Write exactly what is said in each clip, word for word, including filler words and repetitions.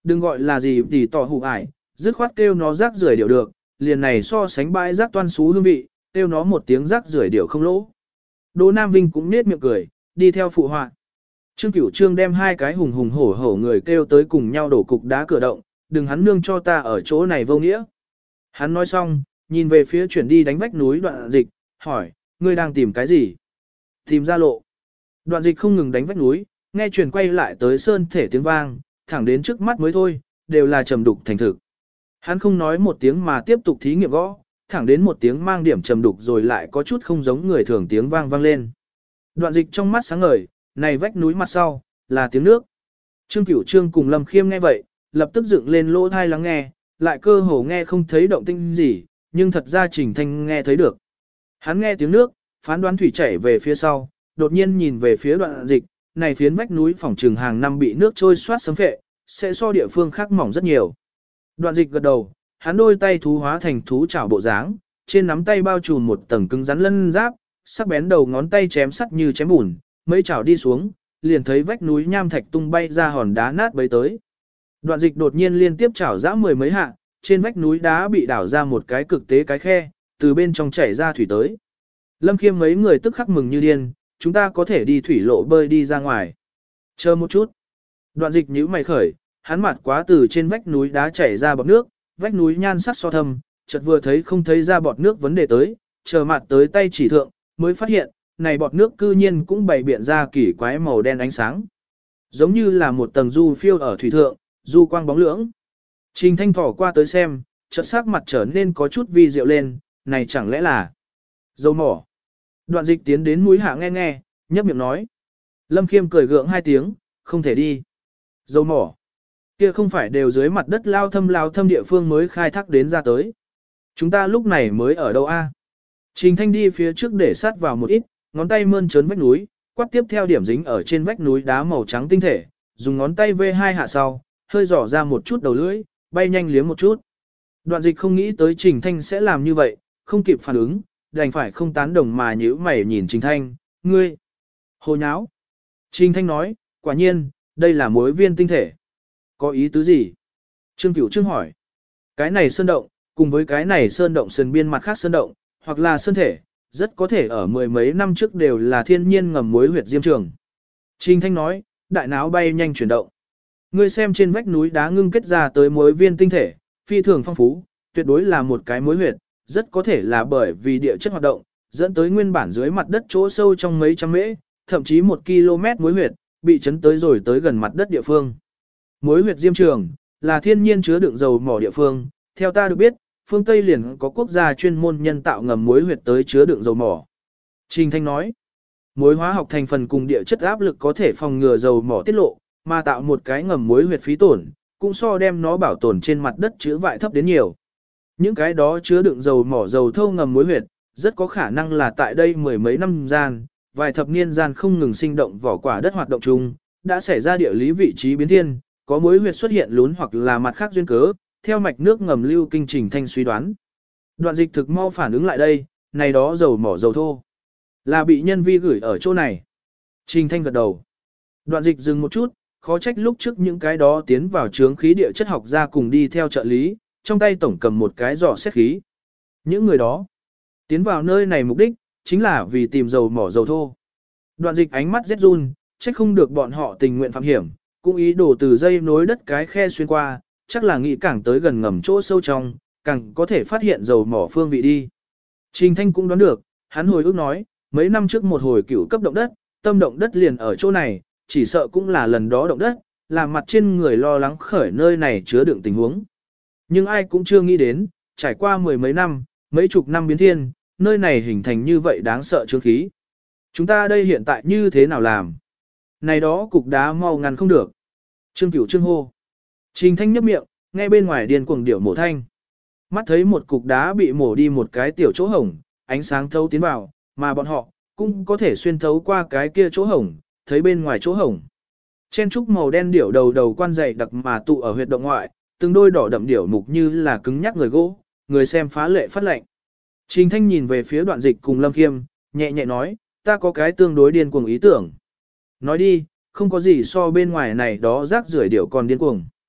Đừng gọi là gì tỉ tỏ hủ ải, dứt khoát kêu nó rác rưởi điệu được, liền này so sánh bãi rác toan xú hương vị, kêu nó một tiếng rác rưởi điệu không lỗ. Đỗ Nam Vinh cũng nết miệng cười, đi theo phụ họa. Trương Cửu Trương đem hai cái hùng hùng hổ hổ người kêu tới cùng nhau đổ cục đá cửa động, đừng hắn nương cho ta ở chỗ này vô nghĩa. Hắn nói xong, nhìn về phía chuyển đi đánh vách núi Đoạn Dịch, hỏi, ngươi đang tìm cái gì? Tìm ra lộ. Đoạn Dịch không ngừng đánh vách núi, nghe truyền quay lại tới sơn thể tiếng vang, thẳng đến trước mắt mới thôi, đều là trầm đục thành thực. Hắn không nói một tiếng mà tiếp tục thí nghiệm gõ, thẳng đến một tiếng mang điểm trầm đục rồi lại có chút không giống người thường tiếng vang vang lên. Đoạn Dịch trong mắt sáng ngời, này vách núi mặt sau, là tiếng nước. Trương Cửu Trương cùng Lâm Khiêm nghe vậy, lập tức dựng lên lỗ thai lắng nghe, lại cơ hồ nghe không thấy động tĩnh gì, nhưng thật ra Trình Thanh nghe thấy được. Hắn nghe tiếng nước, phán đoán thủy chảy về phía sau, đột nhiên nhìn về phía Đoạn Dịch, này phiến vách núi phòng trường hàng năm bị nước trôi soát xâm phệ, sẽ so địa phương khác mỏng rất nhiều. Đoạn Dịch gật đầu, hắn đôi tay thú hóa thành thú chảo bộ dáng, trên nắm tay bao trùm một tầng cứng rắn lân giáp, sắc bén đầu ngón tay chém sắt như chém bùn, mấy chảo đi xuống, liền thấy vách núi nham thạch tung bay ra hòn đá nát bấy tới. Đoạn Dịch đột nhiên liên tiếp chảo giã mười mấy hạ, trên vách núi đá bị đảo ra một cái cực tế cái khe, từ bên trong chảy ra thủy tới. Lâm Khiêm mấy người tức khắc mừng như điên, chúng ta có thể đi thủy lộ bơi đi ra ngoài. Chờ một chút. Đoạn Dịch nhíu mày khởi, hắn mặt quá từ trên vách núi đá chảy ra bọt nước, vách núi nhan sắc so thâm, chợt vừa thấy không thấy ra bọt nước vấn đề tới, chờ mặt tới tay chỉ thượng, mới phát hiện, này bọt nước cư nhiên cũng bày biện ra kỳ quái màu đen ánh sáng. Giống như là một tầng du phiêu ở thủy thượng, du quang bóng lưỡng. Trình Thanh thỏ qua tới xem, chợt sắc mặt trở nên có chút vi diệu lên, này chẳng lẽ là dầu mỏ. Đoạn Dịch tiến đến mũi hạ nghe nghe, nhấp miệng nói. Lâm Khiêm cười gượng hai tiếng, không thể đi. Dầu mỏ. Kia không phải đều dưới mặt đất lao thâm lao thâm địa phương mới khai thác đến ra tới. Chúng ta lúc này mới ở đâu a? Trình Thanh đi phía trước để sát vào một ít, ngón tay mơn trớn vách núi, quát tiếp theo điểm dính ở trên vách núi đá màu trắng tinh thể, dùng ngón tay vê hai hạ sau, hơi dò ra một chút đầu lưỡi, bay nhanh liếm một chút. Đoạn Dịch không nghĩ tới Trình Thanh sẽ làm như vậy, không kịp phản ứng, đành phải không tán đồng mà nhíu mày nhìn Trình Thanh, ngươi, hồ nháo. Trình Thanh nói, quả nhiên, đây là muối viên tinh thể. Có ý tứ gì? Trương Cửu Trương hỏi. Cái này sơn động, cùng với cái này sơn động sườn biên mặt khác sơn động, hoặc là sơn thể, rất có thể ở mười mấy năm trước đều là thiên nhiên ngầm muối huyệt diêm trường. Trình Thanh nói, đại náo bay nhanh chuyển động. Ngươi xem trên vách núi đá ngưng kết ra tới muối viên tinh thể, phi thường phong phú, tuyệt đối là một cái muối huyệt, rất có thể là bởi vì địa chất hoạt động, dẫn tới nguyên bản dưới mặt đất chỗ sâu trong mấy trăm mễ, thậm chí một km muối huyệt, bị chấn tới rồi tới gần mặt đất địa phương. Muối huyệt diêm trường, là thiên nhiên chứa đựng dầu mỏ địa phương, theo ta được biết, phương Tây liền có quốc gia chuyên môn nhân tạo ngầm muối huyệt tới chứa đựng dầu mỏ. Trình Thanh nói, muối hóa học thành phần cùng địa chất áp lực có thể phòng ngừa dầu mỏ tiết lộ, mà tạo một cái ngầm muối huyệt phí tổn, cũng so đem nó bảo tồn trên mặt đất chứa vại thấp đến nhiều. Những cái đó chứa đựng dầu mỏ dầu thâu ngầm muối huyệt, rất có khả năng là tại đây mười mấy năm gian, vài thập niên gian không ngừng sinh động vỏ quả đất hoạt động chung, đã xảy ra địa lý vị trí biến thiên, có muối huyệt xuất hiện lún hoặc là mặt khác duyên cớ, theo mạch nước ngầm lưu kinh Trình Thanh suy đoán. Đoạn Dịch thực mau phản ứng lại đây, này đó dầu mỏ dầu thô, là bị nhân vi gửi ở chỗ này. Trình Thanh gật đầu. Đoạn Dịch dừng một chút, khó trách lúc trước những cái đó tiến vào chướng khí địa chất học ra cùng đi theo trợ lý, trong tay tổng cầm một cái giỏ xét khí. Những người đó, tiến vào nơi này mục đích, chính là vì tìm dầu mỏ dầu thô. Đoạn Dịch ánh mắt rét run, trách không được bọn họ tình nguyện phạm hiểm, cũng ý đồ từ dây nối đất cái khe xuyên qua, chắc là nghĩ càng tới gần ngầm chỗ sâu trong, càng có thể phát hiện dầu mỏ phương vị đi. Trình Thanh cũng đoán được, hắn hồi ước nói, mấy năm trước một hồi cửu cấp động đất, tâm động đất liền ở chỗ này, chỉ sợ cũng là lần đó động đất, làm mặt trên người lo lắng khởi nơi này chứa đựng tình huống. Nhưng ai cũng chưa nghĩ đến, trải qua mười mấy năm, mấy chục năm biến thiên, nơi này hình thành như vậy đáng sợ chướng khí. Chúng ta đây hiện tại như thế nào làm? Này đó cục đá mau ngăn không được. Trương Cửu Trương hô. Trình Thanh nhấp miệng, nghe bên ngoài điên cuồng điệu mổ thanh. Mắt thấy một cục đá bị mổ đi một cái tiểu chỗ hổng, ánh sáng thấu tiến vào, mà bọn họ cũng có thể xuyên thấu qua cái kia chỗ hổng, thấy bên ngoài chỗ hổng. Chen trúc màu đen điểu đầu đầu quan dày đặc mà tụ ở huyệt động ngoại, từng đôi đỏ đậm điểu mục như là cứng nhắc người gỗ, người xem phá lệ phát lệnh. Trình Thanh nhìn về phía Đoạn Dịch cùng Lâm Khiêm, nhẹ nhẹ nói, ta có cái tương đối điên cuồng ý tưởng. Nói đi, không có gì so bên ngoài này đó rác rưởi điểu còn điên cuồng.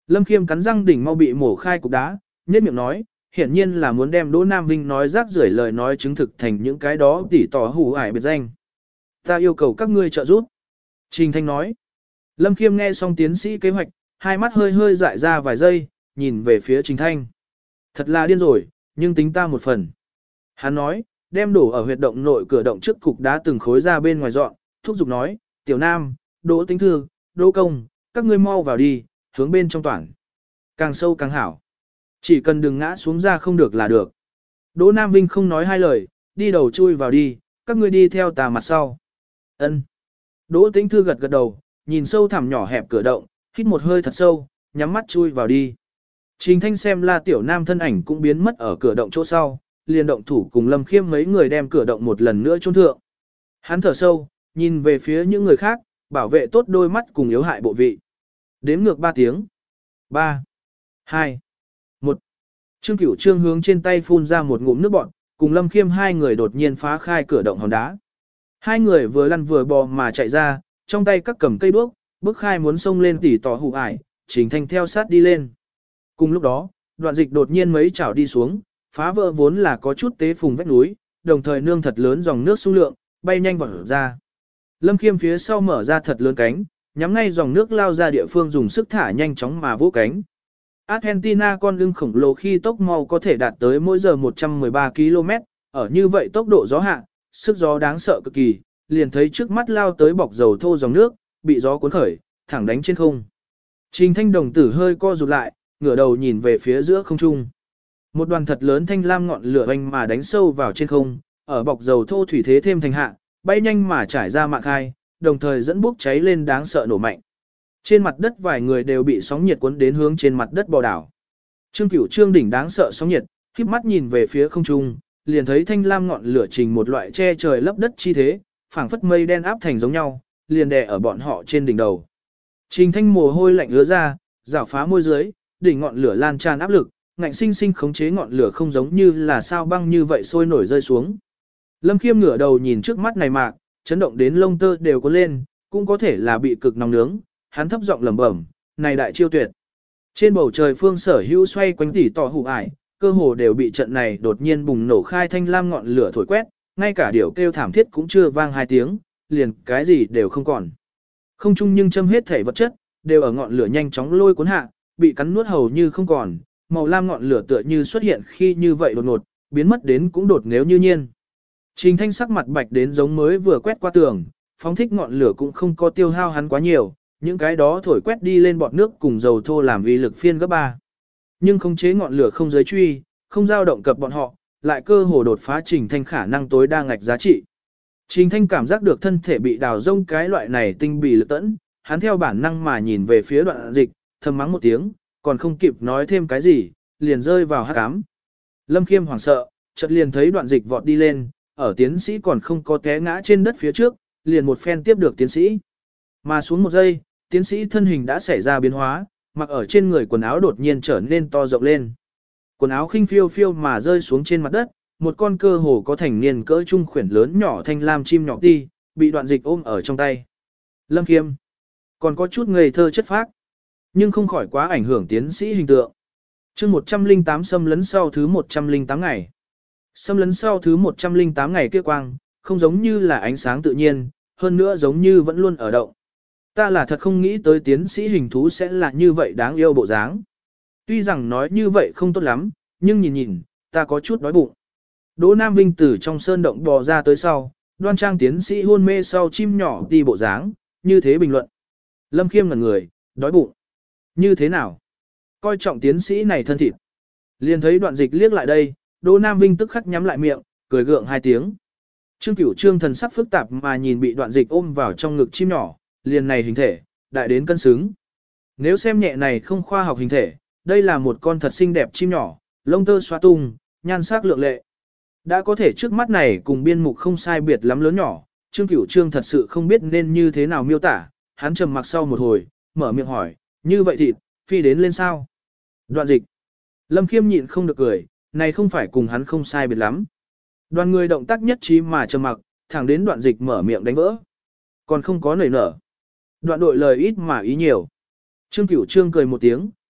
Lâm Khiêm cắn răng đỉnh mau bị mổ khai cục đá, nhếch miệng nói, hiển nhiên là muốn đem Đỗ Nam Vinh nói rác rưởi lời nói chứng thực thành những cái đó tỉ tỏ hủ ải biệt danh. Ta yêu cầu các ngươi trợ giúp. Trình Thanh nói. Lâm Khiêm nghe xong tiến sĩ kế hoạch, hai mắt hơi hơi dại ra vài giây, nhìn về phía Trình Thanh. Thật là điên rồi, nhưng tính ta một phần. Hắn nói, đem đổ ở huyệt động nội cửa động trước cục đá từng khối ra bên ngoài dọn, thúc giục nói, Tiểu Nam, Đỗ Tĩnh Thư, Đỗ Công, các ngươi mau vào đi, hướng bên trong toàn. Càng sâu càng hảo. Chỉ cần đừng ngã xuống ra không được là được. Đỗ Nam Vinh không nói hai lời, đi đầu chui vào đi, các ngươi đi theo tà mặt sau. Ân. Đỗ Tĩnh Thư gật gật đầu, nhìn sâu thẳm nhỏ hẹp cửa động, hít một hơi thật sâu, nhắm mắt chui vào đi. Trình Thanh xem La Tiểu Nam thân ảnh cũng biến mất ở cửa động chỗ sau, liền động thủ cùng Lâm Khiêm mấy người đem cửa động một lần nữa chôn thượng. Hắn thở sâu, nhìn về phía những người khác, bảo vệ tốt đôi mắt cùng yếu hại bộ vị. Đếm ngược ba tiếng. ba, hai, một. Trương Cửu Trương hướng trên tay phun ra một ngụm nước bọt, cùng Lâm Khiêm hai người đột nhiên phá khai cửa động hòn đá. Hai người vừa lăn vừa bò mà chạy ra, trong tay các cầm cây đuốc, bước khai muốn xông lên tỉ tỏ hụ ải, Trình Thanh theo sát đi lên. Cùng lúc đó, Đoạn Dịch đột nhiên mấy chảo đi xuống, phá vỡ vốn là có chút tế phùng vách núi, đồng thời nương thật lớn dòng nước xung lượng, bay nhanh vọt ra. Lâm Khiêm phía sau mở ra thật lớn cánh, nhắm ngay dòng nước lao ra địa phương dùng sức thả nhanh chóng mà vỗ cánh. Argentina con lưng khổng lồ khi tốc mau có thể đạt tới mỗi giờ một trăm mười ba ki lô mét, ở như vậy tốc độ gió hạ, sức gió đáng sợ cực kỳ, liền thấy trước mắt lao tới bọc dầu thô dòng nước, bị gió cuốn khởi, thẳng đánh trên không. Trình Thanh đồng tử hơi co rụt lại, ngửa đầu nhìn về phía giữa không trung. Một đoàn thật lớn thanh lam ngọn lửa oanh mà đánh sâu vào trên không, ở bọc dầu thô thủy thế thêm thành hạ, bay nhanh mà trải ra mạng khai, đồng thời dẫn bốc cháy lên đáng sợ nổ mạnh. Trên mặt đất vài người đều bị sóng nhiệt cuốn đến hướng trên mặt đất bò đảo. Trương Cửu Trương đỉnh đáng sợ sóng nhiệt, khép mắt nhìn về phía không trung, liền thấy thanh lam ngọn lửa trình một loại che trời lấp đất chi thế, phảng phất mây đen áp thành giống nhau, liền đè ở bọn họ trên đỉnh đầu. Trình Thanh mồ hôi lạnh ứa ra, rảo phá môi dưới, đỉnh ngọn lửa lan tràn áp lực, ngạnh sinh sinh khống chế ngọn lửa không giống như là sao băng như vậy sôi nổi rơi xuống. Lâm Khiêm ngửa đầu nhìn trước mắt này mạc, chấn động đến lông tơ đều có lên, cũng có thể là bị cực nóng nướng, hắn thấp giọng lẩm bẩm, này đại chiêu tuyệt. Trên bầu trời phương sở hữu xoay quanh tỉ tỏ hủ ải, cơ hồ đều bị trận này đột nhiên bùng nổ khai thanh lam ngọn lửa thổi quét, ngay cả điểu kêu thảm thiết cũng chưa vang hai tiếng, liền cái gì đều không còn. Không chung nhưng châm hết thể vật chất, đều ở ngọn lửa nhanh chóng lôi cuốn hạ, bị cắn nuốt hầu như không còn, màu lam ngọn lửa tựa như xuất hiện khi như vậy đột ngột, biến mất đến cũng đột nếu như nhiên. Trình Thanh sắc mặt bạch đến giống mới vừa quét qua tường, phóng thích ngọn lửa cũng không có tiêu hao hắn quá nhiều, những cái đó thổi quét đi lên bọt nước cùng dầu thô làm uy lực phiên gấp ba. Nhưng khống chế ngọn lửa không giới truy, không dao động cập bọn họ, lại cơ hồ đột phá Trình Thanh khả năng tối đa ngạch giá trị. Trình Thanh cảm giác được thân thể bị đào rông cái loại này tinh bì lực tẫn, hắn theo bản năng mà nhìn về phía Đoạn Dịch, thầm mắng một tiếng, còn không kịp nói thêm cái gì, liền rơi vào hắc ám. Lâm Khiêm hoảng sợ, chợt liền thấy Đoạn Dịch vọt đi lên, ở tiến sĩ còn không có té ngã trên đất phía trước, liền một phen tiếp được tiến sĩ. Mà xuống một giây, tiến sĩ thân hình đã xảy ra biến hóa, mặc ở trên người quần áo đột nhiên trở nên to rộng lên. Quần áo khinh phiêu phiêu mà rơi xuống trên mặt đất, một con cơ hồ có thành niên cỡ trung khuyển lớn nhỏ thanh lam chim nhỏ ti, bị Đoạn Dịch ôm ở trong tay. Lâm Khiêm còn có chút ngây thơ chất phác, nhưng không khỏi quá ảnh hưởng tiến sĩ hình tượng. Chương một trăm lẻ tám xâm lấn sau thứ một trăm lẻ tám ngày. Xâm lấn sau thứ một trăm lẻ tám ngày kia quang, không giống như là ánh sáng tự nhiên, hơn nữa giống như vẫn luôn ở động. Ta là thật không nghĩ tới tiến sĩ hình thú sẽ là như vậy đáng yêu bộ dáng. Tuy rằng nói như vậy không tốt lắm, nhưng nhìn nhìn, ta có chút đói bụng. Đỗ Nam Vinh từ trong sơn động bò ra tới sau, đoan trang tiến sĩ hôn mê sau chim nhỏ đi bộ dáng, như thế bình luận. Lâm Khiêm ngẩn người, đói bụng. Như thế nào? Coi trọng tiến sĩ này thân thịt. Liền thấy Đoạn Dịch liếc lại đây, Đỗ Nam Vinh tức khắc nhắm lại miệng, cười gượng hai tiếng. Trương Cửu Trương thần sắc phức tạp mà nhìn bị Đoạn Dịch ôm vào trong ngực chim nhỏ, liền này hình thể, đại đến cân xứng. Nếu xem nhẹ này không khoa học hình thể, đây là một con thật xinh đẹp chim nhỏ, lông tơ xóa tung, nhan sắc lượng lệ. Đã có thể trước mắt này cùng biên mục không sai biệt lắm lớn nhỏ, Trương Cửu Trương thật sự không biết nên như thế nào miêu tả, hắn trầm mặc sau một hồi, mở miệng hỏi, như vậy thịt, phi đến lên sao? Đoạn Dịch. Lâm Khiêm nhịn không được cười, này không phải cùng hắn không sai biệt lắm. Đoàn người động tác nhất trí mà trầm mặc, thẳng đến Đoạn Dịch mở miệng đánh vỡ. Còn không có nảy nở. Đoạn đội lời ít mà ý nhiều. Trương Cửu Trương cười một tiếng,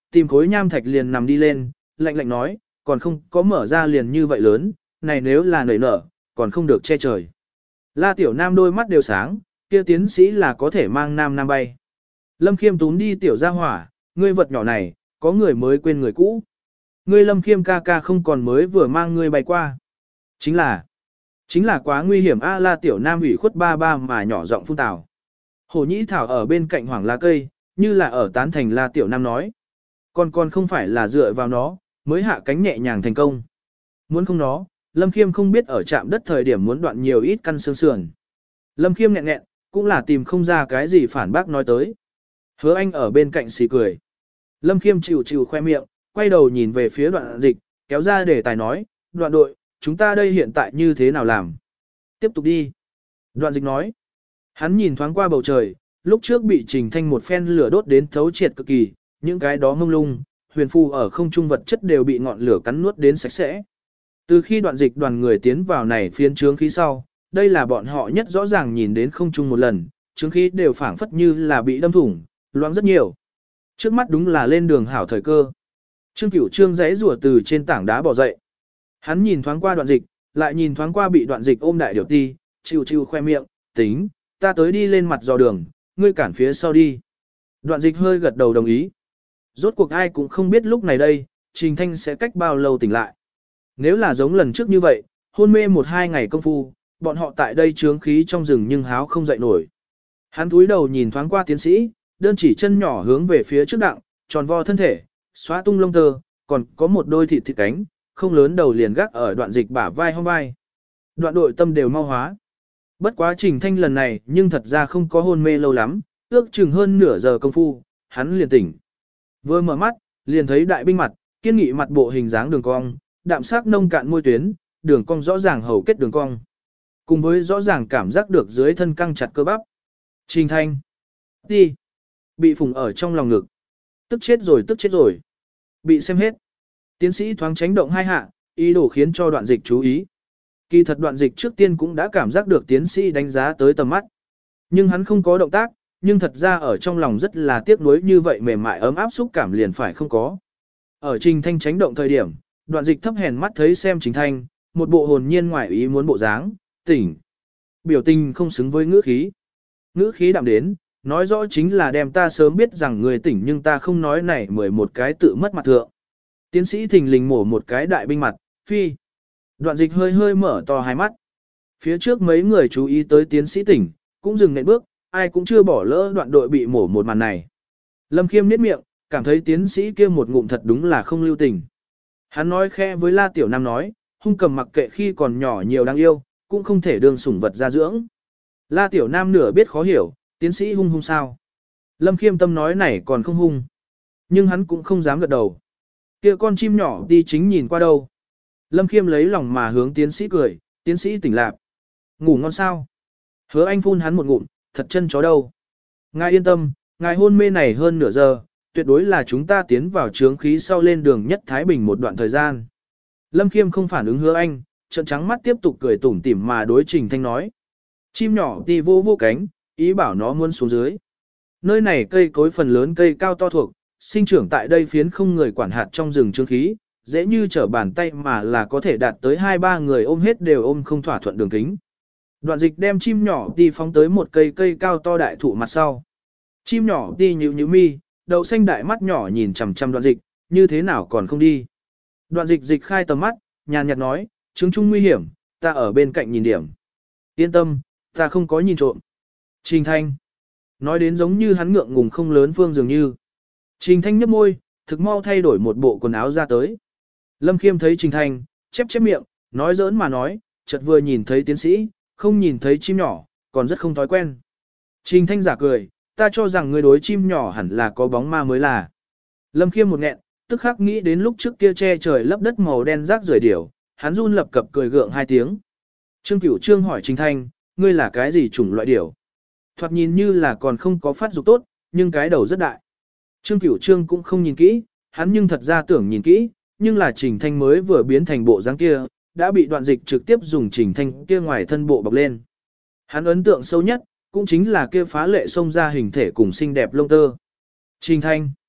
tìm khối nham thạch liền nằm đi lên, lạnh lạnh nói, còn không có mở ra liền như vậy lớn, này nếu là nảy nở, còn không được che trời. La Tiểu Nam đôi mắt đều sáng, kia tiến sĩ là có thể mang nam nam bay. Lâm Khiêm tún đi tiểu gia hỏa, ngươi vật nhỏ này, có người mới quên người cũ. Ngươi Lâm Khiêm ca ca không còn mới vừa mang ngươi bay qua. Chính là, chính là quá nguy hiểm a. La Tiểu Nam ủy khuất ba ba mà nhỏ giọng phun tào. Hồ Nhĩ Thảo ở bên cạnh hoảng lá cây, như là ở tán thành La Tiểu Nam nói. Còn còn không phải là dựa vào nó, mới hạ cánh nhẹ nhàng thành công. Muốn không nó, Lâm Khiêm không biết ở trạm đất thời điểm muốn đoạn nhiều ít căn xương sườn. Lâm Khiêm nghẹn nghẹn, cũng là tìm không ra cái gì phản bác nói tới. Hứa Anh ở bên cạnh xì cười. Lâm Khiêm chịu chịu khoe miệng, quay đầu nhìn về phía đoạn dịch, kéo ra để tài nói, đoạn đội, chúng ta đây hiện tại như thế nào làm? Tiếp tục đi. Đoạn dịch nói. Hắn nhìn thoáng qua bầu trời, lúc trước bị Trình Thanh một phen lửa đốt đến thấu triệt cực kỳ, những cái đó mông lung, huyền phù ở không trung vật chất đều bị ngọn lửa cắn nuốt đến sạch sẽ. Từ khi đoạn dịch đoàn người tiến vào này phiên trướng khí sau, đây là bọn họ nhất rõ ràng nhìn đến không trung một lần, trướng khí đều phảng phất như là bị đâm thủng, loãng rất nhiều. Trước mắt đúng là lên đường hảo thời cơ. Trương Cửu Trương giãy rủa từ trên tảng đá bò dậy. Hắn nhìn thoáng qua đoạn dịch, lại nhìn thoáng qua bị đoạn dịch ôm đại điều ti, chịu chịu khoe miệng, tính, ta tới đi lên mặt dò đường, ngươi cản phía sau đi. Đoạn dịch hơi gật đầu đồng ý. Rốt cuộc ai cũng không biết lúc này đây, Trình Thanh sẽ cách bao lâu tỉnh lại. Nếu là giống lần trước như vậy, hôn mê một hai ngày công phu, bọn họ tại đây trướng khí trong rừng nhưng háo không dậy nổi. Hắn cúi đầu nhìn thoáng qua tiến sĩ, đơn chỉ chân nhỏ hướng về phía trước đặng, tròn vo thân thể, xóa tung lông tơ, còn có một đôi thịt thịt cánh, không lớn đầu liền gác ở đoạn dịch bả vai hông vai. Đoạn đội tâm đều mau hóa. Bất quá Trình Thanh lần này nhưng thật ra không có hôn mê lâu lắm, ước chừng hơn nửa giờ công phu, hắn liền tỉnh. Vừa mở mắt, liền thấy đại binh mặt, kiên nghị mặt bộ hình dáng đường cong, đạm sắc nông cạn môi tuyến, đường cong rõ ràng hầu kết đường cong. Cùng với rõ ràng cảm giác được dưới thân căng chặt cơ bắp. Trình Thanh. Đi. Bị phùng ở trong lòng ngực. Tức chết rồi tức chết rồi. Bị xem hết. Tiến sĩ thoáng tránh động hai hạ, ý đồ khiến cho đoạn dịch chú ý. Kỳ thật đoạn dịch trước tiên cũng đã cảm giác được tiến sĩ đánh giá tới tầm mắt. Nhưng hắn không có động tác, nhưng thật ra ở trong lòng rất là tiếc nuối như vậy mềm mại ấm áp xúc cảm liền phải không có. Ở Trình Thanh tránh động thời điểm, đoạn dịch thấp hèn mắt thấy xem Trình Thanh, một bộ hồn nhiên ngoài ý muốn bộ dáng, tỉnh. Biểu tình không xứng với ngữ khí. Ngữ khí đạm đến, nói rõ chính là đem ta sớm biết rằng người tỉnh nhưng ta không nói này mười một cái tự mất mặt thượng. Tiến sĩ thình lình mổ một cái đại binh mặt, phi. Đoạn dịch hơi hơi mở to hai mắt. Phía trước mấy người chú ý tới tiến sĩ tỉnh, cũng dừng nệm bước, ai cũng chưa bỏ lỡ đoạn đội bị mổ một màn này. Lâm Khiêm niết miệng, cảm thấy tiến sĩ kia một ngụm thật đúng là không lưu tình. Hắn nói khẽ với La Tiểu Nam nói, hung cầm mặc kệ khi còn nhỏ nhiều đáng yêu, cũng không thể đương sủng vật ra dưỡng. La Tiểu Nam nửa biết khó hiểu, tiến sĩ hung hung sao. Lâm Khiêm tâm nói này còn không hung. Nhưng hắn cũng không dám gật đầu. Kia con chim nhỏ đi chính nhìn qua đâu. Lâm Khiêm lấy lòng mà hướng tiến sĩ cười, tiến sĩ tỉnh lạc. Ngủ ngon sao? Hứa Anh phun hắn một ngụm, thật chân chó đâu. Ngài yên tâm, ngài hôn mê này hơn nửa giờ, tuyệt đối là chúng ta tiến vào trướng khí sau lên đường nhất Thái Bình một đoạn thời gian. Lâm Khiêm không phản ứng Hứa Anh, trợn trắng mắt tiếp tục cười tủm tỉm mà đối Trình Thanh nói. Chim nhỏ đi vô vô cánh, ý bảo nó muốn xuống dưới. Nơi này cây cối phần lớn cây cao to thuộc, sinh trưởng tại đây phiến không người quản hạt trong rừng trướng khí, dễ như trở bàn tay mà là có thể đạt tới hai ba người ôm hết đều ôm không thỏa thuận đường kính. Đoạn dịch đem chim nhỏ đi phóng tới một cây cây cao to đại thụ mặt sau. Chim nhỏ đi nhíu nhíu mi, đậu xanh đại mắt nhỏ nhìn chằm chằm đoạn dịch, như thế nào còn không đi. Đoạn dịch dịch khai tầm mắt, nhàn nhạt nói, chứng chung nguy hiểm, ta ở bên cạnh nhìn điểm. Yên tâm, ta không có nhìn trộm. Trình Thanh. Nói đến giống như hắn ngượng ngùng không lớn phương dường như. Trình Thanh nhấp môi, thực mau thay đổi một bộ quần áo ra tới. Lâm Khiêm thấy Trình Thanh, chép chép miệng, nói giỡn mà nói, chợt vừa nhìn thấy tiến sĩ, không nhìn thấy chim nhỏ, còn rất không thói quen. Trình Thanh giả cười, ta cho rằng người đối chim nhỏ hẳn là có bóng ma mới là. Lâm Khiêm một nghẹn, tức khắc nghĩ đến lúc trước kia che trời lấp đất màu đen rác rưởi điểu, hắn run lập cập cười gượng hai tiếng. Trương Cửu Trương hỏi Trình Thanh, ngươi là cái gì chủng loại điểu? Thoạt nhìn như là còn không có phát dục tốt, nhưng cái đầu rất đại. Trương Cửu Trương cũng không nhìn kỹ, hắn nhưng thật ra tưởng nhìn kỹ, nhưng là Trình Thanh mới vừa biến thành bộ dáng kia, đã bị đoạn dịch trực tiếp dùng Trình Thanh kia ngoài thân bộ bọc lên. Hắn ấn tượng sâu nhất, cũng chính là kia phá lệ xông ra hình thể cùng xinh đẹp lông tơ. Trình Thanh.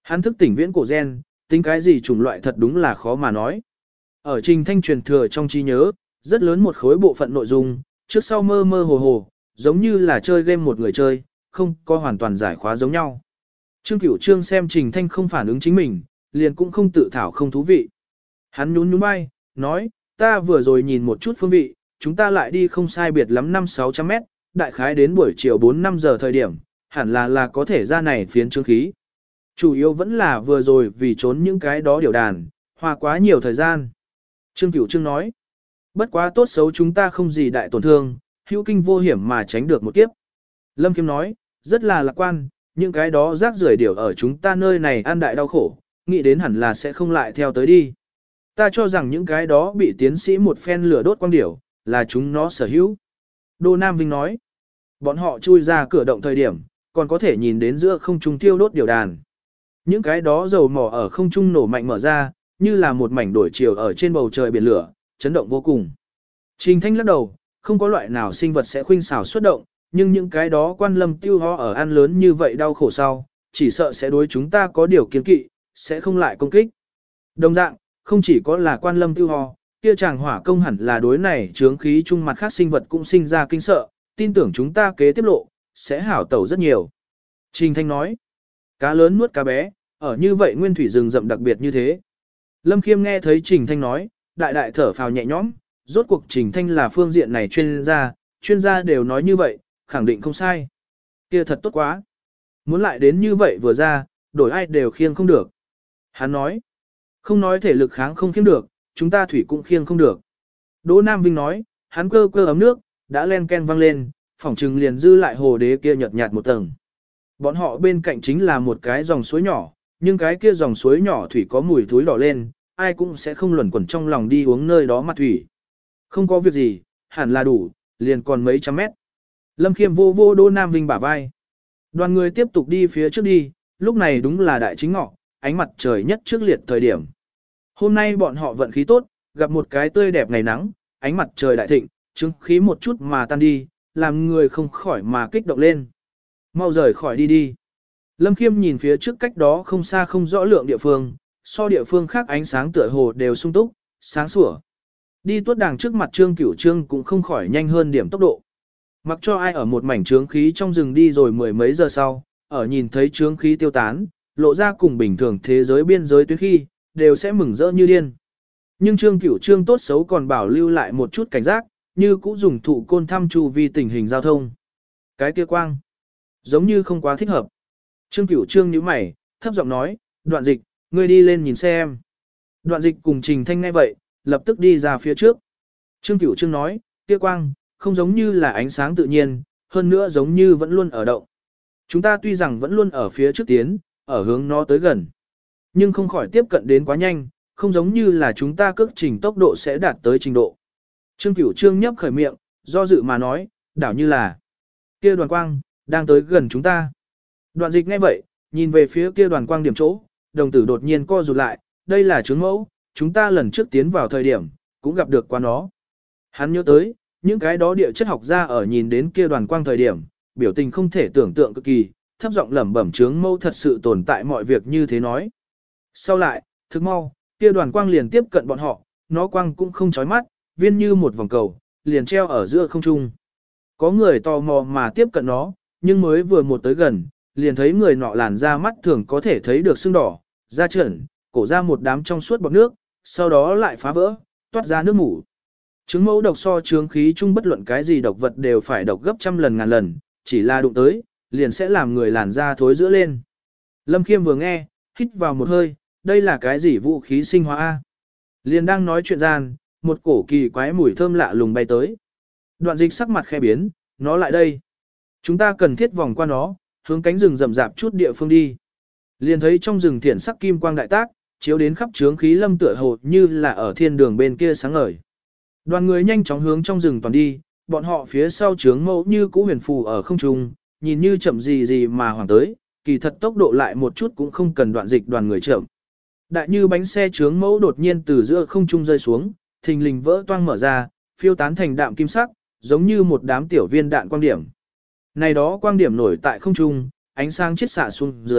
Hắn thức tỉnh viễn cổ gen, tính cái gì chủng loại thật đúng là khó mà nói. Ở Trình Thanh truyền thừa trong trí nhớ, rất lớn một khối bộ phận nội dung, trước sau mơ mơ hồ hồ, giống như là chơi game một người chơi, không có hoàn toàn giải khóa giống nhau. Trương Cửu Trương xem Trình Thanh không phản ứng chính mình, liền cũng không tự thảo không thú vị. Hắn nhún nhún vai, nói, ta vừa rồi nhìn một chút phương vị, chúng ta lại đi không sai biệt lắm năm sáu trăm mét, đại khái đến buổi chiều bốn năm giờ thời điểm, hẳn là là có thể ra này phiến trương khí. Chủ yếu vẫn là vừa rồi vì trốn những cái đó điều đàn, hoa quá nhiều thời gian. Trương Cửu Trương nói, bất quá tốt xấu chúng ta không gì đại tổn thương, hữu kinh vô hiểm mà tránh được một kiếp. Lâm Kiếm nói, rất là lạc quan, những cái đó rác rưởi điều ở chúng ta nơi này ăn đại đau khổ, nghĩ đến hẳn là sẽ không lại theo tới đi. Ta cho rằng những cái đó bị tiến sĩ một phen lửa đốt quang điểu, là chúng nó sở hữu. Đô Nam Vinh nói, bọn họ chui ra cửa động thời điểm, còn có thể nhìn đến giữa không trung tiêu đốt điều đàn. Những cái đó dầu mỏ ở không trung nổ mạnh mở ra, như là một mảnh đổi chiều ở trên bầu trời biển lửa, chấn động vô cùng. Trình Thanh lắc đầu, không có loại nào sinh vật sẽ khuynh xảo xuất động, nhưng những cái đó quan lâm tiêu ho ở ăn lớn như vậy đau khổ sau, chỉ sợ sẽ đối chúng ta có điều kiến kỵ, sẽ không lại công kích. Đồng dạng, không chỉ có là quan lâm tiêu ho, kia chàng hỏa công hẳn là đối này chướng khí chung mặt khác sinh vật cũng sinh ra kinh sợ, tin tưởng chúng ta kế tiếp lộ, sẽ hảo tẩu rất nhiều. Trình Thanh nói, cá lớn nuốt cá bé, ở như vậy nguyên thủy rừng rậm đặc biệt như thế. Lâm Khiêm nghe thấy Trình Thanh nói, đại đại thở phào nhẹ nhõm, rốt cuộc Trình Thanh là phương diện này chuyên gia, chuyên gia đều nói như vậy, khẳng định không sai. Kia thật tốt quá. Muốn lại đến như vậy vừa ra, đổi ai đều khiêng không được. Hắn nói, không nói thể lực kháng không khiêng được, chúng ta thủy cũng khiêng không được. Đỗ Nam Vinh nói, hắn cơ cơ ấm nước, đã len ken văng lên, phỏng trừng liền dư lại hồ đế kia nhợt nhạt một tầng. Bọn họ bên cạnh chính là một cái dòng suối nhỏ, nhưng cái kia dòng suối nhỏ thủy có mùi thối đỏ lên, ai cũng sẽ không luẩn quẩn trong lòng đi uống nơi đó mặt thủy. Không có việc gì, hẳn là đủ, liền còn mấy trăm mét. Lâm Khiêm vô vô Đỗ Nam Vinh bả vai. Đoàn người tiếp tục đi phía trước đi, lúc này đúng là đại chính ngọ, ánh mặt trời nhất trước liệt thời điểm. Hôm nay bọn họ vận khí tốt, gặp một cái tươi đẹp ngày nắng, ánh mặt trời đại thịnh, chứng khí một chút mà tan đi, làm người không khỏi mà kích động lên. Mau rời khỏi đi đi. Lâm Khiêm nhìn phía trước cách đó không xa không rõ lượng địa phương, so địa phương khác ánh sáng tựa hồ đều sung túc, sáng sủa. Đi tuốt đàng trước mặt Trương Cửu Trương cũng không khỏi nhanh hơn điểm tốc độ. Mặc cho ai ở một mảnh trướng khí trong rừng đi rồi mười mấy giờ sau, ở nhìn thấy trướng khí tiêu tán, lộ ra cùng bình thường thế giới biên giới tuyến khi, đều sẽ mừng rỡ như điên. Nhưng Trương Cửu Trương tốt xấu còn bảo lưu lại một chút cảnh giác, như cũ dùng thụ côn thăm chu vi tình hình giao thông. Cái kia quang, giống như không quá thích hợp. Trương Cửu Trương nhíu mày, thấp giọng nói, Đoạn Dịch, ngươi đi lên nhìn xem. Đoạn Dịch cùng Trình Thanh nghe vậy, lập tức đi ra phía trước. Trương Cửu Trương nói, kia quang, không giống như là ánh sáng tự nhiên, hơn nữa giống như vẫn luôn ở động. Chúng ta tuy rằng vẫn luôn ở phía trước tiến, ở hướng nó tới gần, nhưng không khỏi tiếp cận đến quá nhanh, không giống như là chúng ta cước trình tốc độ sẽ đạt tới trình độ. Trương Cửu Trương nhấp khởi miệng, do dự mà nói, đảo như là kia đoàn quang, đang tới gần chúng ta. Đoạn Dịch nghe vậy, nhìn về phía kia đoàn quang điểm chỗ, đồng tử đột nhiên co rụt lại, đây là chứng mẫu, chúng ta lần trước tiến vào thời điểm, cũng gặp được qua nó. Hắn nhớ tới, những cái đó địa chất học gia ở nhìn đến kia đoàn quang thời điểm, biểu tình không thể tưởng tượng cực kỳ, thấp giọng lẩm bẩm chứng mẫu thật sự tồn tại mọi việc như thế nói. Sau lại, thức mau, kia đoàn quang liền tiếp cận bọn họ, nó quang cũng không chói mắt, viên như một vòng cầu, liền treo ở giữa không trung. Có người tò mò mà tiếp cận nó, nhưng mới vừa một tới gần, liền thấy người nọ làn da mắt thường có thể thấy được sưng đỏ, da trởn, cổ ra một đám trong suốt bọt nước, sau đó lại phá vỡ, toát ra nước mủ. Trứng mẫu độc so trướng khí chung bất luận cái gì độc vật đều phải độc gấp trăm lần ngàn lần, chỉ là đụng tới, liền sẽ làm người làn da thối giữa lên. Lâm Khiêm vừa nghe, hít vào một hơi, đây là cái gì vũ khí sinh hóa A. Liền đang nói chuyện gian, một cổ kỳ quái mùi thơm lạ lùng bay tới. Đoạn Dịch sắc mặt khẽ biến, nó lại đây. Chúng ta cần thiết vòng qua nó, hướng cánh rừng rậm rạp chút địa phương đi. Liền thấy trong rừng thiển sắc kim quang đại tác, chiếu đến khắp trướng khí lâm tựa hồ như là ở thiên đường bên kia sáng ngời. Đoàn người nhanh chóng hướng trong rừng toàn đi, bọn họ phía sau trướng mẫu như cũ huyền phù ở không trung, nhìn như chậm gì gì mà hoàng tới, kỳ thật tốc độ lại một chút cũng không cần Đoạn Dịch đoàn người chậm. Đại như bánh xe trướng mẫu đột nhiên từ giữa không trung rơi xuống, thình lình vỡ toang mở ra, phiêu tán thành đạm kim sắc, giống như một đám tiểu viên đạn quang điểm. Này đó quang điểm nổi tại không trung, ánh sáng chiết xạ xuống dưới,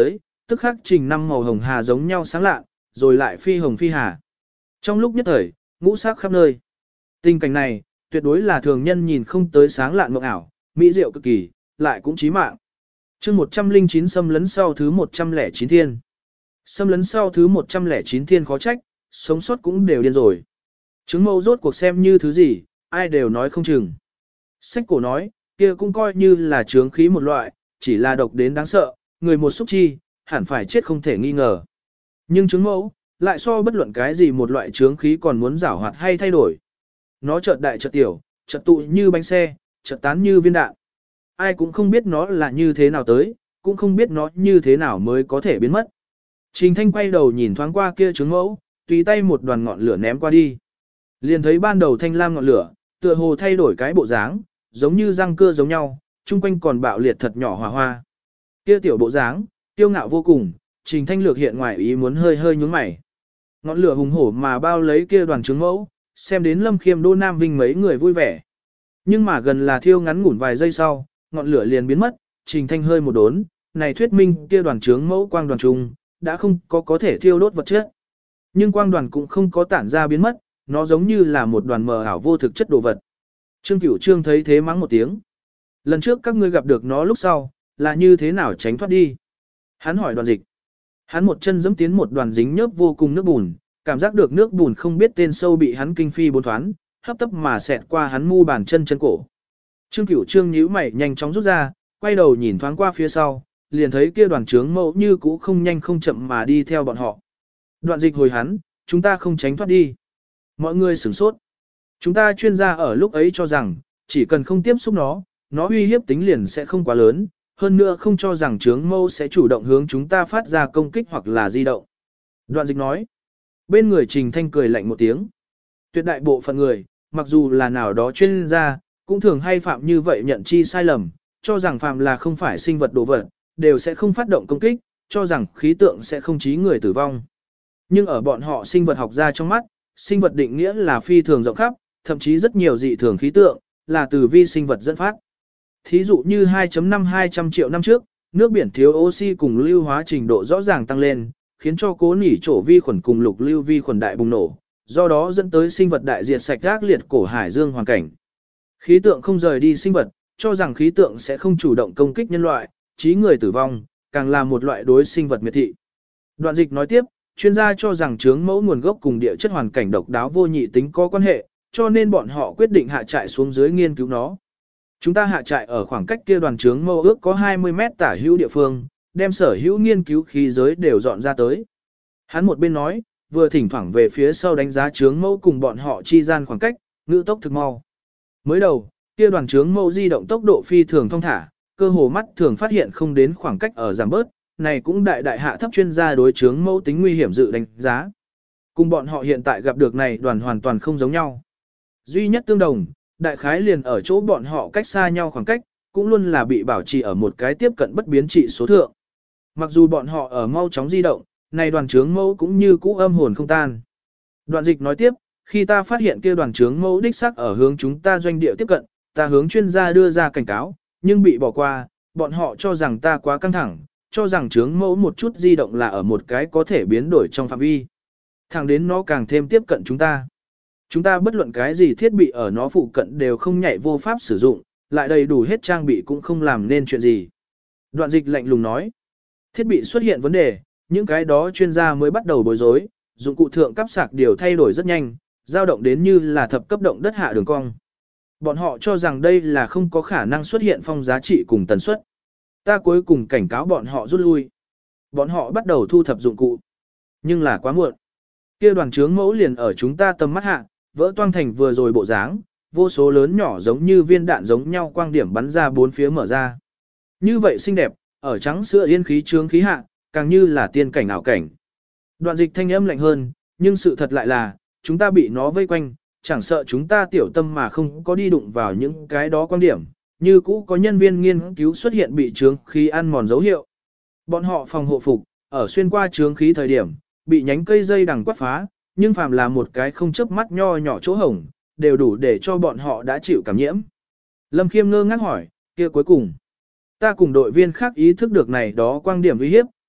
tức khắc trình năm màu hồng hà giống nhau sáng lạ, rồi lại phi hồng phi hà. Trong lúc nhất thời, ngũ sắc khắp nơi. Tình cảnh này, tuyệt đối là thường nhân nhìn không tới sáng lạn mộng ảo, mỹ diệu cực kỳ, lại cũng chí mạng. chương một trăm lẻ chín xâm lấn sau thứ một trăm lẻ chín thiên. Xâm lấn sau thứ một trăm lẻ chín thiên khó trách, sống sót cũng đều điên rồi. Trứng mẫu rốt cuộc xem như thứ gì, ai đều nói không chừng. Sách cổ nói, kia cũng coi như là chướng khí một loại, chỉ là độc đến đáng sợ, người một xúc chi, hẳn phải chết không thể nghi ngờ. Nhưng trứng mẫu, lại so bất luận cái gì một loại chướng khí còn muốn giảo hoạt hay thay đổi. Nó chợt đại chợt tiểu, chợt tụ như bánh xe, chợt tán như viên đạn. Ai cũng không biết nó là như thế nào tới, cũng không biết nó như thế nào mới có thể biến mất. Trình Thanh quay đầu nhìn thoáng qua kia trứng mẫu, tùy tay một đoàn ngọn lửa ném qua đi. Liền thấy ban đầu thanh lam ngọn lửa, tựa hồ thay đổi cái bộ dáng, giống như răng cưa giống nhau, chung quanh còn bạo liệt thật nhỏ hỏa hoa. Kia tiểu bộ dáng, tiêu ngạo vô cùng, Trình Thanh lược hiện ngoài ý muốn hơi hơi nhướng mày. Ngọn lửa hùng hổ mà bao lấy kia đoàn trứng mẫu, xem đến Lâm Khiêm Đô Nam Vinh mấy người vui vẻ. Nhưng mà gần là thiêu ngắn ngủn vài giây sau, ngọn lửa liền biến mất, Trình Thanh hơi một đốn, này thuyết minh kia đoàn trướng mẫu quang đoàn trung, đã không có có thể thiêu đốt vật chất. Nhưng quang đoàn cũng không có tản ra biến mất, nó giống như là một đoàn mờ ảo vô thực chất đồ vật. Trương Cửu Trương thấy thế mắng một tiếng. Lần trước các ngươi gặp được nó lúc sau, là như thế nào tránh thoát đi? Hắn hỏi Đoàn Dịch. Hắn một chân giẫm tiến một đoàn dính nhớp vô cùng nước bùn, cảm giác được nước bùn không biết tên sâu bị hắn kinh phi bốn thoán, hấp tấp mà xẹt qua hắn mu bàn chân chân cổ. Trương Cửu Trương nhíu mày nhanh chóng rút ra, quay đầu nhìn thoáng qua phía sau, liền thấy kia đoàn trướng mẫu như cũ không nhanh không chậm mà đi theo bọn họ. Đoạn Dịch hồi hắn, chúng ta không tránh thoát đi. Mọi người sửng sốt. Chúng ta chuyên gia ở lúc ấy cho rằng, chỉ cần không tiếp xúc nó, nó uy hiếp tính liền sẽ không quá lớn, hơn nữa không cho rằng trướng mâu sẽ chủ động hướng chúng ta phát ra công kích hoặc là di động. Đoạn Dịch nói. Bên người Trình Thanh cười lạnh một tiếng. Tuyệt đại bộ phận người, mặc dù là nào đó chuyên gia, cũng thường hay phạm như vậy nhận chi sai lầm, cho rằng phạm là không phải sinh vật đồ vật, đều sẽ không phát động công kích, cho rằng khí tượng sẽ không chí người tử vong. Nhưng ở bọn họ sinh vật học gia trong mắt, sinh vật định nghĩa là phi thường rộng khắp, thậm chí rất nhiều dị thường khí tượng, là từ vi sinh vật dẫn phát. Thí dụ như hai phẩy năm hai trăm triệu năm trước, nước biển thiếu oxy cùng lưu hóa trình độ rõ ràng tăng lên, khiến cho cố nỉ trổ vi khuẩn cùng lục lưu vi khuẩn đại bùng nổ, do đó dẫn tới sinh vật đại diệt sạch ác liệt cổ hải dương hoàn cảnh. Khí tượng không rời đi sinh vật, cho rằng khí tượng sẽ không chủ động công kích nhân loại, chí người tử vong, càng là một loại đối sinh vật miệt thị. Đoạn Dịch nói tiếp, chuyên gia cho rằng chướng mẫu nguồn gốc cùng địa chất hoàn cảnh độc đáo vô nhị tính có quan hệ, cho nên bọn họ quyết định hạ trại xuống dưới nghiên cứu nó. Chúng ta hạ trại ở khoảng cách kia đoàn chướng mẫu ước có hai mươi mét tả hữu địa phương, đem sở hữu nghiên cứu khí giới đều dọn ra tới. Hắn một bên nói, vừa thỉnh thoảng về phía sau đánh giá chướng mẫu cùng bọn họ chi gian khoảng cách, ngữ tốc thực mau. Mới đầu, kia đoàn chướng mẫu di động tốc độ phi thường thông thả, cơ hồ mắt thường phát hiện không đến khoảng cách ở giảm bớt, này cũng đại đại hạ thấp chuyên gia đối chướng mẫu tính nguy hiểm dự đánh giá. Cùng bọn họ hiện tại gặp được này đoàn hoàn toàn không giống nhau. Duy nhất tương đồng, đại khái liền ở chỗ bọn họ cách xa nhau khoảng cách, cũng luôn là bị bảo trì ở một cái tiếp cận bất biến trị số thượng. Mặc dù bọn họ ở mau chóng di động, này đoàn chướng mẫu cũng như cũ âm hồn không tan. Đoạn Dịch nói tiếp, khi ta phát hiện kia đoàn chướng mẫu đích xác ở hướng chúng ta doanh địa tiếp cận, ta hướng chuyên gia đưa ra cảnh cáo, nhưng bị bỏ qua, bọn họ cho rằng ta quá căng thẳng, cho rằng chướng mẫu một chút di động là ở một cái có thể biến đổi trong phạm vi. Thẳng đến nó càng thêm tiếp cận chúng ta. Chúng ta bất luận cái gì thiết bị ở nó phụ cận đều không nhảy vô pháp sử dụng, lại đầy đủ hết trang bị cũng không làm nên chuyện gì. Đoạn Dịch lạnh lùng nói, thiết bị xuất hiện vấn đề, những cái đó chuyên gia mới bắt đầu bối rối, dụng cụ thượng cấp sạc điều thay đổi rất nhanh, dao động đến như là thập cấp động đất hạ đường cong. Bọn họ cho rằng đây là không có khả năng xuất hiện phong giá trị cùng tần suất. Ta cuối cùng cảnh cáo bọn họ rút lui. Bọn họ bắt đầu thu thập dụng cụ. Nhưng là quá muộn. Kia đoàn chướng mẫu liền ở chúng ta tầm mắt hạ, vỡ toang thành vừa rồi bộ dáng, vô số lớn nhỏ giống như viên đạn giống nhau quang điểm bắn ra bốn phía mở ra. Như vậy xinh đẹp, ở trắng sữa yên khí trướng khí hạ, càng như là tiên cảnh ảo cảnh. Đoạn Dịch thanh âm lạnh hơn, nhưng sự thật lại là, chúng ta bị nó vây quanh, chẳng sợ chúng ta tiểu tâm mà không có đi đụng vào những cái đó quan điểm, như cũ có nhân viên nghiên cứu xuất hiện bị trướng khí ăn mòn dấu hiệu. Bọn họ phòng hộ phục, ở xuyên qua trướng khí thời điểm, bị nhánh cây dây đằng quát phá, nhưng phàm là một cái không chớp mắt nho nhỏ chỗ hổng, đều đủ để cho bọn họ đã chịu cảm nhiễm. Lâm Khiêm ngơ ngác hỏi, kia cuối cùng, ta cùng đội viên khác ý thức được này đó quan điểm uy hiếp,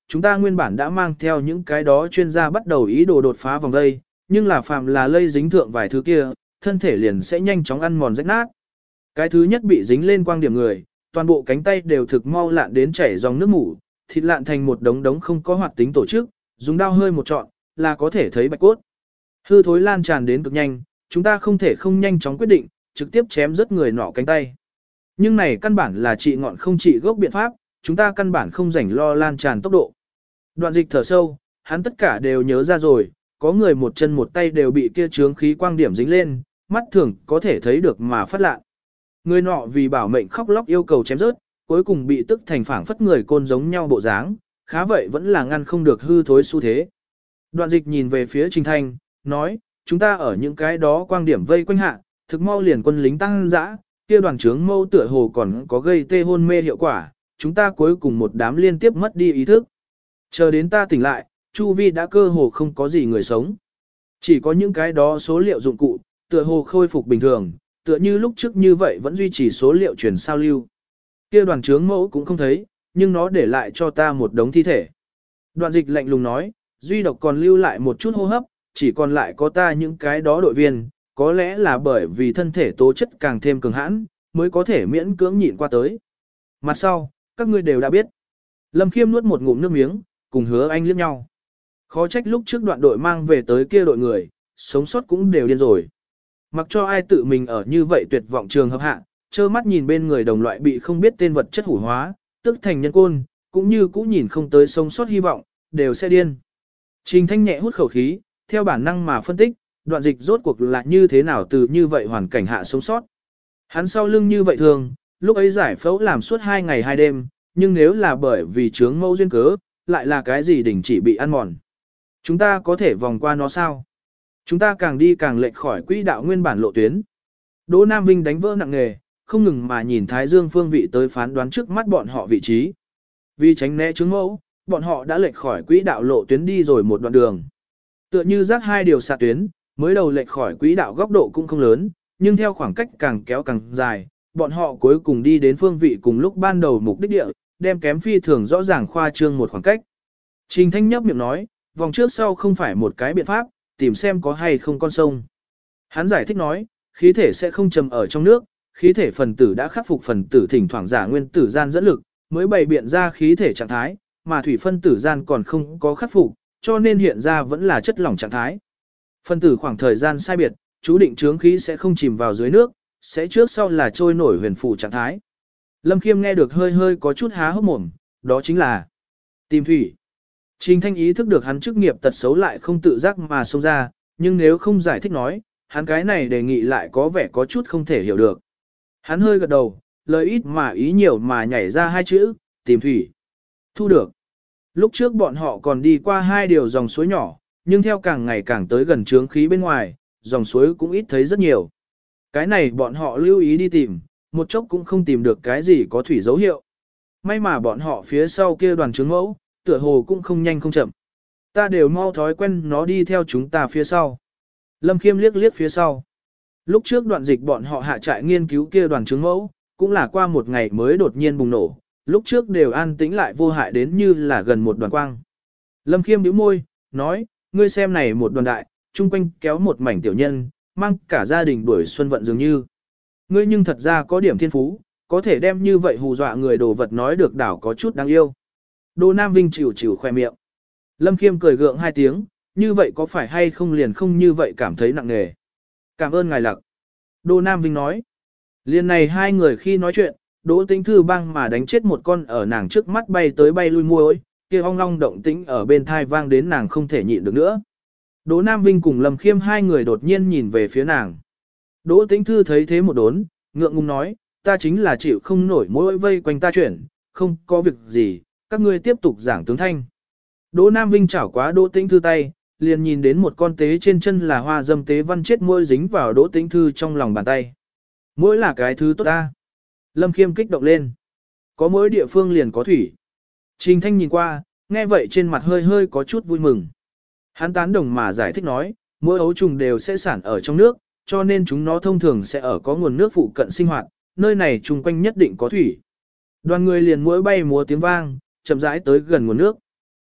chúng ta nguyên bản đã mang theo những cái đó chuyên gia bắt đầu ý đồ đột phá vòng vây, nhưng là phàm là lây dính thượng vài thứ kia, thân thể liền sẽ nhanh chóng ăn mòn rách nát. Cái thứ nhất bị dính lên quang điểm người, toàn bộ cánh tay đều thực mau lạn đến chảy dòng nước mủ, thịt lạn thành một đống đống không có hoạt tính tổ chức, dùng dao hơi một trọn, là có thể thấy bạch cốt. Hư thối lan tràn đến cực nhanh, chúng ta không thể không nhanh chóng quyết định, trực tiếp chém rớt người nọ cánh tay. Nhưng này căn bản là trị ngọn không trị gốc biện pháp, chúng ta căn bản không rảnh lo lan tràn tốc độ. Đoạn dịch thở sâu, hắn tất cả đều nhớ ra rồi, có người một chân một tay đều bị kia chướng khí quang điểm dính lên, mắt thường có thể thấy được mà phát lạ. Người nọ vì bảo mệnh khóc lóc yêu cầu chém rớt, cuối cùng bị tức thành phảng phất người côn giống nhau bộ dáng, khá vậy vẫn là ngăn không được hư thối xu thế. Đoạn dịch nhìn về phía Trình Thanh, nói, chúng ta ở những cái đó quang điểm vây quanh hạ, thực mau liền quân lính tăng dã, kia đoàn trướng mâu tựa hồ còn có gây tê hôn mê hiệu quả, chúng ta cuối cùng một đám liên tiếp mất đi ý thức. Chờ đến ta tỉnh lại, chu vi đã cơ hồ không có gì người sống. Chỉ có những cái đó số liệu dụng cụ, tựa hồ khôi phục bình thường, tựa như lúc trước như vậy vẫn duy trì số liệu truyền sao lưu. Kia đoàn trướng mẫu cũng không thấy, nhưng nó để lại cho ta một đống thi thể. Đoạn dịch lạnh lùng nói, duy độc còn lưu lại một chút hô hấp, chỉ còn lại có ta những cái đó đội viên, có lẽ là bởi vì thân thể tố chất càng thêm cường hãn, mới có thể miễn cưỡng nhịn qua tới. Mặt sau, các ngươi đều đã biết. Lâm Khiêm nuốt một ngụm nước miếng, cùng Hứa Anh liếc nhau. Khó trách lúc trước đoạn đội mang về tới kia đội người, sống sót cũng đều điên rồi. Mặc cho ai tự mình ở như vậy tuyệt vọng trường hợp hạ, trơ mắt nhìn bên người đồng loại bị không biết tên vật chất hủ hóa, tức thành nhân côn, cũng như cũng nhìn không tới sống sót hy vọng, đều sẽ điên. Trình Thanh nhẹ hút khẩu khí, theo bản năng mà phân tích, đoạn dịch rốt cuộc là như thế nào từ như vậy hoàn cảnh hạ sống sót. Hắn sau lưng như vậy thường, lúc ấy giải phẫu làm suốt hai ngày hai đêm, nhưng nếu là bởi vì chướng mẫu duyên cớ, lại là cái gì đình chỉ bị ăn mòn. Chúng ta có thể vòng qua nó sao? Chúng ta càng đi càng lệch khỏi quỹ đạo nguyên bản lộ tuyến. Đỗ Nam Vinh đánh vỡ nặng nề, không ngừng mà nhìn Thái Dương phương vị tới phán đoán trước mắt bọn họ vị trí. Vì tránh né chướng mẫu, bọn họ đã lệch khỏi quỹ đạo lộ tuyến đi rồi một đoạn đường. Tựa như rác hai điều xạ tuyến, mới đầu lệch khỏi quỹ đạo góc độ cũng không lớn, nhưng theo khoảng cách càng kéo càng dài, bọn họ cuối cùng đi đến phương vị cùng lúc ban đầu mục đích địa, đem kém phi thường rõ ràng khoa trương một khoảng cách. Trình Thanh nhấp miệng nói, vòng trước sau không phải một cái biện pháp, tìm xem có hay không con sông. Hắn giải thích nói, khí thể sẽ không trầm ở trong nước, khí thể phần tử đã khắc phục phần tử thỉnh thoảng giả nguyên tử gian dẫn lực, mới bày biện ra khí thể trạng thái, mà thủy phân tử gian còn không có khắc phục, cho nên hiện ra vẫn là chất lỏng trạng thái. Phân tử khoảng thời gian sai biệt, chú định chướng khí sẽ không chìm vào dưới nước, sẽ trước sau là trôi nổi huyền phù trạng thái. Lâm Khiêm nghe được hơi hơi có chút há hốc mồm, đó chính là tìm thủy. Trình Thanh ý thức được hắn chức nghiệp tật xấu lại không tự giác mà xông ra, nhưng nếu không giải thích nói, hắn cái này đề nghị lại có vẻ có chút không thể hiểu được. Hắn hơi gật đầu, lời ít mà ý nhiều mà nhảy ra hai chữ, tìm thủy. Thu được. Lúc trước bọn họ còn đi qua hai điều dòng suối nhỏ, nhưng theo càng ngày càng tới gần chướng khí bên ngoài, dòng suối cũng ít thấy rất nhiều. Cái này bọn họ lưu ý đi tìm, một chốc cũng không tìm được cái gì có thủy dấu hiệu. May mà bọn họ phía sau kia đoàn trướng mẫu, tựa hồ cũng không nhanh không chậm. Ta đều mau thói quen nó đi theo chúng ta phía sau. Lâm Khiêm liếc liếc phía sau. Lúc trước đoạn dịch bọn họ hạ trại nghiên cứu kia đoàn trướng mẫu, cũng là qua một ngày mới đột nhiên bùng nổ, lúc trước đều an tĩnh lại vô hại đến như là gần một đoàn quang. Lâm Khiêm nhíu môi, nói, ngươi xem này một đoàn đại, chung quanh kéo một mảnh tiểu nhân, mang cả gia đình đuổi xuân vận dường như. Ngươi nhưng thật ra có điểm thiên phú, có thể đem như vậy hù dọa người đồ vật nói được đảo có chút đáng yêu. Đỗ Nam Vinh chịu chịu khoe miệng. Lâm Khiêm cười gượng hai tiếng, như vậy có phải hay không liền không như vậy cảm thấy nặng nề. Cảm ơn ngài Lặc. Đỗ Nam Vinh nói. Liền này hai người khi nói chuyện, Đỗ Tĩnh Thư băng mà đánh chết một con ở nàng trước mắt bay tới bay lui muôi, kia ong long động tĩnh ở bên thai vang đến nàng không thể nhịn được nữa. Đỗ Nam Vinh cùng Lâm Khiêm hai người đột nhiên nhìn về phía nàng. Đỗ Tĩnh Thư thấy thế một đốn, ngượng ngùng nói, ta chính là chịu không nổi mỗi vây quanh ta chuyển, không có việc gì, các ngươi tiếp tục giảng tướng thanh. Đỗ Nam Vinh chảo quá Đỗ Tĩnh Thư tay, liền nhìn đến một con tế trên chân là hoa dâm tế văn chết môi dính vào Đỗ Tĩnh Thư trong lòng bàn tay. Mỗi là cái thứ tốt ta. Lâm Khiêm kích động lên. Có mỗi địa phương liền có thủy. Trình Thanh nhìn qua, nghe vậy trên mặt hơi hơi có chút vui mừng. Hắn tán đồng mà giải thích nói, mỗi ấu trùng đều sẽ sản ở trong nước, cho nên chúng nó thông thường sẽ ở có nguồn nước phụ cận sinh hoạt, nơi này chung quanh nhất định có thủy. Đoàn người liền mỗi bay múa tiếng vang, chậm rãi tới gần nguồn nước.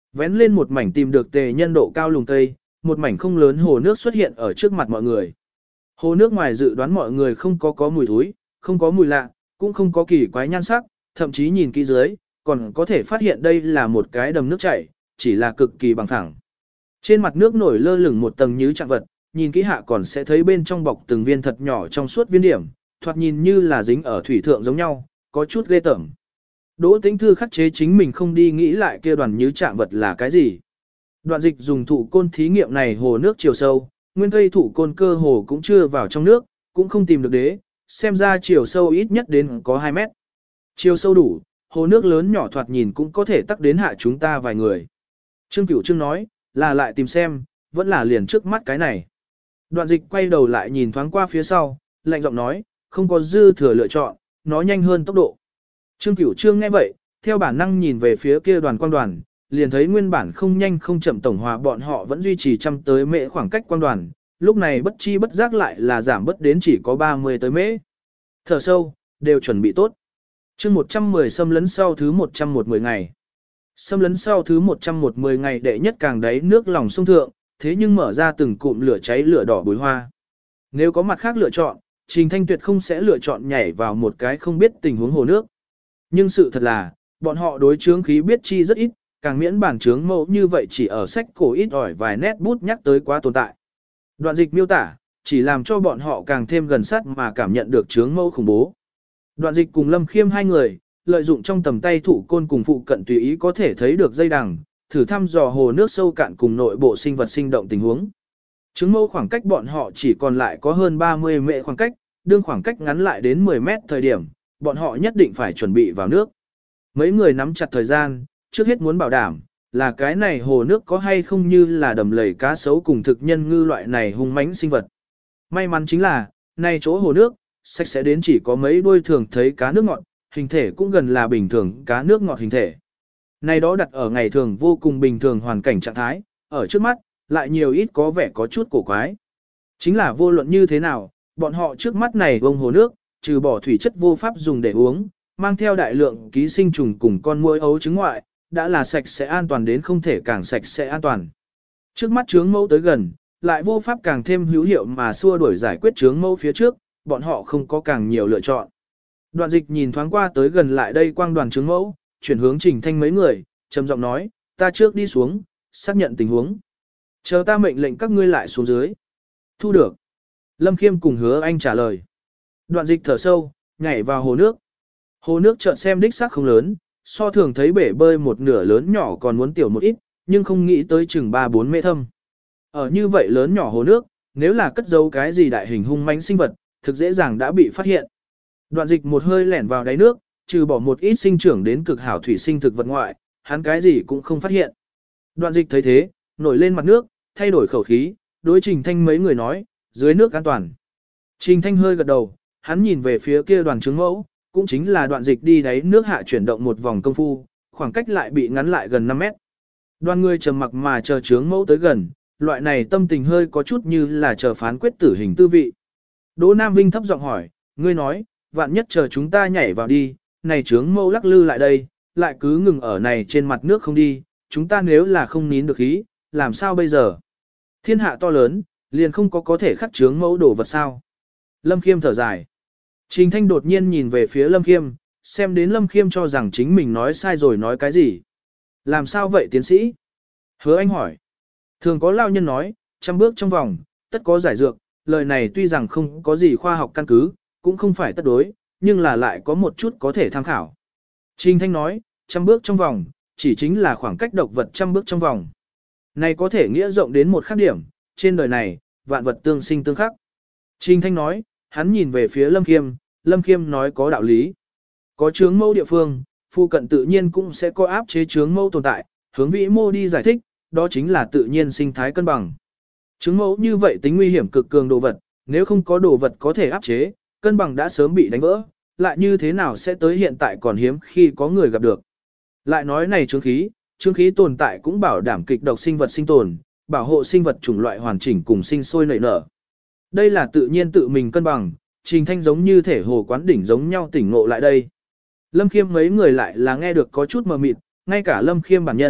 Vén lên một mảnh tìm được tề nhân độ cao lùng tây, một mảnh không lớn hồ nước xuất hiện ở trước mặt mọi người. Hồ nước ngoài dự đoán mọi người không có có mùi thối, không có mùi lạ, cũng không có kỳ quái nhan sắc, thậm chí nhìn kỹ dưới, còn có thể phát hiện đây là một cái đầm nước chảy, chỉ là cực kỳ bằng phẳng. Trên mặt nước nổi lơ lửng một tầng nhứ trạng vật, nhìn kỹ hạ còn sẽ thấy bên trong bọc từng viên thật nhỏ trong suốt viên điểm, thoạt nhìn như là dính ở thủy thượng giống nhau, có chút ghê tởm. Đỗ Tĩnh Thư khắc chế chính mình không đi nghĩ lại kia đoàn nhứ trạng vật là cái gì. Đoạn dịch dùng thủ côn thí nghiệm này hồ nước chiều sâu, nguyên cây thủ côn cơ hồ cũng chưa vào trong nước, cũng không tìm được đế, xem ra chiều sâu ít nhất đến có hai mét. Chiều sâu đủ, hồ nước lớn nhỏ thoạt nhìn cũng có thể tắc đến hạ chúng ta vài người. Trương Cửu Trương nói, là lại tìm xem, vẫn là liền trước mắt cái này. Đoạn dịch quay đầu lại nhìn thoáng qua phía sau, lạnh giọng nói, không có dư thừa lựa chọn, nó nhanh hơn tốc độ. Trương Cửu Trương nghe vậy, theo bản năng nhìn về phía kia đoàn quang đoàn, liền thấy nguyên bản không nhanh không chậm tổng hòa bọn họ vẫn duy trì trăm tới mễ khoảng cách quang đoàn, lúc này bất chi bất giác lại là giảm bất đến chỉ có ba mươi tới mễ. Thở sâu, đều chuẩn bị tốt. Chương một trăm mười xâm lấn sau thứ một trăm một mươi ngày. Xâm lấn sau thứ một trăm một mươi ngày đệ nhất càng đáy nước lòng sông thượng, thế nhưng mở ra từng cụm lửa cháy lửa đỏ bùi hoa. Nếu có mặt khác lựa chọn, Trình Thanh tuyệt không sẽ lựa chọn nhảy vào một cái không biết tình huống hồ nước. Nhưng sự thật là, bọn họ đối chướng khí biết chi rất ít, càng miễn bản chướng mẫu như vậy chỉ ở sách cổ ít ỏi vài nét bút nhắc tới quá tồn tại. Đoạn dịch miêu tả, chỉ làm cho bọn họ càng thêm gần sát mà cảm nhận được chướng mẫu khủng bố. Đoạn dịch cùng Lâm Khiêm hai người, lợi dụng trong tầm tay thủ côn cùng phụ cận tùy ý có thể thấy được dây đằng, thử thăm dò hồ nước sâu cạn cùng nội bộ sinh vật sinh động tình huống. Chứng mẫu khoảng cách bọn họ chỉ còn lại có hơn ba mươi mệ khoảng cách, đương khoảng cách ngắn lại đến mười mét thời điểm, bọn họ nhất định phải chuẩn bị vào nước. Mấy người nắm chặt thời gian, trước hết muốn bảo đảm, là cái này hồ nước có hay không như là đầm lầy cá sấu cùng thực nhân ngư loại này hung mãnh sinh vật. May mắn chính là, nay chỗ hồ nước, sạch sẽ đến chỉ có mấy đuôi thường thấy cá nước ngọt, hình thể cũng gần là bình thường cá nước ngọt hình thể. Này đó đặt ở ngày thường vô cùng bình thường hoàn cảnh trạng thái, ở trước mắt, lại nhiều ít có vẻ có chút cổ quái. Chính là vô luận như thế nào, bọn họ trước mắt này vông hồ nước, trừ bỏ thủy chất vô pháp dùng để uống, mang theo đại lượng ký sinh trùng cùng con muỗi ấu trứng ngoại, đã là sạch sẽ an toàn đến không thể càng sạch sẽ an toàn. Trước mắt chướng mẫu tới gần, lại vô pháp càng thêm hữu hiệu mà xua đuổi giải quyết chướng mẫu phía trước, bọn họ không có càng nhiều lựa chọn. Đoạn dịch nhìn thoáng qua tới gần lại đây quang đoàn chướng mẫu, chuyển hướng Trình Thanh mấy người, trầm giọng nói, ta trước đi xuống, xác nhận tình huống. Chờ ta mệnh lệnh các ngươi lại xuống dưới. Thu được. Lâm Khiêm cùng Hứa Anh trả lời. Đoạn dịch thở sâu, nhảy vào hồ nước. Hồ nước chợt xem đích xác không lớn, so thường thấy bể bơi một nửa lớn nhỏ còn muốn tiểu một ít, nhưng không nghĩ tới chừng ba bốn mét thâm. Ở như vậy lớn nhỏ hồ nước, nếu là cất giấu cái gì đại hình hung mãnh sinh vật, thực dễ dàng đã bị phát hiện. Đoạn dịch một hơi lẻn vào đáy nước, trừ bỏ một ít sinh trưởng đến cực hảo thủy sinh thực vật ngoại, hắn cái gì cũng không phát hiện. Đoạn dịch thấy thế, nổi lên mặt nước, thay đổi khẩu khí, đối Trình Thanh mấy người nói, dưới nước an toàn. Trình Thanh hơi gật đầu, hắn nhìn về phía kia đoàn trứng mẫu, cũng chính là đoạn dịch đi đáy nước hạ chuyển động một vòng công phu, khoảng cách lại bị ngắn lại gần năm mét. Đoàn người trầm mặc mà chờ trứng mẫu tới gần, loại này tâm tình hơi có chút như là chờ phán quyết tử hình tư vị. Đỗ Nam Vinh thấp giọng hỏi, ngươi nói, vạn nhất chờ chúng ta nhảy vào đi, này trướng mẫu lắc lư lại đây, lại cứ ngừng ở này trên mặt nước không đi, chúng ta nếu là không nín được khí, làm sao bây giờ? Thiên hạ to lớn, liền không có có thể khắc trướng mẫu đổ vật sao? Lâm Khiêm thở dài. Trình Thanh đột nhiên nhìn về phía Lâm Khiêm, xem đến Lâm Khiêm cho rằng chính mình nói sai rồi nói cái gì. Làm sao vậy tiến sĩ? Hứa Anh hỏi. Thường có lao nhân nói, trăm bước trong vòng, tất có giải dược, lời này tuy rằng không có gì khoa học căn cứ, cũng không phải tất đối, nhưng là lại có một chút có thể tham khảo. Trình Thanh nói, trăm bước trong vòng, chỉ chính là khoảng cách độc vật trăm bước trong vòng. Này có thể nghĩa rộng đến một khác điểm, trên đời này, vạn vật tương sinh tương khắc. Trình Thanh nói, hắn nhìn về phía Lâm Khiêm, Lâm Khiêm nói có đạo lý. Có chướng mẫu địa phương, phụ cận tự nhiên cũng sẽ có áp chế chướng mẫu tồn tại, hướng vĩ mô đi giải thích, đó chính là tự nhiên sinh thái cân bằng. Chướng mẫu như vậy tính nguy hiểm cực cường đồ vật, nếu không có đồ vật có thể áp chế, cân bằng đã sớm bị đánh vỡ, lại như thế nào sẽ tới hiện tại còn hiếm khi có người gặp được. Lại nói này chướng khí, chướng khí tồn tại cũng bảo đảm kịch độc sinh vật sinh tồn, bảo hộ sinh vật chủng loại hoàn chỉnh cùng sinh sôi nảy nở. Đây là tự nhiên tự mình cân bằng, Trình Thanh giống như thể hồ quán đỉnh giống nhau tỉnh ngộ lại đây. Lâm Khiêm mấy người lại là nghe được có chút mờ mịt, ngay cả Lâm Khiêm bản nhân,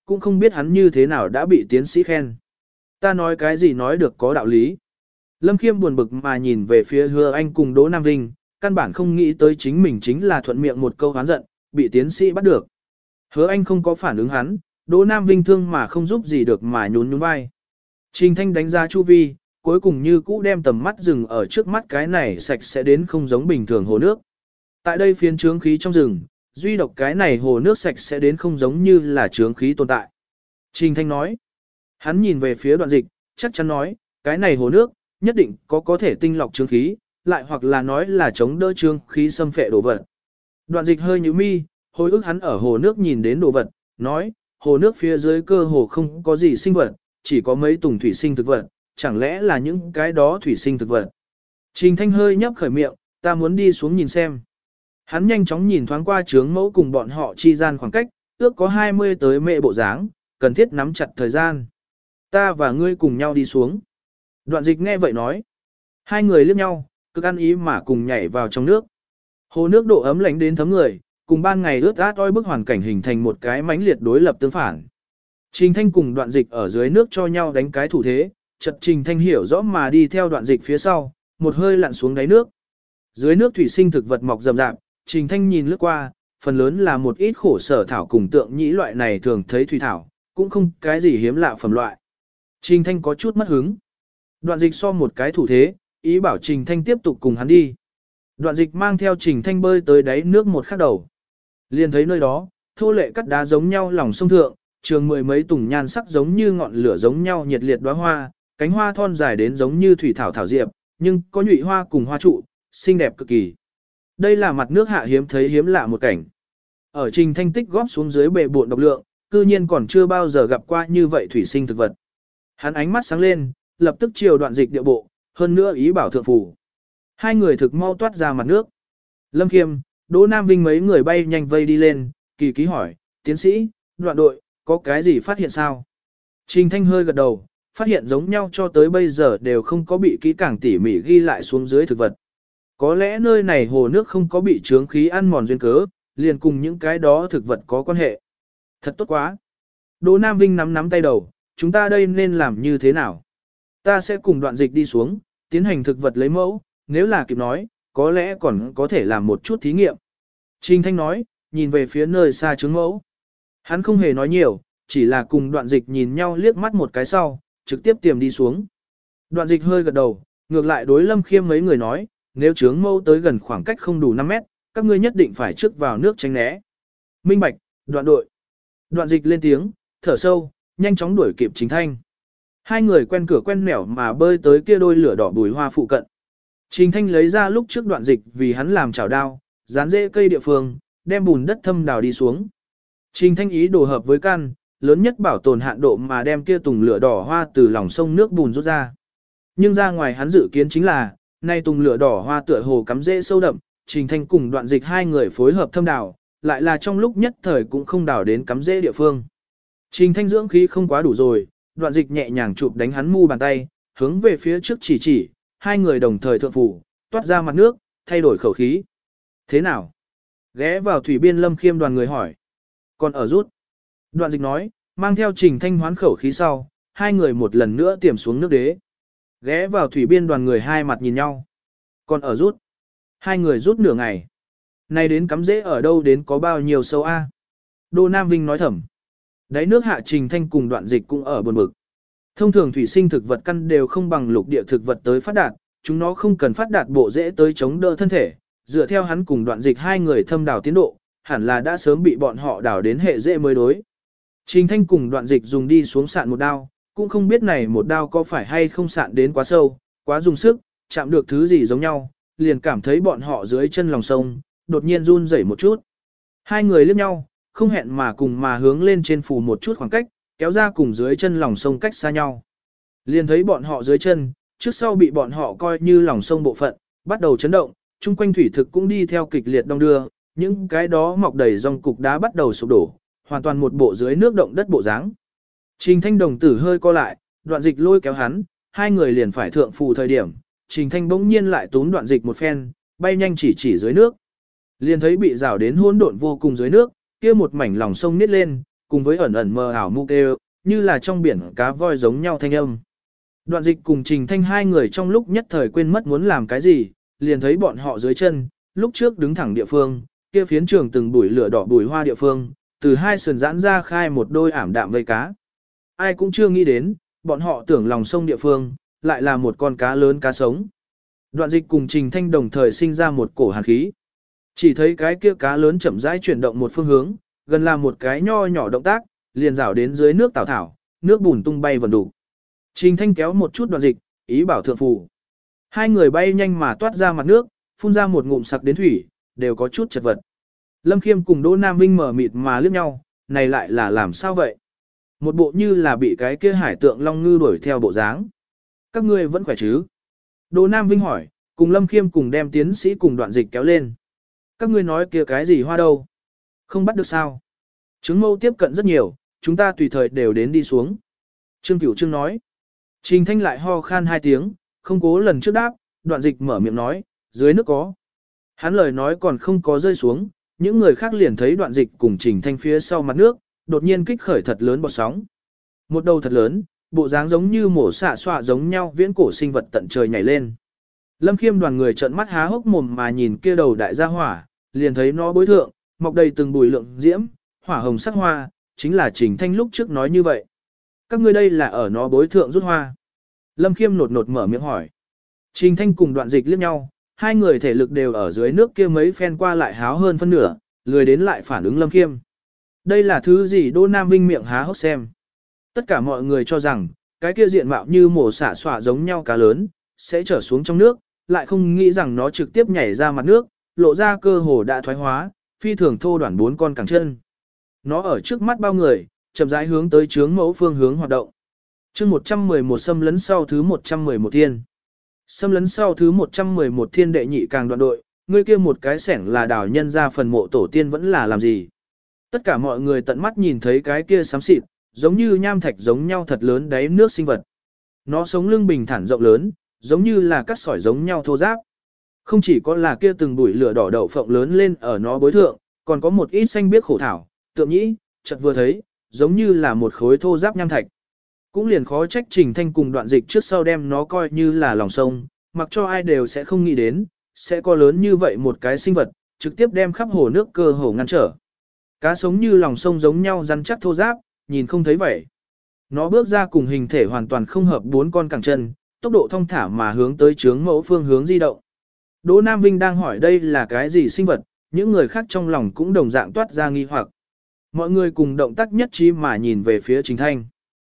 cũng không biết hắn như thế nào đã bị tiến sĩ khen. Ta nói cái gì nói được có đạo lý. Lâm Khiêm buồn bực mà nhìn về phía Hứa Anh cùng Đỗ Nam Vinh, căn bản không nghĩ tới chính mình chính là thuận miệng một câu oán giận, bị tiến sĩ bắt được. Hứa Anh không có phản ứng hắn, Đỗ Nam Vinh thương mà không giúp gì được mà nhún nhún vai. Trình Thanh đánh giá chu vi, cuối cùng như cũ đem tầm mắt dừng ở trước mắt cái này sạch sẽ đến không giống bình thường hồ nước. Tại đây phiến trướng khí trong rừng, duy độc cái này hồ nước sạch sẽ đến không giống như là trướng khí tồn tại. Trình Thanh nói, hắn nhìn về phía Đoạn Dịch, chắc chắn nói, cái này hồ nước, nhất định có có thể tinh lọc trướng khí, lại hoặc là nói là chống đỡ trướng khí xâm phệ đồ vật. Đoạn Dịch hơi nhíu mi, hồi ức hắn ở hồ nước nhìn đến đồ vật, nói, hồ nước phía dưới cơ hồ không có gì sinh vật, chỉ có mấy tùng thủy sinh thực vật, chẳng lẽ là những cái đó thủy sinh thực vật. Trình Thanh hơi nhấp khởi miệng, ta muốn đi xuống nhìn xem. Hắn nhanh chóng nhìn thoáng qua trướng mẫu cùng bọn họ chi gian khoảng cách, ước có hai mươi tới mệ bộ dáng, cần thiết nắm chặt thời gian. Ta và ngươi cùng nhau đi xuống. Đoạn Dịch nghe vậy nói. Hai người liếc nhau, cực ăn ý mà cùng nhảy vào trong nước. Hồ nước độ ấm lạnh đến thấm người, cùng ban ngày ướt át oi bức hoàn cảnh hình thành một cái mãnh liệt đối lập tương phản. Trình Thanh cùng Đoạn Dịch ở dưới nước cho nhau đánh cái thủ thế, chợt Trình Thanh hiểu rõ mà đi theo Đoạn Dịch phía sau, một hơi lặn xuống đáy nước. Dưới nước thủy sinh thực vật mọc rậm rạp, Trình Thanh nhìn lướt qua, phần lớn là một ít khổ sở thảo cùng tượng nhĩ loại này thường thấy thủy thảo, cũng không cái gì hiếm lạ phẩm loại. Trình Thanh có chút mất hứng. Đoạn Dịch so một cái thủ thế, ý bảo Trình Thanh tiếp tục cùng hắn đi. Đoạn Dịch mang theo Trình Thanh bơi tới đáy nước một khắc đầu. Liền thấy nơi đó, thô lệ cắt đá giống nhau lòng sông thượng, trường mười mấy tùng nhan sắc giống như ngọn lửa giống nhau nhiệt liệt đóa hoa, cánh hoa thon dài đến giống như thủy thảo thảo diệp, nhưng có nhụy hoa cùng hoa trụ, xinh đẹp cực kỳ. Đây là mặt nước hạ hiếm thấy hiếm lạ một cảnh. Ở Trình Thanh tích góp xuống dưới bệ bộn độc lượng, cư nhiên còn chưa bao giờ gặp qua như vậy thủy sinh thực vật. Hắn ánh mắt sáng lên, lập tức chiều Đoạn Dịch điệu bộ, hơn nữa ý bảo thượng phủ. Hai người thực mau toát ra mặt nước. Lâm Khiêm, Đỗ Nam Vinh mấy người bay nhanh vây đi lên, kỳ ký hỏi, tiến sĩ, Đoạn đội, có cái gì phát hiện sao? Trình Thanh hơi gật đầu, phát hiện giống nhau cho tới bây giờ đều không có bị kỹ càng tỉ mỉ ghi lại xuống dưới thực vật. Có lẽ nơi này hồ nước không có bị chướng khí ăn mòn duyên cớ, liền cùng những cái đó thực vật có quan hệ. Thật tốt quá. Đỗ Nam Vinh nắm nắm tay đầu, chúng ta đây nên làm như thế nào? Ta sẽ cùng Đoạn Dịch đi xuống, tiến hành thực vật lấy mẫu, nếu là kịp nói, có lẽ còn có thể làm một chút thí nghiệm. Trình Thanh nói, nhìn về phía nơi xa trướng mẫu. Hắn không hề nói nhiều, chỉ là cùng Đoạn Dịch nhìn nhau liếc mắt một cái sau, trực tiếp tiềm đi xuống. Đoạn Dịch hơi gật đầu, ngược lại đối Lâm Khiêm mấy người nói, nếu trướng mẫu tới gần khoảng cách không đủ năm mét, các ngươi nhất định phải trước vào nước tránh né. Minh bạch, Đoạn đội. Đoạn Dịch lên tiếng, thở sâu, nhanh chóng đuổi kịp Trình Thanh. Hai người quen cửa quen nẻo mà bơi tới kia đôi lửa đỏ bùi hoa phụ cận. Trình Thanh lấy ra lúc trước Đoạn Dịch vì hắn làm chảo đao, dán rễ cây địa phương, đem bùn đất thâm đào đi xuống. Trình Thanh ý đồ hợp với căn, lớn nhất bảo tồn hạn độ mà đem kia tùng lửa đỏ hoa từ lòng sông nước bùn rút ra. Nhưng ra ngoài hắn dự kiến chính là, nay tùng lửa đỏ hoa tựa hồ cắm rễ sâu đậm, Trình Thanh cùng Đoạn Dịch hai người phối hợp thâm đào, lại là trong lúc nhất thời cũng không đào đến cắm rễ địa phương. Trình Thanh dưỡng khí không quá đủ rồi, Đoạn Dịch nhẹ nhàng chụp đánh hắn mu bàn tay, hướng về phía trước chỉ chỉ, hai người đồng thời thượng phủ, toát ra mặt nước, thay đổi khẩu khí. Thế nào? Ghé vào thủy biên Lâm Khiêm đoàn người hỏi. Còn ở rút. Đoạn Dịch nói, mang theo Trình Thanh hoán khẩu khí sau, hai người một lần nữa tiềm xuống nước đế. Ghé vào thủy biên đoàn người hai mặt nhìn nhau. Còn ở rút. Hai người rút nửa ngày. Này đến cắm rễ ở đâu đến có bao nhiêu sâu a? Đô Nam Vinh nói thầm. Đáy nước hạ Trình Thanh cùng Đoạn Dịch cũng ở buồn bực. Thông thường thủy sinh thực vật căn đều không bằng lục địa thực vật tới phát đạt, chúng nó không cần phát đạt bộ rễ tới chống đỡ thân thể. Dựa theo hắn cùng Đoạn Dịch hai người thâm đào tiến độ, hẳn là đã sớm bị bọn họ đào đến hệ rễ mới đối. Trình Thanh cùng Đoạn Dịch dùng đi xuống sạn một đao, cũng không biết này một đao có phải hay không sạn đến quá sâu, quá dùng sức, chạm được thứ gì giống nhau, liền cảm thấy bọn họ dưới chân lòng sông, đột nhiên run rẩy một chút. Hai người liếc nhau, không hẹn mà cùng mà hướng lên trên phủ một chút khoảng cách, kéo ra cùng dưới chân lòng sông cách xa nhau. Liền thấy bọn họ dưới chân, trước sau bị bọn họ coi như lòng sông bộ phận, bắt đầu chấn động, chung quanh thủy thực cũng đi theo kịch liệt đong đưa, những cái đó mọc đầy dòng cục đá bắt đầu sụp đổ, hoàn toàn một bộ dưới nước động đất bộ dáng. Trình Thanh đồng tử hơi co lại, Đoạn Dịch lôi kéo hắn, hai người liền phải thượng phù thời điểm, Trình Thanh bỗng nhiên lại túm Đoạn Dịch một phen, bay nhanh chỉ chỉ dưới nước. Liền thấy bị rào đến hỗn độn vô cùng dưới nước, kia một mảnh lòng sông nít lên, cùng với ẩn ẩn mờ ảo mu kêu, như là trong biển cá voi giống nhau thanh âm. Đoạn dịch cùng Trình Thanh hai người trong lúc nhất thời quên mất muốn làm cái gì, liền thấy bọn họ dưới chân, lúc trước đứng thẳng địa phương, kia phiến trường từng bụi lửa đỏ bùi hoa địa phương, từ hai sườn giãn ra khai một đôi ảm đạm vây cá. Ai cũng chưa nghĩ đến, bọn họ tưởng lòng sông địa phương, lại là một con cá lớn cá sống. Đoạn dịch cùng Trình Thanh đồng thời sinh ra một cổ hàn khí. Chỉ thấy cái kia cá lớn chậm rãi chuyển động một phương hướng, gần là một cái nho nhỏ động tác, liền rảo đến dưới nước tảo thảo, nước bùn tung bay vần đủ. Trình Thanh kéo một chút đoạn dịch, ý bảo thượng phù. Hai người bay nhanh mà toát ra mặt nước, phun ra một ngụm sặc đến thủy, đều có chút chật vật. Lâm Khiêm cùng Đỗ Nam Vinh mở mịt mà liếc nhau, này lại là làm sao vậy? Một bộ như là bị cái kia hải tượng long ngư đuổi theo bộ dáng. Các ngươi vẫn khỏe chứ? Đỗ Nam Vinh hỏi, cùng Lâm Khiêm cùng đem tiến sĩ cùng đoạn dịch kéo lên. Các ngươi nói kia cái gì hoa đâu? Không bắt được sao? Trứng mâu tiếp cận rất nhiều, chúng ta tùy thời đều đến đi xuống. Trương Cửu Trương nói. Trình Thanh lại ho khan hai tiếng, không cố lần trước đáp, đoạn dịch mở miệng nói, dưới nước có. Hắn lời nói còn không có rơi xuống, những người khác liền thấy đoạn dịch cùng Trình Thanh phía sau mặt nước, đột nhiên kích khởi thật lớn bọt sóng. Một đầu thật lớn, bộ dáng giống như mổ xạ xoa giống nhau viễn cổ sinh vật tận trời nhảy lên. Lâm Khiêm đoàn người trợn mắt há hốc mồm mà nhìn kia đầu đại gia hỏa, liền thấy nó bối thượng, mọc đầy từng bùi lượng diễm, hỏa hồng sắc hoa, chính là Trình Thanh lúc trước nói như vậy. Các ngươi đây là ở nó bối thượng rút hoa. Lâm Khiêm nột nột mở miệng hỏi. Trình Thanh cùng đoạn dịch liếc nhau, hai người thể lực đều ở dưới nước kia mấy phen qua lại háo hơn phân nửa, lười đến lại phản ứng Lâm Khiêm. Đây là thứ gì Đỗ Nam Vinh miệng há hốc xem. Tất cả mọi người cho rằng, cái kia diện mạo như mổ xả xỏa giống nhau cá lớn, sẽ trở xuống trong nước, lại không nghĩ rằng nó trực tiếp nhảy ra mặt nước, lộ ra cơ hồ đã thoái hóa, phi thường thô đoạn bốn con cẳng chân. Nó ở trước mắt bao người, chậm rãi hướng tới chướng mẫu phương hướng hoạt động. chương một trăm mười một xâm lấn sau thứ một trăm mười một thiên. Xâm lấn sau thứ một trăm mười một thiên đệ nhị càng đoạn đội, ngươi kia một cái sẻng là đảo nhân ra phần mộ tổ tiên vẫn là làm gì. Tất cả mọi người tận mắt nhìn thấy cái kia xám xịt, giống như nham thạch giống nhau thật lớn đáy nước sinh vật. Nó sống lưng bình thản rộng lớn, giống như là cắt sỏi giống nhau thô ráp. Không chỉ có là kia từng bụi lửa đỏ đậu phộng lớn lên ở nó bối thượng, còn có một ít xanh biếc khổ thảo, tượng nhĩ, chợt vừa thấy, giống như là một khối thô ráp nham thạch. Cũng liền khó trách Trình Thanh cùng đoạn dịch trước sau đem nó coi như là lòng sông, mặc cho ai đều sẽ không nghĩ đến, sẽ có lớn như vậy một cái sinh vật, trực tiếp đem khắp hồ nước cơ hồ ngăn trở. Cá sống như lòng sông giống nhau rắn chắc thô ráp, nhìn không thấy vậy. Nó bước ra cùng hình thể hoàn toàn không hợp bốn con cẳng chân, tốc độ thong thả mà hướng tới chướng mẫu phương hướng di động. Đỗ Nam Vinh đang hỏi đây là cái gì sinh vật, những người khác trong lòng cũng đồng dạng toát ra nghi hoặc. Mọi người cùng động tác nhất trí mà nhìn về phía Trình Thanh.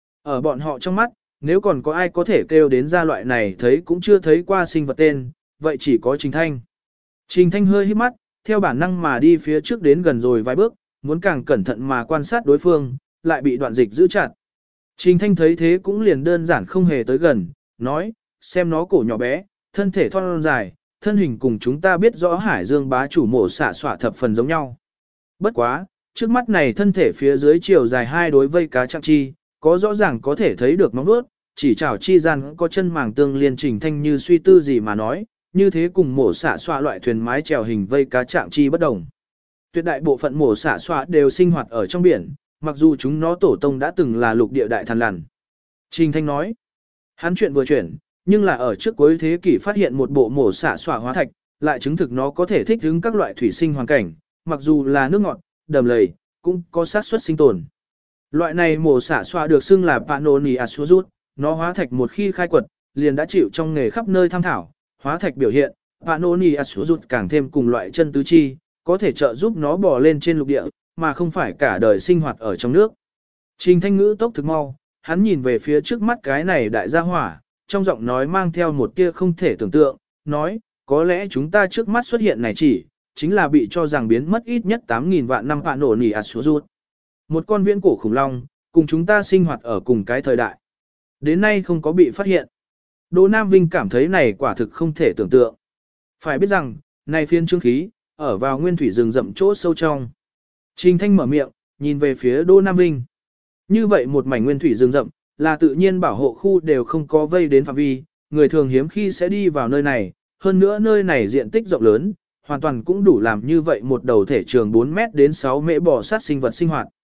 Ở bọn họ trong mắt, nếu còn có ai có thể kêu đến ra loại này thấy cũng chưa thấy qua sinh vật tên, vậy chỉ có Trình Thanh. Trình Thanh hơi hít mắt, theo bản năng mà đi phía trước đến gần rồi vài bước, muốn càng cẩn thận mà quan sát đối phương, lại bị đoạn dịch giữ chặt. Trình Thanh thấy thế cũng liền đơn giản không hề tới gần, nói, xem nó cổ nhỏ bé, thân thể thon dài, thân hình cùng chúng ta biết rõ Hải Dương bá chủ mổ xạ xỏa thập phần giống nhau. Bất quá, trước mắt này thân thể phía dưới chiều dài hai đối vây cá trạng chi, có rõ ràng có thể thấy được móng vuốt, chỉ chảo chi gian có chân màng tương liên. Trình Thanh như suy tư gì mà nói, như thế cùng mổ xạ xỏa loại thuyền mái chèo hình vây cá trạng chi bất đồng. Tuyệt đại bộ phận mổ xạ xỏa đều sinh hoạt ở trong biển, mặc dù chúng nó tổ tông đã từng là lục địa đại thần lằn. Trình Thanh nói, hắn chuyện vừa chuyển, nhưng là ở trước cuối thế kỷ phát hiện một bộ mổ xạ xỏa hóa thạch, lại chứng thực nó có thể thích ứng các loại thủy sinh hoàn cảnh, mặc dù là nước ngọt, đầm lầy, cũng có xác suất sinh tồn. Loại này mổ xạ xỏa được xưng là Pannonia suzut, nó hóa thạch một khi khai quật, liền đã chịu trong nghề khắp nơi tham thảo, hóa thạch biểu hiện, Pannonia suzut càng thêm cùng loại chân tứ chi, có thể trợ giúp nó bò lên trên lục địa, mà không phải cả đời sinh hoạt ở trong nước. Trình Thanh ngữ tốc thực mau, hắn nhìn về phía trước mắt cái này đại gia hỏa, trong giọng nói mang theo một tia không thể tưởng tượng, nói, có lẽ chúng ta trước mắt xuất hiện này chỉ, chính là bị cho rằng biến mất ít nhất tám nghìn vạn năm Pannonia suzut. Một con viễn cổ khủng long, cùng chúng ta sinh hoạt ở cùng cái thời đại. Đến nay không có bị phát hiện. Đỗ Nam Vinh cảm thấy này quả thực không thể tưởng tượng. Phải biết rằng, này phiên trương khí, ở vào nguyên thủy rừng rậm chỗ sâu trong. Trình Thanh mở miệng, nhìn về phía Đỗ Nam Vinh. Như vậy một mảnh nguyên thủy rừng rậm, là tự nhiên bảo hộ khu đều không có vây đến phạm vi, người thường hiếm khi sẽ đi vào nơi này, hơn nữa nơi này diện tích rộng lớn, hoàn toàn cũng đủ làm như vậy một đầu thể trường bốn mét đến sáu mễ bò sát sinh vật sinh hoạt.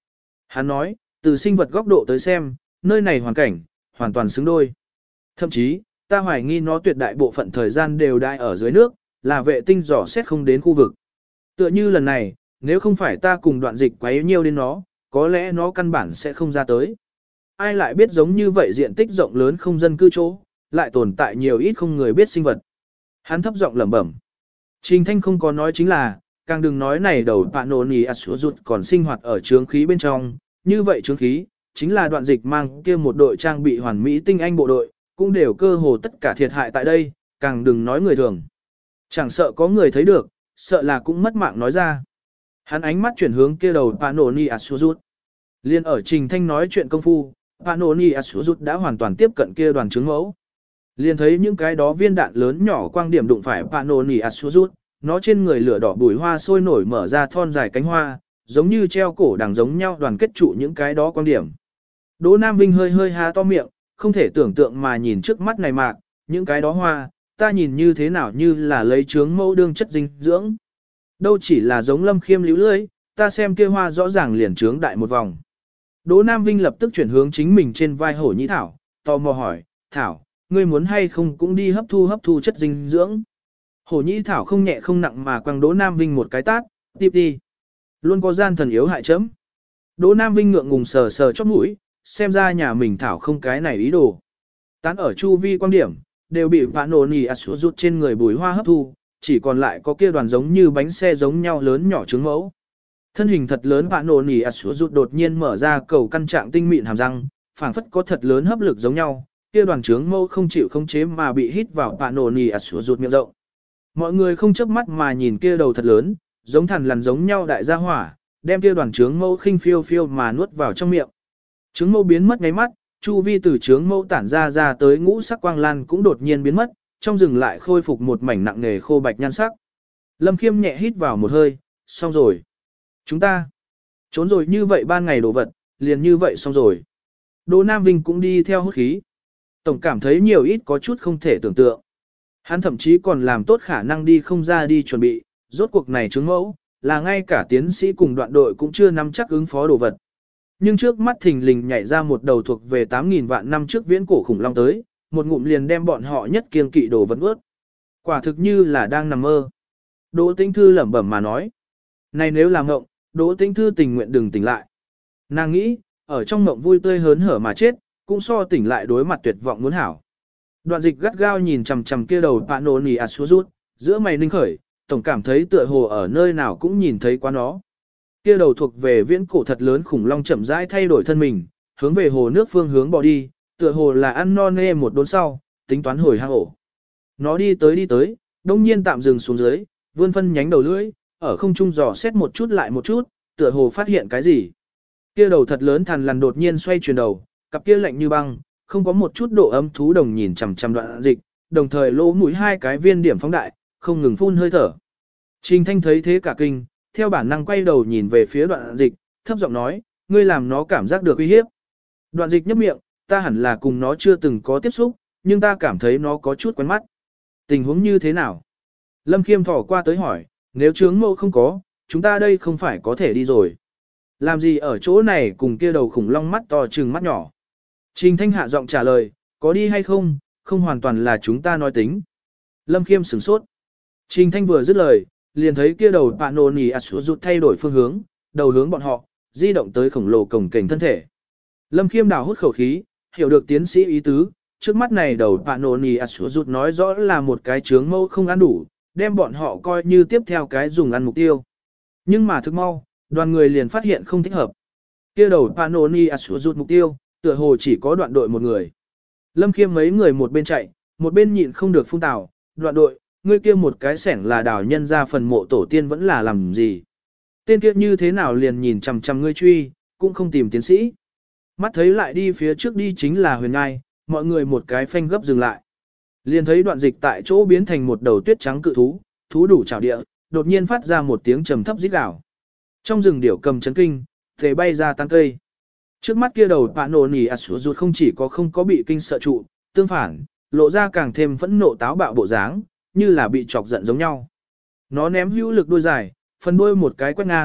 Hắn nói, từ sinh vật góc độ tới xem, nơi này hoàn cảnh, hoàn toàn xứng đôi. Thậm chí, ta hoài nghi nó tuyệt đại bộ phận thời gian đều đại ở dưới nước, là vệ tinh dò xét không đến khu vực. Tựa như lần này, nếu không phải ta cùng đoạn dịch quấy nhiều đến nó, có lẽ nó căn bản sẽ không ra tới. Ai lại biết giống như vậy diện tích rộng lớn không dân cư chỗ, lại tồn tại nhiều ít không người biết sinh vật. Hắn thấp giọng lẩm bẩm. Trình Thanh không có nói chính là, càng đừng nói này đầu Panoni Asuzut còn sinh hoạt ở trướng khí bên trong, như vậy trướng khí, chính là đoạn dịch mang kia một đội trang bị hoàn mỹ tinh anh bộ đội, cũng đều cơ hồ tất cả thiệt hại tại đây, càng đừng nói người thường. Chẳng sợ có người thấy được, sợ là cũng mất mạng nói ra. Hắn ánh mắt chuyển hướng kia đầu Panoni Asuzut. Liên ở Trình Thanh nói chuyện công phu, Panoni Asuzut đã hoàn toàn tiếp cận kia đoàn trướng mẫu. Liên thấy những cái đó viên đạn lớn nhỏ quang điểm đụng phải Panoni Asuzut, nó trên người lửa đỏ bùi hoa sôi nổi mở ra thon dài cánh hoa, giống như treo cổ đằng giống nhau đoàn kết trụ những cái đó quang điểm. Đỗ Nam Vinh hơi hơi há to miệng, không thể tưởng tượng mà nhìn trước mắt này mạc, những cái đó hoa, ta nhìn như thế nào như là lấy trướng mẫu đương chất dinh dưỡng. Đâu chỉ là giống Lâm Khiêm líu lưỡi, ta xem kia hoa rõ ràng liền trướng đại một vòng. Đỗ Nam Vinh lập tức chuyển hướng chính mình trên vai hổ nhĩ Thảo, tò mò hỏi, Thảo, ngươi muốn hay không cũng đi hấp thu hấp thu chất dinh dưỡng. Hổ nhĩ Thảo không nhẹ không nặng mà quăng Đỗ Nam Vinh một cái tát, tiếp đi. Luôn có gian thần yếu hại chấm. Đỗ Nam Vinh ngượng ngùng sờ sờ chóp mũi, xem ra nhà mình Thảo không cái này ý đồ. Tán ở chu vi quan điểm, đều bị Panoni Asuzut trên người bùi hoa hấp thu, chỉ còn lại có kia đoàn giống như bánh xe giống nhau lớn nhỏ trứng mẫu. Thân hình thật lớn Panoni Asuzut đột nhiên mở ra cầu căn trạng tinh mịn hàm răng, phảng phất có thật lớn hấp lực giống nhau, kia đoàn trứng mẫu không chịu khống chế mà bị hít vào Panoni Asuzut miệng rộng. Mọi người không chớp mắt mà nhìn kia đầu thật lớn, giống thằn lằn giống nhau đại gia hỏa, đem kia đoàn trứng mẫu khinh phiêu phiêu mà nuốt vào trong miệng. Trứng mẫu biến mất ngay mắt, chu vi từ trứng mẫu tản ra ra tới ngũ sắc quang lan cũng đột nhiên biến mất, trong rừng lại khôi phục một mảnh nặng nề khô bạch nhan sắc. Lâm Khiêm nhẹ hít vào một hơi, xong rồi. Chúng ta trốn rồi như vậy ban ngày đồ vật, liền như vậy xong rồi. Đỗ Nam Vinh cũng đi theo hút khí. Tổng cảm thấy nhiều ít có chút không thể tưởng tượng. Hắn thậm chí còn làm tốt khả năng đi không ra đi chuẩn bị, rốt cuộc này chứng mẫu, là ngay cả tiến sĩ cùng đoạn đội cũng chưa nắm chắc ứng phó đồ vật. Nhưng trước mắt thình lình nhảy ra một đầu thuộc về tám nghìn vạn năm trước viễn cổ khủng long tới, một ngụm liền đem bọn họ nhất kiêng kỵ đồ vật ướt. Quả thực như là đang nằm mơ. Đỗ Tĩnh Thư lẩm bẩm mà nói. Này nếu là ngộng, Đỗ Tĩnh Thư tình nguyện đừng tỉnh lại. Nàng nghĩ, ở trong ngộng vui tươi hớn hở mà chết, cũng so tỉnh lại đối mặt tuyệt vọng muốn hảo. Đoạn dịch gắt gao nhìn chằm chằm kia đầu Panoni Asuzut, giữa mày ninh khởi, tổng cảm thấy tựa hồ ở nơi nào cũng nhìn thấy quá nó. Kia đầu thuộc về viễn cổ thật lớn khủng long chậm rãi thay đổi thân mình, hướng về hồ nước phương hướng bỏ đi, tựa hồ là ăn no nê một đốn sau, tính toán hồi hang ổ. Nó đi tới đi tới, đông nhiên tạm dừng xuống dưới, vươn phân nhánh đầu lưỡi, ở không trung dò xét một chút lại một chút, tựa hồ phát hiện cái gì. Kia đầu thật lớn thằn lằn đột nhiên xoay chuyển đầu, cặp kia lạnh như băng, không có một chút độ ấm thú đồng nhìn chằm chằm đoạn dịch, đồng thời lỗ mũi hai cái viên điểm phóng đại, không ngừng phun hơi thở. Trình Thanh thấy thế cả kinh, theo bản năng quay đầu nhìn về phía đoạn dịch, thấp giọng nói, ngươi làm nó cảm giác được uy hiếp. Đoạn dịch nhấp miệng, ta hẳn là cùng nó chưa từng có tiếp xúc, nhưng ta cảm thấy nó có chút quen mắt. Tình huống như thế nào? Lâm Khiêm thỏ qua tới hỏi, nếu chướng mẫu không có, chúng ta đây không phải có thể đi rồi. Làm gì ở chỗ này cùng kia đầu khủng long mắt to trừng mắt nhỏ? Trình Thanh hạ giọng trả lời, có đi hay không, không hoàn toàn là chúng ta nói tính. Lâm Khiêm sửng sốt. Trình Thanh vừa dứt lời, liền thấy kia đầu Panoni Asuzut thay đổi phương hướng, đầu hướng bọn họ, di động tới khổng lồ cổng kềnh thân thể. Lâm Khiêm đào hút khẩu khí, hiểu được tiến sĩ ý tứ, trước mắt này đầu Panoni Asuzut nói rõ là một cái chướng mẫu không ăn đủ, đem bọn họ coi như tiếp theo cái dùng ăn mục tiêu. Nhưng mà thức mau, đoàn người liền phát hiện không thích hợp. Kia đầu Panoni Asuzut mục tiêu, tựa hồ chỉ có đoạn đội một người. Lâm Khiêm mấy người một bên chạy, một bên nhịn không được phun tào, đoạn đội, ngươi kia một cái sẻng là đào nhân ra phần mộ tổ tiên vẫn là làm gì. Tên kia như thế nào liền nhìn chằm chằm ngươi truy, cũng không tìm tiến sĩ. Mắt thấy lại đi phía trước đi chính là huyền ngai, mọi người một cái phanh gấp dừng lại. Liền thấy đoạn dịch tại chỗ biến thành một đầu tuyết trắng cự thú, thú đủ trảo địa, đột nhiên phát ra một tiếng trầm thấp rít gào. Trong rừng điểu cầm chấn kinh, thể bay ra tán cây. Trước mắt kia đầu Panoni Asuzut không chỉ có không có bị kinh sợ trụ, tương phản, lộ ra càng thêm phẫn nộ táo bạo bộ dáng, như là bị chọc giận giống nhau. Nó ném hữu lực đuôi dài, phần đuôi một cái quét ngang,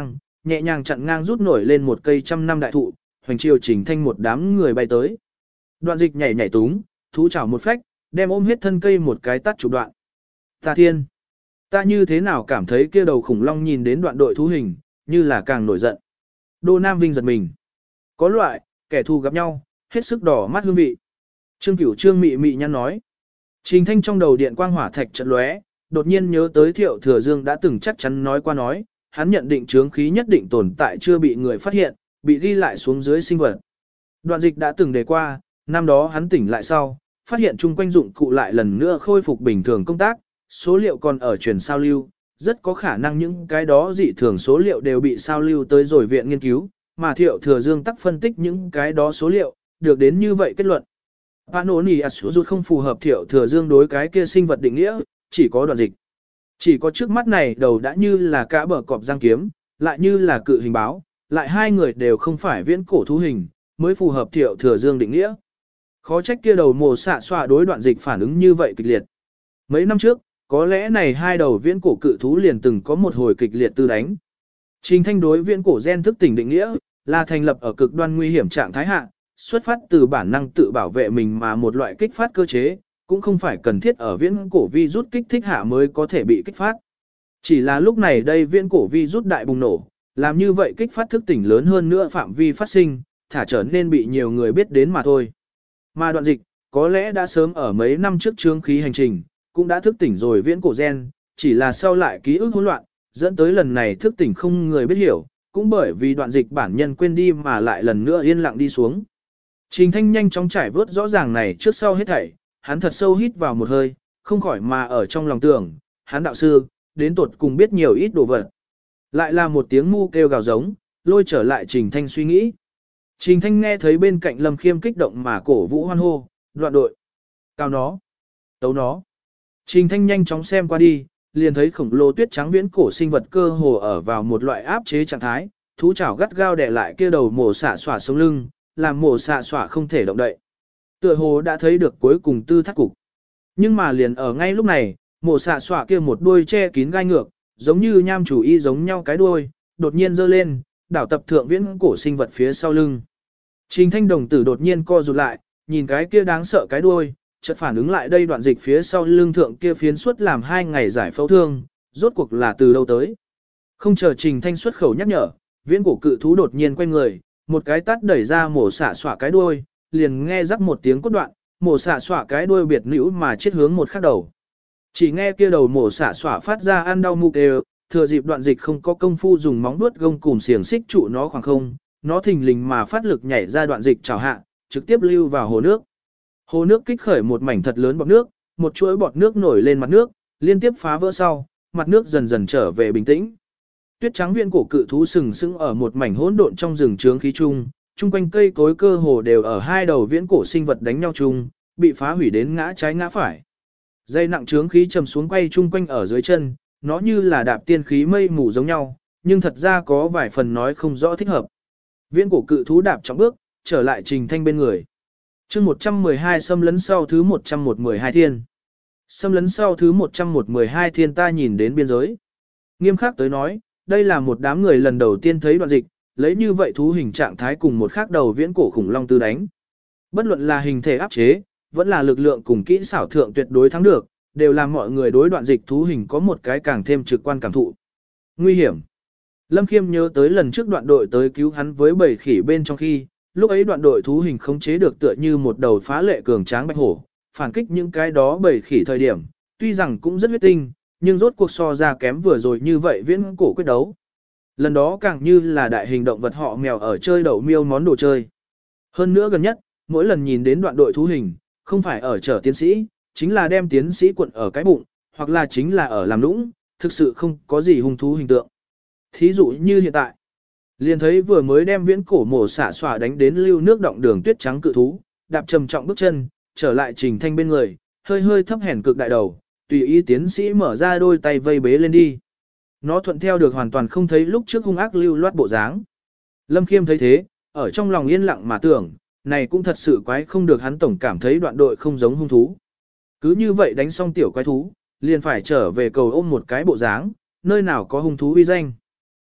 nhẹ nhàng chặn ngang rút nổi lên một cây trăm năm đại thụ, hoành chiều Trình Thanh một đám người bay tới. Đoạn dịch nhảy nhảy túng, thú chảo một phách, đem ôm hết thân cây một cái tắt chụp đoạn. Ta thiên! Ta như thế nào cảm thấy kia đầu khủng long nhìn đến đoạn đội thú hình, như là càng nổi giận. Đô Nam Vinh giật mình. Có loại, kẻ thù gặp nhau, hết sức đỏ mắt hương vị. Trương Cửu Trương mị mị nhăn nói. Trình Thanh trong đầu điện quang hỏa thạch chợt lóe, đột nhiên nhớ tới Thiệu Thừa Dương đã từng chắc chắn nói qua nói, hắn nhận định chướng khí nhất định tồn tại chưa bị người phát hiện, bị ghi lại xuống dưới sinh vật. Đoạn dịch đã từng đề qua, năm đó hắn tỉnh lại sau, phát hiện chung quanh dụng cụ lại lần nữa khôi phục bình thường công tác, số liệu còn ở truyền sao lưu, rất có khả năng những cái đó dị thường số liệu đều bị sao lưu tới rồi viện nghiên cứu, mà Thiệu Thừa Dương tắc phân tích những cái đó số liệu, được đến như vậy kết luận. Panonias rút không phù hợp Thiệu Thừa Dương đối cái kia sinh vật định nghĩa, chỉ có đoạn dịch. Chỉ có trước mắt này đầu đã như là cả bờ cọp giang kiếm, lại như là cự hình báo, lại hai người đều không phải viễn cổ thú hình, mới phù hợp Thiệu Thừa Dương định nghĩa. Khó trách kia đầu mồ xạ xoa đối đoạn dịch phản ứng như vậy kịch liệt. Mấy năm trước, có lẽ này hai đầu viễn cổ cự thú liền từng có một hồi kịch liệt tư đánh. Trình Thanh đối viễn cổ gen thức tỉnh định nghĩa, là thành lập ở cực đoan nguy hiểm trạng thái hạ, xuất phát từ bản năng tự bảo vệ mình mà một loại kích phát cơ chế, cũng không phải cần thiết ở viễn cổ vi rút kích thích hạ mới có thể bị kích phát. Chỉ là lúc này đây viễn cổ vi rút đại bùng nổ, làm như vậy kích phát thức tỉnh lớn hơn nữa phạm vi phát sinh, thả trở nên bị nhiều người biết đến mà thôi. Mà đoạn dịch, có lẽ đã sớm ở mấy năm trước chướng khí hành trình, cũng đã thức tỉnh rồi viễn cổ gen, chỉ là sau lại ký ức hỗn loạn, dẫn tới lần này thức tỉnh không người biết hiểu, cũng bởi vì đoạn dịch bản nhân quên đi mà lại lần nữa yên lặng đi xuống. Trình Thanh nhanh chóng trải vớt rõ ràng này trước sau hết thảy, hắn thật sâu hít vào một hơi, không khỏi mà ở trong lòng tưởng, hắn đạo sư, đến tột cùng biết nhiều ít đồ vật. Lại là một tiếng mu kêu gào giống, lôi trở lại Trình Thanh suy nghĩ. Trình Thanh nghe thấy bên cạnh Lâm Khiêm kích động mà cổ vũ hoan hô, đoạn đội. Cao nó. Tấu nó. Trình Thanh nhanh chóng xem qua đi, liền thấy khổng lồ tuyết trắng viễn cổ sinh vật cơ hồ ở vào một loại áp chế trạng thái, thú chảo gắt gao đè lại kia đầu mổ xạ xỏa sống lưng, làm mổ xạ xỏa không thể động đậy. Tựa hồ đã thấy được cuối cùng tư thắt cục. Nhưng mà liền ở ngay lúc này, mổ xạ xỏa kia một đuôi che kín gai ngược, giống như nham chủ y giống nhau cái đuôi, đột nhiên giơ lên, đảo tập thượng viễn cổ sinh vật phía sau lưng. Trình Thanh đồng tử đột nhiên co rụt lại, nhìn cái kia đáng sợ cái đuôi, chợt phản ứng lại đây đoạn dịch phía sau lưng thượng kia phiến suốt làm hai ngày giải phẫu thương, rốt cuộc là từ đâu tới. Không chờ Trình Thanh xuất khẩu nhắc nhở, viễn cổ cự thú đột nhiên quay người, một cái tát đẩy ra mổ xạ xỏa cái đuôi, liền nghe rắc một tiếng cốt đoạn, mổ xạ xỏa cái đuôi biệt nữ mà chết hướng một khác đầu. Chỉ nghe kia đầu mổ xạ xỏa phát ra ăn đau mu kêu, thừa dịp đoạn dịch không có công phu dùng móng vuốt gông cùm xiềng xích trụ nó khoảng không, nó thình lình mà phát lực nhảy ra đoạn dịch chảo hạ, trực tiếp lưu vào hồ nước. Hồ nước kích khởi một mảnh thật lớn bọt nước, một chuỗi bọt nước nổi lên mặt nước, liên tiếp phá vỡ sau, mặt nước dần dần trở về bình tĩnh. Tuyết trắng viễn cổ cự thú sừng sững ở một mảnh hỗn độn trong rừng trướng khí chung, chung quanh cây cối cơ hồ đều ở hai đầu viễn cổ sinh vật đánh nhau chung, bị phá hủy đến ngã trái ngã phải. Dây nặng trướng khí trầm xuống quay chung quanh ở dưới chân, nó như là đạp tiên khí mây mù giống nhau, nhưng thật ra có vài phần nói không rõ thích hợp. Viễn cổ cự thú đạp trọng bước, trở lại Trình Thanh bên người. chương một trăm mười hai xâm lấn sau thứ một trăm mười hai thiên. Xâm lấn sau thứ một trăm mười hai thiên ta nhìn đến biên giới. Nghiêm khắc tới nói, đây là một đám người lần đầu tiên thấy đoạn dịch, lấy như vậy thú hình trạng thái cùng một khác đầu viễn cổ khủng long tư đánh. Bất luận là hình thể áp chế, vẫn là lực lượng cùng kỹ xảo thượng tuyệt đối thắng được, đều làm mọi người đối đoạn dịch thú hình có một cái càng thêm trực quan cảm thụ. Nguy hiểm. Lâm Khiêm nhớ tới lần trước đoạn đội tới cứu hắn với bầy khỉ bên trong khi, lúc ấy đoạn đội thú hình khống chế được tựa như một đầu phá lệ cường tráng bạch hổ, phản kích những cái đó bầy khỉ thời điểm, tuy rằng cũng rất huyết tinh, nhưng rốt cuộc so ra kém vừa rồi như vậy viễn cổ quyết đấu. Lần đó càng như là đại hình động vật họ mèo ở chơi đậu miêu món đồ chơi. Hơn nữa gần nhất, mỗi lần nhìn đến đoạn đội thú hình, không phải ở chở tiến sĩ, chính là đem tiến sĩ cuộn ở cái bụng, hoặc là chính là ở làm lũng, thực sự không có gì hung thú hình tượng. Thí dụ như hiện tại, liền thấy vừa mới đem viễn cổ mổ xả xỏa đánh đến lưu nước động đường tuyết trắng cự thú, đạp trầm trọng bước chân, trở lại Trình Thanh bên người, hơi hơi thấp hèn cực đại đầu, tùy ý tiến sĩ mở ra đôi tay vây bế lên đi. Nó thuận theo được hoàn toàn không thấy lúc trước hung ác lưu loát bộ dáng. Lâm Khiêm thấy thế, ở trong lòng yên lặng mà tưởng, này cũng thật sự quái không được hắn tổng cảm thấy đoạn đội không giống hung thú. Cứ như vậy đánh xong tiểu quái thú, liền phải trở về cầu ôm một cái bộ dáng, nơi nào có hung thú uy danh.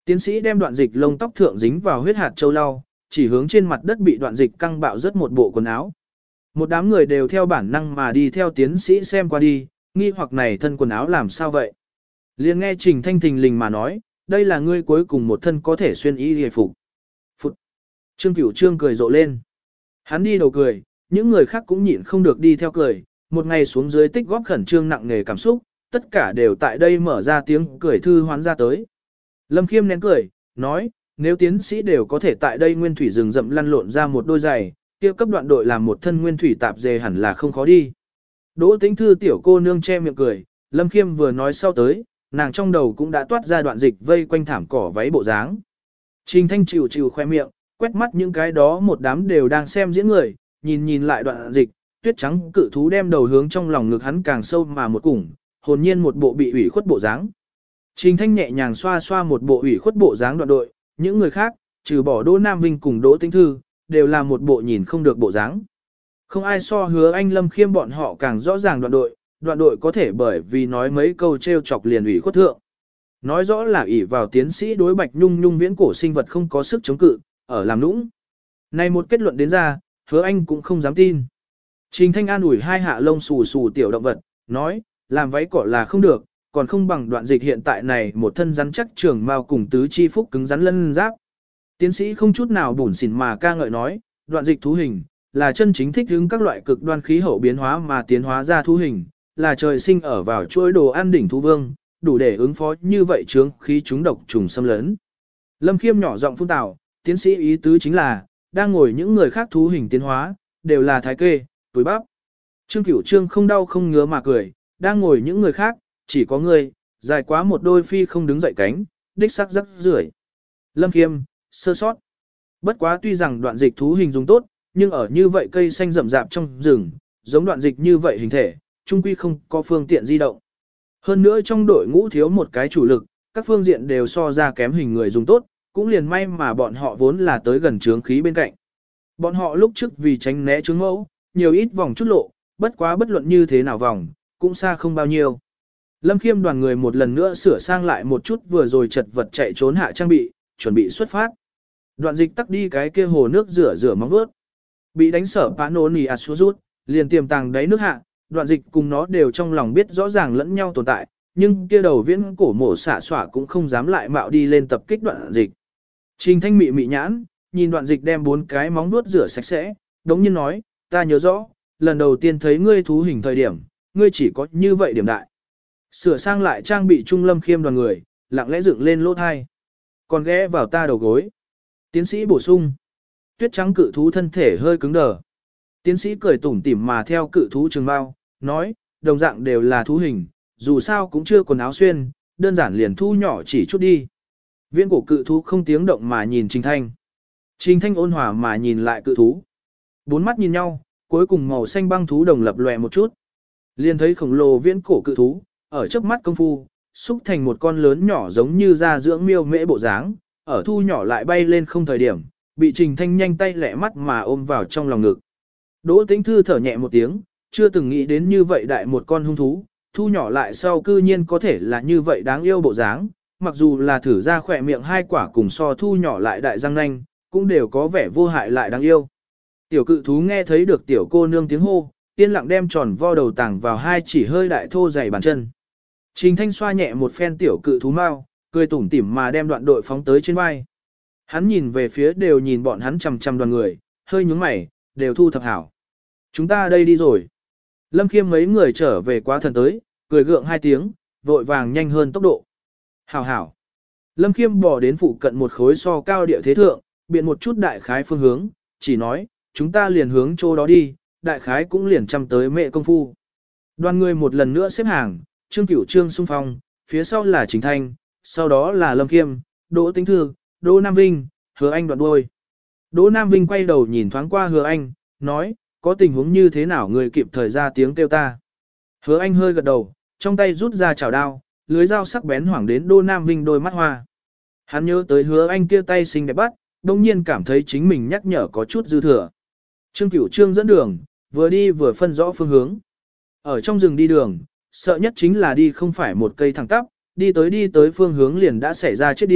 Tiến sĩ đem đoạn dịch lông tóc thượng dính vào huyết hạt châu lau, chỉ hướng trên mặt đất bị đoạn dịch căng bạo rất một bộ quần áo. Một đám người đều theo bản năng mà đi theo tiến sĩ xem qua đi, nghi hoặc này thân quần áo làm sao vậy. Liền nghe Trình Thanh thình lình mà nói, đây là ngươi cuối cùng một thân có thể xuyên y hề phục. Phụt! Trương Cửu Trương cười rộ lên. Hắn đi đầu cười, những người khác cũng nhịn không được đi theo cười, một ngày xuống dưới tích góp khẩn trương nặng nề cảm xúc, tất cả đều tại đây mở ra tiếng cười thư hoán ra tới. Lâm Khiêm nén cười, nói, nếu tiến sĩ đều có thể tại đây nguyên thủy rừng rậm lăn lộn ra một đôi giày, kia cấp đoạn đội làm một thân nguyên thủy tạp dề hẳn là không khó đi. Đỗ Tĩnh Thư tiểu cô nương che miệng cười, Lâm Khiêm vừa nói sau tới, nàng trong đầu cũng đã toát ra đoạn dịch vây quanh thảm cỏ váy bộ dáng. Trình Thanh chịu chịu khoe miệng, quét mắt những cái đó một đám đều đang xem diễn người, nhìn nhìn lại đoạn dịch, tuyết trắng cự thú đem đầu hướng trong lòng ngực hắn càng sâu mà một củng, hồn nhiên một bộ bị ủy khuất bộ dáng. Trình Thanh nhẹ nhàng xoa xoa một bộ ủy khuất bộ dáng đoạn đội, những người khác, trừ bỏ Đỗ Nam Vinh cùng Đỗ Tĩnh Thư, đều là một bộ nhìn không được bộ dáng. Không ai so Hứa Anh Lâm Khiêm bọn họ càng rõ ràng đoạn đội, đoạn đội có thể bởi vì nói mấy câu trêu chọc liền ủy khuất thượng. Nói rõ là ỷ vào tiến sĩ đối Bạch Nhung Nhung viễn cổ sinh vật không có sức chống cự, ở làm nũng. Này một kết luận đến ra, Hứa Anh cũng không dám tin. Trình Thanh an ủi hai hạ lông xù xù tiểu động vật, nói, làm váy cỏ là không được, còn không bằng đoạn dịch hiện tại này một thân rắn chắc trường mao cùng tứ chi phúc cứng rắn lân giáp. Tiến sĩ không chút nào bủn xỉn mà ca ngợi nói, đoạn dịch thú hình, là chân chính thích ứng các loại cực đoan khí hậu biến hóa mà tiến hóa ra thú hình, là trời sinh ở vào chuỗi đồ ăn đỉnh thú vương, đủ để ứng phó như vậy chướng khí chúng độc trùng xâm lấn. Lâm Khiêm nhỏ giọng phun tào, tiến sĩ ý tứ chính là, đang ngồi những người khác thú hình tiến hóa, đều là thái kê, túi bắp. Trương Cửu Trương không đau không ngứa mà cười, đang ngồi những người khác, chỉ có ngươi, dài quá một đôi phi không đứng dậy cánh, đích sắc rắc rưởi. Lâm Khiêm, sơ sót. Bất quá tuy rằng đoạn dịch thú hình dùng tốt, nhưng ở như vậy cây xanh rậm rạp trong rừng, giống đoạn dịch như vậy hình thể, trung quy không có phương tiện di động. Hơn nữa trong đội ngũ thiếu một cái chủ lực, các phương diện đều so ra kém hình người dùng tốt, cũng liền may mà bọn họ vốn là tới gần trướng khí bên cạnh. Bọn họ lúc trước vì tránh né trướng mẫu, nhiều ít vòng chút lộ, bất quá bất luận như thế nào vòng, cũng xa không bao nhiêu. Lâm Khiêm đoàn người một lần nữa sửa sang lại một chút vừa rồi chật vật chạy trốn hạ trang bị, chuẩn bị xuất phát. Đoạn dịch tắt đi cái kia hồ nước rửa rửa móng vuốt. Bị đánh sở Panoni Asuzut, liền tiềm tàng đáy nước hạ, đoạn dịch cùng nó đều trong lòng biết rõ ràng lẫn nhau tồn tại, nhưng kia đầu viễn cổ mổ xả xỏa cũng không dám lại mạo đi lên tập kích đoạn dịch. Trình Thanh mị mị nhãn, nhìn đoạn dịch đem bốn cái móng vuốt rửa sạch sẽ, đống nhiên nói, ta nhớ rõ, lần đầu tiên thấy ngươi thú hình thời điểm, ngươi chỉ có như vậy điểm đại. Sửa sang lại trang bị Trung Lâm Khiêm đoàn người, lặng lẽ dựng lên lỗ thai. Còn ghé vào ta đầu gối. Tiến sĩ bổ sung. Tuyết trắng cự thú thân thể hơi cứng đờ. Tiến sĩ cười tủm tỉm mà theo cự thú trường bao, nói, đồng dạng đều là thú hình, dù sao cũng chưa quần áo xuyên, đơn giản liền thu nhỏ chỉ chút đi. Viễn cổ cự thú không tiếng động mà nhìn Trình Thanh. Trình Thanh ôn hòa mà nhìn lại cự thú. Bốn mắt nhìn nhau, cuối cùng màu xanh băng thú đồng lập lòe một chút. Liền thấy khổng lồ viễn cổ cự thú, ở trước mắt công phu, xúc thành một con lớn nhỏ giống như da dưỡng miêu mễ bộ dáng, ở thu nhỏ lại bay lên không thời điểm, bị Trình Thanh nhanh tay lẹ mắt mà ôm vào trong lòng ngực. Đỗ Tĩnh Thư thở nhẹ một tiếng, chưa từng nghĩ đến như vậy đại một con hung thú, thu nhỏ lại sau cư nhiên có thể là như vậy đáng yêu bộ dáng, mặc dù là thử ra khỏe miệng hai quả cùng so thu nhỏ lại đại răng nanh, cũng đều có vẻ vô hại lại đáng yêu. Tiểu cự thú nghe thấy được tiểu cô nương tiếng hô, yên lặng đem tròn vo đầu tàng vào hai chỉ hơi đại thô dày bàn chân. Trình Thanh xoa nhẹ một phen tiểu cự thú mau, cười tủm tỉm mà đem đoạn đội phóng tới trên vai. Hắn nhìn về phía đều nhìn bọn hắn chằm chằm đoàn người, hơi nhướng mày, đều thu thập hảo. Chúng ta đây đi rồi. Lâm Khiêm mấy người trở về quá thần tới, cười gượng hai tiếng, vội vàng nhanh hơn tốc độ. Hảo hảo. Lâm Khiêm bỏ đến phụ cận một khối so cao địa thế thượng, biện một chút đại khái phương hướng, chỉ nói, chúng ta liền hướng chỗ đó đi, đại khái cũng liền chăm tới mẹ công phu. Đoàn người một lần nữa xếp hàng, Trương Cửu Trương xung phong, phía sau là Trình Thanh, sau đó là Lâm Khiêm, Đỗ Tĩnh Thư, Đỗ Nam Vinh, Hứa Anh đoạn đuôi. Đỗ Nam Vinh quay đầu nhìn thoáng qua Hứa Anh, nói, có tình huống như thế nào người kịp thời ra tiếng kêu ta. Hứa Anh hơi gật đầu, trong tay rút ra chảo đao, lưới dao sắc bén hoảng đến Đỗ Nam Vinh đôi mắt hoa. Hắn nhớ tới Hứa Anh kia tay xinh đẹp bắt, đông nhiên cảm thấy chính mình nhắc nhở có chút dư thừa. Trương Cửu Trương dẫn đường, vừa đi vừa phân rõ phương hướng. Ở trong rừng đi đường, sợ nhất chính là đi không phải một cây thẳng tắp, đi tới đi tới phương hướng liền đã xảy ra chết đi,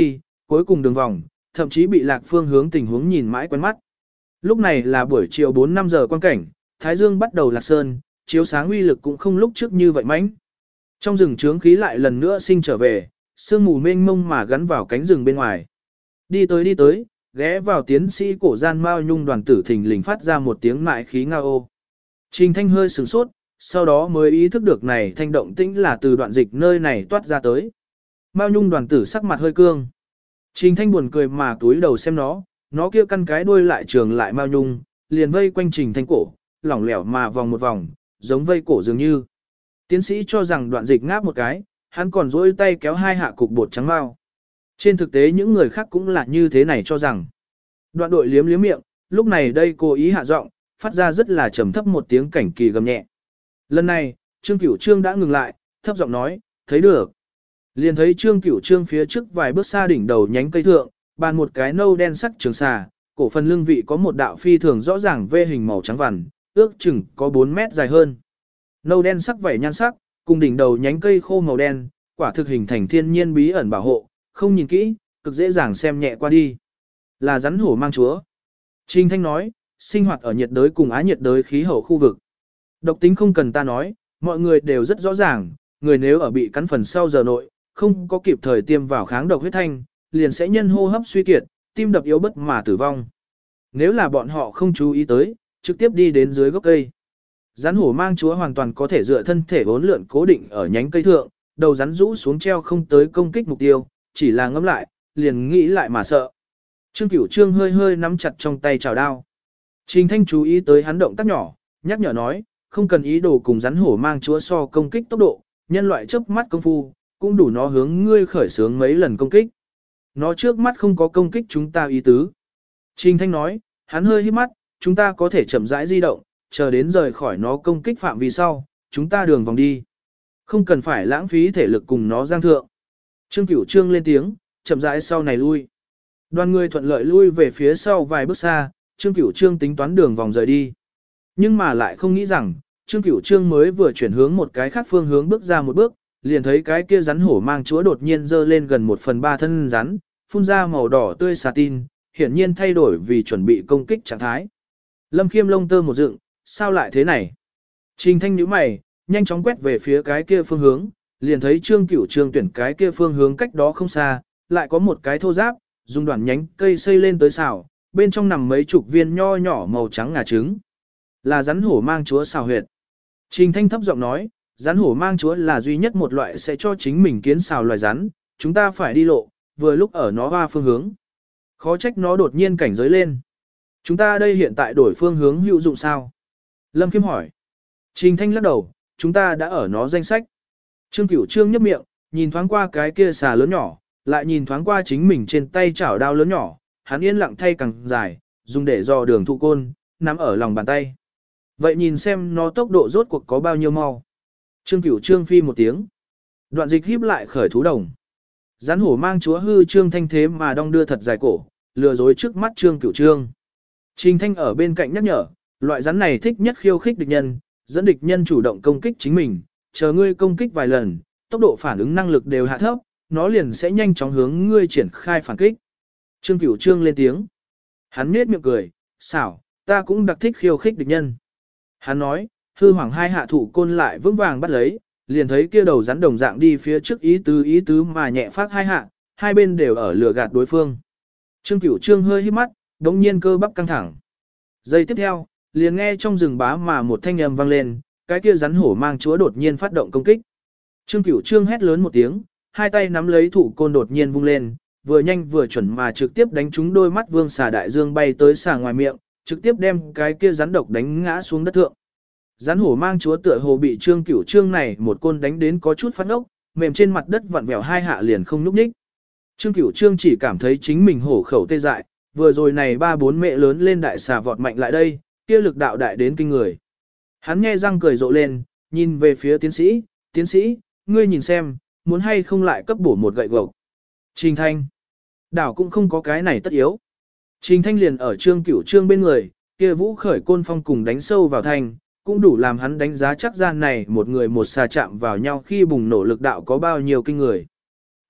cuối cùng đường vòng, thậm chí bị lạc phương hướng tình huống nhìn mãi quen mắt. Lúc này là buổi chiều bốn năm giờ quan cảnh, thái dương bắt đầu lạc sơn, chiếu sáng uy lực cũng không lúc trước như vậy mãnh. Trong rừng trướng khí lại lần nữa sinh trở về, sương mù mênh mông mà gắn vào cánh rừng bên ngoài. Đi tới đi tới, ghé vào tiến sĩ cổ gian Mao Nhung đoàn tử thình lình phát ra một tiếng mại khí nga ô. Trình Thanh hơi sửng sốt, sau đó mới ý thức được này thanh động tĩnh là từ đoạn dịch nơi này toát ra tới. Mao Nhung đoàn tử sắc mặt hơi cương. Trình Thanh buồn cười mà túi đầu xem nó, nó kia căn cái đuôi lại trường lại Mao Nhung, liền vây quanh Trình Thanh cổ, lỏng lẻo mà vòng một vòng, giống vây cổ dường như. Tiến sĩ cho rằng đoạn dịch ngáp một cái, hắn còn dỗi tay kéo hai hạ cục bột trắng mao. Trên thực tế những người khác cũng là như thế này cho rằng. Đoạn đội liếm liếm miệng, lúc này đây cố ý hạ giọng, phát ra rất là trầm thấp một tiếng cảnh kỳ gầm nhẹ. Lần này, Trương Cửu Trương đã ngừng lại, thấp giọng nói, thấy được. Liền thấy Trương Cửu Trương phía trước vài bước xa đỉnh đầu nhánh cây thượng, bàn một cái nâu đen sắc trường xà, cổ phần lưng vị có một đạo phi thường rõ ràng vê hình màu trắng vằn, ước chừng có bốn mét dài hơn. Nâu đen sắc vảy nhan sắc, cùng đỉnh đầu nhánh cây khô màu đen, quả thực hình thành thiên nhiên bí ẩn bảo hộ, không nhìn kỹ, cực dễ dàng xem nhẹ qua đi. Là rắn hổ mang chúa. Trình Thanh nói, sinh hoạt ở nhiệt đới cùng á nhiệt đới khí hậu khu vực. Độc tính không cần ta nói, mọi người đều rất rõ ràng, người nếu ở bị cắn phần sau giờ nội, không có kịp thời tiêm vào kháng độc huyết thanh, liền sẽ nhân hô hấp suy kiệt, tim đập yếu bất mà tử vong. Nếu là bọn họ không chú ý tới, trực tiếp đi đến dưới gốc cây. Rắn hổ mang chúa hoàn toàn có thể dựa thân thể vốn lượn cố định ở nhánh cây thượng, đầu rắn rũ xuống treo không tới công kích mục tiêu, chỉ là ngẫm lại, liền nghĩ lại mà sợ. Trương Cửu Trương hơi hơi nắm chặt trong tay chảo đao. Trình Thanh chú ý tới hắn động tác nhỏ, nhắc nhở nói, không cần ý đồ cùng rắn hổ mang chúa so công kích tốc độ, nhân loại chớp mắt công phu, cũng đủ nó hướng ngươi khởi sướng mấy lần công kích. Nó trước mắt không có công kích chúng ta ý tứ. Trình Thanh nói, hắn hơi hít mắt, chúng ta có thể chậm rãi di động, chờ đến rời khỏi nó công kích phạm vi sau, chúng ta đường vòng đi. Không cần phải lãng phí thể lực cùng nó giang thượng. Trương Cửu Trương lên tiếng, chậm rãi sau này lui. Đoàn người thuận lợi lui về phía sau vài bước xa, Trương Cửu Trương tính toán đường vòng rời đi. Nhưng mà lại không nghĩ rằng, Trương Cửu Trương mới vừa chuyển hướng một cái khác phương hướng bước ra một bước, liền thấy cái kia rắn hổ mang chúa đột nhiên dơ lên gần một phần ba thân rắn, phun ra màu đỏ tươi xà tin, hiển nhiên thay đổi vì chuẩn bị công kích trạng thái. Lâm Khiêm lông tơ một dựng, sao lại thế này? Trình Thanh nhíu mày, nhanh chóng quét về phía cái kia phương hướng, liền thấy Trương Cửu Trương tuyển cái kia phương hướng cách đó không xa, lại có một cái thô giáp, dùng đoạn nhánh cây xây lên tới xào, bên trong nằm mấy chục viên nho nhỏ màu trắng ngà trứng. Là rắn hổ mang chúa xào huyệt. Trình Thanh thấp giọng nói, rắn hổ mang chúa là duy nhất một loại sẽ cho chính mình kiến xào loài rắn, chúng ta phải đi lộ, vừa lúc ở nó hoa phương hướng. Khó trách nó đột nhiên cảnh giới lên. Chúng ta đây hiện tại đổi phương hướng hữu dụng sao? Lâm Khiêm hỏi. Trình Thanh lắc đầu, chúng ta đã ở nó danh sách. Trương Cửu Trương nhấp miệng, nhìn thoáng qua cái kia xà lớn nhỏ, lại nhìn thoáng qua chính mình trên tay chảo đao lớn nhỏ, hắn yên lặng thay càng dài, dùng để dò đường thụ côn, nắm ở lòng bàn tay. Vậy nhìn xem nó tốc độ rốt cuộc có bao nhiêu mau. Trương Cửu Trương phi một tiếng. Đoạn dịch híp lại khởi thú đồng. Rắn hổ mang chúa hư Trương Thanh thế mà đong đưa thật dài cổ, lừa dối trước mắt Trương Cửu Trương. Trình Thanh ở bên cạnh nhắc nhở, loại rắn này thích nhất khiêu khích địch nhân, dẫn địch nhân chủ động công kích chính mình, chờ ngươi công kích vài lần, tốc độ phản ứng năng lực đều hạ thấp, nó liền sẽ nhanh chóng hướng ngươi triển khai phản kích. Trương Cửu Trương lên tiếng. Hắn nhếch miệng cười, xảo, ta cũng đặc thích khiêu khích địch nhân. Hắn nói, hư hoàng hai hạ thủ côn lại vững vàng bắt lấy, liền thấy kia đầu rắn đồng dạng đi phía trước ý tứ ý tứ mà nhẹ phát hai hạ, hai bên đều ở lừa gạt đối phương. Trương Cửu Trương hơi hít mắt, đống nhiên cơ bắp căng thẳng. Giây tiếp theo, liền nghe trong rừng bá mà một thanh âm vang lên, cái kia rắn hổ mang chúa đột nhiên phát động công kích. Trương Cửu Trương hét lớn một tiếng, hai tay nắm lấy thủ côn đột nhiên vung lên, vừa nhanh vừa chuẩn mà trực tiếp đánh trúng đôi mắt vương xà đại dương bay tới xà ngoài miệng, trực tiếp đem cái kia rắn độc đánh ngã xuống đất thượng. Rắn hổ mang chúa tựa hồ bị Trương Cửu Trương này một côn đánh đến có chút phát ốc, mềm trên mặt đất vặn vẹo hai hạ liền không nhúc nhích. Trương Cửu Trương chỉ cảm thấy chính mình hổ khẩu tê dại, vừa rồi này ba bốn mẹ lớn lên đại xà vọt mạnh lại đây, kia lực đạo đại đến kinh người. Hắn nghe răng cười rộ lên, nhìn về phía tiến sĩ, tiến sĩ, ngươi nhìn xem, muốn hay không lại cấp bổ một gậy gộc. Trình Thanh, đảo cũng không có cái này tất yếu. Trình Thanh liền ở Trương Cửu Trương bên người, kia vũ khởi côn phong cùng đánh sâu vào thành, cũng đủ làm hắn đánh giá chắc gian này một người một xà chạm vào nhau khi bùng nổ lực đạo có bao nhiêu kinh người.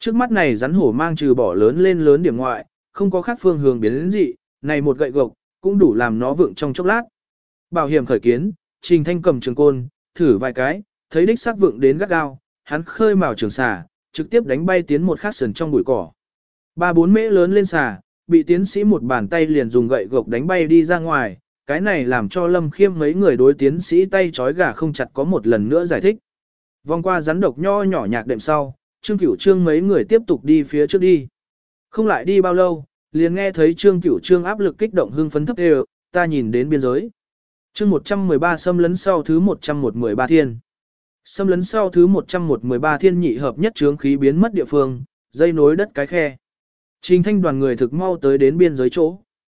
Trước mắt này rắn hổ mang trừ bỏ lớn lên lớn điểm ngoại, không có khác phương hướng biến đến dị, này một gậy gộc, cũng đủ làm nó vượng trong chốc lát. Bảo hiểm khởi kiến, Trình Thanh cầm trường côn, thử vài cái, thấy đích xác vượng đến gắt gao, hắn khơi mào trường xà, trực tiếp đánh bay tiến một khắc sườn trong bụi cỏ. Ba bốn mễ lớn lên xà, bị tiến sĩ một bàn tay liền dùng gậy gộc đánh bay đi ra ngoài, cái này làm cho Lâm Khiêm mấy người đối tiến sĩ tay trói gà không chặt có một lần nữa giải thích. Vòng qua rắn độc nho nhỏ nhạc đệm sau, Trương Cửu Trương mấy người tiếp tục đi phía trước đi. Không lại đi bao lâu, liền nghe thấy Trương Cửu Trương áp lực kích động hưng phấn thấp đều, ta nhìn đến biên giới. Chương một trăm mười ba xâm lấn sau thứ một trăm mười ba thiên. Xâm lấn sau thứ một trăm mười ba thiên nhị hợp nhất chướng khí biến mất địa phương, dây nối đất cái khe. Trình Thanh đoàn người thực mau tới đến biên giới chỗ.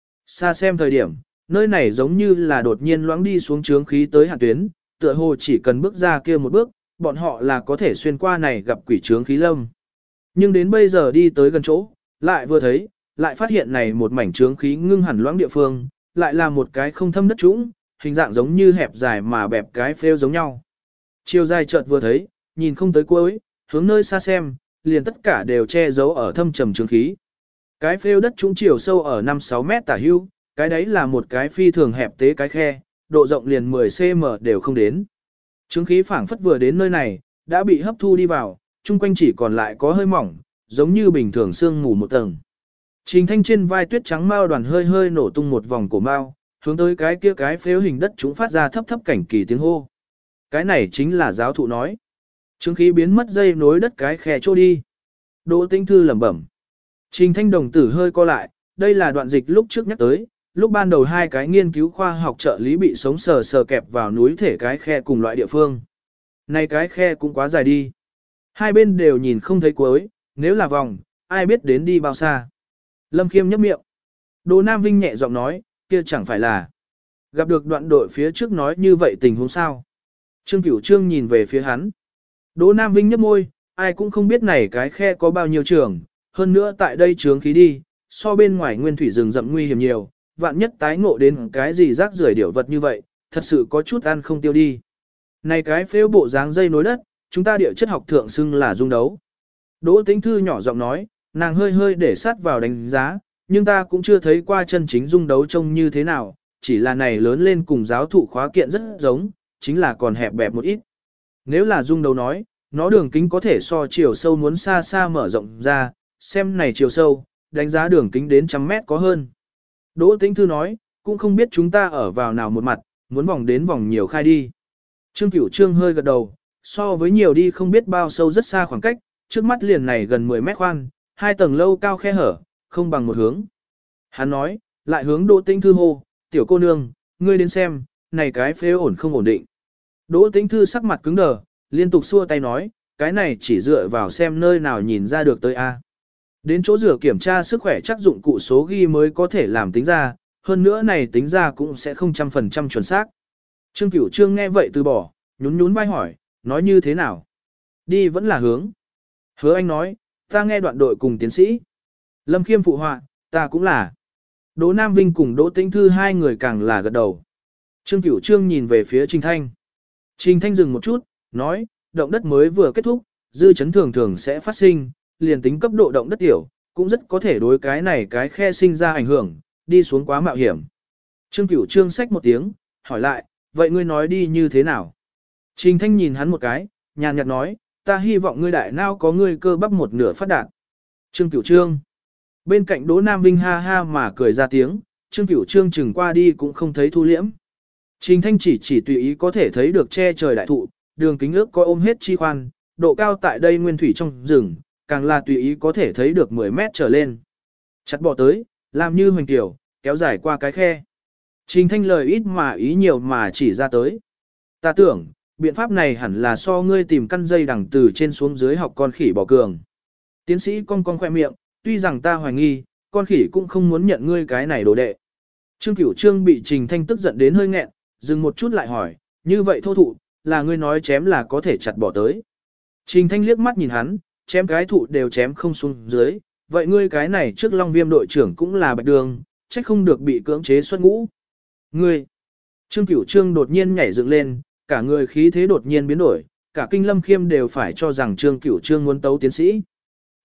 Xa xem thời điểm, nơi này giống như là đột nhiên loãng đi xuống chướng khí tới hạn tuyến, tựa hồ chỉ cần bước ra kia một bước, bọn họ là có thể xuyên qua này gặp quỷ chướng khí lâm. Nhưng đến bây giờ đi tới gần chỗ, lại vừa thấy, lại phát hiện này một mảnh chướng khí ngưng hẳn loãng địa phương, lại là một cái không thâm đất trũng, hình dạng giống như hẹp dài mà bẹp cái phêu giống nhau. Chiều dài chợt vừa thấy, nhìn không tới cuối, hướng nơi xa xem, liền tất cả đều che giấu ở thâm trầm chướng khí. Cái phêu đất trũng chiều sâu ở năm sáu mét tả hưu, cái đấy là một cái phi thường hẹp tế cái khe, độ rộng liền mười xăng-ti-mét đều không đến. Chướng khí phảng phất vừa đến nơi này, đã bị hấp thu đi vào, chung quanh chỉ còn lại có hơi mỏng, giống như bình thường sương mù một tầng. Trình Thanh trên vai tuyết trắng mao đoàn hơi hơi nổ tung một vòng cổ mao, hướng tới cái kia cái phếu hình đất chúng phát ra thấp thấp cảnh kỳ tiếng hô. Cái này chính là giáo thụ nói. Chướng khí biến mất dây nối đất cái khe trôi đi. Đỗ Tĩnh Thư lẩm bẩm. Trình Thanh đồng tử hơi co lại, đây là đoạn dịch lúc trước nhắc tới, lúc ban đầu hai cái nghiên cứu khoa học trợ lý bị sống sờ sờ kẹp vào núi thể cái khe cùng loại địa phương. Này cái khe cũng quá dài đi. Hai bên đều nhìn không thấy cuối, nếu là vòng, ai biết đến đi bao xa. Lâm Khiêm nhấp miệng. Đỗ Nam Vinh nhẹ giọng nói, kia chẳng phải là gặp được đoạn đội phía trước nói như vậy tình huống sao. Trương Cửu Trương nhìn về phía hắn. Đỗ Nam Vinh nhấp môi, ai cũng không biết này cái khe có bao nhiêu trường, hơn nữa tại đây chướng khí đi, so bên ngoài nguyên thủy rừng rậm nguy hiểm nhiều, vạn nhất tái ngộ đến cái gì rác rưởi điểu vật như vậy, thật sự có chút ăn không tiêu đi. Này cái phếu bộ dáng dây nối đất, chúng ta địa chất học thượng xưng là dung đấu. Đỗ Tĩnh Thư nhỏ giọng nói, nàng hơi hơi để sát vào đánh giá, nhưng ta cũng chưa thấy qua chân chính dung đấu trông như thế nào, chỉ là này lớn lên cùng giáo thụ khóa kiện rất giống, chính là còn hẹp bẹp một ít. Nếu là dung đấu nói, nó đường kính có thể so chiều sâu muốn xa xa mở rộng ra, xem này chiều sâu, đánh giá đường kính đến trăm mét có hơn. Đỗ Tĩnh Thư nói, cũng không biết chúng ta ở vào nào một mặt, muốn vòng đến vòng nhiều khai đi. Trương Cửu Trương hơi gật đầu, so với nhiều đi không biết bao sâu rất xa khoảng cách, trước mắt liền này gần mười mét khoan, hai tầng lâu cao khe hở, không bằng một hướng. Hắn nói, lại hướng Đỗ Tĩnh Thư hô, tiểu cô nương, ngươi đến xem, này cái phế ổn không ổn định. Đỗ Tĩnh Thư sắc mặt cứng đờ, liên tục xua tay nói, cái này chỉ dựa vào xem nơi nào nhìn ra được tới A. Đến chỗ rửa kiểm tra sức khỏe chắc dụng cụ số ghi mới có thể làm tính ra, hơn nữa này tính ra cũng sẽ không trăm phần trăm chuẩn xác. Trương Cửu Trương nghe vậy từ bỏ, nhún nhún vai hỏi, nói như thế nào? Đi vẫn là hướng. Hứa Anh nói, ta nghe đoạn đội cùng tiến sĩ. Lâm Khiêm phụ họa, ta cũng là. Đỗ Nam Vinh cùng Đỗ Tĩnh Thư hai người càng là gật đầu. Trương Cửu Trương nhìn về phía Trình Thanh. Trình Thanh dừng một chút, nói, động đất mới vừa kết thúc, dư chấn thường thường sẽ phát sinh, liền tính cấp độ động đất tiểu, cũng rất có thể đối cái này cái khe sinh ra ảnh hưởng, đi xuống quá mạo hiểm. Trương Cửu Trương xách một tiếng, hỏi lại, vậy ngươi nói đi như thế nào? Trình Thanh nhìn hắn một cái, nhàn nhạt nói, ta hy vọng ngươi đại não có ngươi cơ bắp một nửa phát đạt. Trương Cửu Trương. Bên cạnh Đỗ Nam Vinh ha ha mà cười ra tiếng, Trương Cửu Trương chừng qua đi cũng không thấy thu liễm. Trình Thanh chỉ chỉ tùy ý có thể thấy được che trời đại thụ, đường kính ước có ôm hết chi khoan, độ cao tại đây nguyên thủy trong rừng, càng là tùy ý có thể thấy được mười mét trở lên. Chặt bỏ tới, làm như hoành tiểu, kéo dài qua cái khe. Trình Thanh lời ít mà ý nhiều mà chỉ ra tới. Ta tưởng, biện pháp này hẳn là so ngươi tìm căn dây đằng từ trên xuống dưới học con khỉ bỏ cường. Tiến sĩ cong cong khoe miệng, tuy rằng ta hoài nghi, con khỉ cũng không muốn nhận ngươi cái này đồ đệ. Trương Cửu Trương bị Trình Thanh tức giận đến hơi nghẹn, dừng một chút lại hỏi, như vậy thô thụ, là ngươi nói chém là có thể chặt bỏ tới. Trình Thanh liếc mắt nhìn hắn, chém cái thụ đều chém không xuống dưới, vậy ngươi cái này trước Long Viêm đội trưởng cũng là bạch đường, trách không được bị cưỡng chế xuất ngũ. Ngươi, Trương Cửu Trương đột nhiên nhảy dựng lên, cả người khí thế đột nhiên biến đổi, cả kinh Lâm Khiêm đều phải cho rằng Trương Cửu Trương muốn tấu tiến sĩ.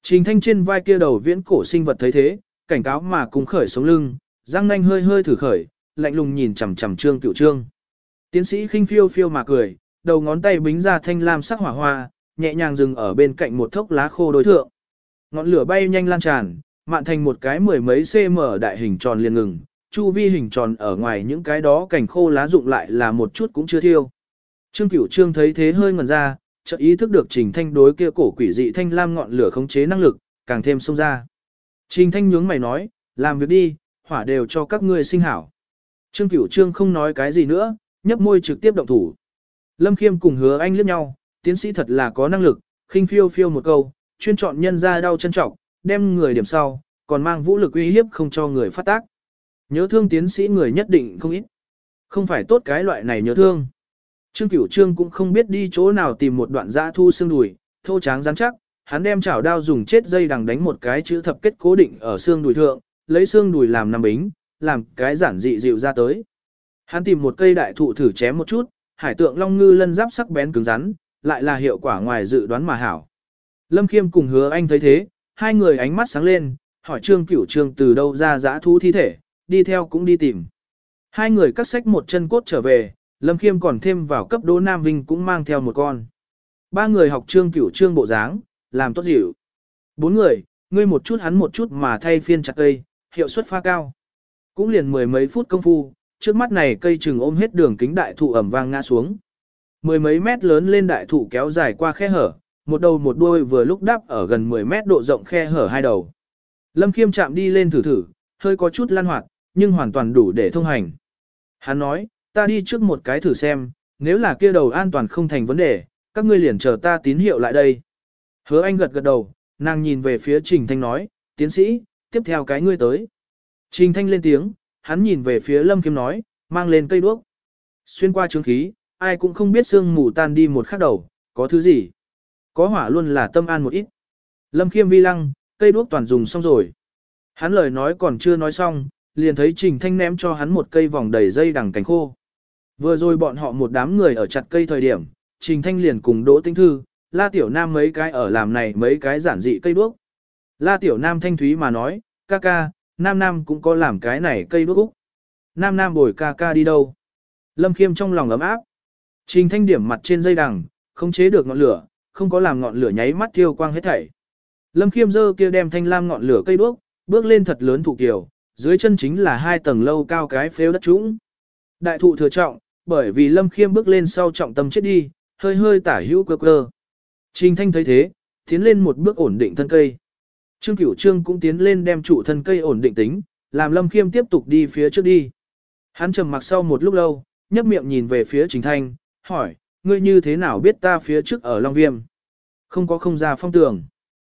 Trình Thanh trên vai kia đầu viễn cổ sinh vật thấy thế, cảnh cáo mà cùng khởi sống lưng, răng nanh hơi hơi thử khởi, lạnh lùng nhìn chằm chằm Trương Cửu Trương. Tiến sĩ khinh phiêu phiêu mà cười, đầu ngón tay bính ra thanh lam sắc hỏa hoa, nhẹ nhàng dừng ở bên cạnh một thốc lá khô đối thượng. Ngọn lửa bay nhanh lan tràn, mạn thành một cái mười mấy cm đại hình tròn liền ngừng, chu vi hình tròn ở ngoài những cái đó cành khô lá rụng lại là một chút cũng chưa thiêu. Trương Cửu Trương thấy thế hơi ngẩn ra, chợt ý thức được Trình Thanh đối kia cổ quỷ dị thanh lam ngọn lửa khống chế năng lực, càng thêm xông ra. Trình Thanh nhướng mày nói, làm việc đi, hỏa đều cho các ngươi sinh hảo. Trương Cửu Trương không nói cái gì nữa, nhấp môi trực tiếp động thủ. Lâm Khiêm cùng Hứa Anh liếc nhau, tiến sĩ thật là có năng lực, khinh phiêu phiêu một câu, chuyên chọn nhân ra đau chân trọng, đem người điểm sau, còn mang vũ lực uy hiếp không cho người phát tác. Nhớ thương tiến sĩ người nhất định không ít. Không phải tốt cái loại này nhớ thương. Trương Cửu Trương cũng không biết đi chỗ nào tìm một đoạn dã thu xương đùi, thô tráng rắn chắc, hắn đem chảo đao dùng chết dây đằng đánh một cái chữ thập kết cố định ở xương đùi thượng, lấy xương đùi làm nằm bính, làm cái giản dị dịu ra tới. Hắn tìm một cây đại thụ thử chém một chút, hải tượng long ngư lân giáp sắc bén cứng rắn, lại là hiệu quả ngoài dự đoán mà hảo. Lâm Khiêm cùng Hứa Anh thấy thế, hai người ánh mắt sáng lên, hỏi Trương Cửu Trương từ đâu ra dã thú thi thể, đi theo cũng đi tìm. Hai người cắt sách một chân cốt trở về, Lâm Khiêm còn thêm vào cấp Đỗ Nam Vinh cũng mang theo một con. Ba người học Trương Cửu Trương bộ dáng, làm tốt dịu. Bốn người, ngươi một chút hắn một chút mà thay phiên chặt cây, hiệu suất pha cao. Cũng liền mười mấy phút công phu, trước mắt này cây chừng ôm hết đường kính đại thụ ẩm vang ngã xuống. Mười mấy mét lớn lên đại thụ kéo dài qua khe hở, một đầu một đuôi vừa lúc đắp ở gần mười mét độ rộng khe hở hai đầu. Lâm Khiêm chạm đi lên thử thử, hơi có chút lan hoạt, nhưng hoàn toàn đủ để thông hành. Hắn nói, ta đi trước một cái thử xem, nếu là kia đầu an toàn không thành vấn đề, các ngươi liền chờ ta tín hiệu lại đây. Hứa Anh gật gật đầu, nàng nhìn về phía Trình Thanh nói, tiến sĩ, tiếp theo cái ngươi tới. Trình Thanh lên tiếng, hắn nhìn về phía Lâm Khiêm nói, mang lên cây đuốc. Xuyên qua trướng khí, ai cũng không biết sương mù tan đi một khắc đầu, có thứ gì. Có hỏa luôn là tâm an một ít. Lâm Khiêm vi lăng, cây đuốc toàn dùng xong rồi. Hắn lời nói còn chưa nói xong, liền thấy Trình Thanh ném cho hắn một cây vòng đầy dây đằng cành khô. Vừa rồi bọn họ một đám người ở chặt cây thời điểm, Trình Thanh liền cùng Đỗ Tĩnh Thư, La Tiểu Nam mấy cái ở làm này mấy cái giản dị cây đuốc. La Tiểu Nam thanh thúy mà nói, ca ca, Nam Nam cũng có làm cái này cây đuốc úc. Nam Nam bồi ca ca đi đâu? Lâm Khiêm trong lòng ấm áp. Trình Thanh điểm mặt trên dây đằng, không chế được ngọn lửa, không có làm ngọn lửa nháy mắt thiêu quang hết thảy. Lâm Khiêm giơ kia đem thanh lam ngọn lửa cây đuốc, bước lên thật lớn thụ kiều, dưới chân chính là hai tầng lâu cao cái phếu đất trũng. Đại thụ thừa trọng, bởi vì Lâm Khiêm bước lên sau trọng tâm chết đi, hơi hơi tả hữu cơ cơ. Trình Thanh thấy thế, tiến lên một bước ổn định thân cây. Trương Cửu Trương cũng tiến lên đem trụ thân cây ổn định tính, làm Lâm Khiêm tiếp tục đi phía trước đi. Hắn trầm mặc sau một lúc lâu, nhấp miệng nhìn về phía Trình Thanh, hỏi, ngươi như thế nào biết ta phía trước ở Long Viêm? Không có không ra phong tường.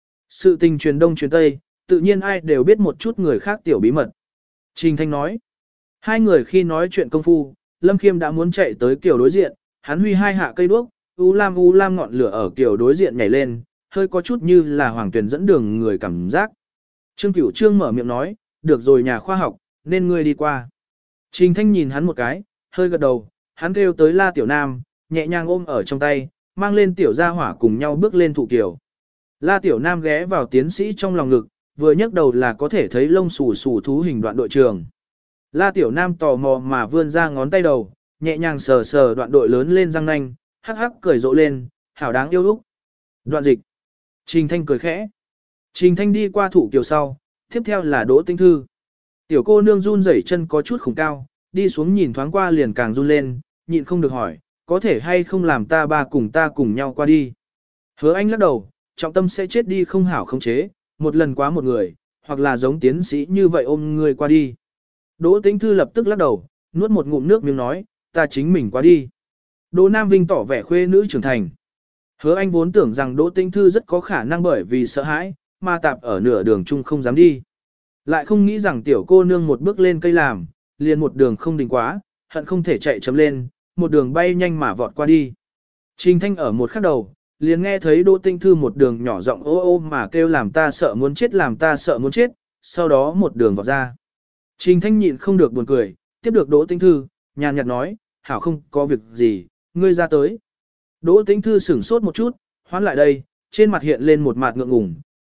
Sự tình truyền đông truyền tây, tự nhiên ai đều biết một chút người khác tiểu bí mật. Trình Thanh nói, hai người khi nói chuyện công phu, Lâm Khiêm đã muốn chạy tới kiểu đối diện, hắn huy hai hạ cây đuốc, u lam u lam ngọn lửa ở kiểu đối diện nhảy lên, hơi có chút như là hoàng tuyển dẫn đường người cảm giác. Trương Cửu Trương mở miệng nói, được rồi nhà khoa học, nên ngươi đi qua. Trình Thanh nhìn hắn một cái, hơi gật đầu, hắn kêu tới La Tiểu Nam, nhẹ nhàng ôm ở trong tay, mang lên Tiểu Gia Hỏa cùng nhau bước lên thụ kiều. La Tiểu Nam ghé vào tiến sĩ trong lòng ngực, vừa nhấc đầu là có thể thấy lông xù xù thú hình đoạn đội trường. La Tiểu Nam tò mò mà vươn ra ngón tay đầu, nhẹ nhàng sờ sờ đoạn đội lớn lên răng nanh, hắc hắc cười rộ lên, hảo đáng yêu úc. Đoạn dịch. Trình Thanh cười khẽ. Trình Thanh đi qua thụ kiều sau, tiếp theo là Đỗ Tĩnh Thư. Tiểu cô nương run rẩy chân có chút khủng cao, đi xuống nhìn thoáng qua liền càng run lên, nhịn không được hỏi, có thể hay không làm ta ba cùng ta cùng nhau qua đi. Hứa Anh lắc đầu, trọng tâm sẽ chết đi không hảo khống chế, một lần quá một người, hoặc là giống tiến sĩ như vậy ôm người qua đi. Đỗ Tĩnh Thư lập tức lắc đầu, nuốt một ngụm nước miếng nói, ta chính mình qua đi. Đỗ Nam Vinh tỏ vẻ khuê nữ trưởng thành. Hứa Anh vốn tưởng rằng Đỗ Tĩnh Thư rất có khả năng bởi vì sợ hãi, mà tạp ở nửa đường chung không dám đi. Lại không nghĩ rằng tiểu cô nương một bước lên cây làm, liền một đường không đình quá, hận không thể chạy chấm lên, một đường bay nhanh mà vọt qua đi. Trình Thanh ở một khắc đầu, liền nghe thấy Đỗ Tĩnh Thư một đường nhỏ giọng ô ô mà kêu làm ta sợ muốn chết làm ta sợ muốn chết, sau đó một đường vọt ra. Trình Thanh nhịn không được buồn cười, tiếp được Đỗ Tĩnh Thư, nhàn nhạt nói, hảo không có việc gì, ngươi ra tới. Đỗ Tĩnh Thư sửng sốt một chút, hoán lại đây, trên mặt hiện lên một mặt ngượng ngùng,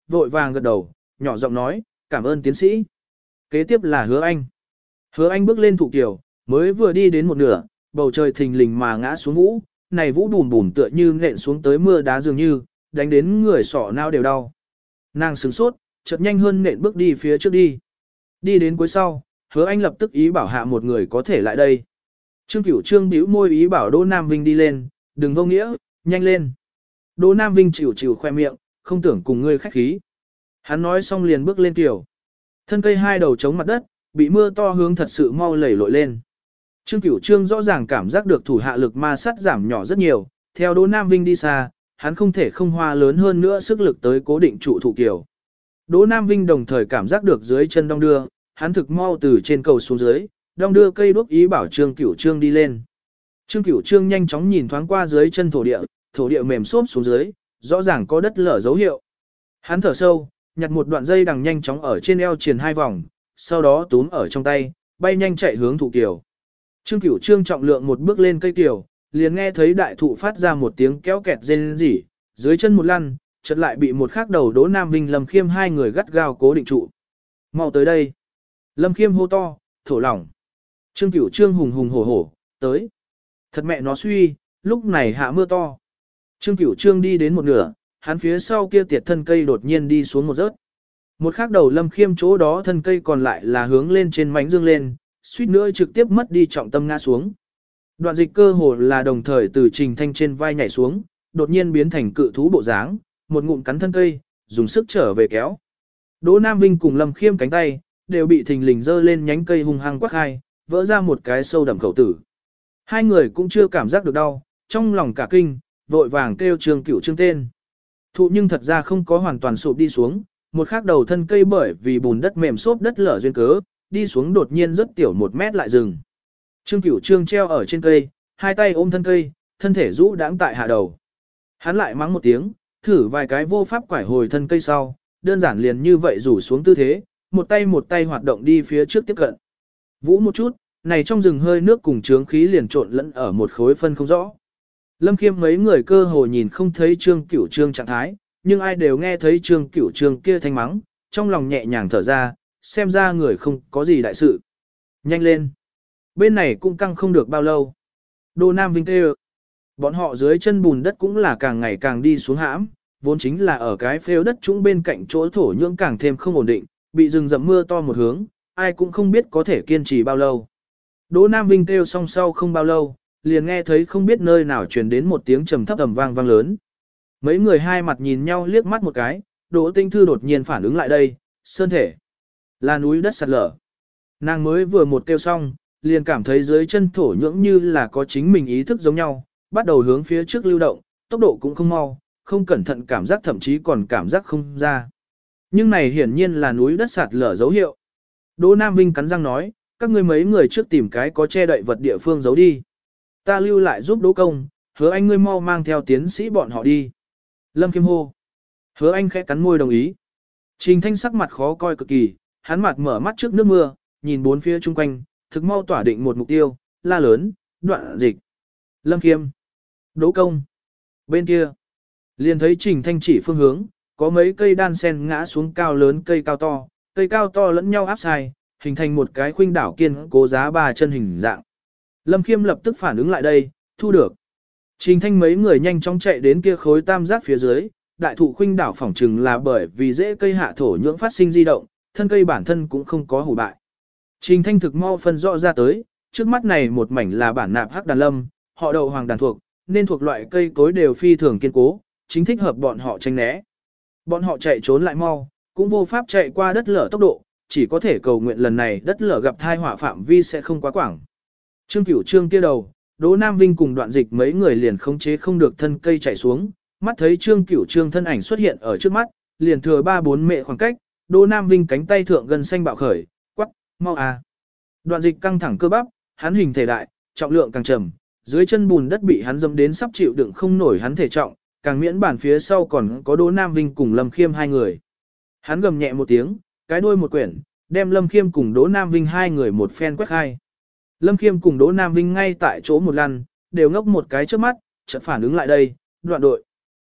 vội vàng gật đầu, nhỏ giọng nói, cảm ơn tiến sĩ. Kế tiếp là Hứa Anh. Hứa Anh bước lên thụ kiều, mới vừa đi đến một nửa, bầu trời thình lình mà ngã xuống vũ, này vũ bùm bùm tựa như nện xuống tới mưa đá dường như, đánh đến người sọ não đều đau. Nàng sửng sốt, chợt nhanh hơn nện bước đi phía trước đi. Đi đến cuối sau, Hứa Anh lập tức ý bảo hạ một người có thể lại đây. Trương Cửu Trương bĩu môi ý bảo Đỗ Nam Vinh đi lên, đừng vô nghĩa, nhanh lên. Đỗ Nam Vinh chịu chịu khoe miệng, không tưởng cùng ngươi khách khí. Hắn nói xong liền bước lên kiểu. Thân cây hai đầu chống mặt đất, bị mưa to hướng thật sự mau lầy lội lên. Trương Cửu Trương rõ ràng cảm giác được thủ hạ lực ma sát giảm nhỏ rất nhiều, theo Đỗ Nam Vinh đi xa, hắn không thể không hoa lớn hơn nữa sức lực tới cố định trụ thủ kiểu. Đỗ Nam Vinh đồng thời cảm giác được dưới chân đong đưa, hắn thực mau từ trên cầu xuống dưới, đong đưa cây đuốc ý bảo Trương Cửu Trương đi lên. Trương Cửu Trương nhanh chóng nhìn thoáng qua dưới chân thổ địa, thổ địa mềm xốp xuống dưới, rõ ràng có đất lở dấu hiệu. Hắn thở sâu, nhặt một đoạn dây đằng nhanh chóng ở trên eo triền hai vòng, sau đó túm ở trong tay, bay nhanh chạy hướng thụ kiều. Trương Cửu Trương trọng lượng một bước lên cây kiều, liền nghe thấy đại thụ phát ra một tiếng kéo kẹt rên rỉ, dưới chân một lăn, chợt lại bị một khắc đầu Đỗ Nam Vinh Lâm Khiêm hai người gắt gao cố định trụ. Mau tới đây. Lâm Khiêm hô to, thổ lỏng. Trương Cửu Trương hùng hùng hổ hổ, tới. Thật mẹ nó suy, lúc này hạ mưa to. Trương Cửu Trương đi đến một nửa, hắn phía sau kia tiệt thân cây đột nhiên đi xuống một rớt. Một khắc đầu Lâm Khiêm chỗ đó thân cây còn lại là hướng lên trên mánh dương lên, suýt nữa trực tiếp mất đi trọng tâm ngã xuống. Đoạn dịch cơ hồ là đồng thời từ Trình Thanh trên vai nhảy xuống, đột nhiên biến thành cự thú bộ dáng, một ngụm cắn thân cây, dùng sức trở về kéo. Đỗ Nam Vinh cùng Lâm Khiêm cánh tay, đều bị thình lình dơ lên nhánh cây hung hăng quắc hai, vỡ ra một cái sâu đậm khẩu tử. Hai người cũng chưa cảm giác được đau, trong lòng cả kinh, vội vàng kêu Trương Cửu Trương tên. Thụ nhưng thật ra không có hoàn toàn sụp đi xuống, một khắc đầu thân cây bởi vì bùn đất mềm xốp đất lở duyên cớ, đi xuống đột nhiên rất tiểu một mét lại dừng. Trương Cửu Trương treo ở trên cây, hai tay ôm thân cây, thân thể rũ đãng tại hạ đầu. Hắn lại mắng một tiếng, thử vài cái vô pháp quải hồi thân cây sau, đơn giản liền như vậy rủ xuống tư thế, một tay một tay hoạt động đi phía trước tiếp cận. Vũ một chút, này trong rừng hơi nước cùng trướng khí liền trộn lẫn ở một khối phân không rõ. Lâm Khiêm mấy người cơ hồ nhìn không thấy Trương Cửu Trương trạng thái, nhưng ai đều nghe thấy Trương Cửu Trương kia thanh mắng, trong lòng nhẹ nhàng thở ra, xem ra người không có gì đại sự. Nhanh lên. Bên này cũng căng không được bao lâu. Đô Nam Vinh kêu. Bọn họ dưới chân bùn đất cũng là càng ngày càng đi xuống hãm, vốn chính là ở cái phêu đất trũng bên cạnh chỗ thổ nhưỡng càng thêm không ổn định, bị rừng rậm mưa to một hướng, ai cũng không biết có thể kiên trì bao lâu. Đỗ Nam Vinh kêu xong sau không bao lâu, liền nghe thấy không biết nơi nào truyền đến một tiếng trầm thấp ầm vang vang lớn. Mấy người hai mặt nhìn nhau liếc mắt một cái, Đỗ Tinh Thư đột nhiên phản ứng lại đây, sơn thể, là núi đất sạt lở. Nàng mới vừa một kêu xong, liền cảm thấy dưới chân thổ nhưỡng như là có chính mình ý thức giống nhau, bắt đầu hướng phía trước lưu động, tốc độ cũng không mau, không cẩn thận cảm giác thậm chí còn cảm giác không ra. Nhưng này hiển nhiên là núi đất sạt lở dấu hiệu. Đỗ Nam Vinh cắn răng nói, các ngươi mấy người trước tìm cái có che đậy vật địa phương giấu đi. Ta lưu lại giúp Đỗ Công, Hứa Anh ngươi mau mang theo tiến sĩ bọn họ đi. Lâm Khiêm hô. Hứa Anh khẽ cắn môi đồng ý. Trình Thanh sắc mặt khó coi cực kỳ, hắn mặt mở mắt trước nước mưa, nhìn bốn phía chung quanh, thực mau tỏa định một mục tiêu, la lớn, đoạn dịch. Lâm Khiêm. Đỗ Công. Bên kia. Liền thấy Trình Thanh chỉ phương hướng, có mấy cây đan sen ngã xuống cao lớn cây cao to, cây cao to lẫn nhau áp sai, hình thành một cái khuynh đảo kiên cố giá ba chân hình dạng. Lâm Khiêm lập tức phản ứng lại đây, thu được. Trình Thanh mấy người nhanh chóng chạy đến kia khối tam giác phía dưới, đại thụ khuynh đảo phỏng chừng là bởi vì dễ cây hạ thổ nhưỡng phát sinh di động, thân cây bản thân cũng không có hủ bại. Trình Thanh thực mau phân rõ ra tới, trước mắt này một mảnh là bản nạp hắc đàn lâm, họ đậu hoàng đàn thuộc, nên thuộc loại cây cối đều phi thường kiên cố, chính thích hợp bọn họ tránh né. Bọn họ chạy trốn lại mau, cũng vô pháp chạy qua đất lở tốc độ, chỉ có thể cầu nguyện lần này đất lở gặp thai họa phạm vi sẽ không quá quảng. Trương Cửu Trương kia đầu, Đỗ Nam Vinh cùng đoạn dịch mấy người liền khống chế không được thân cây chạy xuống, mắt thấy Trương Cửu Trương thân ảnh xuất hiện ở trước mắt, liền thừa ba bốn mệ khoảng cách, Đỗ Nam Vinh cánh tay thượng gần xanh bạo khởi, quắc, mau à. Đoạn dịch căng thẳng cơ bắp, hắn hình thể đại, trọng lượng càng trầm, dưới chân bùn đất bị hắn dẫm đến sắp chịu đựng không nổi hắn thể trọng, càng miễn bản phía sau còn có Đỗ Nam Vinh cùng Lâm Khiêm hai người. Hắn gầm nhẹ một tiếng, cái đuôi một quyển, đem Lâm Khiêm cùng Đỗ Nam Vinh hai người một phen quét hai. Lâm Khiêm cùng Đỗ Nam Vinh ngay tại chỗ một lần, đều ngốc một cái trước mắt, chợt phản ứng lại đây, đoạn đội.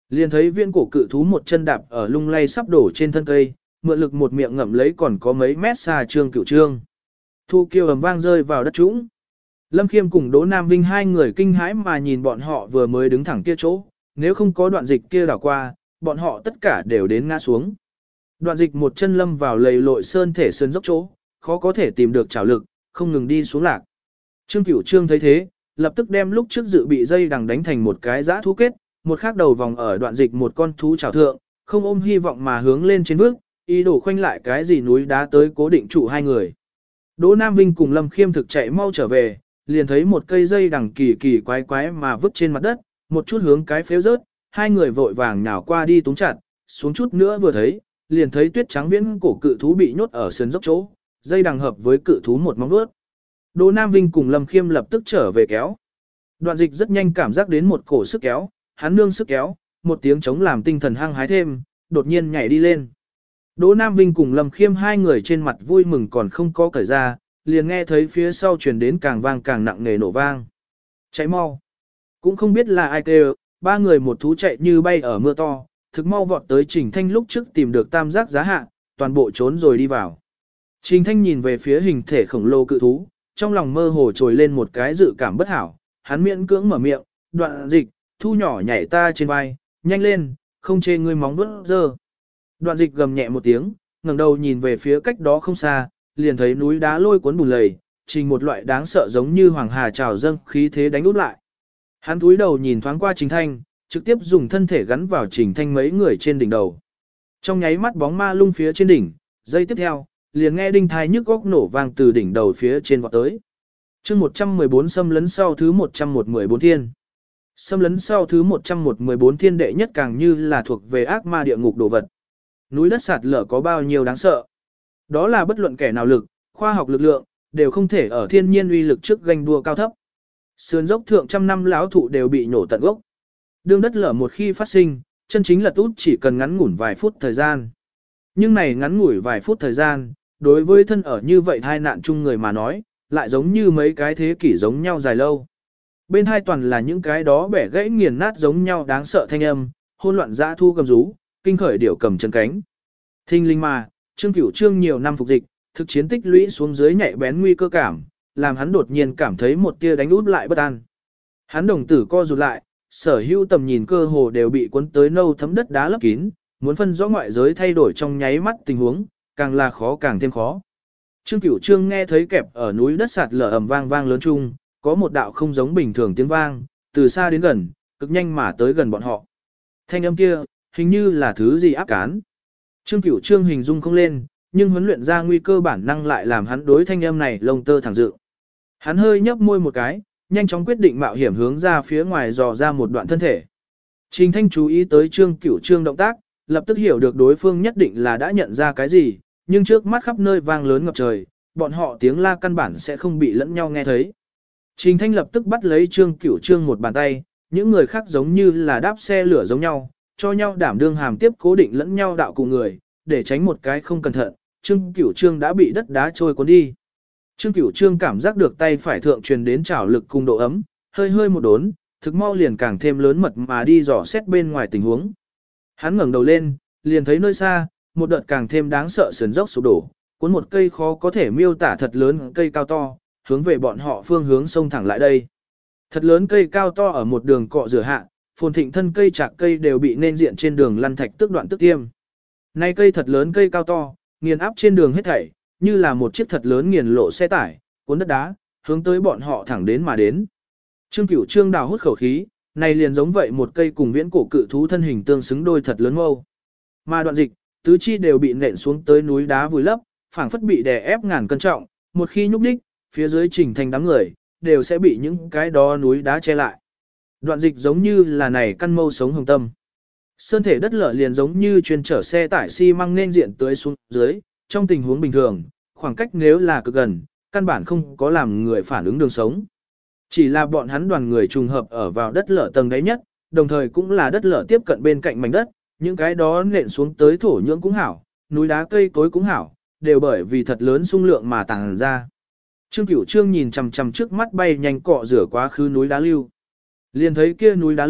Liền thấy viên cổ cự thú một chân đạp ở lung lay sắp đổ trên thân cây, mượn lực một miệng ngậm lấy còn có mấy mét xa Trương Cửu Trương. Thu kiêu ầm vang rơi vào đất trũng. Lâm Khiêm cùng Đỗ Nam Vinh hai người kinh hãi mà nhìn bọn họ vừa mới đứng thẳng kia chỗ, nếu không có đoạn dịch kia đảo qua, bọn họ tất cả đều đến ngã xuống. Đoạn dịch một chân lâm vào lầy lội sơn thể sơn dốc chỗ, khó có thể tìm được trảo lực, không ngừng đi xuống lạc. Trương Cửu Trương thấy thế, lập tức đem lúc trước dự bị dây đằng đánh thành một cái giã thú kết, một khác đầu vòng ở đoạn dịch một con thú trảo thượng, không ôm hy vọng mà hướng lên trên bước, ý đồ khoanh lại cái gì núi đá tới cố định trụ hai người. Đỗ Nam Vinh cùng Lâm Khiêm thực chạy mau trở về, liền thấy một cây dây đằng kỳ kỳ quái quái mà vứt trên mặt đất, một chút hướng cái phếu rớt, hai người vội vàng nhào qua đi túm chặt, xuống chút nữa vừa thấy, liền thấy tuyết trắng viễn cổ cự thú bị nhốt ở sườn dốc chỗ, dây đằng hợp với cự thú một móng vuốt. Đỗ Nam Vinh cùng Lâm Khiêm lập tức trở về kéo. Đoạn dịch rất nhanh cảm giác đến một cổ sức kéo, hắn nương sức kéo, một tiếng chống làm tinh thần hăng hái thêm, đột nhiên nhảy đi lên. Đỗ Nam Vinh cùng Lâm Khiêm hai người trên mặt vui mừng còn không có cởi ra, liền nghe thấy phía sau truyền đến càng vang càng nặng nề nổ vang. Cháy mau. Cũng không biết là ai kêu, ba người một thú chạy như bay ở mưa to, thực mau vọt tới Trình Thanh lúc trước tìm được tam giác giá hạ, toàn bộ trốn rồi đi vào. Trình Thanh nhìn về phía hình thể khổng lồ cự thú, trong lòng mơ hồ trồi lên một cái dự cảm bất hảo, hắn miễn cưỡng mở miệng, đoạn dịch, thu nhỏ nhảy ta trên vai, nhanh lên, không chê ngươi móng vuốt dơ. Đoạn dịch gầm nhẹ một tiếng, ngẩng đầu nhìn về phía cách đó không xa, liền thấy núi đá lôi cuốn bùn lầy, trình một loại đáng sợ giống như hoàng hà trào dâng khí thế đánh úp lại. Hắn cúi đầu nhìn thoáng qua Trình Thanh, trực tiếp dùng thân thể gắn vào Trình Thanh mấy người trên đỉnh đầu. Trong nháy mắt bóng ma lung phía trên đỉnh, giây tiếp theo, liền nghe đinh thai nhức góc nổ vang từ đỉnh đầu phía trên vọt tới. Chương một trăm mười bốn xâm lấn sau thứ một trăm mười bốn thiên. Xâm lấn sau thứ một trăm mười bốn thiên đệ nhất càng như là thuộc về ác ma địa ngục đồ vật. Núi đất sạt lở có bao nhiêu đáng sợ. Đó là bất luận kẻ nào lực, khoa học lực lượng, đều không thể ở thiên nhiên uy lực trước ganh đua cao thấp. Sườn dốc thượng trăm năm lão thụ đều bị nổ tận gốc. Đương đất lở một khi phát sinh, chân chính là út chỉ cần ngắn ngủn vài phút thời gian. Nhưng này ngắn ngủi vài phút thời gian, đối với thân ở như vậy thai nạn chung người mà nói, lại giống như mấy cái thế kỷ giống nhau dài lâu. Bên hai toàn là những cái đó bẻ gãy nghiền nát giống nhau đáng sợ thanh âm, hỗn loạn dã thu cầm rú, kinh khởi điểu cầm chân cánh. Thinh linh mà, Trương Cửu Trương nhiều năm phục dịch, thực chiến tích lũy xuống dưới nhạy bén nguy cơ cảm, làm hắn đột nhiên cảm thấy một tia đánh út lại bất an. Hắn đồng tử co rụt lại, sở hữu tầm nhìn cơ hồ đều bị cuốn tới nâu thấm đất đá lấp kín, muốn phân rõ ngoại giới thay đổi trong nháy mắt tình huống, càng là khó càng thêm khó. Trương Cửu Trương nghe thấy kẹp ở núi đất sạt lở ầm vang vang lớn chung, có một đạo không giống bình thường tiếng vang, từ xa đến gần, cực nhanh mà tới gần bọn họ. Thanh âm kia, hình như là thứ gì áp cán. Trương Cửu Trương hình dung không lên, nhưng huấn luyện ra nguy cơ bản năng lại làm hắn đối thanh âm này lông tơ thẳng dự. Hắn hơi nhấp môi một cái, nhanh chóng quyết định mạo hiểm hướng ra phía ngoài dò ra một đoạn thân thể. Trình Thanh chú ý tới Trương Cửu Trương động tác, lập tức hiểu được đối phương nhất định là đã nhận ra cái gì, nhưng trước mắt khắp nơi vang lớn ngập trời, bọn họ tiếng la căn bản sẽ không bị lẫn nhau nghe thấy. Trình Thanh lập tức bắt lấy Trương Cửu Trương một bàn tay, những người khác giống như là đáp xe lửa giống nhau, cho nhau đảm đương hàm tiếp cố định lẫn nhau đạo cụ người, để tránh một cái không cẩn thận, Trương Cửu Trương đã bị đất đá trôi cuốn đi. Trương Cửu Trương cảm giác được tay phải thượng truyền đến trảo lực cùng độ ấm, hơi hơi một đốn, thực mau liền càng thêm lớn mật mà đi dò xét bên ngoài tình huống. Hắn ngẩng đầu lên, liền thấy nơi xa, một đợt càng thêm đáng sợ sườn dốc sụp đổ, cuốn một cây khó có thể miêu tả thật lớn cây cao to, hướng về bọn họ phương hướng sông thẳng lại đây. Thật lớn cây cao to ở một đường cọ rửa hạ, phồn thịnh thân cây chạc cây đều bị nên diện trên đường lăn thạch tức đoạn tức tiêm. Nay cây thật lớn cây cao to, nghiền áp trên đường hết thảy, như là một chiếc thật lớn nghiền lộ xe tải, cuốn đất đá, hướng tới bọn họ thẳng đến mà đến. Trương Cửu Trương đào hút khẩu khí, này liền giống vậy một cây cùng viễn cổ cự thú thân hình tương xứng đôi thật lớn mâu. Mà đoạn dịch, tứ chi đều bị nện xuống tới núi đá vùi lấp, phảng phất bị đè ép ngàn cân trọng, một khi nhúc nhích, phía dưới Trình Thành đám người, đều sẽ bị những cái đó núi đá che lại. Đoạn dịch giống như là này căn mâu sống hồng tâm. Sơn thể đất lở liền giống như chuyên chở xe tải xi măng nên diện tới xuống dưới, trong tình huống bình thường, khoảng cách nếu là cực gần, căn bản không có làm người phản ứng đường sống. Chỉ là bọn hắn đoàn người trùng hợp ở vào đất lở tầng đáy nhất, đồng thời cũng là đất lở tiếp cận bên cạnh mảnh đất, những cái đó nện xuống tới thổ nhưỡng cũng hảo, núi đá cây cối cũng hảo, đều bởi vì thật lớn xung lượng mà tàng ra. Trương Cửu Trương nhìn chằm chằm trước mắt bay nhanh cọ rửa quá khứ núi đá lưu. Liền thấy kia núi đá lưu,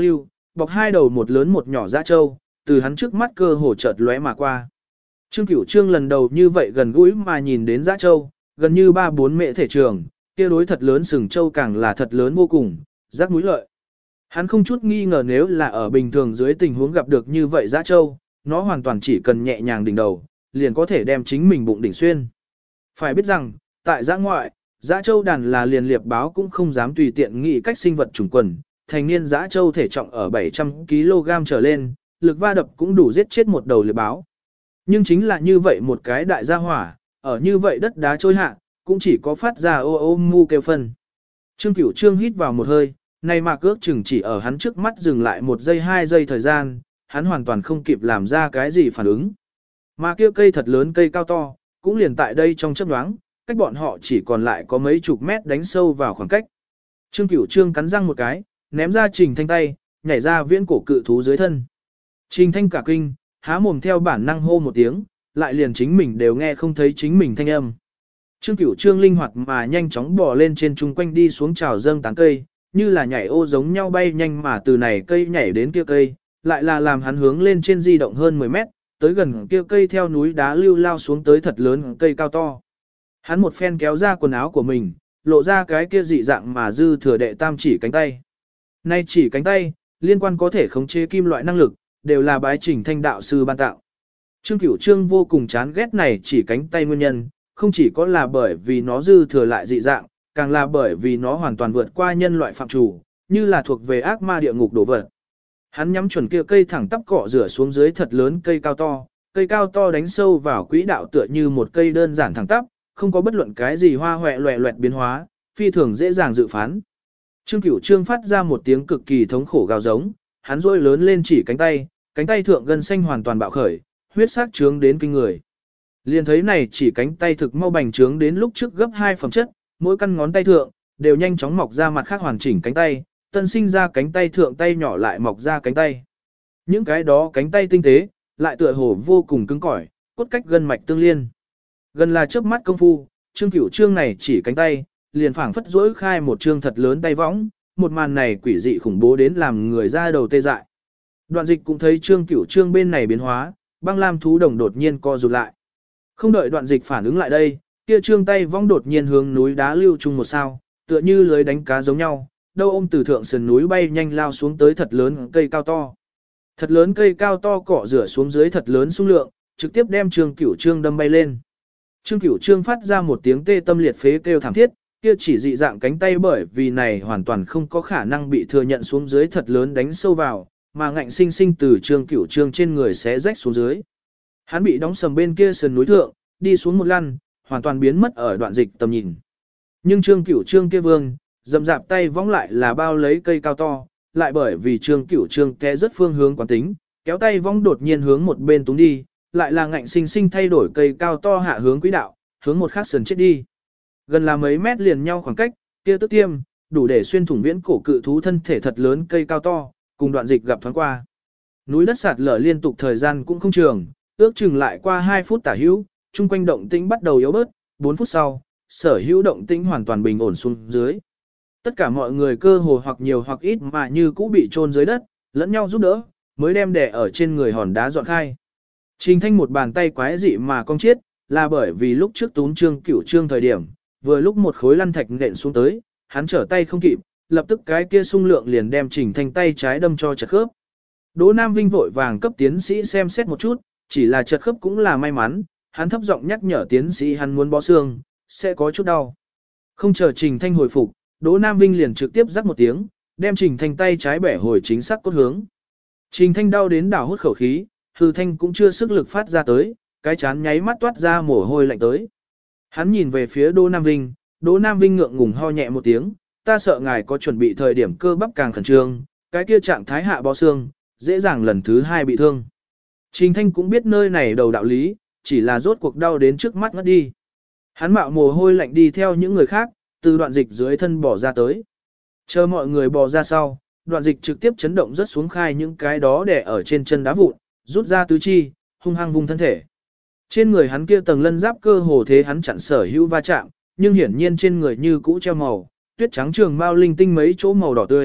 bọc hai đầu một lớn một nhỏ dã trâu, từ hắn trước mắt cơ hồ chợt lóe mà qua. Trương Cửu Trương lần đầu như vậy gần gũi mà nhìn đến dã trâu, gần như ba bốn mệ thể trường, kia đối thật lớn sừng trâu càng là thật lớn vô cùng, rắc mũi lợi. Hắn không chút nghi ngờ nếu là ở bình thường dưới tình huống gặp được như vậy dã trâu, nó hoàn toàn chỉ cần nhẹ nhàng đỉnh đầu, liền có thể đem chính mình bụng đỉnh xuyên. Phải biết rằng, tại dã ngoại, dã trâu đàn là liền liệp báo cũng không dám tùy tiện nghĩ cách sinh vật chủng quần, thành niên dã trâu thể trọng ở bảy trăm ki lô gam trở lên, lực va đập cũng đủ giết chết một đầu liệp báo. Nhưng chính là như vậy một cái đại gia hỏa, ở như vậy đất đá trôi hạ, cũng chỉ có phát ra ô ô mu kêu phân. Trương Cửu Trương hít vào một hơi, này mà cước chừng chỉ ở hắn trước mắt dừng lại một giây hai giây thời gian, hắn hoàn toàn không kịp làm ra cái gì phản ứng. Mà kia cây thật lớn cây cao to, cũng liền tại đây trong chớp nhoáng, cách bọn họ chỉ còn lại có mấy chục mét đánh sâu vào khoảng cách. Trương Cửu Trương cắn răng một cái, ném ra Trình Thanh tay, nhảy ra viễn cổ cự thú dưới thân. Trình Thanh cả kinh, há mồm theo bản năng hô một tiếng, lại liền chính mình đều nghe không thấy chính mình thanh âm. Trương Cửu Trương linh hoạt mà nhanh chóng bò lên trên chung quanh đi xuống trào dâng tán cây, như là nhảy ô giống nhau bay nhanh mà từ này cây nhảy đến kia cây, lại là làm hắn hướng lên trên di động hơn mười mét, tới gần kia cây theo núi đá lưu lao xuống tới thật lớn cây cao to. Hắn một phen kéo ra quần áo của mình, lộ ra cái kia dị dạng mà dư thừa đệ tam chỉ cánh tay. Nay chỉ cánh tay, liên quan có thể khống chế kim loại năng lực, đều là bái Trình Thanh đạo sư ban tạo. Trương Cửu Trương vô cùng chán ghét này chỉ cánh tay nguyên nhân, không chỉ có là bởi vì nó dư thừa lại dị dạng, càng là bởi vì nó hoàn toàn vượt qua nhân loại phạm chủ, như là thuộc về ác ma địa ngục đổ vật. Hắn nhắm chuẩn kia cây thẳng tắp cọ rửa xuống dưới thật lớn cây cao to, cây cao to đánh sâu vào quỹ đạo tựa như một cây đơn giản thẳng tắp, không có bất luận cái gì hoa hoẹ loẹ loẹt biến hóa, phi thường dễ dàng dự phán. Trương Cửu Trương phát ra một tiếng cực kỳ thống khổ gào giống, hắn rôi lớn lên chỉ cánh tay, cánh tay thượng gân xanh hoàn toàn bạo khởi, huyết sắc trướng đến kinh người. Liền thấy này chỉ cánh tay thực mau bành trướng đến lúc trước gấp hai phẩm chất, mỗi căn ngón tay thượng đều nhanh chóng mọc ra mặt khác hoàn chỉnh cánh tay, tân sinh ra cánh tay thượng tay nhỏ lại mọc ra cánh tay. Những cái đó cánh tay tinh tế, lại tựa hồ vô cùng cứng cỏi, cốt cách gân mạch tương liên. Gần là trước mắt công phu, Trương Cửu Trương này chỉ cánh tay, liền phảng phất rỗi khai một trương thật lớn tay võng, một màn này quỷ dị khủng bố đến làm người ra đầu tê dại. Đoạn Dịch cũng thấy Trương Cửu Trương bên này biến hóa, băng lam thú đồng đột nhiên co rụt lại. Không đợi Đoạn Dịch phản ứng lại đây, kia trương tay võng đột nhiên hướng núi đá lưu chung một sao, tựa như lưới đánh cá giống nhau, đâu ôm từ thượng sườn núi bay nhanh lao xuống tới thật lớn cây cao to. Thật lớn cây cao to cọ rửa xuống dưới thật lớn xung lượng, trực tiếp đem Trương Cửu Trương đâm bay lên. Trương Cửu Trương phát ra một tiếng tê tâm liệt phế kêu thảm thiết, kia chỉ dị dạng cánh tay bởi vì này hoàn toàn không có khả năng bị thừa nhận xuống dưới thật lớn đánh sâu vào, mà ngạnh sinh sinh từ Trương Cửu Trương trên người xé rách xuống dưới. Hắn bị đóng sầm bên kia sườn núi thượng, đi xuống một lăn, hoàn toàn biến mất ở Đoạn Dịch tầm nhìn. Nhưng Trương Cửu Trương kia vương, dầm dạp tay vóng lại là bao lấy cây cao to, lại bởi vì Trương Cửu Trương té rất phương hướng quán tính, kéo tay vóng đột nhiên hướng một bên túng đi, lại là ngạnh sinh sinh thay đổi cây cao to hạ hướng quỹ đạo, hướng một khác sườn chết đi. Gần là mấy mét liền nhau khoảng cách, kia tức tiêm, đủ để xuyên thủng viễn cổ cự thú thân thể thật lớn cây cao to, cùng Đoạn Dịch gặp thoáng qua. Núi đất sạt lở liên tục thời gian cũng không trường, ước chừng lại qua hai phút tả hữu, chung quanh động tĩnh bắt đầu yếu bớt, bốn phút sau, sở hữu động tĩnh hoàn toàn bình ổn xuống dưới. Tất cả mọi người cơ hồ hoặc nhiều hoặc ít mà như cũ bị chôn dưới đất, lẫn nhau giúp đỡ, mới đem đè ở trên người hòn đá dọn khai. Trình Thanh một bàn tay quái dị mà cong chết, là bởi vì lúc trước túm Trương Cửu Trương thời điểm, vừa lúc một khối lăn thạch nện xuống tới, hắn trở tay không kịp, lập tức cái kia xung lượng liền đem Trình Thanh tay trái đâm cho chật khớp. Đỗ Nam Vinh vội vàng cấp tiến sĩ xem xét một chút, chỉ là chật khớp cũng là may mắn, hắn thấp giọng nhắc nhở tiến sĩ hắn muốn bó xương, sẽ có chút đau. Không chờ Trình Thanh hồi phục, Đỗ Nam Vinh liền trực tiếp rắc một tiếng, đem Trình Thanh tay trái bẻ hồi chính xác cốt hướng. Trình Thanh đau đến đảo hút khẩu khí, hư thanh cũng chưa sức lực phát ra tới, cái chán nháy mắt toát ra mồ hôi lạnh tới. Hắn nhìn về phía Đỗ Nam Vinh, Đỗ Nam Vinh ngượng ngùng ho nhẹ một tiếng, ta sợ ngài có chuẩn bị thời điểm cơ bắp càng khẩn trương, cái kia trạng thái hạ bó xương, dễ dàng lần thứ hai bị thương. Trình Thanh cũng biết nơi này đầu đạo lý, chỉ là rốt cuộc đau đến trước mắt ngất đi. Hắn mạo mồ hôi lạnh đi theo những người khác, từ Đoạn Dịch dưới thân bỏ ra tới. Chờ mọi người bò ra sau, Đoạn Dịch trực tiếp chấn động rất xuống khai những cái đó để ở trên chân đá vụn, rút ra tứ chi, hung hăng vùng thân thể. Trên người hắn kia tầng lân giáp cơ hồ thế hắn chặn sở hữu va chạm, nhưng hiển nhiên trên người như cũ treo màu, tuyết trắng trường mao linh tinh mấy chỗ màu đỏ tươi,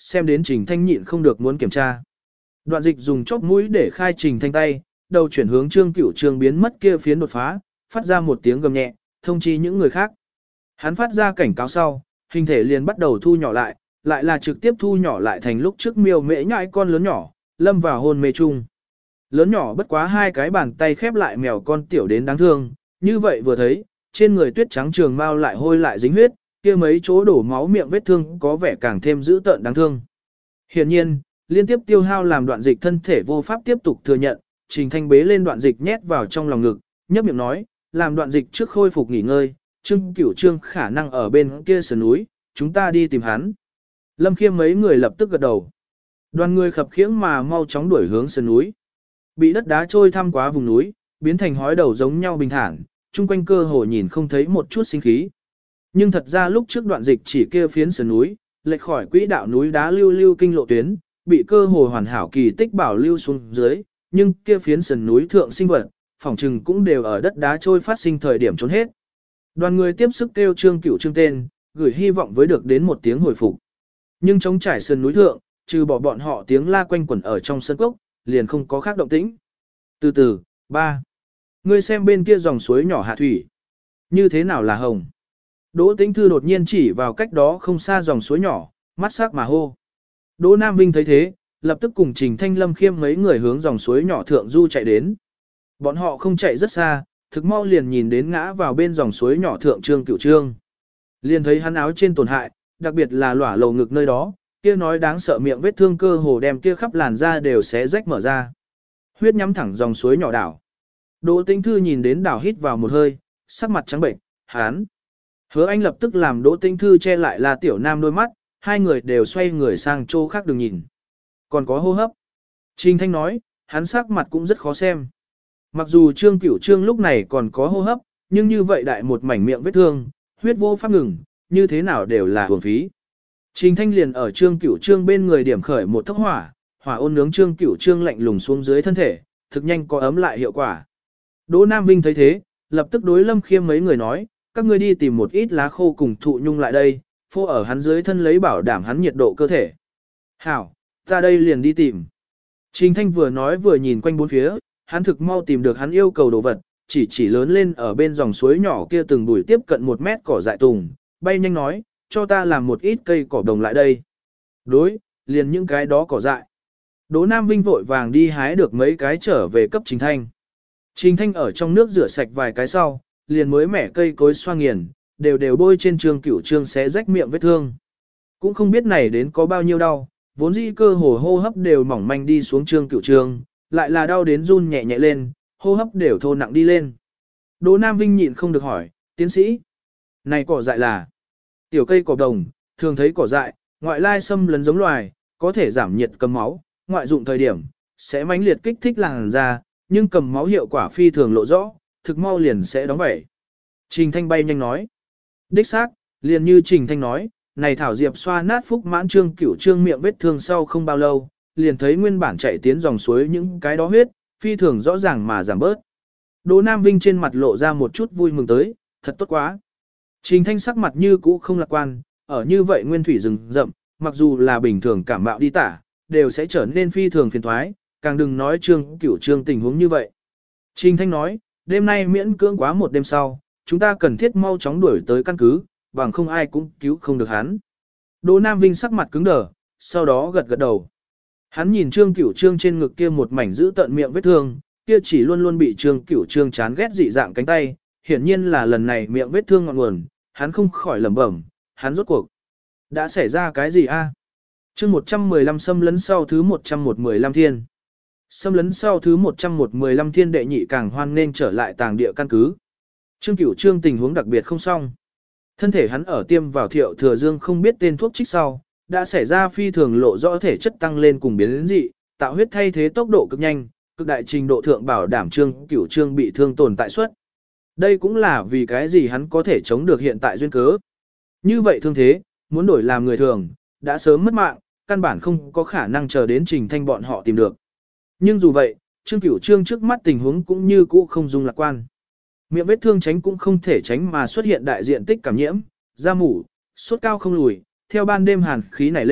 xem đến Trình Thanh nhịn không được muốn kiểm tra. Đoạn dịch dùng chóp mũi để khai Trình Thanh tay, đầu chuyển hướng Trương Cửu Trương biến mất kia phiến đột phá, phát ra một tiếng gầm nhẹ, thông chi những người khác. Hắn phát ra cảnh cáo sau, hình thể liền bắt đầu thu nhỏ lại, lại là trực tiếp thu nhỏ lại thành lúc trước miêu mễ nhãi con lớn nhỏ, lâm vào hôn mê chung. Lớn nhỏ bất quá hai cái bàn tay khép lại mèo con tiểu đến đáng thương, như vậy vừa thấy, trên người tuyết trắng trường mau lại hôi lại dính huyết, kia mấy chỗ đổ máu miệng vết thương có vẻ càng thêm dữ tợn đáng thương. Hiển nhiên, liên tiếp tiêu hao làm đoạn dịch thân thể vô pháp tiếp tục thừa nhận, Trình Thanh bế lên đoạn dịch nhét vào trong lòng ngực, nhấp miệng nói, làm đoạn dịch trước khôi phục nghỉ ngơi, Trương Cửu Trương khả năng ở bên kia sườn núi, chúng ta đi tìm hắn. Lâm Khiêm mấy người lập tức gật đầu. Đoàn người khập khiễng mà mau chóng đuổi hướng sườn núi. Bị đất đá trôi thăm quá vùng núi, biến thành hói đầu giống nhau bình thản, chung quanh cơ hồ nhìn không thấy một chút sinh khí. Nhưng thật ra lúc trước đoạn dịch chỉ kia phiến sườn núi, lệch khỏi quỹ đạo núi đá lưu lưu kinh lộ tuyến, bị cơ hồ hoàn hảo kỳ tích bảo lưu xuống dưới, nhưng kia phiến sườn núi thượng sinh vật, phỏng trừng cũng đều ở đất đá trôi phát sinh thời điểm trốn hết. Đoàn người tiếp sức kêu Trương Cửu Trương tên, gửi hy vọng với được đến một tiếng hồi phục. Nhưng trống trải sườn núi thượng, trừ bỏ bọn họ tiếng la quanh quẩn ở trong sân cốc, liền không có khác động tĩnh. Từ từ, ba. Ngươi xem bên kia dòng suối nhỏ hạ thủy. Như thế nào là hồng? Đỗ Tĩnh Thư đột nhiên chỉ vào cách đó không xa dòng suối nhỏ, mắt sắc mà hô. Đỗ Nam Vinh thấy thế, lập tức cùng Trình Thanh Lâm Khiêm mấy người hướng dòng suối nhỏ thượng du chạy đến. Bọn họ không chạy rất xa, thực mau liền nhìn đến ngã vào bên dòng suối nhỏ thượng Trương Cửu Trương. Liền thấy hắn áo trên tổn hại, đặc biệt là lỏa lầu ngực nơi đó, kia nói đáng sợ miệng vết thương cơ hồ đem kia khắp làn da đều xé rách mở ra. Huyết nhắm thẳng dòng suối nhỏ đảo. Đỗ Tĩnh Thư nhìn đến đảo hít vào một hơi, sắc mặt trắng bệnh, hán. Hứa Anh lập tức làm Đỗ Tĩnh Thư che lại là Tiểu Nam đôi mắt, hai người đều xoay người sang chỗ khác đừng nhìn. Còn có hô hấp. Trình Thanh nói, hắn sắc mặt cũng rất khó xem. Mặc dù Trương Cửu Trương lúc này còn có hô hấp, nhưng như vậy đại một mảnh miệng vết thương, huyết vô pháp ngừng, như thế nào đều là uổng phí. Trình Thanh liền ở Trương Cửu Trương bên người điểm khởi một thốc hỏa, hỏa ôn nướng Trương Cửu Trương lạnh lùng xuống dưới thân thể, thực nhanh có ấm lại hiệu quả. Đỗ Nam Vinh thấy thế, lập tức đối Lâm Khiêm mấy người nói, các ngươi đi tìm một ít lá khô cùng thụ nhung lại đây, phô ở hắn dưới thân lấy bảo đảm hắn nhiệt độ cơ thể. Hảo, ta đây liền đi tìm. Trình Thanh vừa nói vừa nhìn quanh bốn phía, hắn thực mau tìm được hắn yêu cầu đồ vật, chỉ chỉ lớn lên ở bên dòng suối nhỏ kia từng bụi tiếp cận một mét cỏ dại tùng, bay nhanh nói, cho ta làm một ít cây cỏ đồng lại đây. Đối, liền những cái đó cỏ dại. Đỗ Nam Vinh vội vàng đi hái được mấy cái trở về cấp Trình Thanh. Trình Thanh ở trong nước rửa sạch vài cái sau, liền mới mẻ cây cối xoa nghiền, đều đều bôi trên Trương Cửu Trương xé rách miệng vết thương. Cũng không biết này đến có bao nhiêu đau, vốn dĩ cơ hồ hô hấp đều mỏng manh đi xuống Trương Cửu Trương, lại là đau đến run nhẹ nhẹ lên, hô hấp đều thô nặng đi lên. Đỗ Nam Vinh nhịn không được hỏi, tiến sĩ, này cỏ dại là tiểu cây cỏ đồng, thường thấy cỏ dại, ngoại lai xâm lấn giống loài, có thể giảm nhiệt cầm máu, ngoại dụng thời điểm, sẽ mãnh liệt kích thích làn da, nhưng cầm máu hiệu quả phi thường lộ rõ, thực mau liền sẽ đóng vẩy. Trình Thanh bay nhanh nói, đích xác, liền như Trình Thanh nói, này thảo diệp xoa nát phúc mãn Trương Cửu Trương miệng vết thương sau không bao lâu, liền thấy nguyên bản chạy tiến dòng suối những cái đó huyết, phi thường rõ ràng mà giảm bớt. Đỗ Nam Vinh trên mặt lộ ra một chút vui mừng tới, thật tốt quá. Trình Thanh sắc mặt như cũ không lạc quan, ở như vậy nguyên thủy rừng rậm, mặc dù là bình thường cảm mạo đi tả, đều sẽ trở nên phi thường phiền thoái, càng đừng nói Trương Cửu Trương tình huống như vậy. Trình Thanh nói, đêm nay miễn cưỡng quá một đêm sau, chúng ta cần thiết mau chóng đuổi tới căn cứ, bằng không ai cũng cứu không được hắn. Đỗ Nam Vinh sắc mặt cứng đờ, sau đó gật gật đầu. Hắn nhìn Trương Cửu Trương trên ngực kia một mảnh giữ tận miệng vết thương, kia chỉ luôn luôn bị Trương Cửu Trương chán ghét dị dạng cánh tay, hiển nhiên là lần này miệng vết thương ngọn nguồn, hắn không khỏi lẩm bẩm, hắn rốt cuộc đã xảy ra cái gì a? Chương một trăm mười lăm xâm lấn sau thứ một trăm mười lăm thiên. Xâm lấn sau thứ một trăm mười lăm thiên đệ nhị càng hoan nên trở lại tàng địa căn cứ. Trương Cửu Trương tình huống đặc biệt không xong. Thân thể hắn ở tiêm vào thiệu thừa dương không biết tên thuốc trích sau, đã xảy ra phi thường lộ rõ thể chất tăng lên cùng biến đến dị, tạo huyết thay thế tốc độ cực nhanh, cực đại trình độ thượng bảo đảm Trương Cửu Trương bị thương tồn tại suất. Đây cũng là vì cái gì hắn có thể chống được hiện tại duyên cớ. Như vậy thương thế, muốn đổi làm người thường, đã sớm mất mạng, căn bản không có khả năng chờ đến Trình Thanh bọn họ tìm được. Nhưng dù vậy, Trương Cửu Trương trước mắt tình huống cũng như cũ không dung lạc quan. Miệng vết thương tránh cũng không thể tránh mà xuất hiện đại diện tích cảm nhiễm, da mủ, sốt cao không lùi, theo ban đêm hàn khí nảy lên,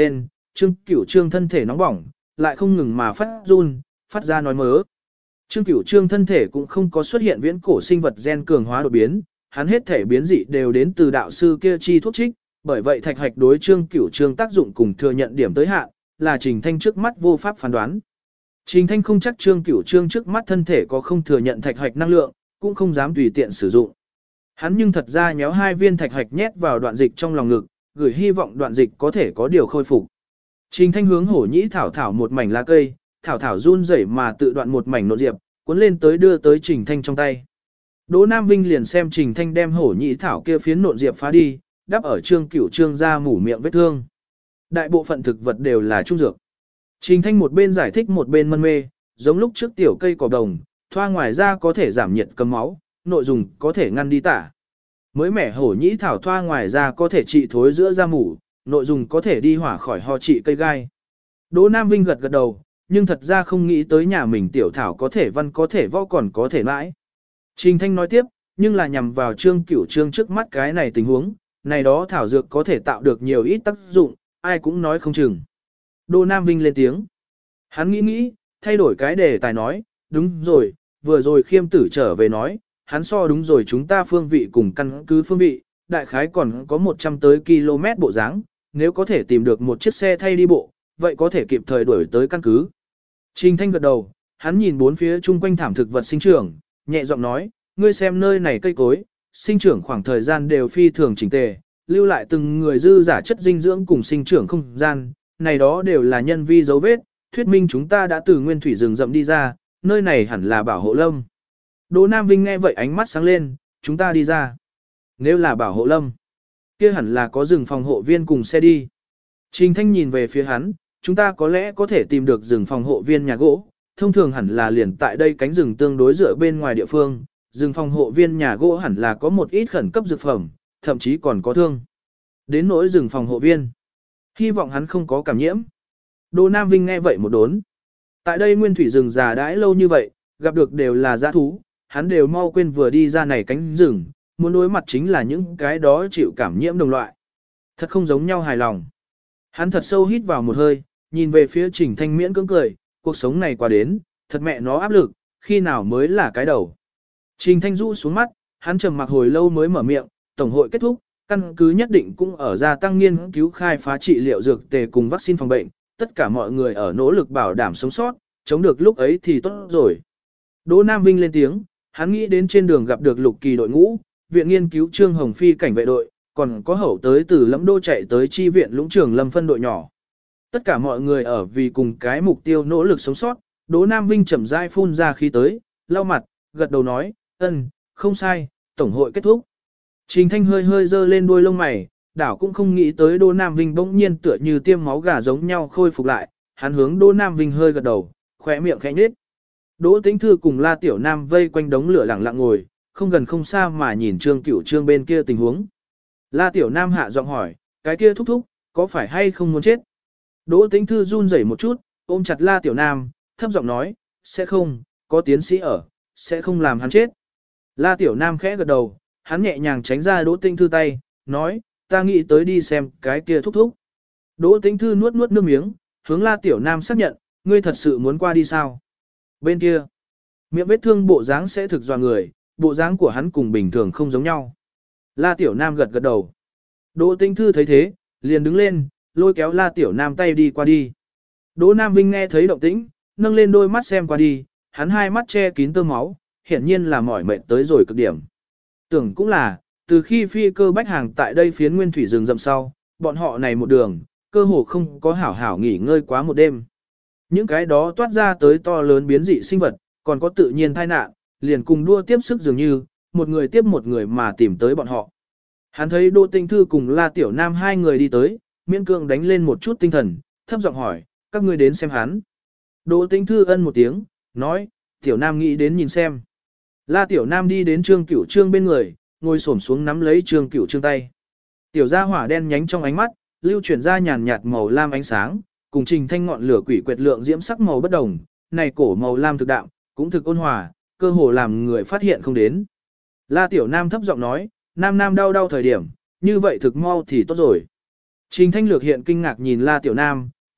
Trương Cửu Trương thân thể nóng bỏng, lại không ngừng mà phát run, phát ra nói mớ. Trương Cửu Trương thân thể cũng không có xuất hiện viễn cổ sinh vật gen cường hóa đột biến, hắn hết thể biến dị đều đến từ đạo sư kia chi thuốc trích, bởi vậy thạch hạch đối Trương Cửu Trương tác dụng cùng thừa nhận điểm tới hạn, là Trình Thanh trước mắt vô pháp phán đoán. Trình Thanh không chắc Trương Cửu Trương trước mắt thân thể có không thừa nhận thạch hạch năng lượng, cũng không dám tùy tiện sử dụng. Hắn nhưng thật ra nhéo hai viên thạch hạch nhét vào đoạn dịch trong lòng ngực, gửi hy vọng đoạn dịch có thể có điều khôi phục. Trình Thanh hướng hổ nhĩ thảo thảo một mảnh lá cây, thảo thảo run rẩy mà tự đoạn một mảnh nộn diệp, cuốn lên tới đưa tới Trình Thanh trong tay. Đỗ Nam Vinh liền xem Trình Thanh đem hổ nhĩ thảo kia phiến nộn diệp phá đi, đắp ở Trương Cửu Trương ra mủ miệng vết thương. Đại bộ phận thực vật đều là trung dược. Trình Thanh một bên giải thích một bên mân mê, giống lúc trước tiểu cây cỏ đồng, thoa ngoài ra có thể giảm nhiệt cầm máu, nội dùng có thể ngăn đi tả. Mới mẻ hổ nhĩ thảo thoa ngoài ra có thể trị thối giữa da mủ, nội dùng có thể đi hỏa khỏi ho trị cây gai. Đỗ Nam Vinh gật gật đầu, nhưng thật ra không nghĩ tới nhà mình tiểu thảo có thể văn có thể võ còn có thể mãi. Trình Thanh nói tiếp, nhưng là nhằm vào Trương Cửu Trương trước mắt cái này tình huống, này đó thảo dược có thể tạo được nhiều ít tác dụng, ai cũng nói không chừng. Đỗ Nam Vinh lên tiếng. Hắn nghĩ nghĩ, thay đổi cái đề tài nói, đúng rồi, vừa rồi khiêm tử trở về nói, hắn so đúng rồi chúng ta phương vị cùng căn cứ phương vị, đại khái còn có một trăm tới km bộ dáng, nếu có thể tìm được một chiếc xe thay đi bộ, vậy có thể kịp thời đuổi tới căn cứ. Trình Thanh gật đầu, hắn nhìn bốn phía chung quanh thảm thực vật sinh trưởng, nhẹ giọng nói, ngươi xem nơi này cây cối, sinh trưởng khoảng thời gian đều phi thường chỉnh tề, lưu lại từng người dư giả chất dinh dưỡng cùng sinh trưởng không gian, này đó đều là nhân vi dấu vết, thuyết minh chúng ta đã từ nguyên thủy rừng rậm đi ra, nơi này hẳn là bảo hộ lâm. Đỗ Nam Vinh nghe vậy ánh mắt sáng lên, chúng ta đi ra. Nếu là bảo hộ lâm, kia hẳn là có rừng phòng hộ viên cùng xe đi. Trình Thanh nhìn về phía hắn, chúng ta có lẽ có thể tìm được rừng phòng hộ viên nhà gỗ, thông thường hẳn là liền tại đây cánh rừng tương đối dựa bên ngoài địa phương, rừng phòng hộ viên nhà gỗ hẳn là có một ít khẩn cấp dược phẩm, thậm chí còn có thương. Đến nỗi rừng phòng hộ viên, hy vọng hắn không có cảm nhiễm. Đỗ Nam Vinh nghe vậy một đốn. Tại đây nguyên thủy rừng già đãi lâu như vậy, gặp được đều là dã thú, hắn đều mau quên vừa đi ra này cánh rừng, muốn đối mặt chính là những cái đó chịu cảm nhiễm đồng loại. Thật không giống nhau hài lòng. Hắn thật sâu hít vào một hơi, nhìn về phía Trình Thanh miễn cưỡng cười, cuộc sống này qua đến, thật mẹ nó áp lực, khi nào mới là cái đầu. Trình Thanh rũ xuống mắt, hắn trầm mặc hồi lâu mới mở miệng, tổng hội kết thúc, căn cứ nhất định cũng ở gia tăng nghiên cứu khai phá trị liệu dược tề cùng vaccine phòng bệnh, tất cả mọi người ở nỗ lực bảo đảm sống sót, chống được lúc ấy thì tốt rồi. Đỗ Nam Vinh lên tiếng, hắn nghĩ đến trên đường gặp được lục kỳ đội ngũ, viện nghiên cứu Trương Hồng Phi cảnh vệ đội, còn có hậu tới từ Lâm Đô chạy tới chi viện Lũng Trường Lâm phân đội nhỏ. Tất cả mọi người ở vì cùng cái mục tiêu nỗ lực sống sót, Đỗ Nam Vinh chậm rãi phun ra khí tới, lau mặt, gật đầu nói, ân, không sai, tổng hội kết thúc. Trình Thanh hơi hơi dơ lên đuôi lông mày, đảo cũng không nghĩ tới Đỗ Nam Vinh bỗng nhiên tựa như tiêm máu gà giống nhau khôi phục lại, hắn hướng Đỗ Nam Vinh hơi gật đầu, khỏe miệng khẽ nhếch. Đỗ Tĩnh Thư cùng La Tiểu Nam vây quanh đống lửa lặng lặng ngồi, không gần không xa mà nhìn Trương Cửu Trương bên kia tình huống. La Tiểu Nam hạ giọng hỏi, cái kia thúc thúc, có phải hay không muốn chết? Đỗ Tĩnh Thư run rẩy một chút, ôm chặt La Tiểu Nam, thấp giọng nói, sẽ không, có tiến sĩ ở, sẽ không làm hắn chết. La Tiểu Nam khẽ gật đầu, hắn nhẹ nhàng tránh ra Đỗ Tĩnh Thư tay, nói, ta nghĩ tới đi xem cái kia thúc thúc. Đỗ Tĩnh Thư nuốt nuốt nước miếng, hướng La Tiểu Nam xác nhận, ngươi thật sự muốn qua đi sao? Bên kia, miệng vết thương bộ dáng sẽ thực dọa người, bộ dáng của hắn cùng bình thường không giống nhau. La Tiểu Nam gật gật đầu. Đỗ Tĩnh Thư thấy thế, liền đứng lên, lôi kéo La Tiểu Nam tay đi qua đi. Đỗ Nam Vinh nghe thấy động tĩnh, nâng lên đôi mắt xem qua đi, hắn hai mắt che kín tơ máu, hiển nhiên là mỏi mệt tới rồi cực điểm. Tưởng cũng là, từ khi phi cơ bách hàng tại đây phiến nguyên thủy rừng rậm sau, bọn họ này một đường, cơ hồ không có hảo hảo nghỉ ngơi quá một đêm. Những cái đó toát ra tới to lớn biến dị sinh vật, còn có tự nhiên tai nạn, liền cùng đua tiếp sức dường như, một người tiếp một người mà tìm tới bọn họ. Hắn thấy Đỗ Tĩnh Thư cùng La Tiểu Nam hai người đi tới, miễn cưỡng đánh lên một chút tinh thần, thấp giọng hỏi, các ngươi đến xem hắn. Đỗ Tĩnh Thư ân một tiếng, nói, Tiểu Nam nghĩ đến nhìn xem. La Tiểu Nam đi đến Trương Cửu Trương bên người, ngồi xổm xuống nắm lấy Trương Cửu Trương tay. Tiểu gia hỏa đen nhánh trong ánh mắt, lưu chuyển ra nhàn nhạt màu lam ánh sáng, cùng Trình Thanh ngọn lửa quỷ quyệt lượng diễm sắc màu bất đồng, này cổ màu lam thực đạm, cũng thực ôn hòa, cơ hồ làm người phát hiện không đến. La Tiểu Nam thấp giọng nói, Nam Nam đau đau thời điểm, như vậy thực mau thì tốt rồi. Trình Thanh lược hiện kinh ngạc nhìn La Tiểu Nam,